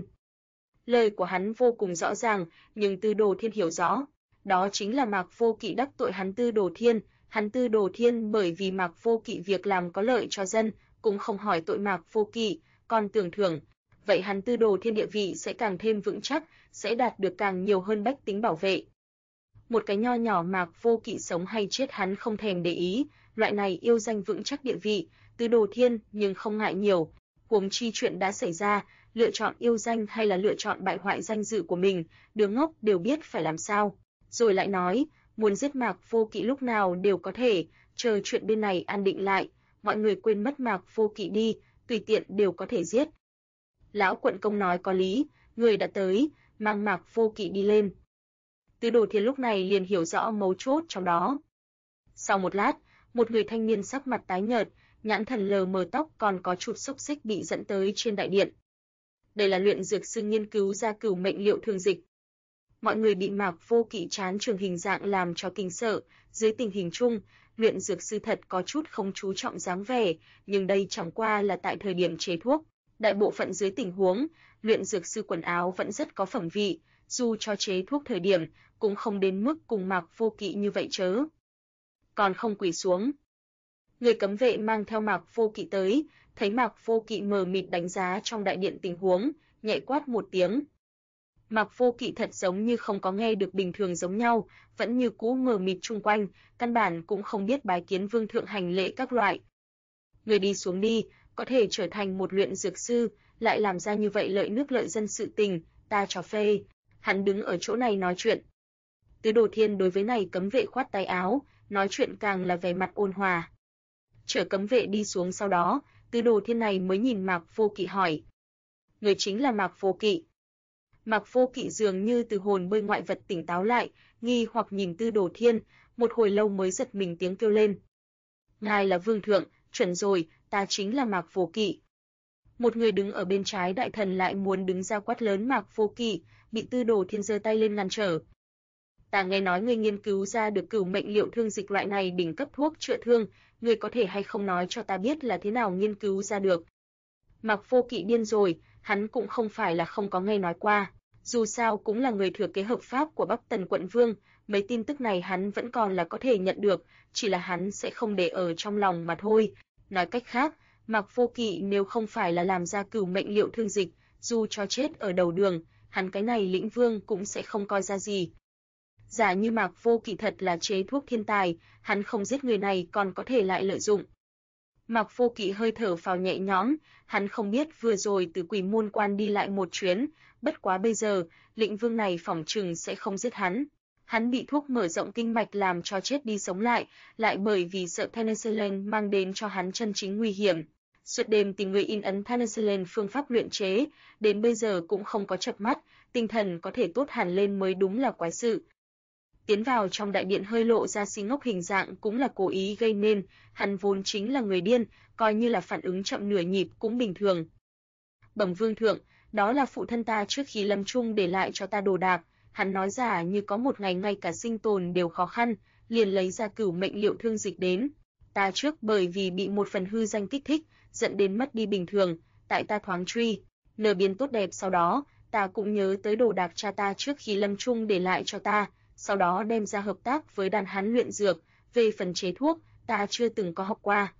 Lời của hắn vô cùng rõ ràng, nhưng Tư Đồ Thiên hiểu rõ, đó chính là Mạc Vô Kỵ đắc tội hắn Tư Đồ Thiên, hắn Tư Đồ Thiên bởi vì Mạc Vô Kỵ việc làm có lợi cho dân, cũng không hỏi tội Mạc Vô Kỵ, còn tưởng thưởng, vậy hắn Tư Đồ Thiên địa vị sẽ càng thêm vững chắc, sẽ đạt được càng nhiều hơn bách tính bảo vệ. Một cái nho nhỏ Mạc Vô Kỵ sống hay chết hắn không thèm để ý, loại này yêu danh vững chắc địa vị, Tư Đồ Thiên nhưng không ngại nhiều, huống chi chuyện đã xảy ra, lựa chọn yêu danh hay là lựa chọn bại hoại danh dự của mình, đứa ngốc đều biết phải làm sao. Rồi lại nói, muốn giết Mạc Vô Kỵ lúc nào đều có thể, chờ chuyện bên này an định lại, mọi người quên mất Mạc Vô Kỵ đi, tùy tiện đều có thể giết. Lão quận công nói có lý, người đã tới, mang Mạc Vô Kỵ đi lên. Tư Đồ Thiên lúc này liền hiểu rõ mấu chốt trong đó. Sau một lát, một người thanh niên sắc mặt tái nhợt, nhãn thần lờ mờ, tóc còn có chút xốc xích bị dẫn tới trên đại điện. Đây là luyện dược sư nghiên cứu ra cửu mệnh liệu thương dịch. Mọi người bị Mạc Vô Kỵ chán trường hình dạng làm cho kinh sợ, dưới tình hình chung, luyện dược sư thật có chút không chú trọng dáng vẻ, nhưng đây chẳng qua là tại thời điểm chế thuốc. Đại bộ phận dưới tình huống, luyện dược sư quần áo vẫn rất có phẩm vị, dù cho chế thuốc thời điểm, cũng không đến mức cùng Mạc Vô Kỵ như vậy chớ. Còn không quỳ xuống. Người cấm vệ mang theo Mạc Vô Kỵ tới, thấy Mạc Vô Kỵ mờ mịt đánh giá trong đại điện tình huống, nhẹ quát một tiếng. Mạc Vô Kỵ thật giống như không có nghe được bình thường giống nhau, vẫn như cũ mờ mịt chung quanh, căn bản cũng không biết bái kiến vương thượng hành lễ các loại. Người đi xuống đi, có thể trở thành một luyện dược sư, lại làm ra như vậy lợi nước lợi dân sự tình, ta cho phê. Hắn đứng ở chỗ này nói chuyện. Tư Đồ Thiên đối với này cấm vệ khoát tay áo, nói chuyện càng là vẻ mặt ôn hòa. Chở cấm vệ đi xuống sau đó, Tư Đồ Thiên này mới nhìn Mạc Vô Kỵ hỏi. Người chính là Mạc Vô Kỵ. Mạc Vô Kỵ dường như từ hồn bơi ngoại vật tỉnh táo lại, nghi hoặc nhìn Tư Đồ Thiên, một hồi lâu mới giật mình tiếng kêu lên. Ngài là vương thượng, chuẩn rồi, ta chính là Mạc Vô Kỵ. Một người đứng ở bên trái đại thần lại muốn đứng ra quát lớn Mạc Vô Kỵ, bị Tư Đồ Thiên giơ tay lên ngăn trở. Ta nghe nói ngươi nghiên cứu ra được cửu mệnh liệu thương dịch loại này đỉnh cấp thuốc chữa thương, ngươi có thể hay không nói cho ta biết là thế nào nghiên cứu ra được? Mạc Vô Kỵ điên rồi, hắn cũng không phải là không có nghe nói qua, dù sao cũng là người thừa kế hợp pháp của Bắc Tần quận vương, mấy tin tức này hắn vẫn còn là có thể nhận được, chỉ là hắn sẽ không để ở trong lòng mà thôi. Nói cách khác, Mạc Vô Kỵ nếu không phải là làm ra cửu mệnh liệu thương dịch, dù cho chết ở đầu đường, hắn cái này lĩnh vương cũng sẽ không coi ra gì. Giả như Mạc Vô Kỵ thật là chế thuốc thiên tài, hắn không giết người này còn có thể lại lợi dụng. Mạc Vô Kỵ hơi thở phào nhẹ nhõm, hắn không biết vừa rồi từ Quỷ Môn Quan đi lại một chuyến, bất quá bây giờ, lĩnh vương này phỏng chừng sẽ không giết hắn. Hắn bị thuốc mở rộng kinh mạch làm cho chết đi sống lại bởi vì sợ penicillin mang đến cho hắn chân chính nguy hiểm. Suốt đêm tìm người in ấn penicillin phương pháp luyện chế, đến bây giờ cũng không có chợp mắt, tinh thần có thể tốt hẳn lên mới đúng là quái sự. Tiến vào trong đại điện hơi lộ ra si ngốc hình dạng cũng là cố ý gây nên, hắn vốn chính là người điên, coi như là phản ứng chậm nửa nhịp cũng bình thường. Bẩm vương thượng, đó là phụ thân ta trước khi lâm chung để lại cho ta đồ đạc, hắn nói giả như có một ngày ngay cả sinh tồn đều khó khăn, liền lấy ra cửu mệnh liệu thương dịch đến. Ta trước bởi vì bị một phần hư danh kích thích, dẫn đến mất đi bình thường, tại ta thoáng truy, nở biến tốt đẹp sau đó, ta cũng nhớ tới đồ đạc cha ta trước khi lâm chung để lại cho ta, sau đó đem ra hợp tác với đàn hắn luyện dược, về phần chế thuốc, ta chưa từng có học qua.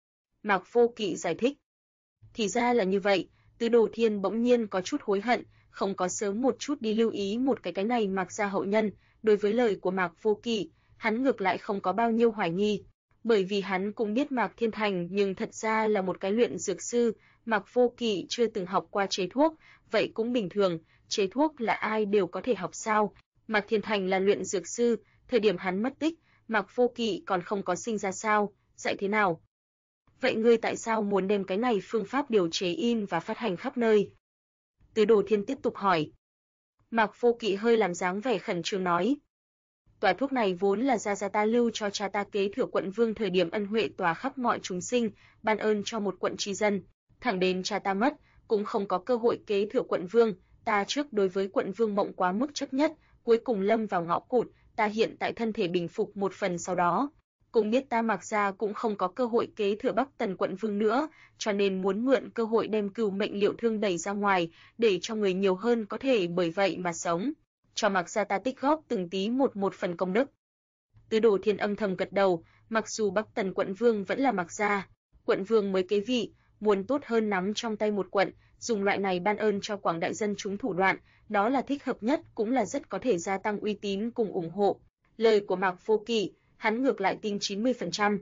Mạc Vô Kỵ giải thích. Thì ra là như vậy, Tư Đồ Thiên bỗng nhiên có chút hối hận, không có sớm một chút đi lưu ý một cái này Mạc gia hậu nhân, đối với lời của Mạc Vô Kỵ, hắn ngược lại không có bao nhiêu hoài nghi, bởi vì hắn cũng biết Mạc Thiên Thành nhưng thật ra là một cái luyện dược sư, Mạc Vô Kỵ chưa từng học qua chế thuốc, vậy cũng bình thường, chế thuốc là ai đều có thể học sao? Mạc Thiên Thành là luyện dược sư, thời điểm hắn mất tích, Mạc Vô Kỵ còn không có sinh ra sao, dạy thế nào? Vậy ngươi tại sao muốn đem cái này phương pháp điều chế in và phát hành khắp nơi? Tư Đồ Thiên tiếp tục hỏi. Mạc Vô Kỵ hơi làm dáng vẻ khẩn trương nói. Tòa thuốc này vốn là gia ta lưu cho cha ta kế thừa quận vương thời điểm ân huệ tòa khắp mọi chúng sinh, ban ơn cho một quận tri dân. Thẳng đến cha ta mất, cũng không có cơ hội kế thừa quận vương, ta trước đối với quận vương mộng quá mức chấp nhất, cuối cùng lâm vào ngõ cụt, ta hiện tại thân thể bình phục một phần sau đó. Cũng biết ta Mạc gia cũng không có cơ hội kế thừa Bắc Tần quận vương nữa, cho nên muốn mượn cơ hội đem cửu mệnh liệu thương đẩy ra ngoài, để cho người nhiều hơn có thể bởi vậy mà sống. Cho Mạc gia ta tích góp từng tí một phần công đức. Tứ Đồ Thiên âm thầm gật đầu, mặc dù Bắc Tần quận vương vẫn là Mạc gia, quận vương mới kế vị, muốn tốt hơn nắm trong tay một quận, dùng loại này ban ơn cho quảng đại dân chúng thủ đoạn, đó là thích hợp nhất, cũng là rất có thể gia tăng uy tín cùng ủng hộ. Lời của Mạc Vô Kỵ, hắn ngược lại tin 90%.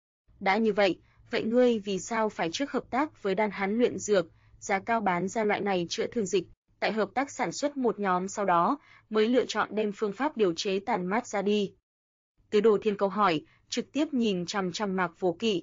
Đã như vậy ngươi vì sao phải trước hợp tác với Đan Hán luyện dược, giá cao bán ra loại này chữa thương dịch, tại hợp tác sản xuất một nhóm sau đó mới lựa chọn đem phương pháp điều chế tàn mát ra đi. Tứ Đồ Thiên câu hỏi, trực tiếp nhìn chằm chằm Mạc Vô Kỵ.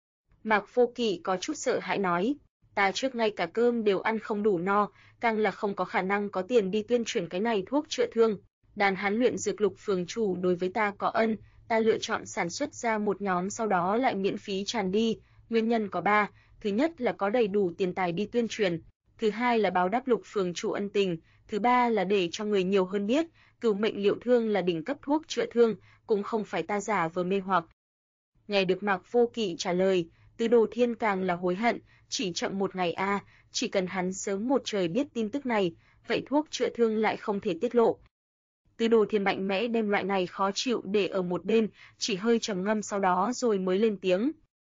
Mạc Vô Kỵ có chút sợ hãi nói, ta trước ngay cả cơm đều ăn không đủ no, càng là không có khả năng có tiền đi tuyên truyền cái này thuốc chữa thương. Đan Hán luyện dược Lục phường chủ đối với ta có ân, ta lựa chọn sản xuất ra một nhóm sau đó lại miễn phí tràn đi, nguyên nhân có 3, thứ nhất là có đầy đủ tiền tài đi tuyên truyền, thứ hai là báo đáp Lục phường chủ ân tình, thứ ba là để cho người nhiều hơn biết, cửu mệnh liệu thương là đỉnh cấp thuốc chữa thương, cũng không phải ta giả vờ mê hoặc. Nghe được Mạc Vô Kỵ trả lời, Tứ Đồ Thiên càng là hối hận, chỉ chậm một ngày chỉ cần hắn sớm một trời biết tin tức này, vậy thuốc chữa thương lại không thể tiết lộ. Tứ Đồ Thiên mạnh mẽ đem loại này khó chịu để ở một bên, chỉ hơi trầm ngâm sau đó rồi mới lên tiếng.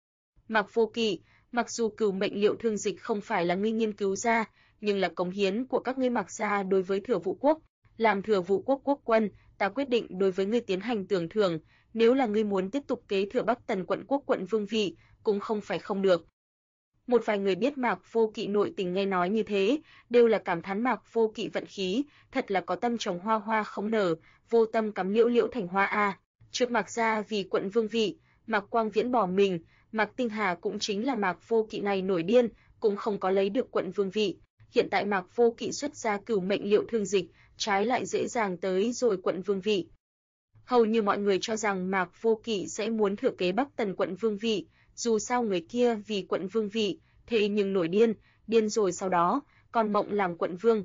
Mạc Vô Kỵ, mặc dù cửu mệnh liệu thương dịch không phải là ngươi nghiên cứu ra, nhưng là cống hiến của các ngươi Mạc gia đối với Thừa Vũ quốc, làm Thừa Vũ quốc quốc quân, ta quyết định đối với ngươi tiến hành tưởng thưởng, nếu là ngươi muốn tiếp tục kế thừa Bắc Tần quận quốc quận vương vị, cũng không phải không được. Một vài người biết Mạc Vô Kỵ nội tình nghe nói như thế, đều là cảm thán Mạc Vô Kỵ vận khí, thật là có tâm trồng hoa hoa không nở, vô tâm cắm liễu liễu thành hoa Trước Mạc gia vì quận vương vị, Mạc Quang Viễn bỏ mình, Mạc Tinh Hà cũng chính là Mạc Vô Kỵ này nổi điên, cũng không có lấy được quận vương vị. Hiện tại Mạc Vô Kỵ xuất ra cửu mệnh liệu thương dịch, trái lại dễ dàng tới rồi quận vương vị. Hầu như mọi người cho rằng Mạc Vô Kỵ sẽ muốn thừa kế Bắc Tần quận vương vị, dù sao người kia vì quận vương vị, thế nhưng nổi điên rồi sau đó, còn mộng làm quận vương.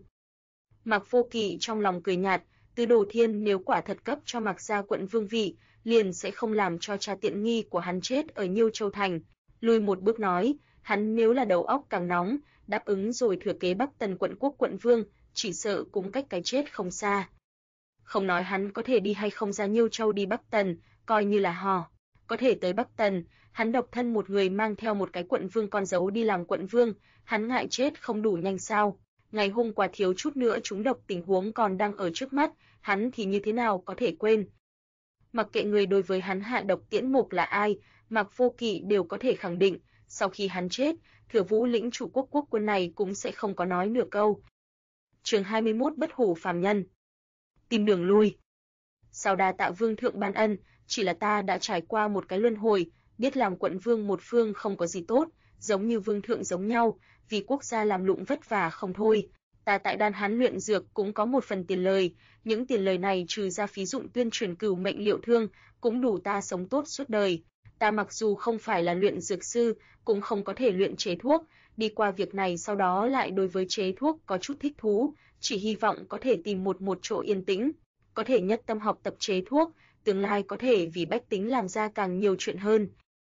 Mạc Vô Kỵ trong lòng cười nhạt, Tứ Đồ Thiên nếu quả thật cấp cho Mạc gia quận vương vị, liền sẽ không làm cho cha tiện nghi của hắn chết ở Nhiêu Châu Thành. Lùi một bước nói, hắn nếu là đầu óc càng nóng, đáp ứng rồi thừa kế Bắc Tần quận quốc quận vương, chỉ sợ cũng cách cái chết không xa. Không nói hắn có thể đi hay không ra Nhiêu Châu đi Bắc Tần, coi như là hò. Có thể tới Bắc Tần, hắn độc thân một người mang theo một cái quận vương con dấu đi làm quận vương, hắn ngại chết không đủ nhanh sao? Ngày hôm qua thiếu chút nữa trúng độc tình huống còn đang ở trước mắt, hắn thì như thế nào có thể quên? Mặc kệ người đối với hắn hạ độc tiễn mục là ai, Mạc Vô Kỵ đều có thể khẳng định, sau khi hắn chết, Thừa Vũ lĩnh chủ quốc quốc quân này cũng sẽ không có nói nửa câu. Chương 21 Bất hủ phàm nhân. Tìm đường lui. Sau đa tạ vương thượng ban ân, chỉ là ta đã trải qua một cái luân hồi, biết làm quận vương một phương không có gì tốt, giống như vương thượng giống nhau, vì quốc gia làm lụng vất vả không thôi. Ta tại Đan Hán luyện dược cũng có một phần tiền lời, những tiền lời này trừ ra phí dụng tuyên truyền cửu mệnh liệu thương, cũng đủ ta sống tốt suốt đời. Ta mặc dù không phải là luyện dược sư, cũng không có thể luyện chế thuốc, đi qua việc này sau đó lại đối với chế thuốc có chút thích thú, chỉ hy vọng có thể tìm một chỗ yên tĩnh, có thể nhất tâm học tập chế thuốc, tương lai có thể vì bách tính làm ra càng nhiều chuyện hơn.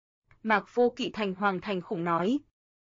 Mạc Vô Kỵ thành hoàng thành khủng nói.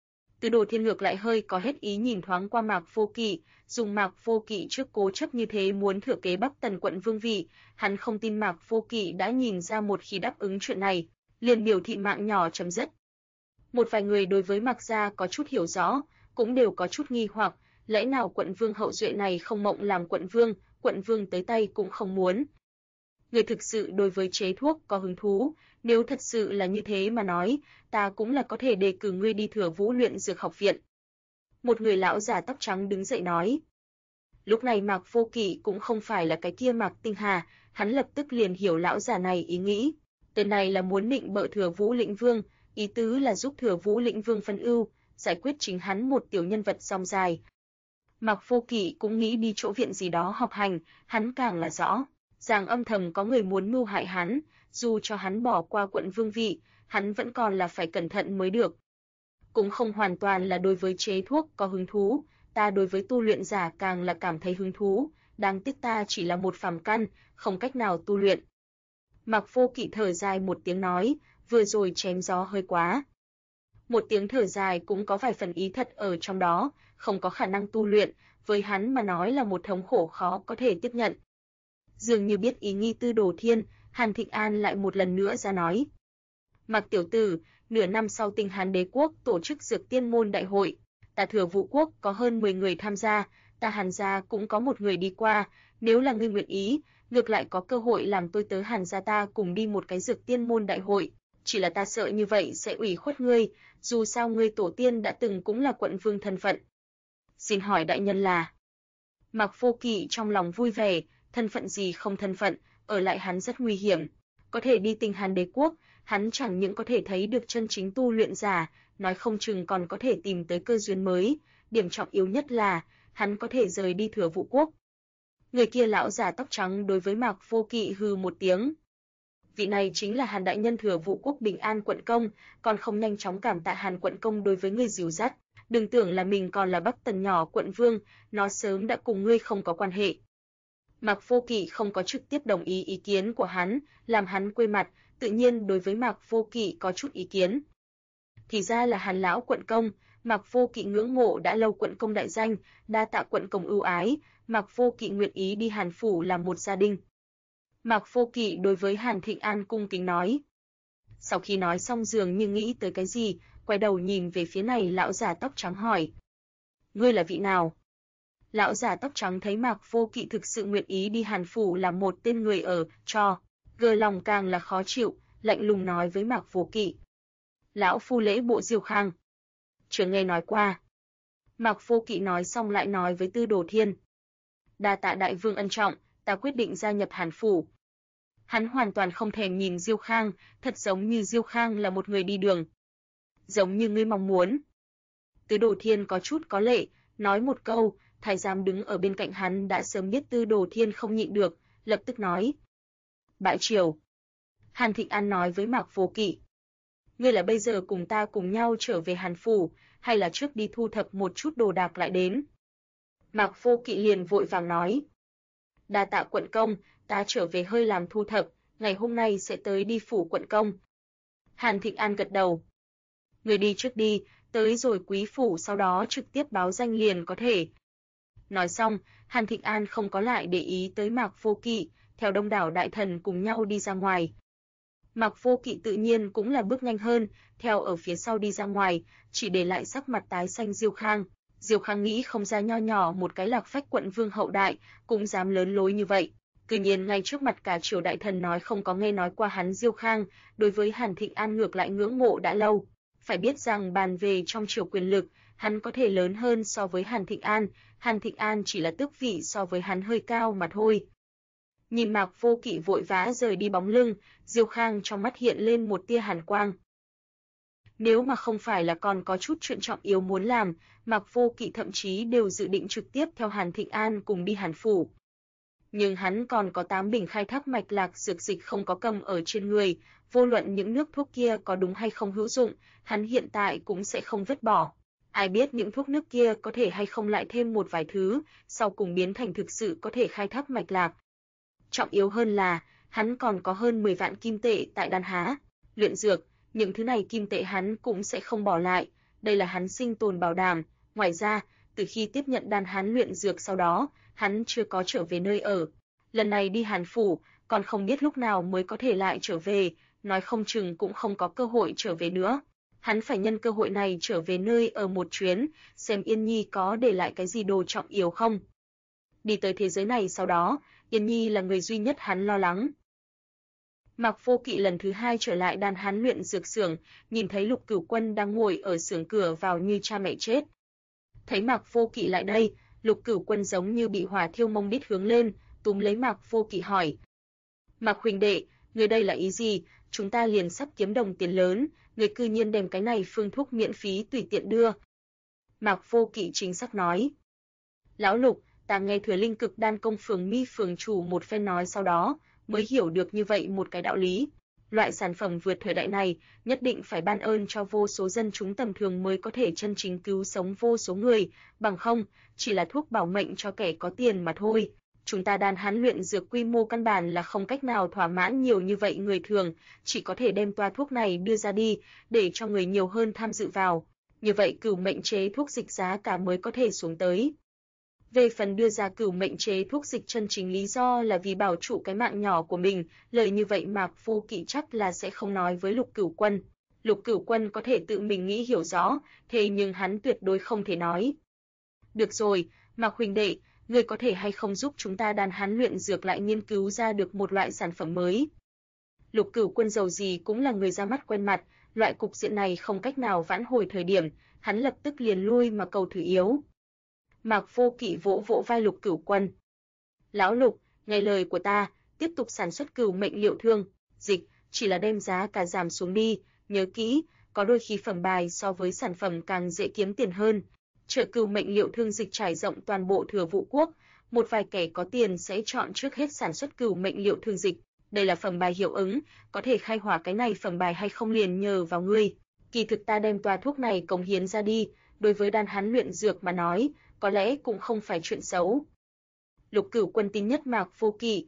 Tứ Đồ Thiên ngược lại hơi có hết ý nhìn thoáng qua Mạc Vô Kỵ, dùng Mạc Vô Kỵ trước cố chấp như thế muốn thừa kế Bắc Tần quận vương vị, hắn không tin Mạc Vô Kỵ đã nhìn ra một khi đáp ứng chuyện này, liền biểu thị mạng nhỏ chấm dứt. Một vài người đối với Mạc gia có chút hiểu rõ, cũng đều có chút nghi hoặc, lẽ nào quận vương hậu duệ này không mộng làm quận vương tới tay cũng không muốn. Người thực sự đối với chế thuốc có hứng thú, nếu thật sự là như thế mà nói, ta cũng là có thể đề cử ngươi đi Thừa Vũ luyện dược học viện. Một người lão già tóc trắng đứng dậy nói. Lúc này Mạc Vô Kỵ cũng không phải là cái kia Mạc Tinh Hà, hắn lập tức liền hiểu lão già này ý nghĩ. Tên này là muốn định bợ Thừa Vũ lĩnh vương, ý tứ là giúp Thừa Vũ lĩnh vương phân ưu, giải quyết chính hắn một tiểu nhân vật rong dài. Mạc Vô Kỵ cũng nghĩ đi chỗ viện gì đó học hành, hắn càng là rõ rằng âm thầm có người muốn mưu hại hắn, dù cho hắn bỏ qua quận vương vị, hắn vẫn còn là phải cẩn thận mới được. Cũng không hoàn toàn là đối với chế thuốc có hứng thú, ta đối với tu luyện giả càng là cảm thấy hứng thú, đáng tiếc ta chỉ là một phàm căn, không cách nào tu luyện. Mạc Vô Kỵ thở dài một tiếng nói, vừa rồi chém gió hơi quá. Một tiếng thở dài cũng có vài phần ý thật ở trong đó, không có khả năng tu luyện, với hắn mà nói là một thống khổ khó có thể tiếp nhận. Dường như biết ý nghi Tư Đồ Thiên, Hàn Thịnh An lại một lần nữa ra nói. Mạc tiểu tử, nửa năm sau Tinh Hán Đế quốc tổ chức Dược Tiên môn đại hội, ta Thừa Vũ quốc có hơn 10 người tham gia, ta Hàn gia cũng có một người đi qua, nếu là ngươi nguyện ý, ngược lại có cơ hội làm tôi tớ Hàn gia ta cùng đi một cái Dược Tiên môn đại hội, chỉ là ta sợ như vậy sẽ ủy khuất ngươi, dù sao ngươi tổ tiên đã từng cũng là quận vương thân phận. Xin hỏi đại nhân là? Mạc Vô Kỵ trong lòng vui vẻ, thân phận gì không thân phận, ở lại hắn rất nguy hiểm, có thể đi Tinh Hán Đế quốc, hắn chẳng những có thể thấy được chân chính tu luyện giả, nói không chừng còn có thể tìm tới cơ duyên mới, điểm trọng yếu nhất là hắn có thể rời đi Thừa Vũ quốc. Người kia lão già tóc trắng đối với Mạc Vô Kỵ hừ một tiếng. Vị này chính là Hàn đại nhân Thừa Vũ quốc Bình An quận công, còn không nhanh chóng cảm tạ Hàn quận công đối với ngươi dìu dắt, đừng tưởng là mình còn là Bắc Tần nhỏ quận vương, nó sớm đã cùng ngươi không có quan hệ. Mạc Vô Kỵ không có trực tiếp đồng ý ý kiến của hắn, làm hắn quay mặt, tự nhiên đối với Mạc Vô Kỵ có chút ý kiến. Thì ra là Hàn lão quận công, Mạc Vô Kỵ ngưỡng mộ đã lâu quận công đại danh, đa tạ quận công ưu ái, Mạc Vô Kỵ nguyện ý đi Hàn phủ làm một gia đình. Mạc Vô Kỵ đối với Hàn Thịnh An cung kính nói. Sau khi nói xong dường như nghĩ tới cái gì, quay đầu nhìn về phía này lão già tóc trắng hỏi. Ngươi là vị nào? Lão già tóc trắng thấy Mạc Vô Kỵ thực sự nguyện ý đi Hàn phủ làm một tên người ở, cho, gờ lòng càng là khó chịu, lạnh lùng nói với Mạc Vô Kỵ. Lão phu lễ bộ Diêu Khang. Chưa nghe nói qua. Mạc Vô Kỵ nói xong lại nói với Tư Đồ Thiên. Đa tạ đại vương ân trọng, ta quyết định gia nhập Hàn phủ. Hắn hoàn toàn không thèm nhìn Diêu Khang, thật giống như Diêu Khang là một người đi đường. Giống như ngươi mong muốn. Tư Đồ Thiên có chút có lệ, nói một câu, thái giám đứng ở bên cạnh hắn đã sớm biết Tư Đồ Thiên không nhịn được, lập tức nói. Bãi triều. Hàn Thịnh An nói với Mạc Vô Kỵ. Ngươi là bây giờ cùng ta cùng nhau trở về Hàn phủ, hay là trước đi thu thập một chút đồ đạc lại đến? Mạc Vô Kỵ liền vội vàng nói. Đa tạ quận công, ta trở về hơi làm thu thập, ngày hôm nay sẽ tới đi phủ quận công. Hàn Thịnh An gật đầu. Ngươi đi trước đi, tới rồi quý phủ sau đó trực tiếp báo danh liền có thể. Nói xong, Hàn Thịnh An không có lại để ý tới Mạc Vô Kỵ, theo đông đảo đại thần cùng nhau đi ra ngoài. Mạc Vô Kỵ tự nhiên cũng là bước nhanh hơn, theo ở phía sau đi ra ngoài, chỉ để lại sắc mặt tái xanh Diêu Khang. Diêu Khang nghĩ không ra nho nhỏ một cái Lạc Phách quận vương hậu đại, cũng dám lớn lối như vậy. Tuy nhiên ngay trước mặt cả triều đại thần nói không có nghe nói qua hắn Diêu Khang, đối với Hàn Thịnh An ngược lại ngưỡng mộ đã lâu. Phải biết rằng bàn về trong triều quyền lực, hắn có thể lớn hơn so với Hàn Thịnh An chỉ là tước vị so với hắn hơi cao mà thôi. Nhìn Mạc Vô Kỵ vội vã rời đi bóng lưng, Diêu Khang trong mắt hiện lên một tia hàn quang. Nếu mà không phải là còn có chút chuyện trọng yếu muốn làm, Mạc Vô Kỵ thậm chí đều dự định trực tiếp theo Hàn Thịnh An cùng đi Hàn phủ. Nhưng hắn còn có 8 bình khai thác mạch lạc dược dịch không có cầm ở trên người, vô luận những nước thuốc kia có đúng hay không hữu dụng, hắn hiện tại cũng sẽ không vứt bỏ. Ai biết những thuốc nước kia có thể hay không lại thêm một vài thứ, sau cùng biến thành thực sự có thể khai thác mạch lạc. Trọng yếu hơn là, hắn còn có hơn 10 vạn kim tệ tại đan há, luyện dược, những thứ này kim tệ hắn cũng sẽ không bỏ lại, đây là hắn sinh tồn bảo đảm. Ngoài ra, từ khi tiếp nhận đan hán luyện dược sau đó, hắn chưa có trở về nơi ở. Lần này đi Hàn phủ, còn không biết lúc nào mới có thể lại trở về, nói không chừng cũng không có cơ hội trở về nữa. Hắn phải nhân cơ hội này trở về nơi ở một chuyến, xem Yên Nhi có để lại cái gì đồ trọng yếu không. Đi tới thế giới này sau đó, Yên Nhi là người duy nhất hắn lo lắng. Mạc Vô Kỵ lần thứ 2 trở lại đan hán luyện dược xưởng, nhìn thấy Lục Cửu Quân đang ngồi ở xưởng cửa vào như cha mẹ chết. Thấy Mạc Vô Kỵ lại đây, Lục Cửu Quân giống như bị hỏa thiêu mông đít hướng lên, túm lấy Mạc Vô Kỵ hỏi. Mạc huynh đệ, người đây là ý gì? Chúng ta liền sắp kiếm đồng tiền lớn, người cư nhiên đem cái này phương thuốc miễn phí tùy tiện đưa. Mạc Vô Kỵ chính xác nói. Lão Lục, Ta nghe Thừa Linh Cực Đan Công phường Mi phường chủ một phen nói sau đó, mới hiểu được như vậy một cái đạo lý. Loại sản phẩm vượt thời đại này nhất định phải ban ơn cho vô số dân chúng tầm thường mới có thể chân chính cứu sống vô số người, bằng không, chỉ là thuốc bảo mệnh cho kẻ có tiền mà thôi. Chúng ta Đan Hán luyện dược quy mô căn bản là không cách nào thỏa mãn nhiều như vậy người thường, chỉ có thể đem toa thuốc này đưa ra đi, để cho người nhiều hơn tham dự vào. Như vậy cửu mệnh chế thuốc dịch giá cả mới có thể xuống tới. Về phần đưa ra cửu mệnh chế thuốc dịch chân chính lý do là vì bảo trụ cái mạng nhỏ của mình, lời như vậy Mạc Vô Kỵ chắc là sẽ không nói với Lục Cửu Quân. Lục Cửu Quân có thể tự mình nghĩ hiểu rõ, thế nhưng hắn tuyệt đối không thể nói. Được rồi, Mạc huynh đệ, ngươi có thể hay không giúp chúng ta Đan Hán luyện dược lại nghiên cứu ra được một loại sản phẩm mới? Lục Cửu Quân dầu gì cũng là người ra mắt quen mặt, loại cục diện này không cách nào vãn hồi thời điểm, hắn lập tức liền lui mà cầu thử yếu. Mạc Vô Kỵ vỗ vỗ vai Lục Cửu Quân. Lão Lục, nghe lời của ta, tiếp tục sản xuất cửu mệnh liệu thương, dịch, chỉ là đem giá cả giảm xuống đi, nhớ kỹ, có đôi khi phẩm bài so với sản phẩm càng dễ kiếm tiền hơn. Chợ cửu mệnh liệu thương dịch trải rộng toàn bộ Thừa Vũ Quốc, một vài kẻ có tiền sẽ chọn trước hết sản xuất cửu mệnh liệu thương dịch. Đây là phẩm bài hiệu ứng, có thể khai hỏa cái này phẩm bài hay không liền nhờ vào ngươi. Kỳ thực ta đem toa thuốc này cống hiến ra đi, đối với Đan Hán luyện dược mà nói, có lẽ cũng không phải chuyện xấu. Lục Cửu Quân tin nhất Mạc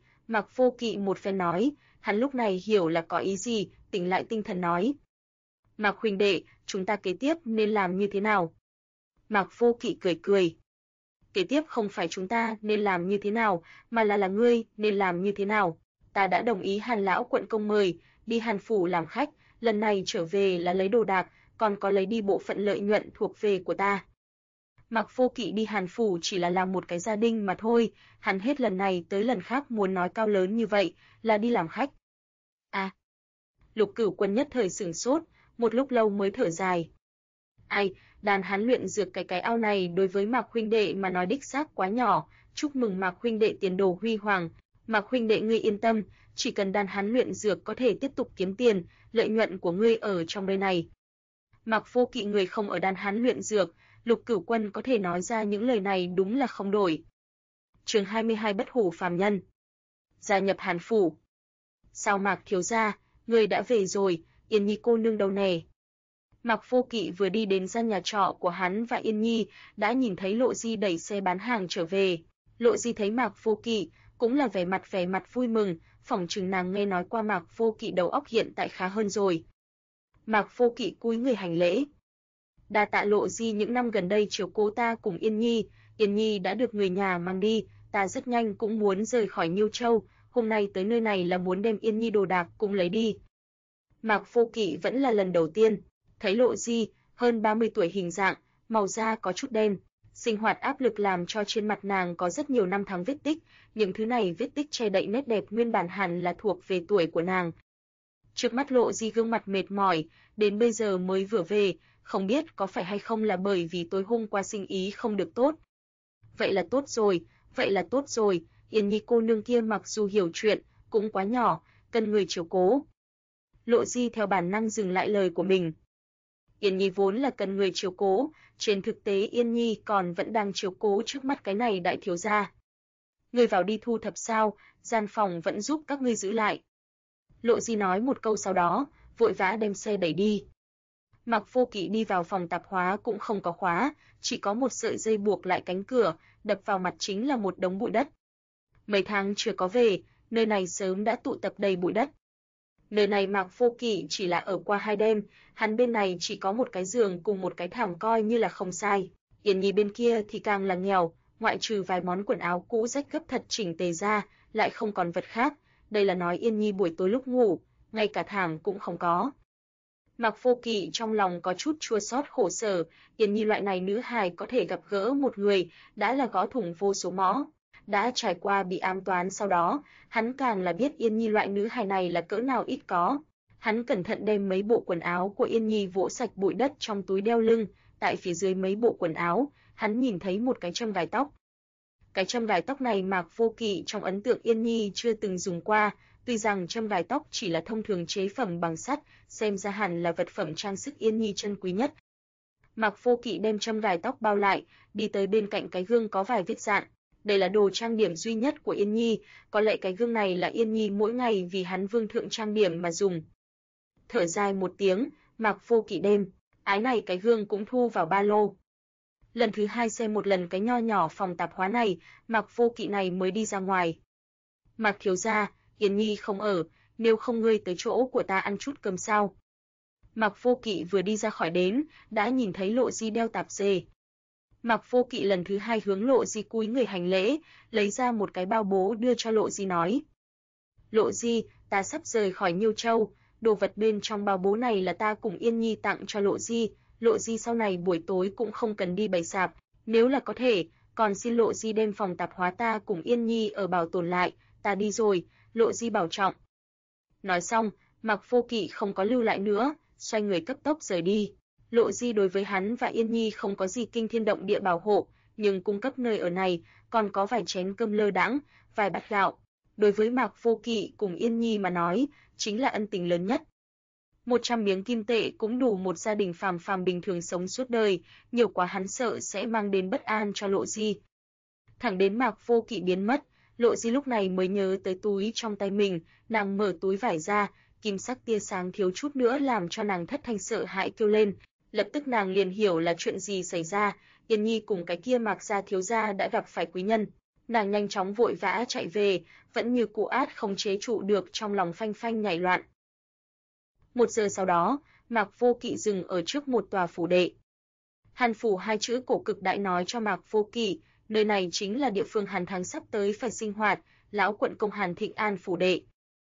Vô Kỵ một phen nói, hắn lúc này hiểu là có ý gì, tỉnh lại tinh thần nói. Mạc huynh đệ, chúng ta kế tiếp nên làm như thế nào? Mạc Vô Kỵ cười cười. Kế tiếp không phải chúng ta nên làm như thế nào, mà là ngươi nên làm như thế nào. Ta đã đồng ý Hàn lão quận công mời, đi Hàn phủ làm khách, lần này trở về là lấy đồ đạc, còn có lấy đi bộ phận lợi nhuận thuộc về của ta. Mạc Vô Kỵ đi Hàn phủ chỉ là làm một cái gia đình mà thôi, hắn hết lần này tới lần khác muốn nói cao lớn như vậy, là đi làm khách. À. Lục Cửu Quân nhất thời sửng sốt, một lúc lâu mới thở dài. Ai, Đan Hán luyện dược cái ao này đối với Mạc huynh đệ mà nói đích xác quá nhỏ, chúc mừng Mạc huynh đệ tiền đồ huy hoàng. Mạc huynh đệ ngươi yên tâm, chỉ cần Đan Hán luyện dược có thể tiếp tục kiếm tiền, lợi nhuận của ngươi ở trong đây này. Mạc Vô Kỵ người không ở Đan Hán luyện dược, Lục Cửu Quân có thể nói ra những lời này đúng là không đổi. Chương 22 Bất hủ phàm nhân. Gia nhập Hàn phủ. Sao Mạc thiếu gia, ngươi đã về rồi, Yên Nhi cô nương đâu nè? Mạc Vô Kỵ vừa đi đến gian nhà trọ của hắn và Yên Nhi, đã nhìn thấy Lộ Di đẩy xe bán hàng trở về. Lộ Di thấy Mạc Vô Kỵ, cũng là vẻ mặt vui mừng, phỏng chừng nàng nghe nói qua Mạc Vô Kỵ đầu óc hiện tại khá hơn rồi. Mạc Vô Kỵ cúi người hành lễ. Đa tạ Lộ Di những năm gần đây chiếu cố ta cùng Yên Nhi đã được người nhà mang đi, ta rất nhanh cũng muốn rời khỏi Nhiêu Châu, hôm nay tới nơi này là muốn đem Yên Nhi đồ đạc cũng lấy đi. Mạc Vô Kỵ vẫn là lần đầu tiên thấy Lộ Di, hơn 30 tuổi hình dạng, màu da có chút đen, sinh hoạt áp lực làm cho trên mặt nàng có rất nhiều năm tháng vết tích, những thứ này vết tích che đậy nét đẹp nguyên bản hẳn là thuộc về tuổi của nàng. Trước mắt Lộ Di gương mặt mệt mỏi, đến bây giờ mới vừa về, không biết có phải hay không là bởi vì tối hôm qua sinh ý không được tốt. Vậy là tốt rồi, Yên Nhi cô nương kia mặc dù hiểu chuyện, cũng quá nhỏ, cần người chiếu cố. Lộ Di theo bản năng dừng lại lời của mình. Yên Nhi vốn là cần người chiếu cố, trên thực tế Yên Nhi còn vẫn đang chiếu cố trước mắt cái này đại thiếu gia. Ngươi vào đi thu thập sao, gian phòng vẫn giúp các ngươi giữ lại. Lộ Di nói một câu sau đó, vội vã đem xe đẩy đi. Mạc Vô Kỵ đi vào phòng tạp hóa cũng không có khóa, chỉ có một sợi dây buộc lại cánh cửa, đập vào mặt chính là một đống bụi đất. Mấy tháng chưa có về, nơi này sớm đã tụ tập đầy bụi đất. Nơi này Mạc Vô Kỵ chỉ là ở qua 2 đêm, hắn bên này chỉ có một cái giường cùng một cái thảm coi như là không sai. Yên Nhi bên kia thì càng là nghèo, ngoại trừ vài món quần áo cũ rách gấp thật chỉnh tề ra, lại không còn vật khác. Đây là nói Yên Nhi buổi tối lúc ngủ, ngay cả thảm cũng không có. Mạc Vô Kỵ trong lòng có chút chua xót khổ sở, Yên Nhi loại này nữ hài có thể gặp gỡ một người, đã là gõ thủng vô số mõ. Đã trải qua bị ám toán sau đó, hắn càng là biết Yên Nhi loại nữ hài này là cỡ nào ít có. Hắn cẩn thận đem mấy bộ quần áo của Yên Nhi vỗ sạch bụi đất trong túi đeo lưng, tại phía dưới mấy bộ quần áo, hắn nhìn thấy một cái châm gài tóc. Cái châm gài tóc này Mạc Vô Kỵ trong ấn tượng Yên Nhi chưa từng dùng qua, tuy rằng châm gài tóc chỉ là thông thường chế phẩm bằng sắt, xem ra hẳn là vật phẩm trang sức Yên Nhi chân quý nhất. Mạc Vô Kỵ đem châm gài tóc bao lại, đi tới bên cạnh cái gương có vài vết dạn. Đây là đồ trang điểm duy nhất của Yên Nhi, có lẽ cái gương này là Yên Nhi mỗi ngày vì hắn vương thượng trang điểm mà dùng. Thở dài một tiếng, Mạc Vô Kỵ đêm, ái này cái gương cũng thu vào ba lô. Lần thứ hai xem một lần cái nho nhỏ phòng tạp hóa này, Mạc Vô Kỵ này mới đi ra ngoài. Mạc thiếu gia, Yên Nhi không ở, nếu không ngươi tới chỗ của ta ăn chút cơm sao? Mạc Vô Kỵ vừa đi ra khỏi đến, đã nhìn thấy Lộ Di đeo tạp dề. Mạc Vô Kỵ lần thứ hai hướng Lộ Di cúi người hành lễ, lấy ra một cái bao bố đưa cho Lộ Di nói. Lộ Di, ta sắp rời khỏi Nhiêu Châu, đồ vật bên trong bao bố này là ta cùng Yên Nhi tặng cho Lộ Di sau này buổi tối cũng không cần đi bày sạp, nếu là có thể, còn xin Lộ Di đem phòng tạp hóa ta cùng Yên Nhi ở bảo tồn lại, ta đi rồi, Lộ Di bảo trọng. Nói xong, Mạc Vô Kỵ không có lưu lại nữa, xoay người cấp tốc rời đi. Lộ Di đối với hắn và Yên Nhi không có gì kinh thiên động địa bảo hộ, nhưng cung cấp nơi ở này, còn có vài chén cơm lơ đãng, vài bát gạo. Đối với Mạc Vô Kỵ cùng Yên Nhi mà nói, chính là ân tình lớn nhất. 100 miếng kim tệ cũng đủ một gia đình phàm phàm bình thường sống suốt đời, nhiều quá hắn sợ sẽ mang đến bất an cho Lộ Di. Thẳng đến Mạc Vô Kỵ biến mất, Lộ Di lúc này mới nhớ tới túi trong tay mình, nàng mở túi vải ra, kim sắc tia sáng thiếu chút nữa làm cho nàng thất thanh sợ hãi kêu lên. Lập tức nàng liền hiểu là chuyện gì xảy ra, Yên Nhi cùng cái kia Mạc gia thiếu gia đã gặp phải quý nhân. Nàng nhanh chóng vội vã chạy về, vẫn như cũ át không chế trụ được trong lòng phanh phanh nhảy loạn. 1 giờ sau đó, Mạc Vô Kỵ dừng ở trước một tòa phủ đệ. Hàn phủ hai chữ cổ cực đại nói cho Mạc Vô Kỵ, nơi này chính là địa phương Hàn Thắng sắp tới phải sinh hoạt, lão quận công Hàn Thịnh An phủ đệ.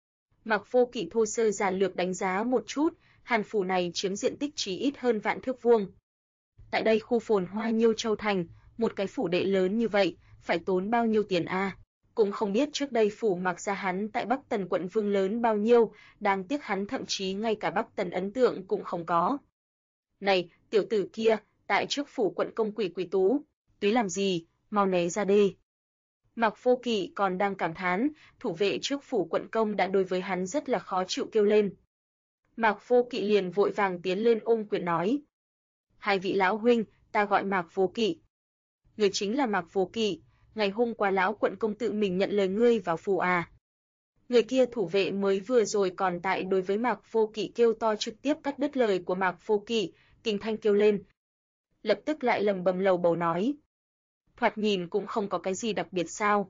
Mạc Vô Kỵ thô sơ giản lược đánh giá một chút, Hàn phủ này chiếm diện tích chỉ ít hơn vạn thước vuông. Tại đây khu phồn hoa Nhiêu Châu thành, một cái phủ đệ lớn như vậy, phải tốn bao nhiêu tiền a? Cũng không biết trước đây phủ Mạc gia hắn tại Bắc Tần quận vương lớn bao nhiêu, đáng tiếc hắn thậm chí ngay cả Bắc Tần ấn tượng cũng không có. Này, tiểu tử kia, tại trước phủ quận công quỷ quỷ tú, túy làm gì, mau né ra đi. Mạc Vô Kỵ còn đang cảm thán, thủ vệ trước phủ quận công đã đối với hắn rất là khó chịu kêu lên. Mạc Vô Kỵ liền vội vàng tiến lên ôm quyền nói. Hai vị lão huynh, ta gọi Mạc Vô Kỵ. Người chính là Mạc Vô Kỵ, ngày hôm qua lão quận công tự mình nhận lời ngươi vào phủ à. Người kia thủ vệ mới vừa rồi còn tại đối với Mạc Vô Kỵ kêu to trực tiếp cắt đứt lời của Mạc Vô Kỵ, kinh thanh kêu lên. Lập tức lại lầm bầm lầu bầu nói. Thoạt nhìn cũng không có cái gì đặc biệt sao.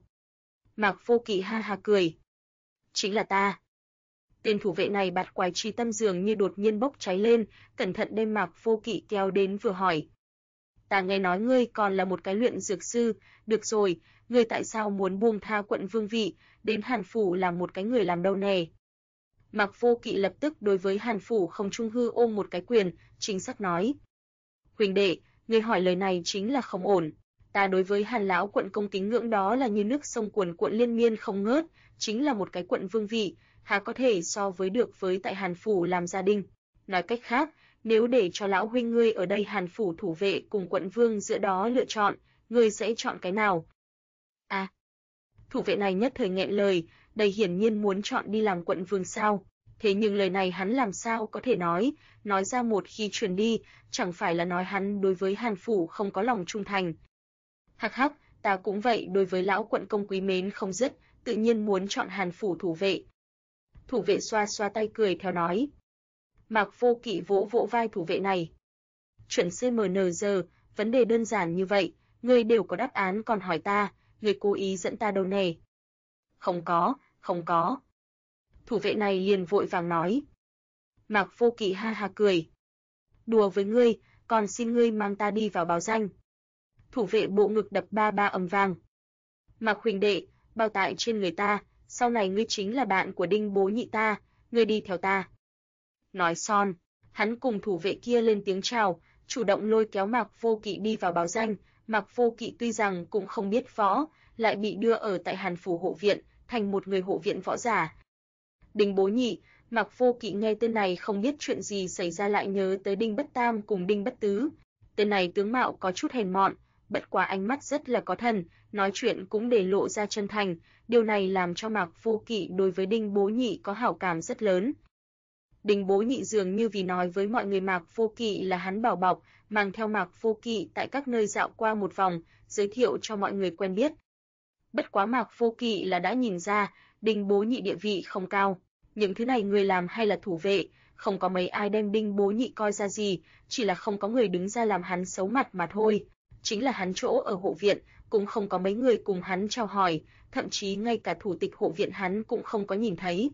Mạc Vô Kỵ ha ha cười. Chính là ta. Tên thủ vệ này bạt quái chi tâm dường như đột nhiên bốc cháy lên, cẩn thận đem Mạc Vô Kỵ kéo đến vừa hỏi. Ta nghe nói ngươi còn là một cái luyện dược sư, được rồi, ngươi tại sao muốn buông tha quận vương vị, đến Hàn phủ làm một cái người làm đâu nè? Mạc Vô Kỵ lập tức đối với Hàn phủ không trung hư ôm một cái quyền, chính xác nói. Huỳnh đệ, ngươi hỏi lời này chính là không ổn. Ta đối với Hàn lão quận công kính ngưỡng đó là như nước sông cuồn cuộn liên miên không ngớt, chính là một cái quận vương vị, há có thể so với được với tại Hàn phủ làm gia đình. Nói cách khác, nếu để cho lão huynh ngươi ở đây Hàn phủ thủ vệ cùng quận vương giữa đó lựa chọn, ngươi sẽ chọn cái nào? À, thủ vệ này nhất thời nghẹn lời, đây hiển nhiên muốn chọn đi làm quận vương sao? Thế nhưng lời này hắn làm sao có thể nói ra một khi truyền đi, chẳng phải là nói hắn đối với Hàn phủ không có lòng trung thành. Hắc hắc, ta cũng vậy, đối với lão quận công quý mến không dứt, tự nhiên muốn chọn Hàn phủ thủ vệ. Thủ vệ xoa xoa tay cười theo nói. Mạc Vô Kỵ vỗ vỗ vai thủ vệ này. Chuẩn CMNZ, vấn đề đơn giản như vậy, ngươi đều có đáp án còn hỏi ta, ngươi cố ý dẫn ta đâu nè. Không có. Thủ vệ này liền vội vàng nói. Mạc Vô Kỵ ha ha cười. Đùa với ngươi, còn xin ngươi mang ta đi vào báo danh. Thủ vệ bộ ngực đập ba ba ầm vang. Mạc huynh đệ, bao tại trên người ta, sau này ngươi chính là bạn của Đinh bố nhị ta, ngươi đi theo ta. Nói xong, hắn cùng thủ vệ kia lên tiếng chào, chủ động lôi kéo Mạc Vô Kỵ đi vào báo danh. Mạc Vô Kỵ tuy rằng cũng không biết võ, lại bị đưa ở tại Hàn phủ hộ viện, thành một người hộ viện võ giả. Đinh bố nhị, Mạc Vô Kỵ nghe tên này không biết chuyện gì xảy ra lại nhớ tới Đinh Bất Tam cùng Đinh Bất Tứ. Tên này tướng mạo có chút hèn mọn, bất quá ánh mắt rất là có thần, nói chuyện cũng để lộ ra chân thành, điều này làm cho Mạc Vô Kỵ đối với Đinh bố nhị có hảo cảm rất lớn. Đinh bố nhị dường như vì nói với mọi người Mạc Vô Kỵ là hắn bảo bọc, mang theo Mạc Vô Kỵ tại các nơi dạo qua một vòng, giới thiệu cho mọi người quen biết. Bất quá Mạc Vô Kỵ là đã nhìn ra, Đinh Bố Nhị địa vị không cao. Những thứ này người làm hay là thủ vệ, không có mấy ai đem Đinh Bố Nhị coi ra gì, chỉ là không có người đứng ra làm hắn xấu mặt mà thôi. Chính là hắn chỗ ở hộ viện, cũng không có mấy người cùng hắn chào hỏi, thậm chí ngay cả thủ tịch hộ viện hắn cũng không có nhìn thấy.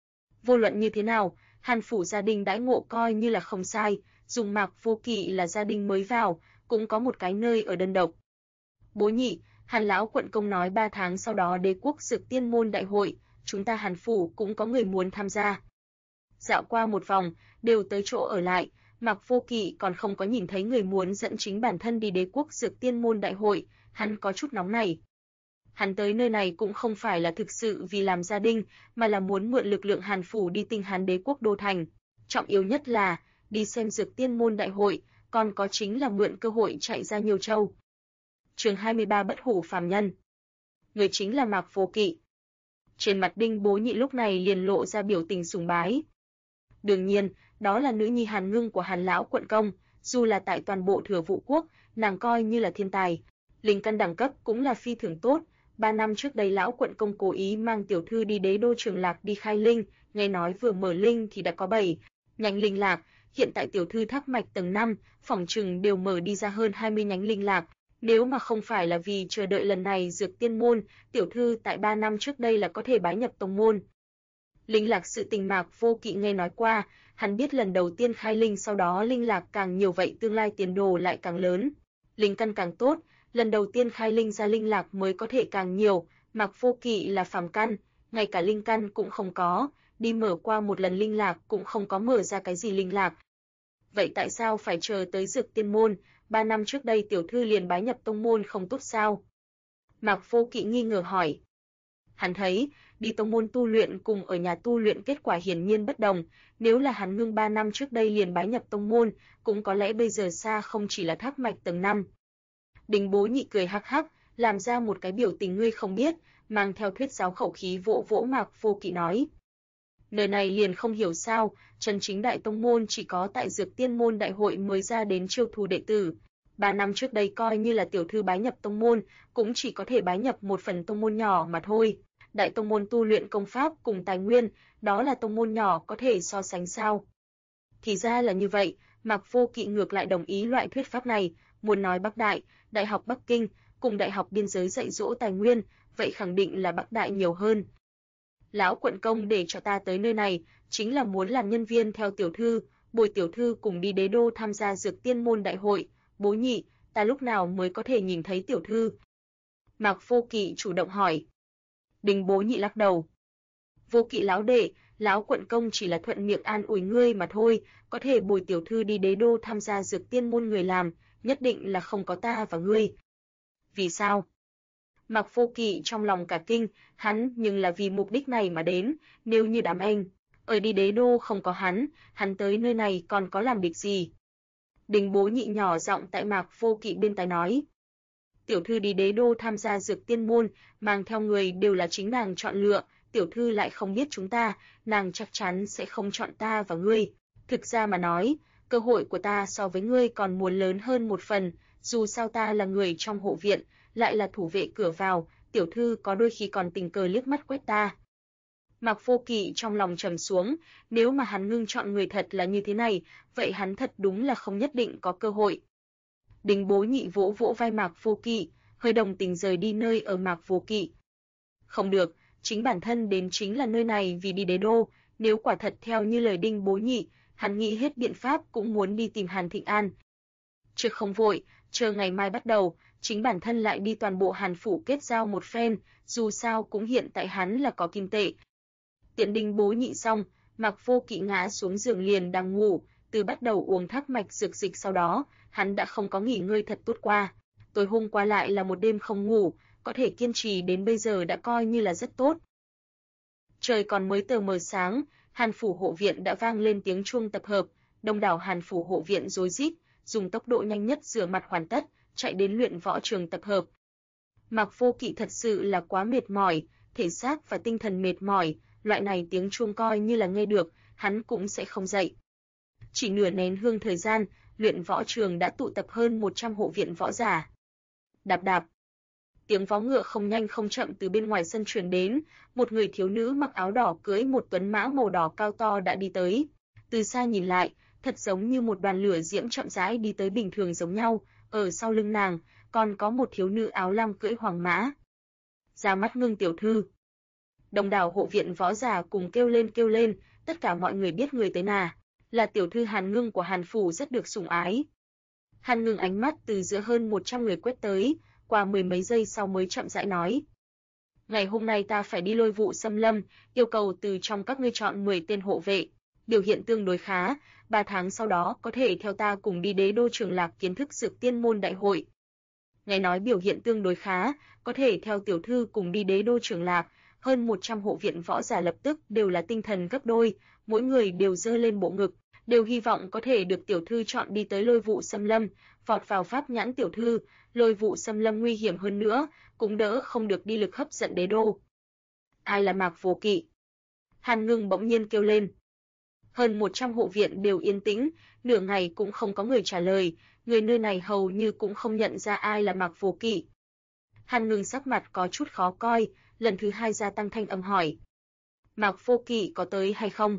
Vô luận như thế nào, Hàn phủ gia đình đãi ngộ coi như là không sai, dùng Mạc Vô Kỵ là gia đình mới vào, cũng có một cái nơi ở đơn độc. Bố Nhị, Hàn lão quận công nói 3 tháng sau đó Đế quốc Dược Tiên môn đại hội, chúng ta Hàn phủ cũng có người muốn tham gia. Dạo qua một vòng, đều tới chỗ ở lại, Mạc Vô Kỵ còn không có nhìn thấy người muốn dẫn chính bản thân đi Đế quốc Dược Tiên môn đại hội, hắn có chút nóng nảy. Hắn tới nơi này cũng không phải là thực sự vì làm gia đình, mà là muốn mượn lực lượng Hàn phủ đi tinh Hán Đế quốc đô thành. Trọng yếu nhất là đi xem Dược Tiên môn đại hội, còn có chính là mượn cơ hội chạy ra Nhiều Châu. Chương 23 Bất hủ phàm nhân. Người chính là Mạc Vô Kỵ. Trên mặt Đinh Bố Nhị lúc này liền lộ ra biểu tình sùng bái. Đương nhiên, đó là nữ nhi Hàn Ngưng của Hàn lão quận công, dù là tại toàn bộ Thừa Vũ quốc, nàng coi như là thiên tài, linh căn đẳng cấp cũng là phi thường tốt. 3 năm trước đây lão quận công cố ý mang tiểu thư đi Đế đô Trường Lạc đi khai linh, nghe nói vừa mở linh thì đã có 7 nhánh linh lạc, hiện tại tiểu thư thác mạch tầng 5, phỏng chừng đều mở đi ra hơn 20 nhánh linh lạc. Nếu mà không phải là vì chờ đợi lần này Dược Tiên môn, tiểu thư tại 3 năm trước đây là có thể bái nhập tông môn. Linh lạc sự tình Mạc Vô Kỵ nghe nói qua, hắn biết lần đầu tiên khai linh sau đó linh lạc càng nhiều vậy tương lai tiền đồ lại càng lớn. Linh căn càng tốt, lần đầu tiên khai linh ra linh lạc mới có thể càng nhiều, Mạc Vô Kỵ là phàm căn, ngay cả linh căn cũng không có, đi mở qua một lần linh lạc cũng không có mở ra cái gì linh lạc. Vậy tại sao phải chờ tới Dược Tiên môn, 3 năm trước đây tiểu thư liền bái nhập tông môn không tốt sao? Mạc Vô Kỵ nghi ngờ hỏi. Hắn thấy, đi tông môn tu luyện cùng ở nhà tu luyện kết quả hiển nhiên bất đồng, nếu là Hàn Ngưng 3 năm trước đây liền bái nhập tông môn, cũng có lẽ bây giờ xa không chỉ là thác mạch tầng 5. Đinh Bố Nhị cười hắc hắc, làm ra một cái biểu tình ngươi không biết, mang theo thuyết giáo khẩu khí vỗ vỗ Mạc Vô Kỵ nói. Nơi này liền không hiểu sao, chân chính đại tông môn chỉ có tại Dược Tiên môn đại hội mới ra đến chiêu thu đệ tử. 3 năm trước đây coi như là tiểu thư bái nhập tông môn, cũng chỉ có thể bái nhập một phần tông môn nhỏ mà thôi. Đại tông môn tu luyện công pháp cùng tài nguyên, đó là tông môn nhỏ có thể so sánh sao? Thì ra là như vậy, Mạc Vô Kỵ ngược lại đồng ý loại thuyết pháp này, muốn nói Bắc Đại, Đại học Bắc Kinh, cùng Đại học Biên giới dạy dỗ tài nguyên, vậy khẳng định là Bắc Đại nhiều hơn. Lão quận công để cho ta tới nơi này, chính là muốn làm nhân viên theo tiểu thư, bồi tiểu thư cùng đi Đế đô tham gia Dược Tiên môn đại hội. Bố Nhị, ta lúc nào mới có thể nhìn thấy tiểu thư? Mạc Vô Kỵ chủ động hỏi. Đinh Bố Nhị lắc đầu. Vô Kỵ lão đệ, lão quận công chỉ là thuận miệng an ủi ngươi mà thôi, có thể bồi tiểu thư đi Đế đô tham gia Dược Tiên môn người làm, nhất định là không có ta và ngươi. Vì sao? Mạc Vô Kỵ trong lòng cả kinh, hắn nhưng là vì mục đích này mà đến, nếu như đám anh ở đi Đế đô không có hắn tới nơi này còn có làm địch gì? Đinh Bố Nhị nhỏ giọng tại Mạc Vô Kỵ bên tai nói. Tiểu thư đi Đế đô tham gia Dược Tiên môn, mang theo người đều là chính nàng chọn lựa, tiểu thư lại không biết chúng ta, nàng chắc chắn sẽ không chọn ta và ngươi. Thực ra mà nói, cơ hội của ta so với ngươi còn muốn lớn hơn một phần, dù sao ta là người trong hộ viện, lại là thủ vệ cửa vào, tiểu thư có đôi khi còn tình cờ liếc mắt quét ta. Mạc Vô Kỵ trong lòng trầm xuống, nếu mà hắn Ngưng chọn người thật là như thế này, vậy hắn thật đúng là không nhất định có cơ hội. Đinh Bố Nhị vỗ vỗ vai Mạc Vô Kỵ, hơi đồng tình rời đi nơi ở Mạc Vô Kỵ. Không được, chính bản thân đến chính là nơi này vì đi Đế đô, nếu quả thật theo như lời Đinh Bố Nhị, hắn nghĩ hết biện pháp cũng muốn đi tìm Hàn Thịnh An. Chứ không vội, chờ ngày mai bắt đầu, chính bản thân lại đi toàn bộ Hàn phủ kết giao một phen, dù sao cũng hiện tại hắn là có kim tệ. Tiện Đinh Bố Nhị xong, Mạc Vô Kỵ ngã xuống giường liền đang ngủ, từ bắt đầu uống thác mạch dược dịch sau đó, hắn đã không có nghỉ ngơi thật tốt qua. Tối hôm qua lại là một đêm không ngủ, có thể kiên trì đến bây giờ đã coi như là rất tốt. Trời còn mới tờ mờ sáng, Hàn phủ hộ viện đã vang lên tiếng chuông tập hợp, đông đảo Hàn phủ hộ viện rối rít, dùng tốc độ nhanh nhất rửa mặt hoàn tất, chạy đến luyện võ trường tập hợp. Mạc Vô Kỵ thật sự là quá mệt mỏi, thể xác và tinh thần mệt mỏi, loại này tiếng chuông coi như là nghe được, hắn cũng sẽ không dậy. Chỉ nửa nén hương thời gian, luyện võ trường đã tụ tập hơn 100 hộ viện võ giả. Đạp đạp. Tiếng vó ngựa không nhanh không chậm từ bên ngoài sân truyền đến, một người thiếu nữ mặc áo đỏ cưỡi một tuấn mã màu đỏ cao to đã đi tới. Từ xa nhìn lại, thật giống như một đoàn lửa diễm chậm rãi đi tới bình thường giống nhau, ở sau lưng nàng còn có một thiếu nữ áo lam cưỡi hoàng mã. Ra mắt Ngưng tiểu thư. Đông đảo hộ viện võ giả cùng kêu lên, tất cả mọi người biết người tới là tiểu thư Hàn Ngưng của Hàn phủ rất được sủng ái. Hàn Ngưng ánh mắt từ giữa hơn 100 người quét tới, qua mười mấy giây sau mới chậm rãi nói: "Ngày hôm nay ta phải đi Lôi Vụ Xâm Lâm, yêu cầu từ trong các ngươi chọn 10 tên hộ vệ, biểu hiện tương đối khá, 3 tháng sau đó có thể theo ta cùng đi Đế đô Trường Lạc kiến thức Dược Tiên môn đại hội." Nghe nói biểu hiện tương đối khá, có thể theo tiểu thư cùng đi Đế đô Trường Lạc, hơn 100 hộ viện võ giả lập tức đều là tinh thần gấp đôi, mỗi người đều giơ lên bộ ngực, đều hy vọng có thể được tiểu thư chọn đi tới Lôi Vụ Xâm Lâm, vọt vào pháp nhãn tiểu thư, Lôi Vụ Xâm Lâm nguy hiểm hơn nữa, cũng đỡ không được đi lực hấp dẫn đế đô. Ai là Mạc Vô Kỵ? Hàn Ngưng bỗng nhiên kêu lên. Hơn 100 hộ viện đều yên tĩnh, nửa ngày cũng không có người trả lời, người nơi này hầu như cũng không nhận ra ai là Mạc Vô Kỵ. Hàn Ngưng sắc mặt có chút khó coi, lần thứ hai gia tăng thanh âm hỏi: "Mạc Vô Kỵ có tới hay không?"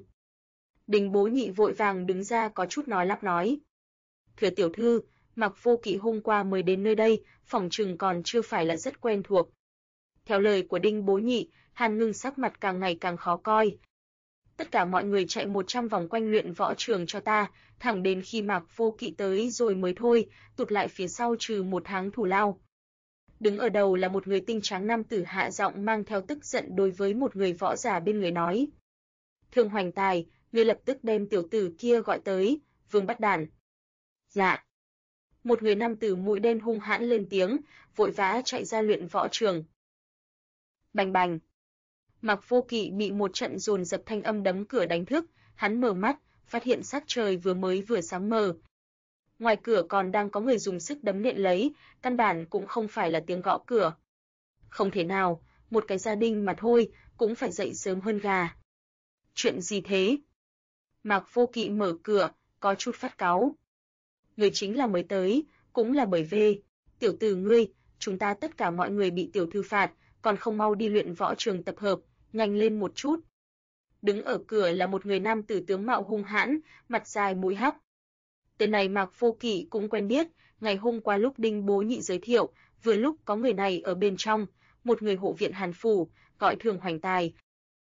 Đình Bố Nhị vội vàng đứng ra có chút nói lắp nói: "Thưa tiểu thư, Mạc Vô Kỵ hôm qua mới đến nơi đây, phỏng chừng còn chưa phải là rất quen thuộc." Theo lời của Đinh Bố Nhị, Hàn Ngưng sắc mặt càng ngày càng khó coi. "Tất cả mọi người chạy 100 vòng quanh luyện võ trường cho ta, thẳng đến khi Mạc Vô Kỵ tới rồi mới thôi, tụt lại phía sau trừ 1 tháng thủ lao." Đứng ở đầu là một người tinh trắng nam tử hạ giọng mang theo tức giận đối với một người võ giả bên người nói: "Thương Hoành Tài, ngươi lập tức đem tiểu tử kia gọi tới, Vương Bắt Đản." "Dạ." Một người nam tử mũi đen hung hãn lên tiếng, vội vã chạy ra luyện võ trường. Bành bành. Mạc Vô Kỵ bị một trận dồn dập thanh âm đấm cửa đánh thức, hắn mở mắt, phát hiện sắc trời vừa sáng mờ. Ngoài cửa còn đang có người dùng sức đấm nện lấy, căn bản cũng không phải là tiếng gõ cửa. Không thể nào, một cái gia đình mà thôi, cũng phải dậy sớm hơn gà. Chuyện gì thế? Mạc Vô Kỵ mở cửa, có chút phát cáu. Người chính là mới tới, cũng là bởi vì tiểu tử ngươi, chúng ta tất cả mọi người bị tiểu thư phạt, còn không mau đi luyện võ trường tập hợp, nhanh lên một chút. Đứng ở cửa là một người nam tử tướng mạo hung hãn, mặt dài mũi hắc. Tên này Mạc Vô Kỵ cũng quen biết, ngày hôm qua lúc Đinh Bố Nhị giới thiệu, vừa lúc có người này ở bên trong, một người hộ viện Hàn phủ, gọi Thường Hoành Tài.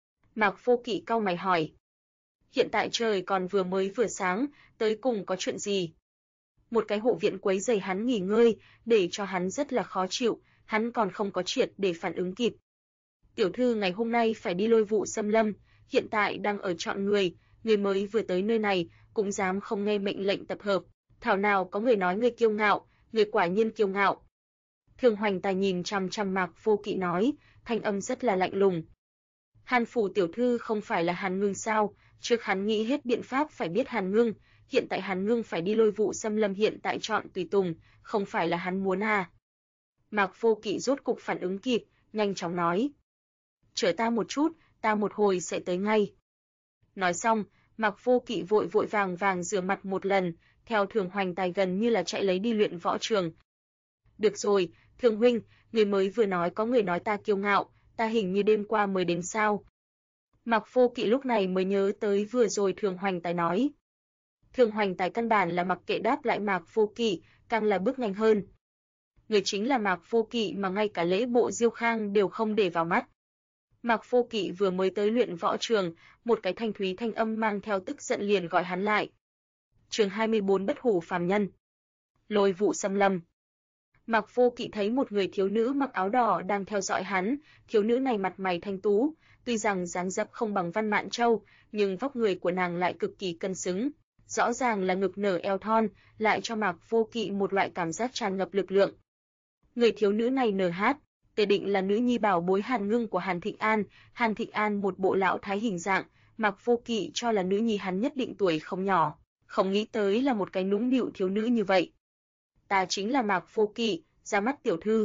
Mạc Vô Kỵ cau mày hỏi: "Hiện tại trời còn vừa sáng, tới cùng có chuyện gì?" Một cái hộ viện quấy rầy hắn nghỉ ngơi, để cho hắn rất là khó chịu, hắn còn không có triệt để phản ứng kịp. "Tiểu thư ngày hôm nay phải đi Lôi Vụ Xâm Lâm, hiện tại đang ở chọn người mới vừa tới nơi này, cũng dám không nghe mệnh lệnh tập hợp, thảo nào có người nói ngươi kiêu ngạo, ngươi quả nhiên kiêu ngạo." Thường Hoành Tài nhìn chằm chằm Mạc Vô Kỵ nói, thanh âm rất là lạnh lùng. "Hàn phủ tiểu thư không phải là Hàn Ngưng sao? Trước hắn nghĩ hết biện pháp phải biết Hàn Ngưng, hiện tại Hàn Ngưng phải đi Lôi Vụ Xâm Lâm hiện tại chọn tùy tùng, không phải là hắn muốn à?" Mạc Vô Kỵ rốt cục phản ứng kịp, nhanh chóng nói: "Chờ ta một chút, ta một hồi sẽ tới ngay." Nói xong, Mạc Vô Kỵ vội vàng rửa mặt một lần, theo Thường Hoành Tài gần như là chạy lấy đi luyện võ trường. "Được rồi, Thường huynh, người mới vừa nói có người nói ta kiêu ngạo, ta hình như đêm qua mới đến sao?" Mạc Vô Kỵ lúc này mới nhớ tới vừa rồi Thường Hoành Tài nói. Thường Hoành Tài căn bản là mặc kệ đáp lại Mạc Vô Kỵ, càng là bước nhanh hơn. Người chính là Mạc Vô Kỵ mà ngay cả lễ bộ Diêu Khang đều không để vào mắt. Mạc Vô Kỵ vừa mới tới luyện võ trường, một cái thanh thúy thanh âm mang theo tức giận liền gọi hắn lại. Chương 24 Bất hủ phàm nhân. Lôi Vụ Xâm Lâm. Mạc Vô Kỵ thấy một người thiếu nữ mặc áo đỏ đang theo dõi hắn, thiếu nữ này mặt mày thanh tú, tuy rằng dáng dấp không bằng Văn Mạn Châu, nhưng vóc người của nàng lại cực kỳ cân xứng, rõ ràng là ngực nở eo thon, lại cho Mạc Vô Kỵ một loại cảm giác tràn ngập lực lượng. Người thiếu nữ này NH, tề định là nữ nhi bảo bối Hàn Ngưng của Hàn Thịnh An một bộ lão thái hình dạng, Mạc Vô Kỵ cho là nữ nhi hắn nhất định tuổi không nhỏ, không nghĩ tới là một cái nũng nịu thiếu nữ như vậy. "Ta chính là Mạc Vô Kỵ, ra mắt tiểu thư."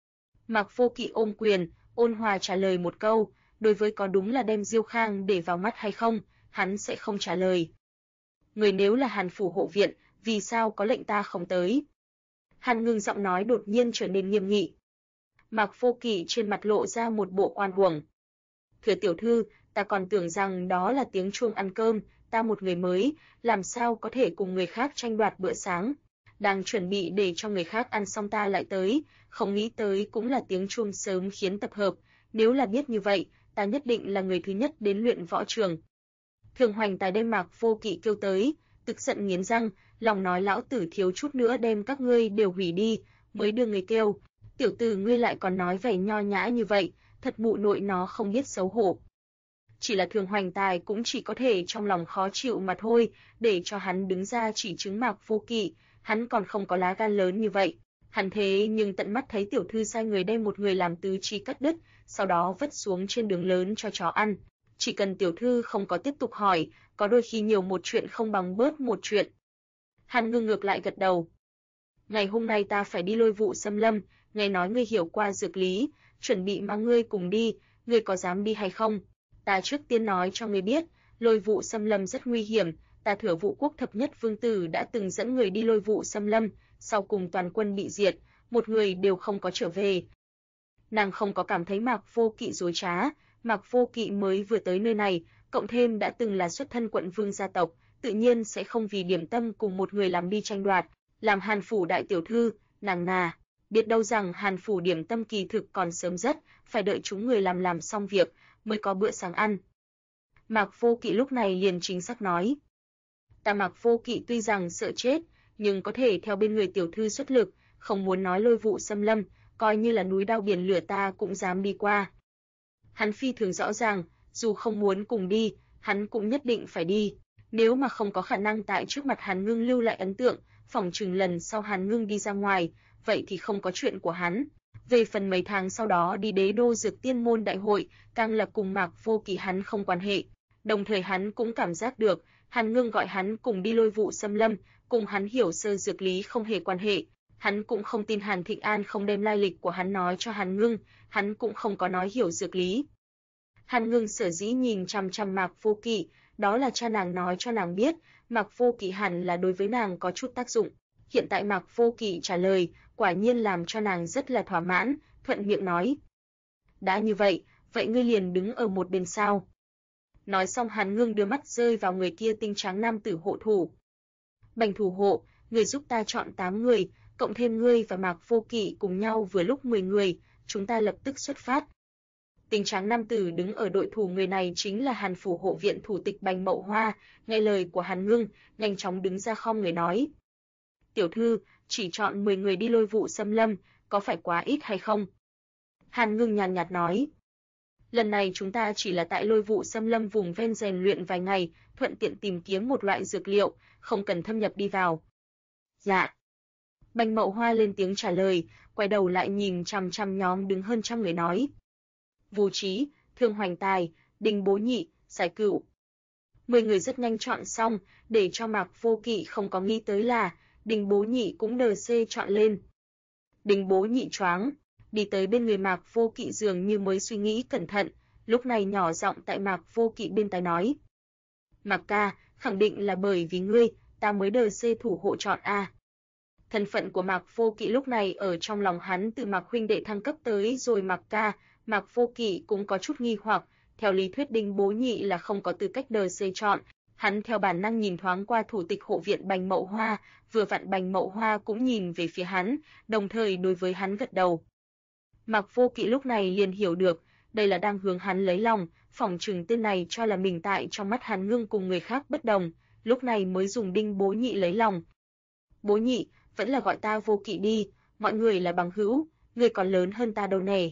Mạc Vô Kỵ ôm quyền, ôn hòa trả lời một câu, đối với có đúng là đem Diêu Khang để vào mắt hay không, hắn sẽ không trả lời. "Người nếu là Hàn phủ hộ viện, vì sao có lệnh ta không tới?" Hàn Ngưng giọng nói đột nhiên trở nên nghiêm nghị. Mạc Vô Kỵ trên mặt lộ ra một bộ oan uổng. Thưa tiểu thư, ta còn tưởng rằng đó là tiếng chuông ăn cơm, ta một người mới, làm sao có thể cùng người khác tranh đoạt bữa sáng. Đang chuẩn bị để cho người khác ăn xong ta lại tới, không nghĩ tới cũng là tiếng chuông sớm khiến tập hợp, nếu là biết như vậy, ta nhất định là người thứ nhất đến luyện võ trường. Thường Hoành Tài đem Mạc Vô Kỵ kêu tới, tức giận nghiến răng, lòng nói lão tử thiếu chút nữa đem các ngươi đều hủy đi, mới đưa người kêu. Tiểu tử ngươi lại còn nói vẻ nho nhã như vậy, thật mụ nội nó không biết xấu hổ. Chỉ là Thường Hoành Tài cũng chỉ có thể trong lòng khó chịu mà thôi, để cho hắn đứng ra chỉ chứng Mạc Vô Kỵ, hắn còn không có lá gan lớn như vậy. Hắn thế nhưng tận mắt thấy tiểu thư sai người đem một người làm tứ chi cắt đứt, sau đó vứt xuống trên đường lớn cho chó ăn. Chỉ cần tiểu thư không có tiếp tục hỏi, có đôi khi nhiều một chuyện không bằng bớt một chuyện. Hàn Ngưng ngược lại gật đầu. Ngày hôm nay ta phải đi Lôi Vụ Xâm Lâm, nghe nói ngươi hiểu qua dược lý, chuẩn bị mang ngươi cùng đi, ngươi có dám đi hay không? Ta trước tiên nói cho ngươi biết, Lôi Vụ Xâm Lâm rất nguy hiểm, ta Thừa Vụ Quốc thập nhất vương tử đã từng dẫn người đi Lôi Vụ Xâm Lâm, sau cùng toàn quân bị diệt, một người đều không có trở về. Nàng không có cảm thấy Mạc Vô Kỵ dối trá, Mạc Vô Kỵ mới vừa tới nơi này, cộng thêm đã từng là xuất thân quận vương gia tộc, tự nhiên sẽ không vì điểm tâm cùng một người làm đi tranh đoạt, làm Hàn phủ đại tiểu thư, nàng biết đâu rằng Hàn phủ điểm tâm kỳ thực còn sớm rất, phải đợi chúng người làm xong việc mới có bữa sáng ăn. Mạc Vô Kỵ lúc này liền chính xác nói, ta Mạc Vô Kỵ tuy rằng sợ chết, nhưng có thể theo bên người tiểu thư xuất lực, không muốn nói Lôi Vụ Xâm Lâm, coi như là núi đao biển lửa ta cũng dám đi qua. Hắn phi thường rõ ràng, dù không muốn cùng đi, hắn cũng nhất định phải đi. Nếu mà không có khả năng tại trước mặt Hàn Ngưng lưu lại ấn tượng, phỏng chừng lần sau Hàn Ngưng đi ra ngoài, vậy thì không có chuyện của hắn. Về phần mấy tháng sau đó đi Đế Đô Dược Tiên môn đại hội, càng là cùng Mạc Vô Kỵ hắn không quan hệ. Đồng thời hắn cũng cảm giác được, Hàn Ngưng gọi hắn cùng đi Lôi Vụ Xâm Lâm, cùng hắn hiểu sơ dược lý không hề quan hệ. Hắn cũng không tin Hàn Thịnh An không đem lai lịch của hắn nói cho Hàn Ngưng, hắn cũng không có nói hiểu dược lý. Hàn Ngưng sở dĩ nhìn chằm chằm Mạc Vô Kỵ, đó là cha nàng nói cho nàng biết, Mạc Vô Kỵ hẳn là đối với nàng có chút tác dụng. Hiện tại Mạc Vô Kỵ trả lời, quả nhiên làm cho nàng rất là thỏa mãn, thuận miệng nói. Đã như vậy, vậy ngươi liền đứng ở một bên sao? Nói xong Hàn Ngưng đưa mắt rơi vào người kia tinh trắng nam tử hộ thủ. Bành thủ hộ, người giúp ta chọn 8 người, cộng thêm ngươi và Mạc Vô Kỵ cùng nhau vừa lúc 10 người, chúng ta lập tức xuất phát. Tinh trắng nam tử đứng ở đội thủ người này chính là Hàn phủ hộ viện thủ tịch Bành Mậu Hoa, nghe lời của Hàn Ngưng, nhanh chóng đứng ra khom người nói. Tiểu thư, chỉ chọn 10 người đi Lôi Vụ Xâm Lâm, có phải quá ít hay không? Hàn Ngưng nhàn nhạt nói. Lần này chúng ta chỉ là tại Lôi Vụ Xâm Lâm vùng ven rèn luyện vài ngày, thuận tiện tìm kiếm một loại dược liệu, không cần thâm nhập đi vào. Dạ. Bành Mậu Hoa lên tiếng trả lời, quay đầu lại nhìn chằm chằm nhóm đứng hơn trăm người nói. Vô Trí, Thương Hoành Tài, Đinh Bố Nhị, Sải Cửu. 10 người rất nhanh chọn xong, để cho Mạc Vô Kỵ không có nghĩ tới là Đinh Bố Nhị cũng NC chọn lên. Đinh Bố Nhị choáng, đi tới bên người Mạc Vô Kỵ dường như mới suy nghĩ cẩn thận, lúc này nhỏ giọng tại Mạc Vô Kỵ bên tai nói. Mạc ca, khẳng định là bởi vì ngươi, ta mới NC thủ hộ chọn A. Thân phận của Mạc Vô Kỵ lúc này ở trong lòng hắn từ Mạc huynh đệ thăng cấp tới rồi Mạc ca, Mạc Vô Kỵ cũng có chút nghi hoặc, theo lý thuyết Đinh Bố Nhị là không có tư cách NC chọn, hắn theo bản năng nhìn thoáng qua thủ tịch hộ viện Bành Mậu Hoa, vừa vặn Bành Mậu Hoa cũng nhìn về phía hắn, đồng thời đối với hắn gật đầu. Mạc Vô Kỵ lúc này liền hiểu được, đây là đang hướng hắn lấy lòng, phỏng chừng tên này cho là mình tại trong mắt Hàn Ngưng cùng người khác bất đồng, lúc này mới dùng Đinh Bố Nhị lấy lòng. Bố Nhị, vẫn là gọi ta Vô Kỵ đi, mọi người là bằng hữu, người còn lớn hơn ta đâu nè.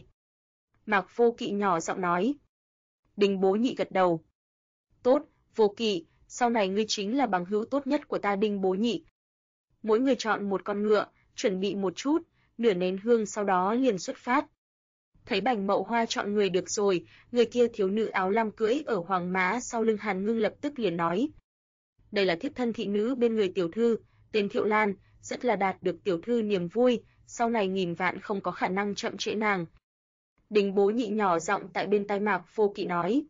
Mạc Vô Kỵ nhỏ giọng nói. Đinh Bố Nhị gật đầu. Tốt, Vô Kỵ, sau này ngươi chính là bằng hữu tốt nhất của ta Đinh Bố Nhị. Mỗi người chọn một con ngựa, chuẩn bị một chút, nửa nén hương sau đó liền xuất phát. Thấy Bành Mậu Hoa chọn người được rồi, người kia thiếu nữ áo lam cưỡi ở hoàng mã sau lưng Hàn Ngưng lập tức liền nói. Đây là thiếp thân thị nữ bên người tiểu thư, tên Thiệu Lan, rất là đạt được tiểu thư niềm vui, sau này nghìn vạn không có khả năng chậm trễ nàng. Đinh Bố Nhị nhỏ giọng tại bên tai Mạc Vô Kỵ nói.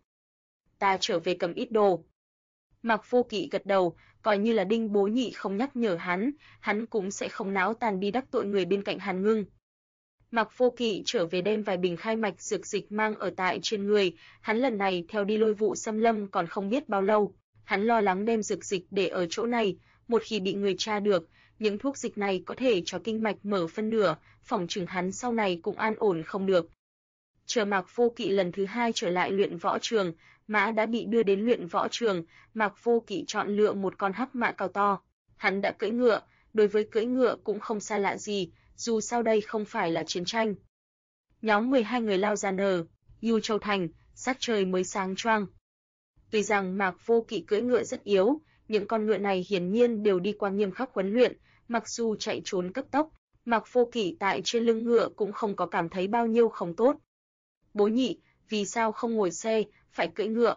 Ta trở về cầm ít đồ. Mạc Vô Kỵ gật đầu, coi như là Đinh Bố Nhị không nhắc nhở hắn cũng sẽ không náo tàn đi đắc tội người bên cạnh Hàn Ngưng. Mạc Vô Kỵ trở về đem vài bình khai mạch dược dịch mang ở tại trên người, hắn lần này theo đi Lôi Vụ Xâm Lâm còn không biết bao lâu, hắn lo lắng đem dược dịch để ở chỗ này, một khi bị người tra được, những thuốc dịch này có thể cho kinh mạch mở phân nửa, phỏng chừng hắn sau này cũng an ổn không được. Chờ Mạc Vô Kỵ lần thứ 2 trở lại luyện võ trường, mã đã bị đưa đến luyện võ trường, Mạc Vô Kỵ chọn lựa một con hắc mã cao to. Hắn đã cưỡi ngựa, đối với cưỡi ngựa cũng không xa lạ gì, dù sao đây không phải là chiến tranh. Nhóm 12 người lao ra Yu Châu Thành, sắc trời mới sáng choang. Tuy rằng Mạc Vô Kỵ cưỡi ngựa rất yếu, những con ngựa này hiển nhiên đều đi qua nghiêm khắc huấn luyện, mặc dù chạy trốn cấp tốc, Mạc Vô Kỵ tại trên lưng ngựa cũng không có cảm thấy bao nhiêu không tốt. Bố nhị, vì sao không ngồi xe, phải cưỡi ngựa?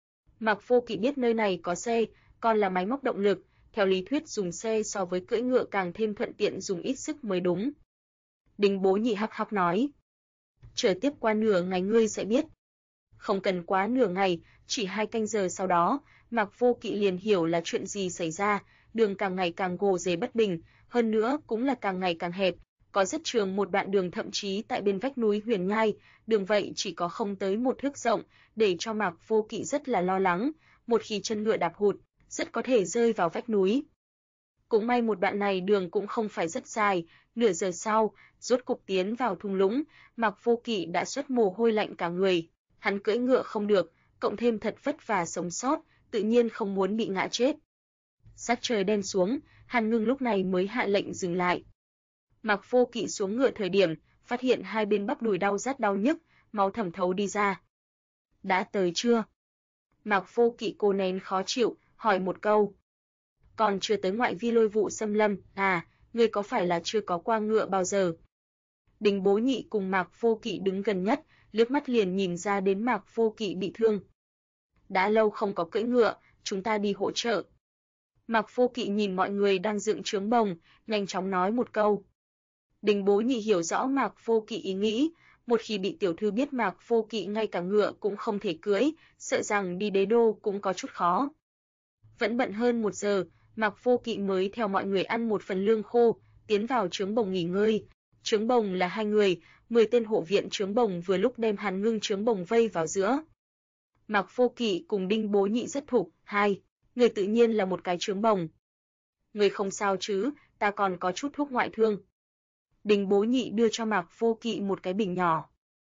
Mạc Vô Kỵ biết nơi này có xe, còn là máy móc động lực, theo lý thuyết dùng xe so với cưỡi ngựa càng thêm thuận tiện dùng ít sức mới đúng. Đinh Bố Nhị hắc hắc nói. Chờ tiếp qua nửa ngày ngươi sẽ biết. Không cần quá nửa ngày, chỉ 2 canh giờ sau đó, Mạc Vô Kỵ liền hiểu là chuyện gì xảy ra, đường càng ngày càng gồ ghề bất bình, hơn nữa cũng là càng ngày càng hẹp, có rất trường một đoạn đường thậm chí tại bên vách núi Huyền Nhai, đường vậy chỉ có không tới 1 thước rộng, để cho Mạc Vô Kỵ rất là lo lắng, một khi chân ngựa đạp hụt, rất có thể rơi vào vách núi. Cũng may một đoạn này đường cũng không phải rất dài, nửa giờ sau, rốt cục tiến vào thung lũng, Mạc Vô Kỵ đã xuất mồ hôi lạnh cả người, hắn cưỡi ngựa không được, cộng thêm thật vất vả sống sót, tự nhiên không muốn bị ngã chết. Sắc trời đen xuống, Hàn Ngưng lúc này mới hạ lệnh dừng lại. Mạc Vô Kỵ xuống ngựa thời điểm, phát hiện hai bên bắp đùi đau rát đau nhức, máu thẩm thấu đi ra. Đã tới chưa? Mạc Vô Kỵ cố nén khó chịu, hỏi một câu. Còn chưa tới ngoại vi Lôi Vụ Xâm Lâm, à, ngươi có phải là chưa có qua ngựa bao giờ? Đinh Bố Nhị cùng Mạc Vô Kỵ đứng gần nhất, liếc mắt liền nhìn ra đến Mạc Vô Kỵ bị thương. Đã lâu không có cưỡi ngựa, chúng ta đi hỗ trợ. Mạc Vô Kỵ nhìn mọi người đang dựng trướng bồng, nhanh chóng nói một câu. Đinh Bố Nhị hiểu rõ Mạc Vô Kỵ ý nghĩ, một khi bị tiểu thư biết Mạc Vô Kỵ ngay cả ngựa cũng không thể cưỡi, sợ rằng đi đế đô cũng có chút khó. Vẫn bận hơn 1 giờ, Mạc Vô Kỵ mới theo mọi người ăn một phần lương khô, tiến vào trướng bồng nghỉ ngơi. Trướng bồng là 2 người, 10 tên hộ viện trướng bồng vừa lúc đem Hàn Ngưng trướng bồng vây vào giữa. Mạc Vô Kỵ cùng Đinh Bố Nhị rất thục, 2 người tự nhiên là một cái trướng bồng. Người không sao chứ, ta còn có chút thuốc ngoại thương. Đinh Bố Nhị đưa cho Mạc Vô Kỵ một cái bình nhỏ.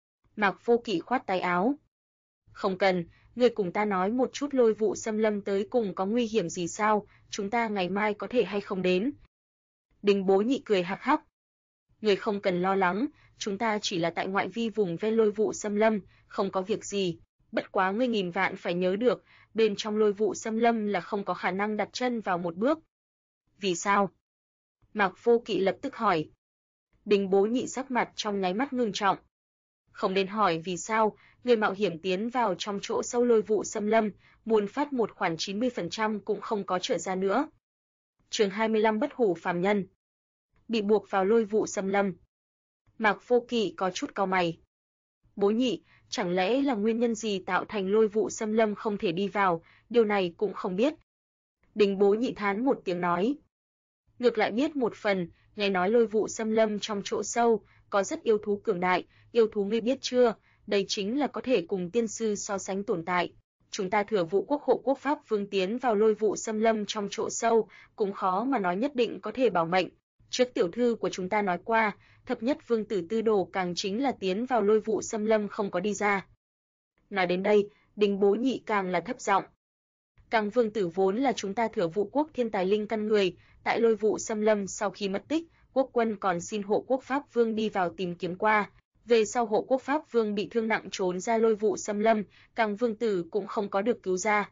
Mạc Vô Kỵ khoát tay áo. Không cần, người cùng ta nói một chút Lôi Vụ Xâm Lâm tới cùng có nguy hiểm gì sao, chúng ta ngày mai có thể hay không đến. Đinh Bố Nhị cười hắc hắc. Người không cần lo lắng, chúng ta chỉ là tại ngoại vi vùng ven Lôi Vụ Xâm Lâm, không có việc gì. Bất quá ngươi nghìn vạn phải nhớ được, bên trong Lôi Vụ Xâm Lâm là không có khả năng đặt chân vào một bước. Vì sao? Mạc Vô Kỵ lập tức hỏi. Đinh Bố Nhị sắc mặt trong nháy mắt ngưng trọng. Không nên hỏi vì sao, người mạo hiểm tiến vào trong chỗ sâu Lôi Vụ Xâm Lâm, muốn phát một khoản 90% cũng không có trở ra nữa. Chương 25 Bất hủ phàm nhân. Bị buộc vào Lôi Vụ Xâm Lâm. Mạc Vô Kỵ có chút cau mày. Bố Nhị, chẳng lẽ là nguyên nhân gì tạo thành Lôi Vụ Xâm Lâm không thể đi vào, điều này cũng không biết. Đinh Bố Nhị thán một tiếng nói. Ngược lại biết một phần, nghe nói Lôi Vụ Xâm Lâm trong chỗ sâu, có rất yêu thú cường đại, yêu thú ngươi biết chưa, đây chính là có thể cùng tiên sư so sánh tồn tại. Chúng ta Thừa Vụ Quốc hộ Quốc Pháp Vương tiến vào Lôi Vụ Xâm Lâm trong chỗ sâu, cũng khó mà nói nhất định có thể bảo mệnh. Trước tiểu thư của chúng ta nói qua, thập nhất vương tử Tư Đồ càng chính là tiến vào Lôi Vụ Xâm Lâm không có đi ra. Nói đến đây, Đinh Bố Nhị càng là thấp giọng. Càng vương tử vốn là chúng ta Thừa Vụ Quốc thiên tài linh căn người, tại Lôi Vụ Xâm Lâm sau khi mất tích, quốc quân còn xin hộ quốc Pháp Vương đi vào tìm kiếm qua. Về sau hộ quốc Pháp Vương bị thương nặng trốn ra Lôi Vụ Xâm Lâm, Càng vương tử cũng không có được cứu ra.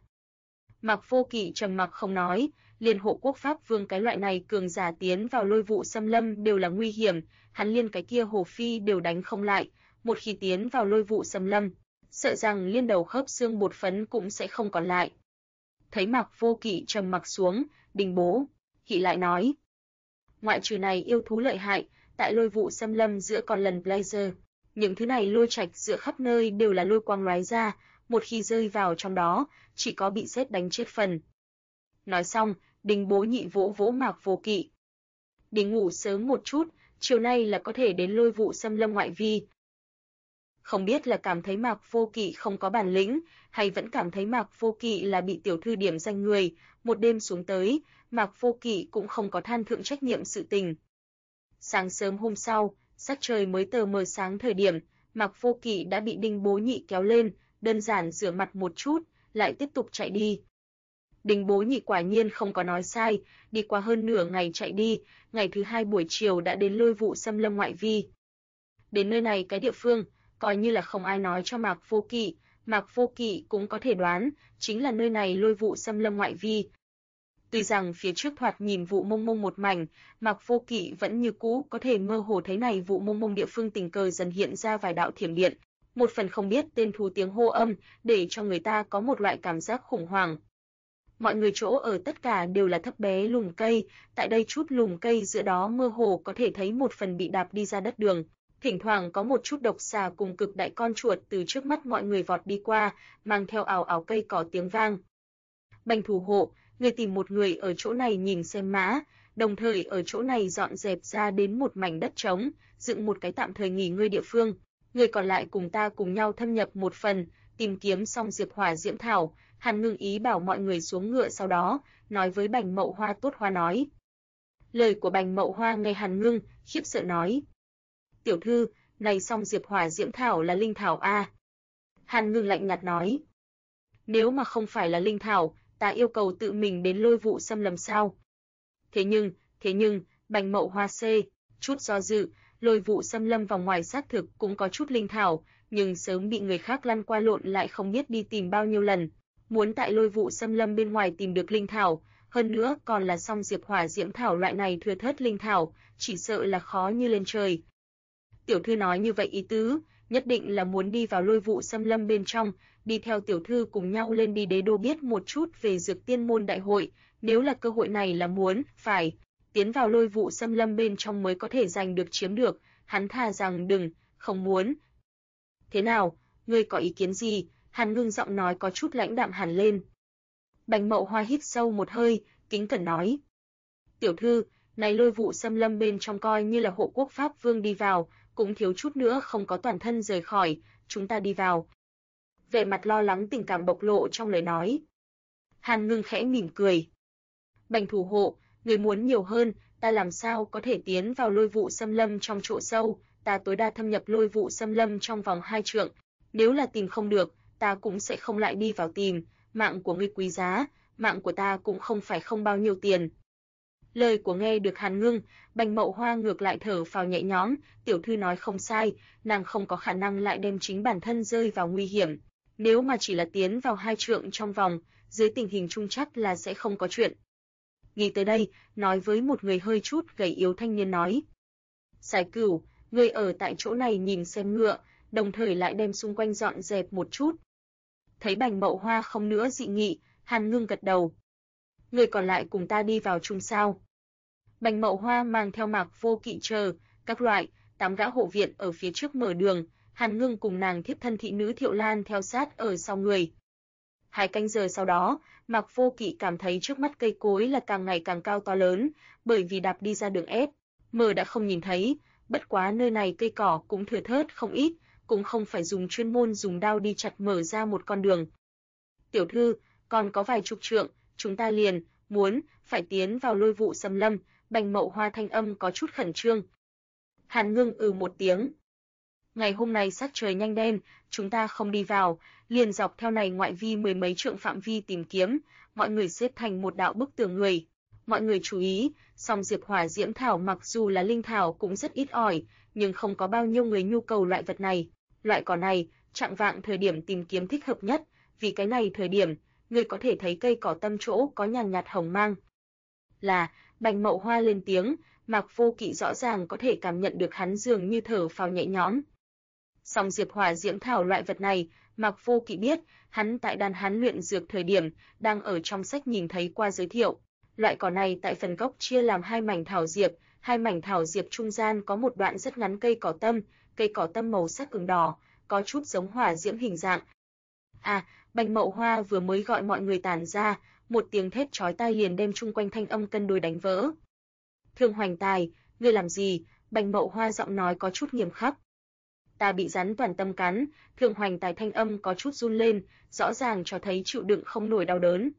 Mạc Vô Kỵ trầm mặc không nói, liền hộ quốc Pháp Vương cái loại này cường giả tiến vào Lôi Vụ Xâm Lâm đều là nguy hiểm, hắn liên cái kia Hồ Phi đều đánh không lại, một khi tiến vào Lôi Vụ Xâm Lâm, sợ rằng liên đầu khớp xương bột phấn cũng sẽ không còn lại. Thấy Mạc Vô Kỵ trầm mặc xuống, Đinh Bố Kỵ lại nói: ngoại trừ này yêu thú lợi hại, tại Lôi Vụ Xâm Lâm giữa còn lần Blazer, những thứ này lôi trạch giữa khắp nơi đều là lôi quang lóe ra, một khi rơi vào trong đó, chỉ có bị sét đánh chết phần. Nói xong, Đinh Bố Nhị vỗ vỗ Mạc Vô Kỵ. Đi ngủ sớm một chút, chiều nay là có thể đến Lôi Vụ Xâm Lâm ngoại vi. Không biết là cảm thấy Mạc Vô Kỵ không có bản lĩnh, hay vẫn cảm thấy Mạc Vô Kỵ là bị tiểu thư điểm danh người, một đêm xuống tới, Mạc Vô Kỵ cũng không có than thượng trách nhiệm sự tình. Sáng sớm hôm sau, sắc trời mới tờ mờ sáng thời điểm, Mạc Vô Kỵ đã bị Đinh Bố Nhị kéo lên, đơn giản rửa mặt một chút, lại tiếp tục chạy đi. Đinh Bố Nhị quả nhiên không có nói sai, đi qua hơn nửa ngày chạy đi, ngày thứ hai buổi chiều đã đến Lôi Vụ Xâm Lâm ngoại vi. Đến nơi này cái địa phương, coi như là không ai nói cho Mạc Vô Kỵ, Mạc Vô Kỵ cũng có thể đoán, chính là nơi này Lôi Vụ Xâm Lâm ngoại vi. Tuy rằng phía trước thoạt nhìn vụ mông mông một mảnh, Mạc Vô Kỵ vẫn như cũ có thể mơ hồ thấy này vụ mông mông địa phương tình cờ dần hiện ra vài đạo thiểm điện, một phần không biết tên thú tiếng hô âm, để cho người ta có một loại cảm giác khủng hoảng. Mọi người chỗ ở tất cả đều là thấp bé lùm cây, tại đây chút lùm cây giữa đó mơ hồ có thể thấy một phần bị đạp đi ra đất đường. Thỉnh thoảng có một chút độc xà cùng cực đại con chuột từ trước mắt mọi người vọt đi qua, mang theo ào ào cây cỏ tiếng vang. Bành thủ hộ, người tìm một người ở chỗ này nhìn xem mã, đồng thời ở chỗ này dọn dẹp ra đến một mảnh đất trống, dựng một cái tạm thời nghỉ ngơi địa phương. Người còn lại cùng ta cùng nhau thâm nhập một phần, tìm kiếm xong diệp hỏa diễm thảo. Hàn Ngưng ý bảo mọi người xuống ngựa, sau đó nói với Bành Mậu Hoa Tốt Hoa nói. Lời của Bành Mậu Hoa nghe Hàn Ngưng khiếp sợ nói: "Tiểu thư, này xong diệp hỏa diễm thảo là linh thảo a?" Hàn Ngưng lạnh nhạt nói: "Nếu mà không phải là linh thảo, ta yêu cầu tự mình đến Lôi Vụ Xâm Lâm sao?" Thế nhưng, Bành Mậu Hoa chút do dự, Lôi Vụ Xâm Lâm vòng ngoài xác thực cũng có chút linh thảo, nhưng sớm bị người khác lăn qua lộn lại không biết đi tìm bao nhiêu lần. Muốn tại Lôi Vụ Xâm Lâm bên ngoài tìm được linh thảo, hơn nữa còn là song diệp hỏa diễm thảo loại này thưa thớt linh thảo, chỉ sợ là khó như lên trời. Tiểu thư nói như vậy ý tứ, nhất định là muốn đi vào Lôi Vụ Xâm Lâm bên trong, đi theo tiểu thư cùng nhau lên đi đế đô biết một chút về Dược Tiên môn đại hội, nếu là cơ hội này là muốn, phải tiến vào Lôi Vụ Xâm Lâm bên trong mới có thể giành được chiếm được, hắn thà rằng đừng, không muốn. Thế nào, ngươi có ý kiến gì? Hàn Ngưng giọng nói có chút lãnh đạm hẳn lên. Bành Mậu Hoa hít sâu một hơi, kính cẩn nói: "Tiểu thư, này Lôi Vụ Xâm Lâm bên trong coi như là hộ quốc pháp vương đi vào, cũng thiếu chút nữa không có toàn thân rời khỏi, chúng ta đi vào." Vẻ mặt lo lắng tình cảm bộc lộ trong lời nói. Hàn Ngưng khẽ mỉm cười. "Bành thủ hộ, người muốn nhiều hơn, ta làm sao có thể tiến vào Lôi Vụ Xâm Lâm trong chỗ sâu, ta tối đa thâm nhập Lôi Vụ Xâm Lâm trong vòng 2 trượng, nếu là tìm không được, ta cũng sẽ không lại đi vào tìm, mạng của ngươi quý giá, mạng của ta cũng không phải không bao nhiêu tiền." Lời của nghe được Hàn Ngưng, Bành Mậu Hoa ngược lại thở phào nhẹ nhõm, tiểu thư nói không sai, nàng không có khả năng lại đem chính bản thân rơi vào nguy hiểm. Nếu mà chỉ là tiến vào 2 trượng trong vòng, dưới tình hình chung chắc là sẽ không có chuyện. Nghĩ tới đây, nói với một người hơi chút gầy yếu thanh niên nói: "Sài Cửu, ngươi ở tại chỗ này nhìn xem ngựa, đồng thời lại đem xung quanh dọn dẹp một chút." Thấy Bành Mậu Hoa không nữa dị nghị, Hàn Ngưng gật đầu. "Người còn lại cùng ta đi vào chung sao?" Bành Mậu Hoa mang theo Mạc Vô Kỵ chờ các loại 8 gã hộ viện ở phía trước mở đường, Hàn Ngưng cùng nàng thiếp thân thị nữ Thiệu Lan theo sát ở sau người. 2 canh giờ sau đó, Mạc Vô Kỵ cảm thấy trước mắt cây cối là càng ngày càng cao to lớn, bởi vì đạp đi ra đường ép, mờ đã không nhìn thấy, bất quá nơi này cây cỏ cũng thưa thớt không ít, cũng không phải dùng chuyên môn dùng đao đi chặt mở ra một con đường. "Tiểu thư, còn có vài chục trượng, chúng ta liền phải tiến vào Lôi Vụ Xâm Lâm." Bành Mậu Hoa thanh âm có chút khẩn trương. Hàn Ngưng một tiếng. "Ngày hôm nay sắc trời nhanh đen, chúng ta không đi vào, liền dọc theo này ngoại vi 10 mấy trượng phạm vi tìm kiếm." Mọi người xếp thành một đạo bức tường người. "Mọi người chú ý, song diệp hỏa diễm thảo mặc dù là linh thảo cũng rất ít ỏi, nhưng không có bao nhiêu người nhu cầu loại vật này. Loại cỏ này, chạng vạng thời điểm tìm kiếm thích hợp nhất, vì cái này thời điểm, người có thể thấy cây cỏ tâm chỗ có nhàn nhạt hồng mang." Là, Bành Mậu Hoa lên tiếng, Mạc Vô Kỵ rõ ràng có thể cảm nhận được hắn dường như thở phào nhẹ nhõm. Song diệp hỏa diễm thảo loại vật này, Mạc Vô Kỵ biết, hắn tại đan hán luyện dược thời điểm, đang ở trong sách nhìn thấy qua giới thiệu. Loại cỏ này tại phần gốc chia làm 2 mảnh thảo diệp trung gian có một đoạn rất ngắn cây cỏ tâm màu sắc ửng đỏ, có chút giống hỏa diễm hình dạng. Bành Mậu Hoa vừa mới gọi mọi người tản ra, một tiếng thét chói tai liền đem chung quanh thanh âm cân đối đánh vỡ. "Thương Hoành Tài, ngươi làm gì?" Bành Mậu Hoa giọng nói có chút nghiêm khắc. Ta bị rắn toàn tâm cắn, Thường Hoành Tài thanh âm có chút run lên, rõ ràng cho thấy chịu đựng không nổi đau đớn.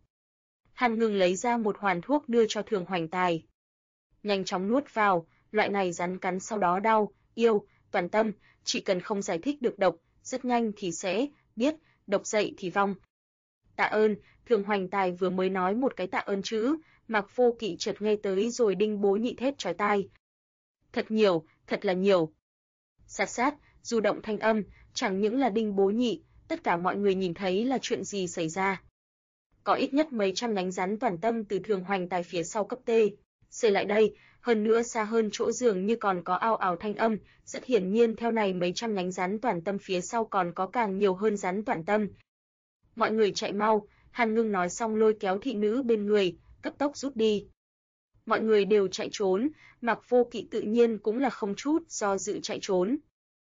Hàn Ngưng lấy ra một hoàn thuốc đưa cho Thường Hoành Tài. Nhanh chóng nuốt vào, loại này rắn cắn sau đó đau, yêu, toàn tâm, chỉ cần không giải thích được độc, rất nhanh thì sẽ biết, độc dậy thì vong. Tạ ơn, Thường Hoành Tài vừa mới nói một cái tạ ơn chữ, Mạc Vô Kỵ chợt nghe tới rồi Đinh Bố Nhị thét chói tai. Thật nhiều, thật là nhiều. Sát sát, du động thanh âm, chẳng những là Đinh Bố Nhị, tất cả mọi người nhìn thấy là chuyện gì xảy ra. Có ít nhất mấy trăm nhánh rắn toàn tâm từ Thường Hoành Tài phía sau cấp T. Xê lại đây, hơn nữa xa hơn chỗ dường như còn có ào ào thanh âm, rất hiển nhiên theo này mấy trăm nhánh rắn toàn tâm phía sau còn có càng nhiều hơn rắn toàn tâm. Mọi người chạy mau, Hàn Ngưng nói xong lôi kéo thị nữ bên người, cấp tốc rút đi. Mọi người đều chạy trốn, Mạc Vô Kỵ tự nhiên cũng là không chút do dự chạy trốn.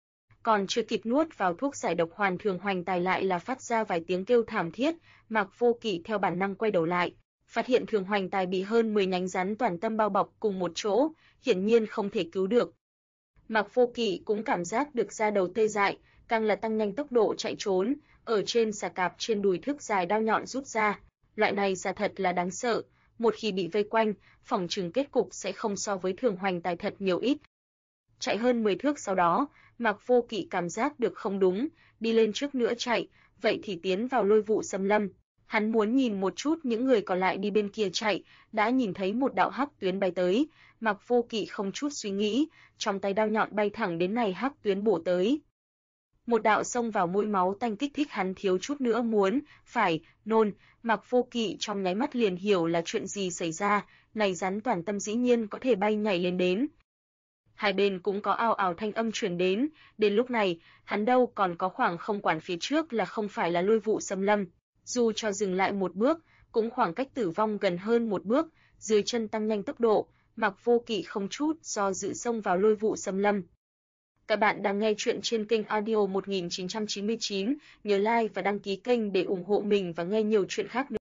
Còn chưa kịp nuốt vào thuốc giải độc hoàn, Thường Hoành Tài lại là phát ra vài tiếng kêu thảm thiết, Mạc Vô Kỵ theo bản năng quay đầu lại, phát hiện Thường Hoành Tài bị hơn 10 nhánh rắn toàn tâm bao bọc cùng một chỗ, hiển nhiên không thể cứu được. Mạc Vô Kỵ cũng cảm giác được da đầu tê dại, càng là tăng nhanh tốc độ chạy trốn, ở trên xà cạp trên đùi thước dài đao nhọn rút ra, loại này giả thật là đáng sợ, một khi bị vây quanh, phỏng chừng kết cục sẽ không so với Thường Hoành Tài thật nhiều ít. Chạy hơn 10 thước sau đó, Mạc Vô Kỵ cảm giác được không đúng, đi lên trước nữa chạy, vậy thì tiến vào Lôi Vụ Xâm Lâm. Hắn muốn nhìn một chút những người còn lại đi bên kia chạy, đã nhìn thấy một đạo hắc tuyến bay tới, Mạc Vô Kỵ không chút suy nghĩ, trong tay đao nhọn bay thẳng đến này hắc tuyến bổ tới. Một đạo xông vào mũi máu tanh kích thích hắn thiếu chút nữa muốn phải nôn, Mạc Vô Kỵ trong nháy mắt liền hiểu là chuyện gì xảy ra, này rắn toàn tâm dĩ nhiên có thể bay nhảy lên đến. Hai bên cũng có ào ào thanh âm truyền đến lúc này, hắn đâu còn có khoảng không quản phía trước là không phải là Lôi Vụ Xâm Lâm, dù cho dừng lại một bước, cũng khoảng cách tử vong gần hơn một bước, dưới chân tăng nhanh tốc độ, Mạc Vô Kỵ không chút do dự xông vào Lôi Vụ Xâm Lâm. Các bạn đang nghe chuyện trên kênh audio 1999, nhớ like và đăng ký kênh để ủng hộ mình và nghe nhiều chuyện khác nữa.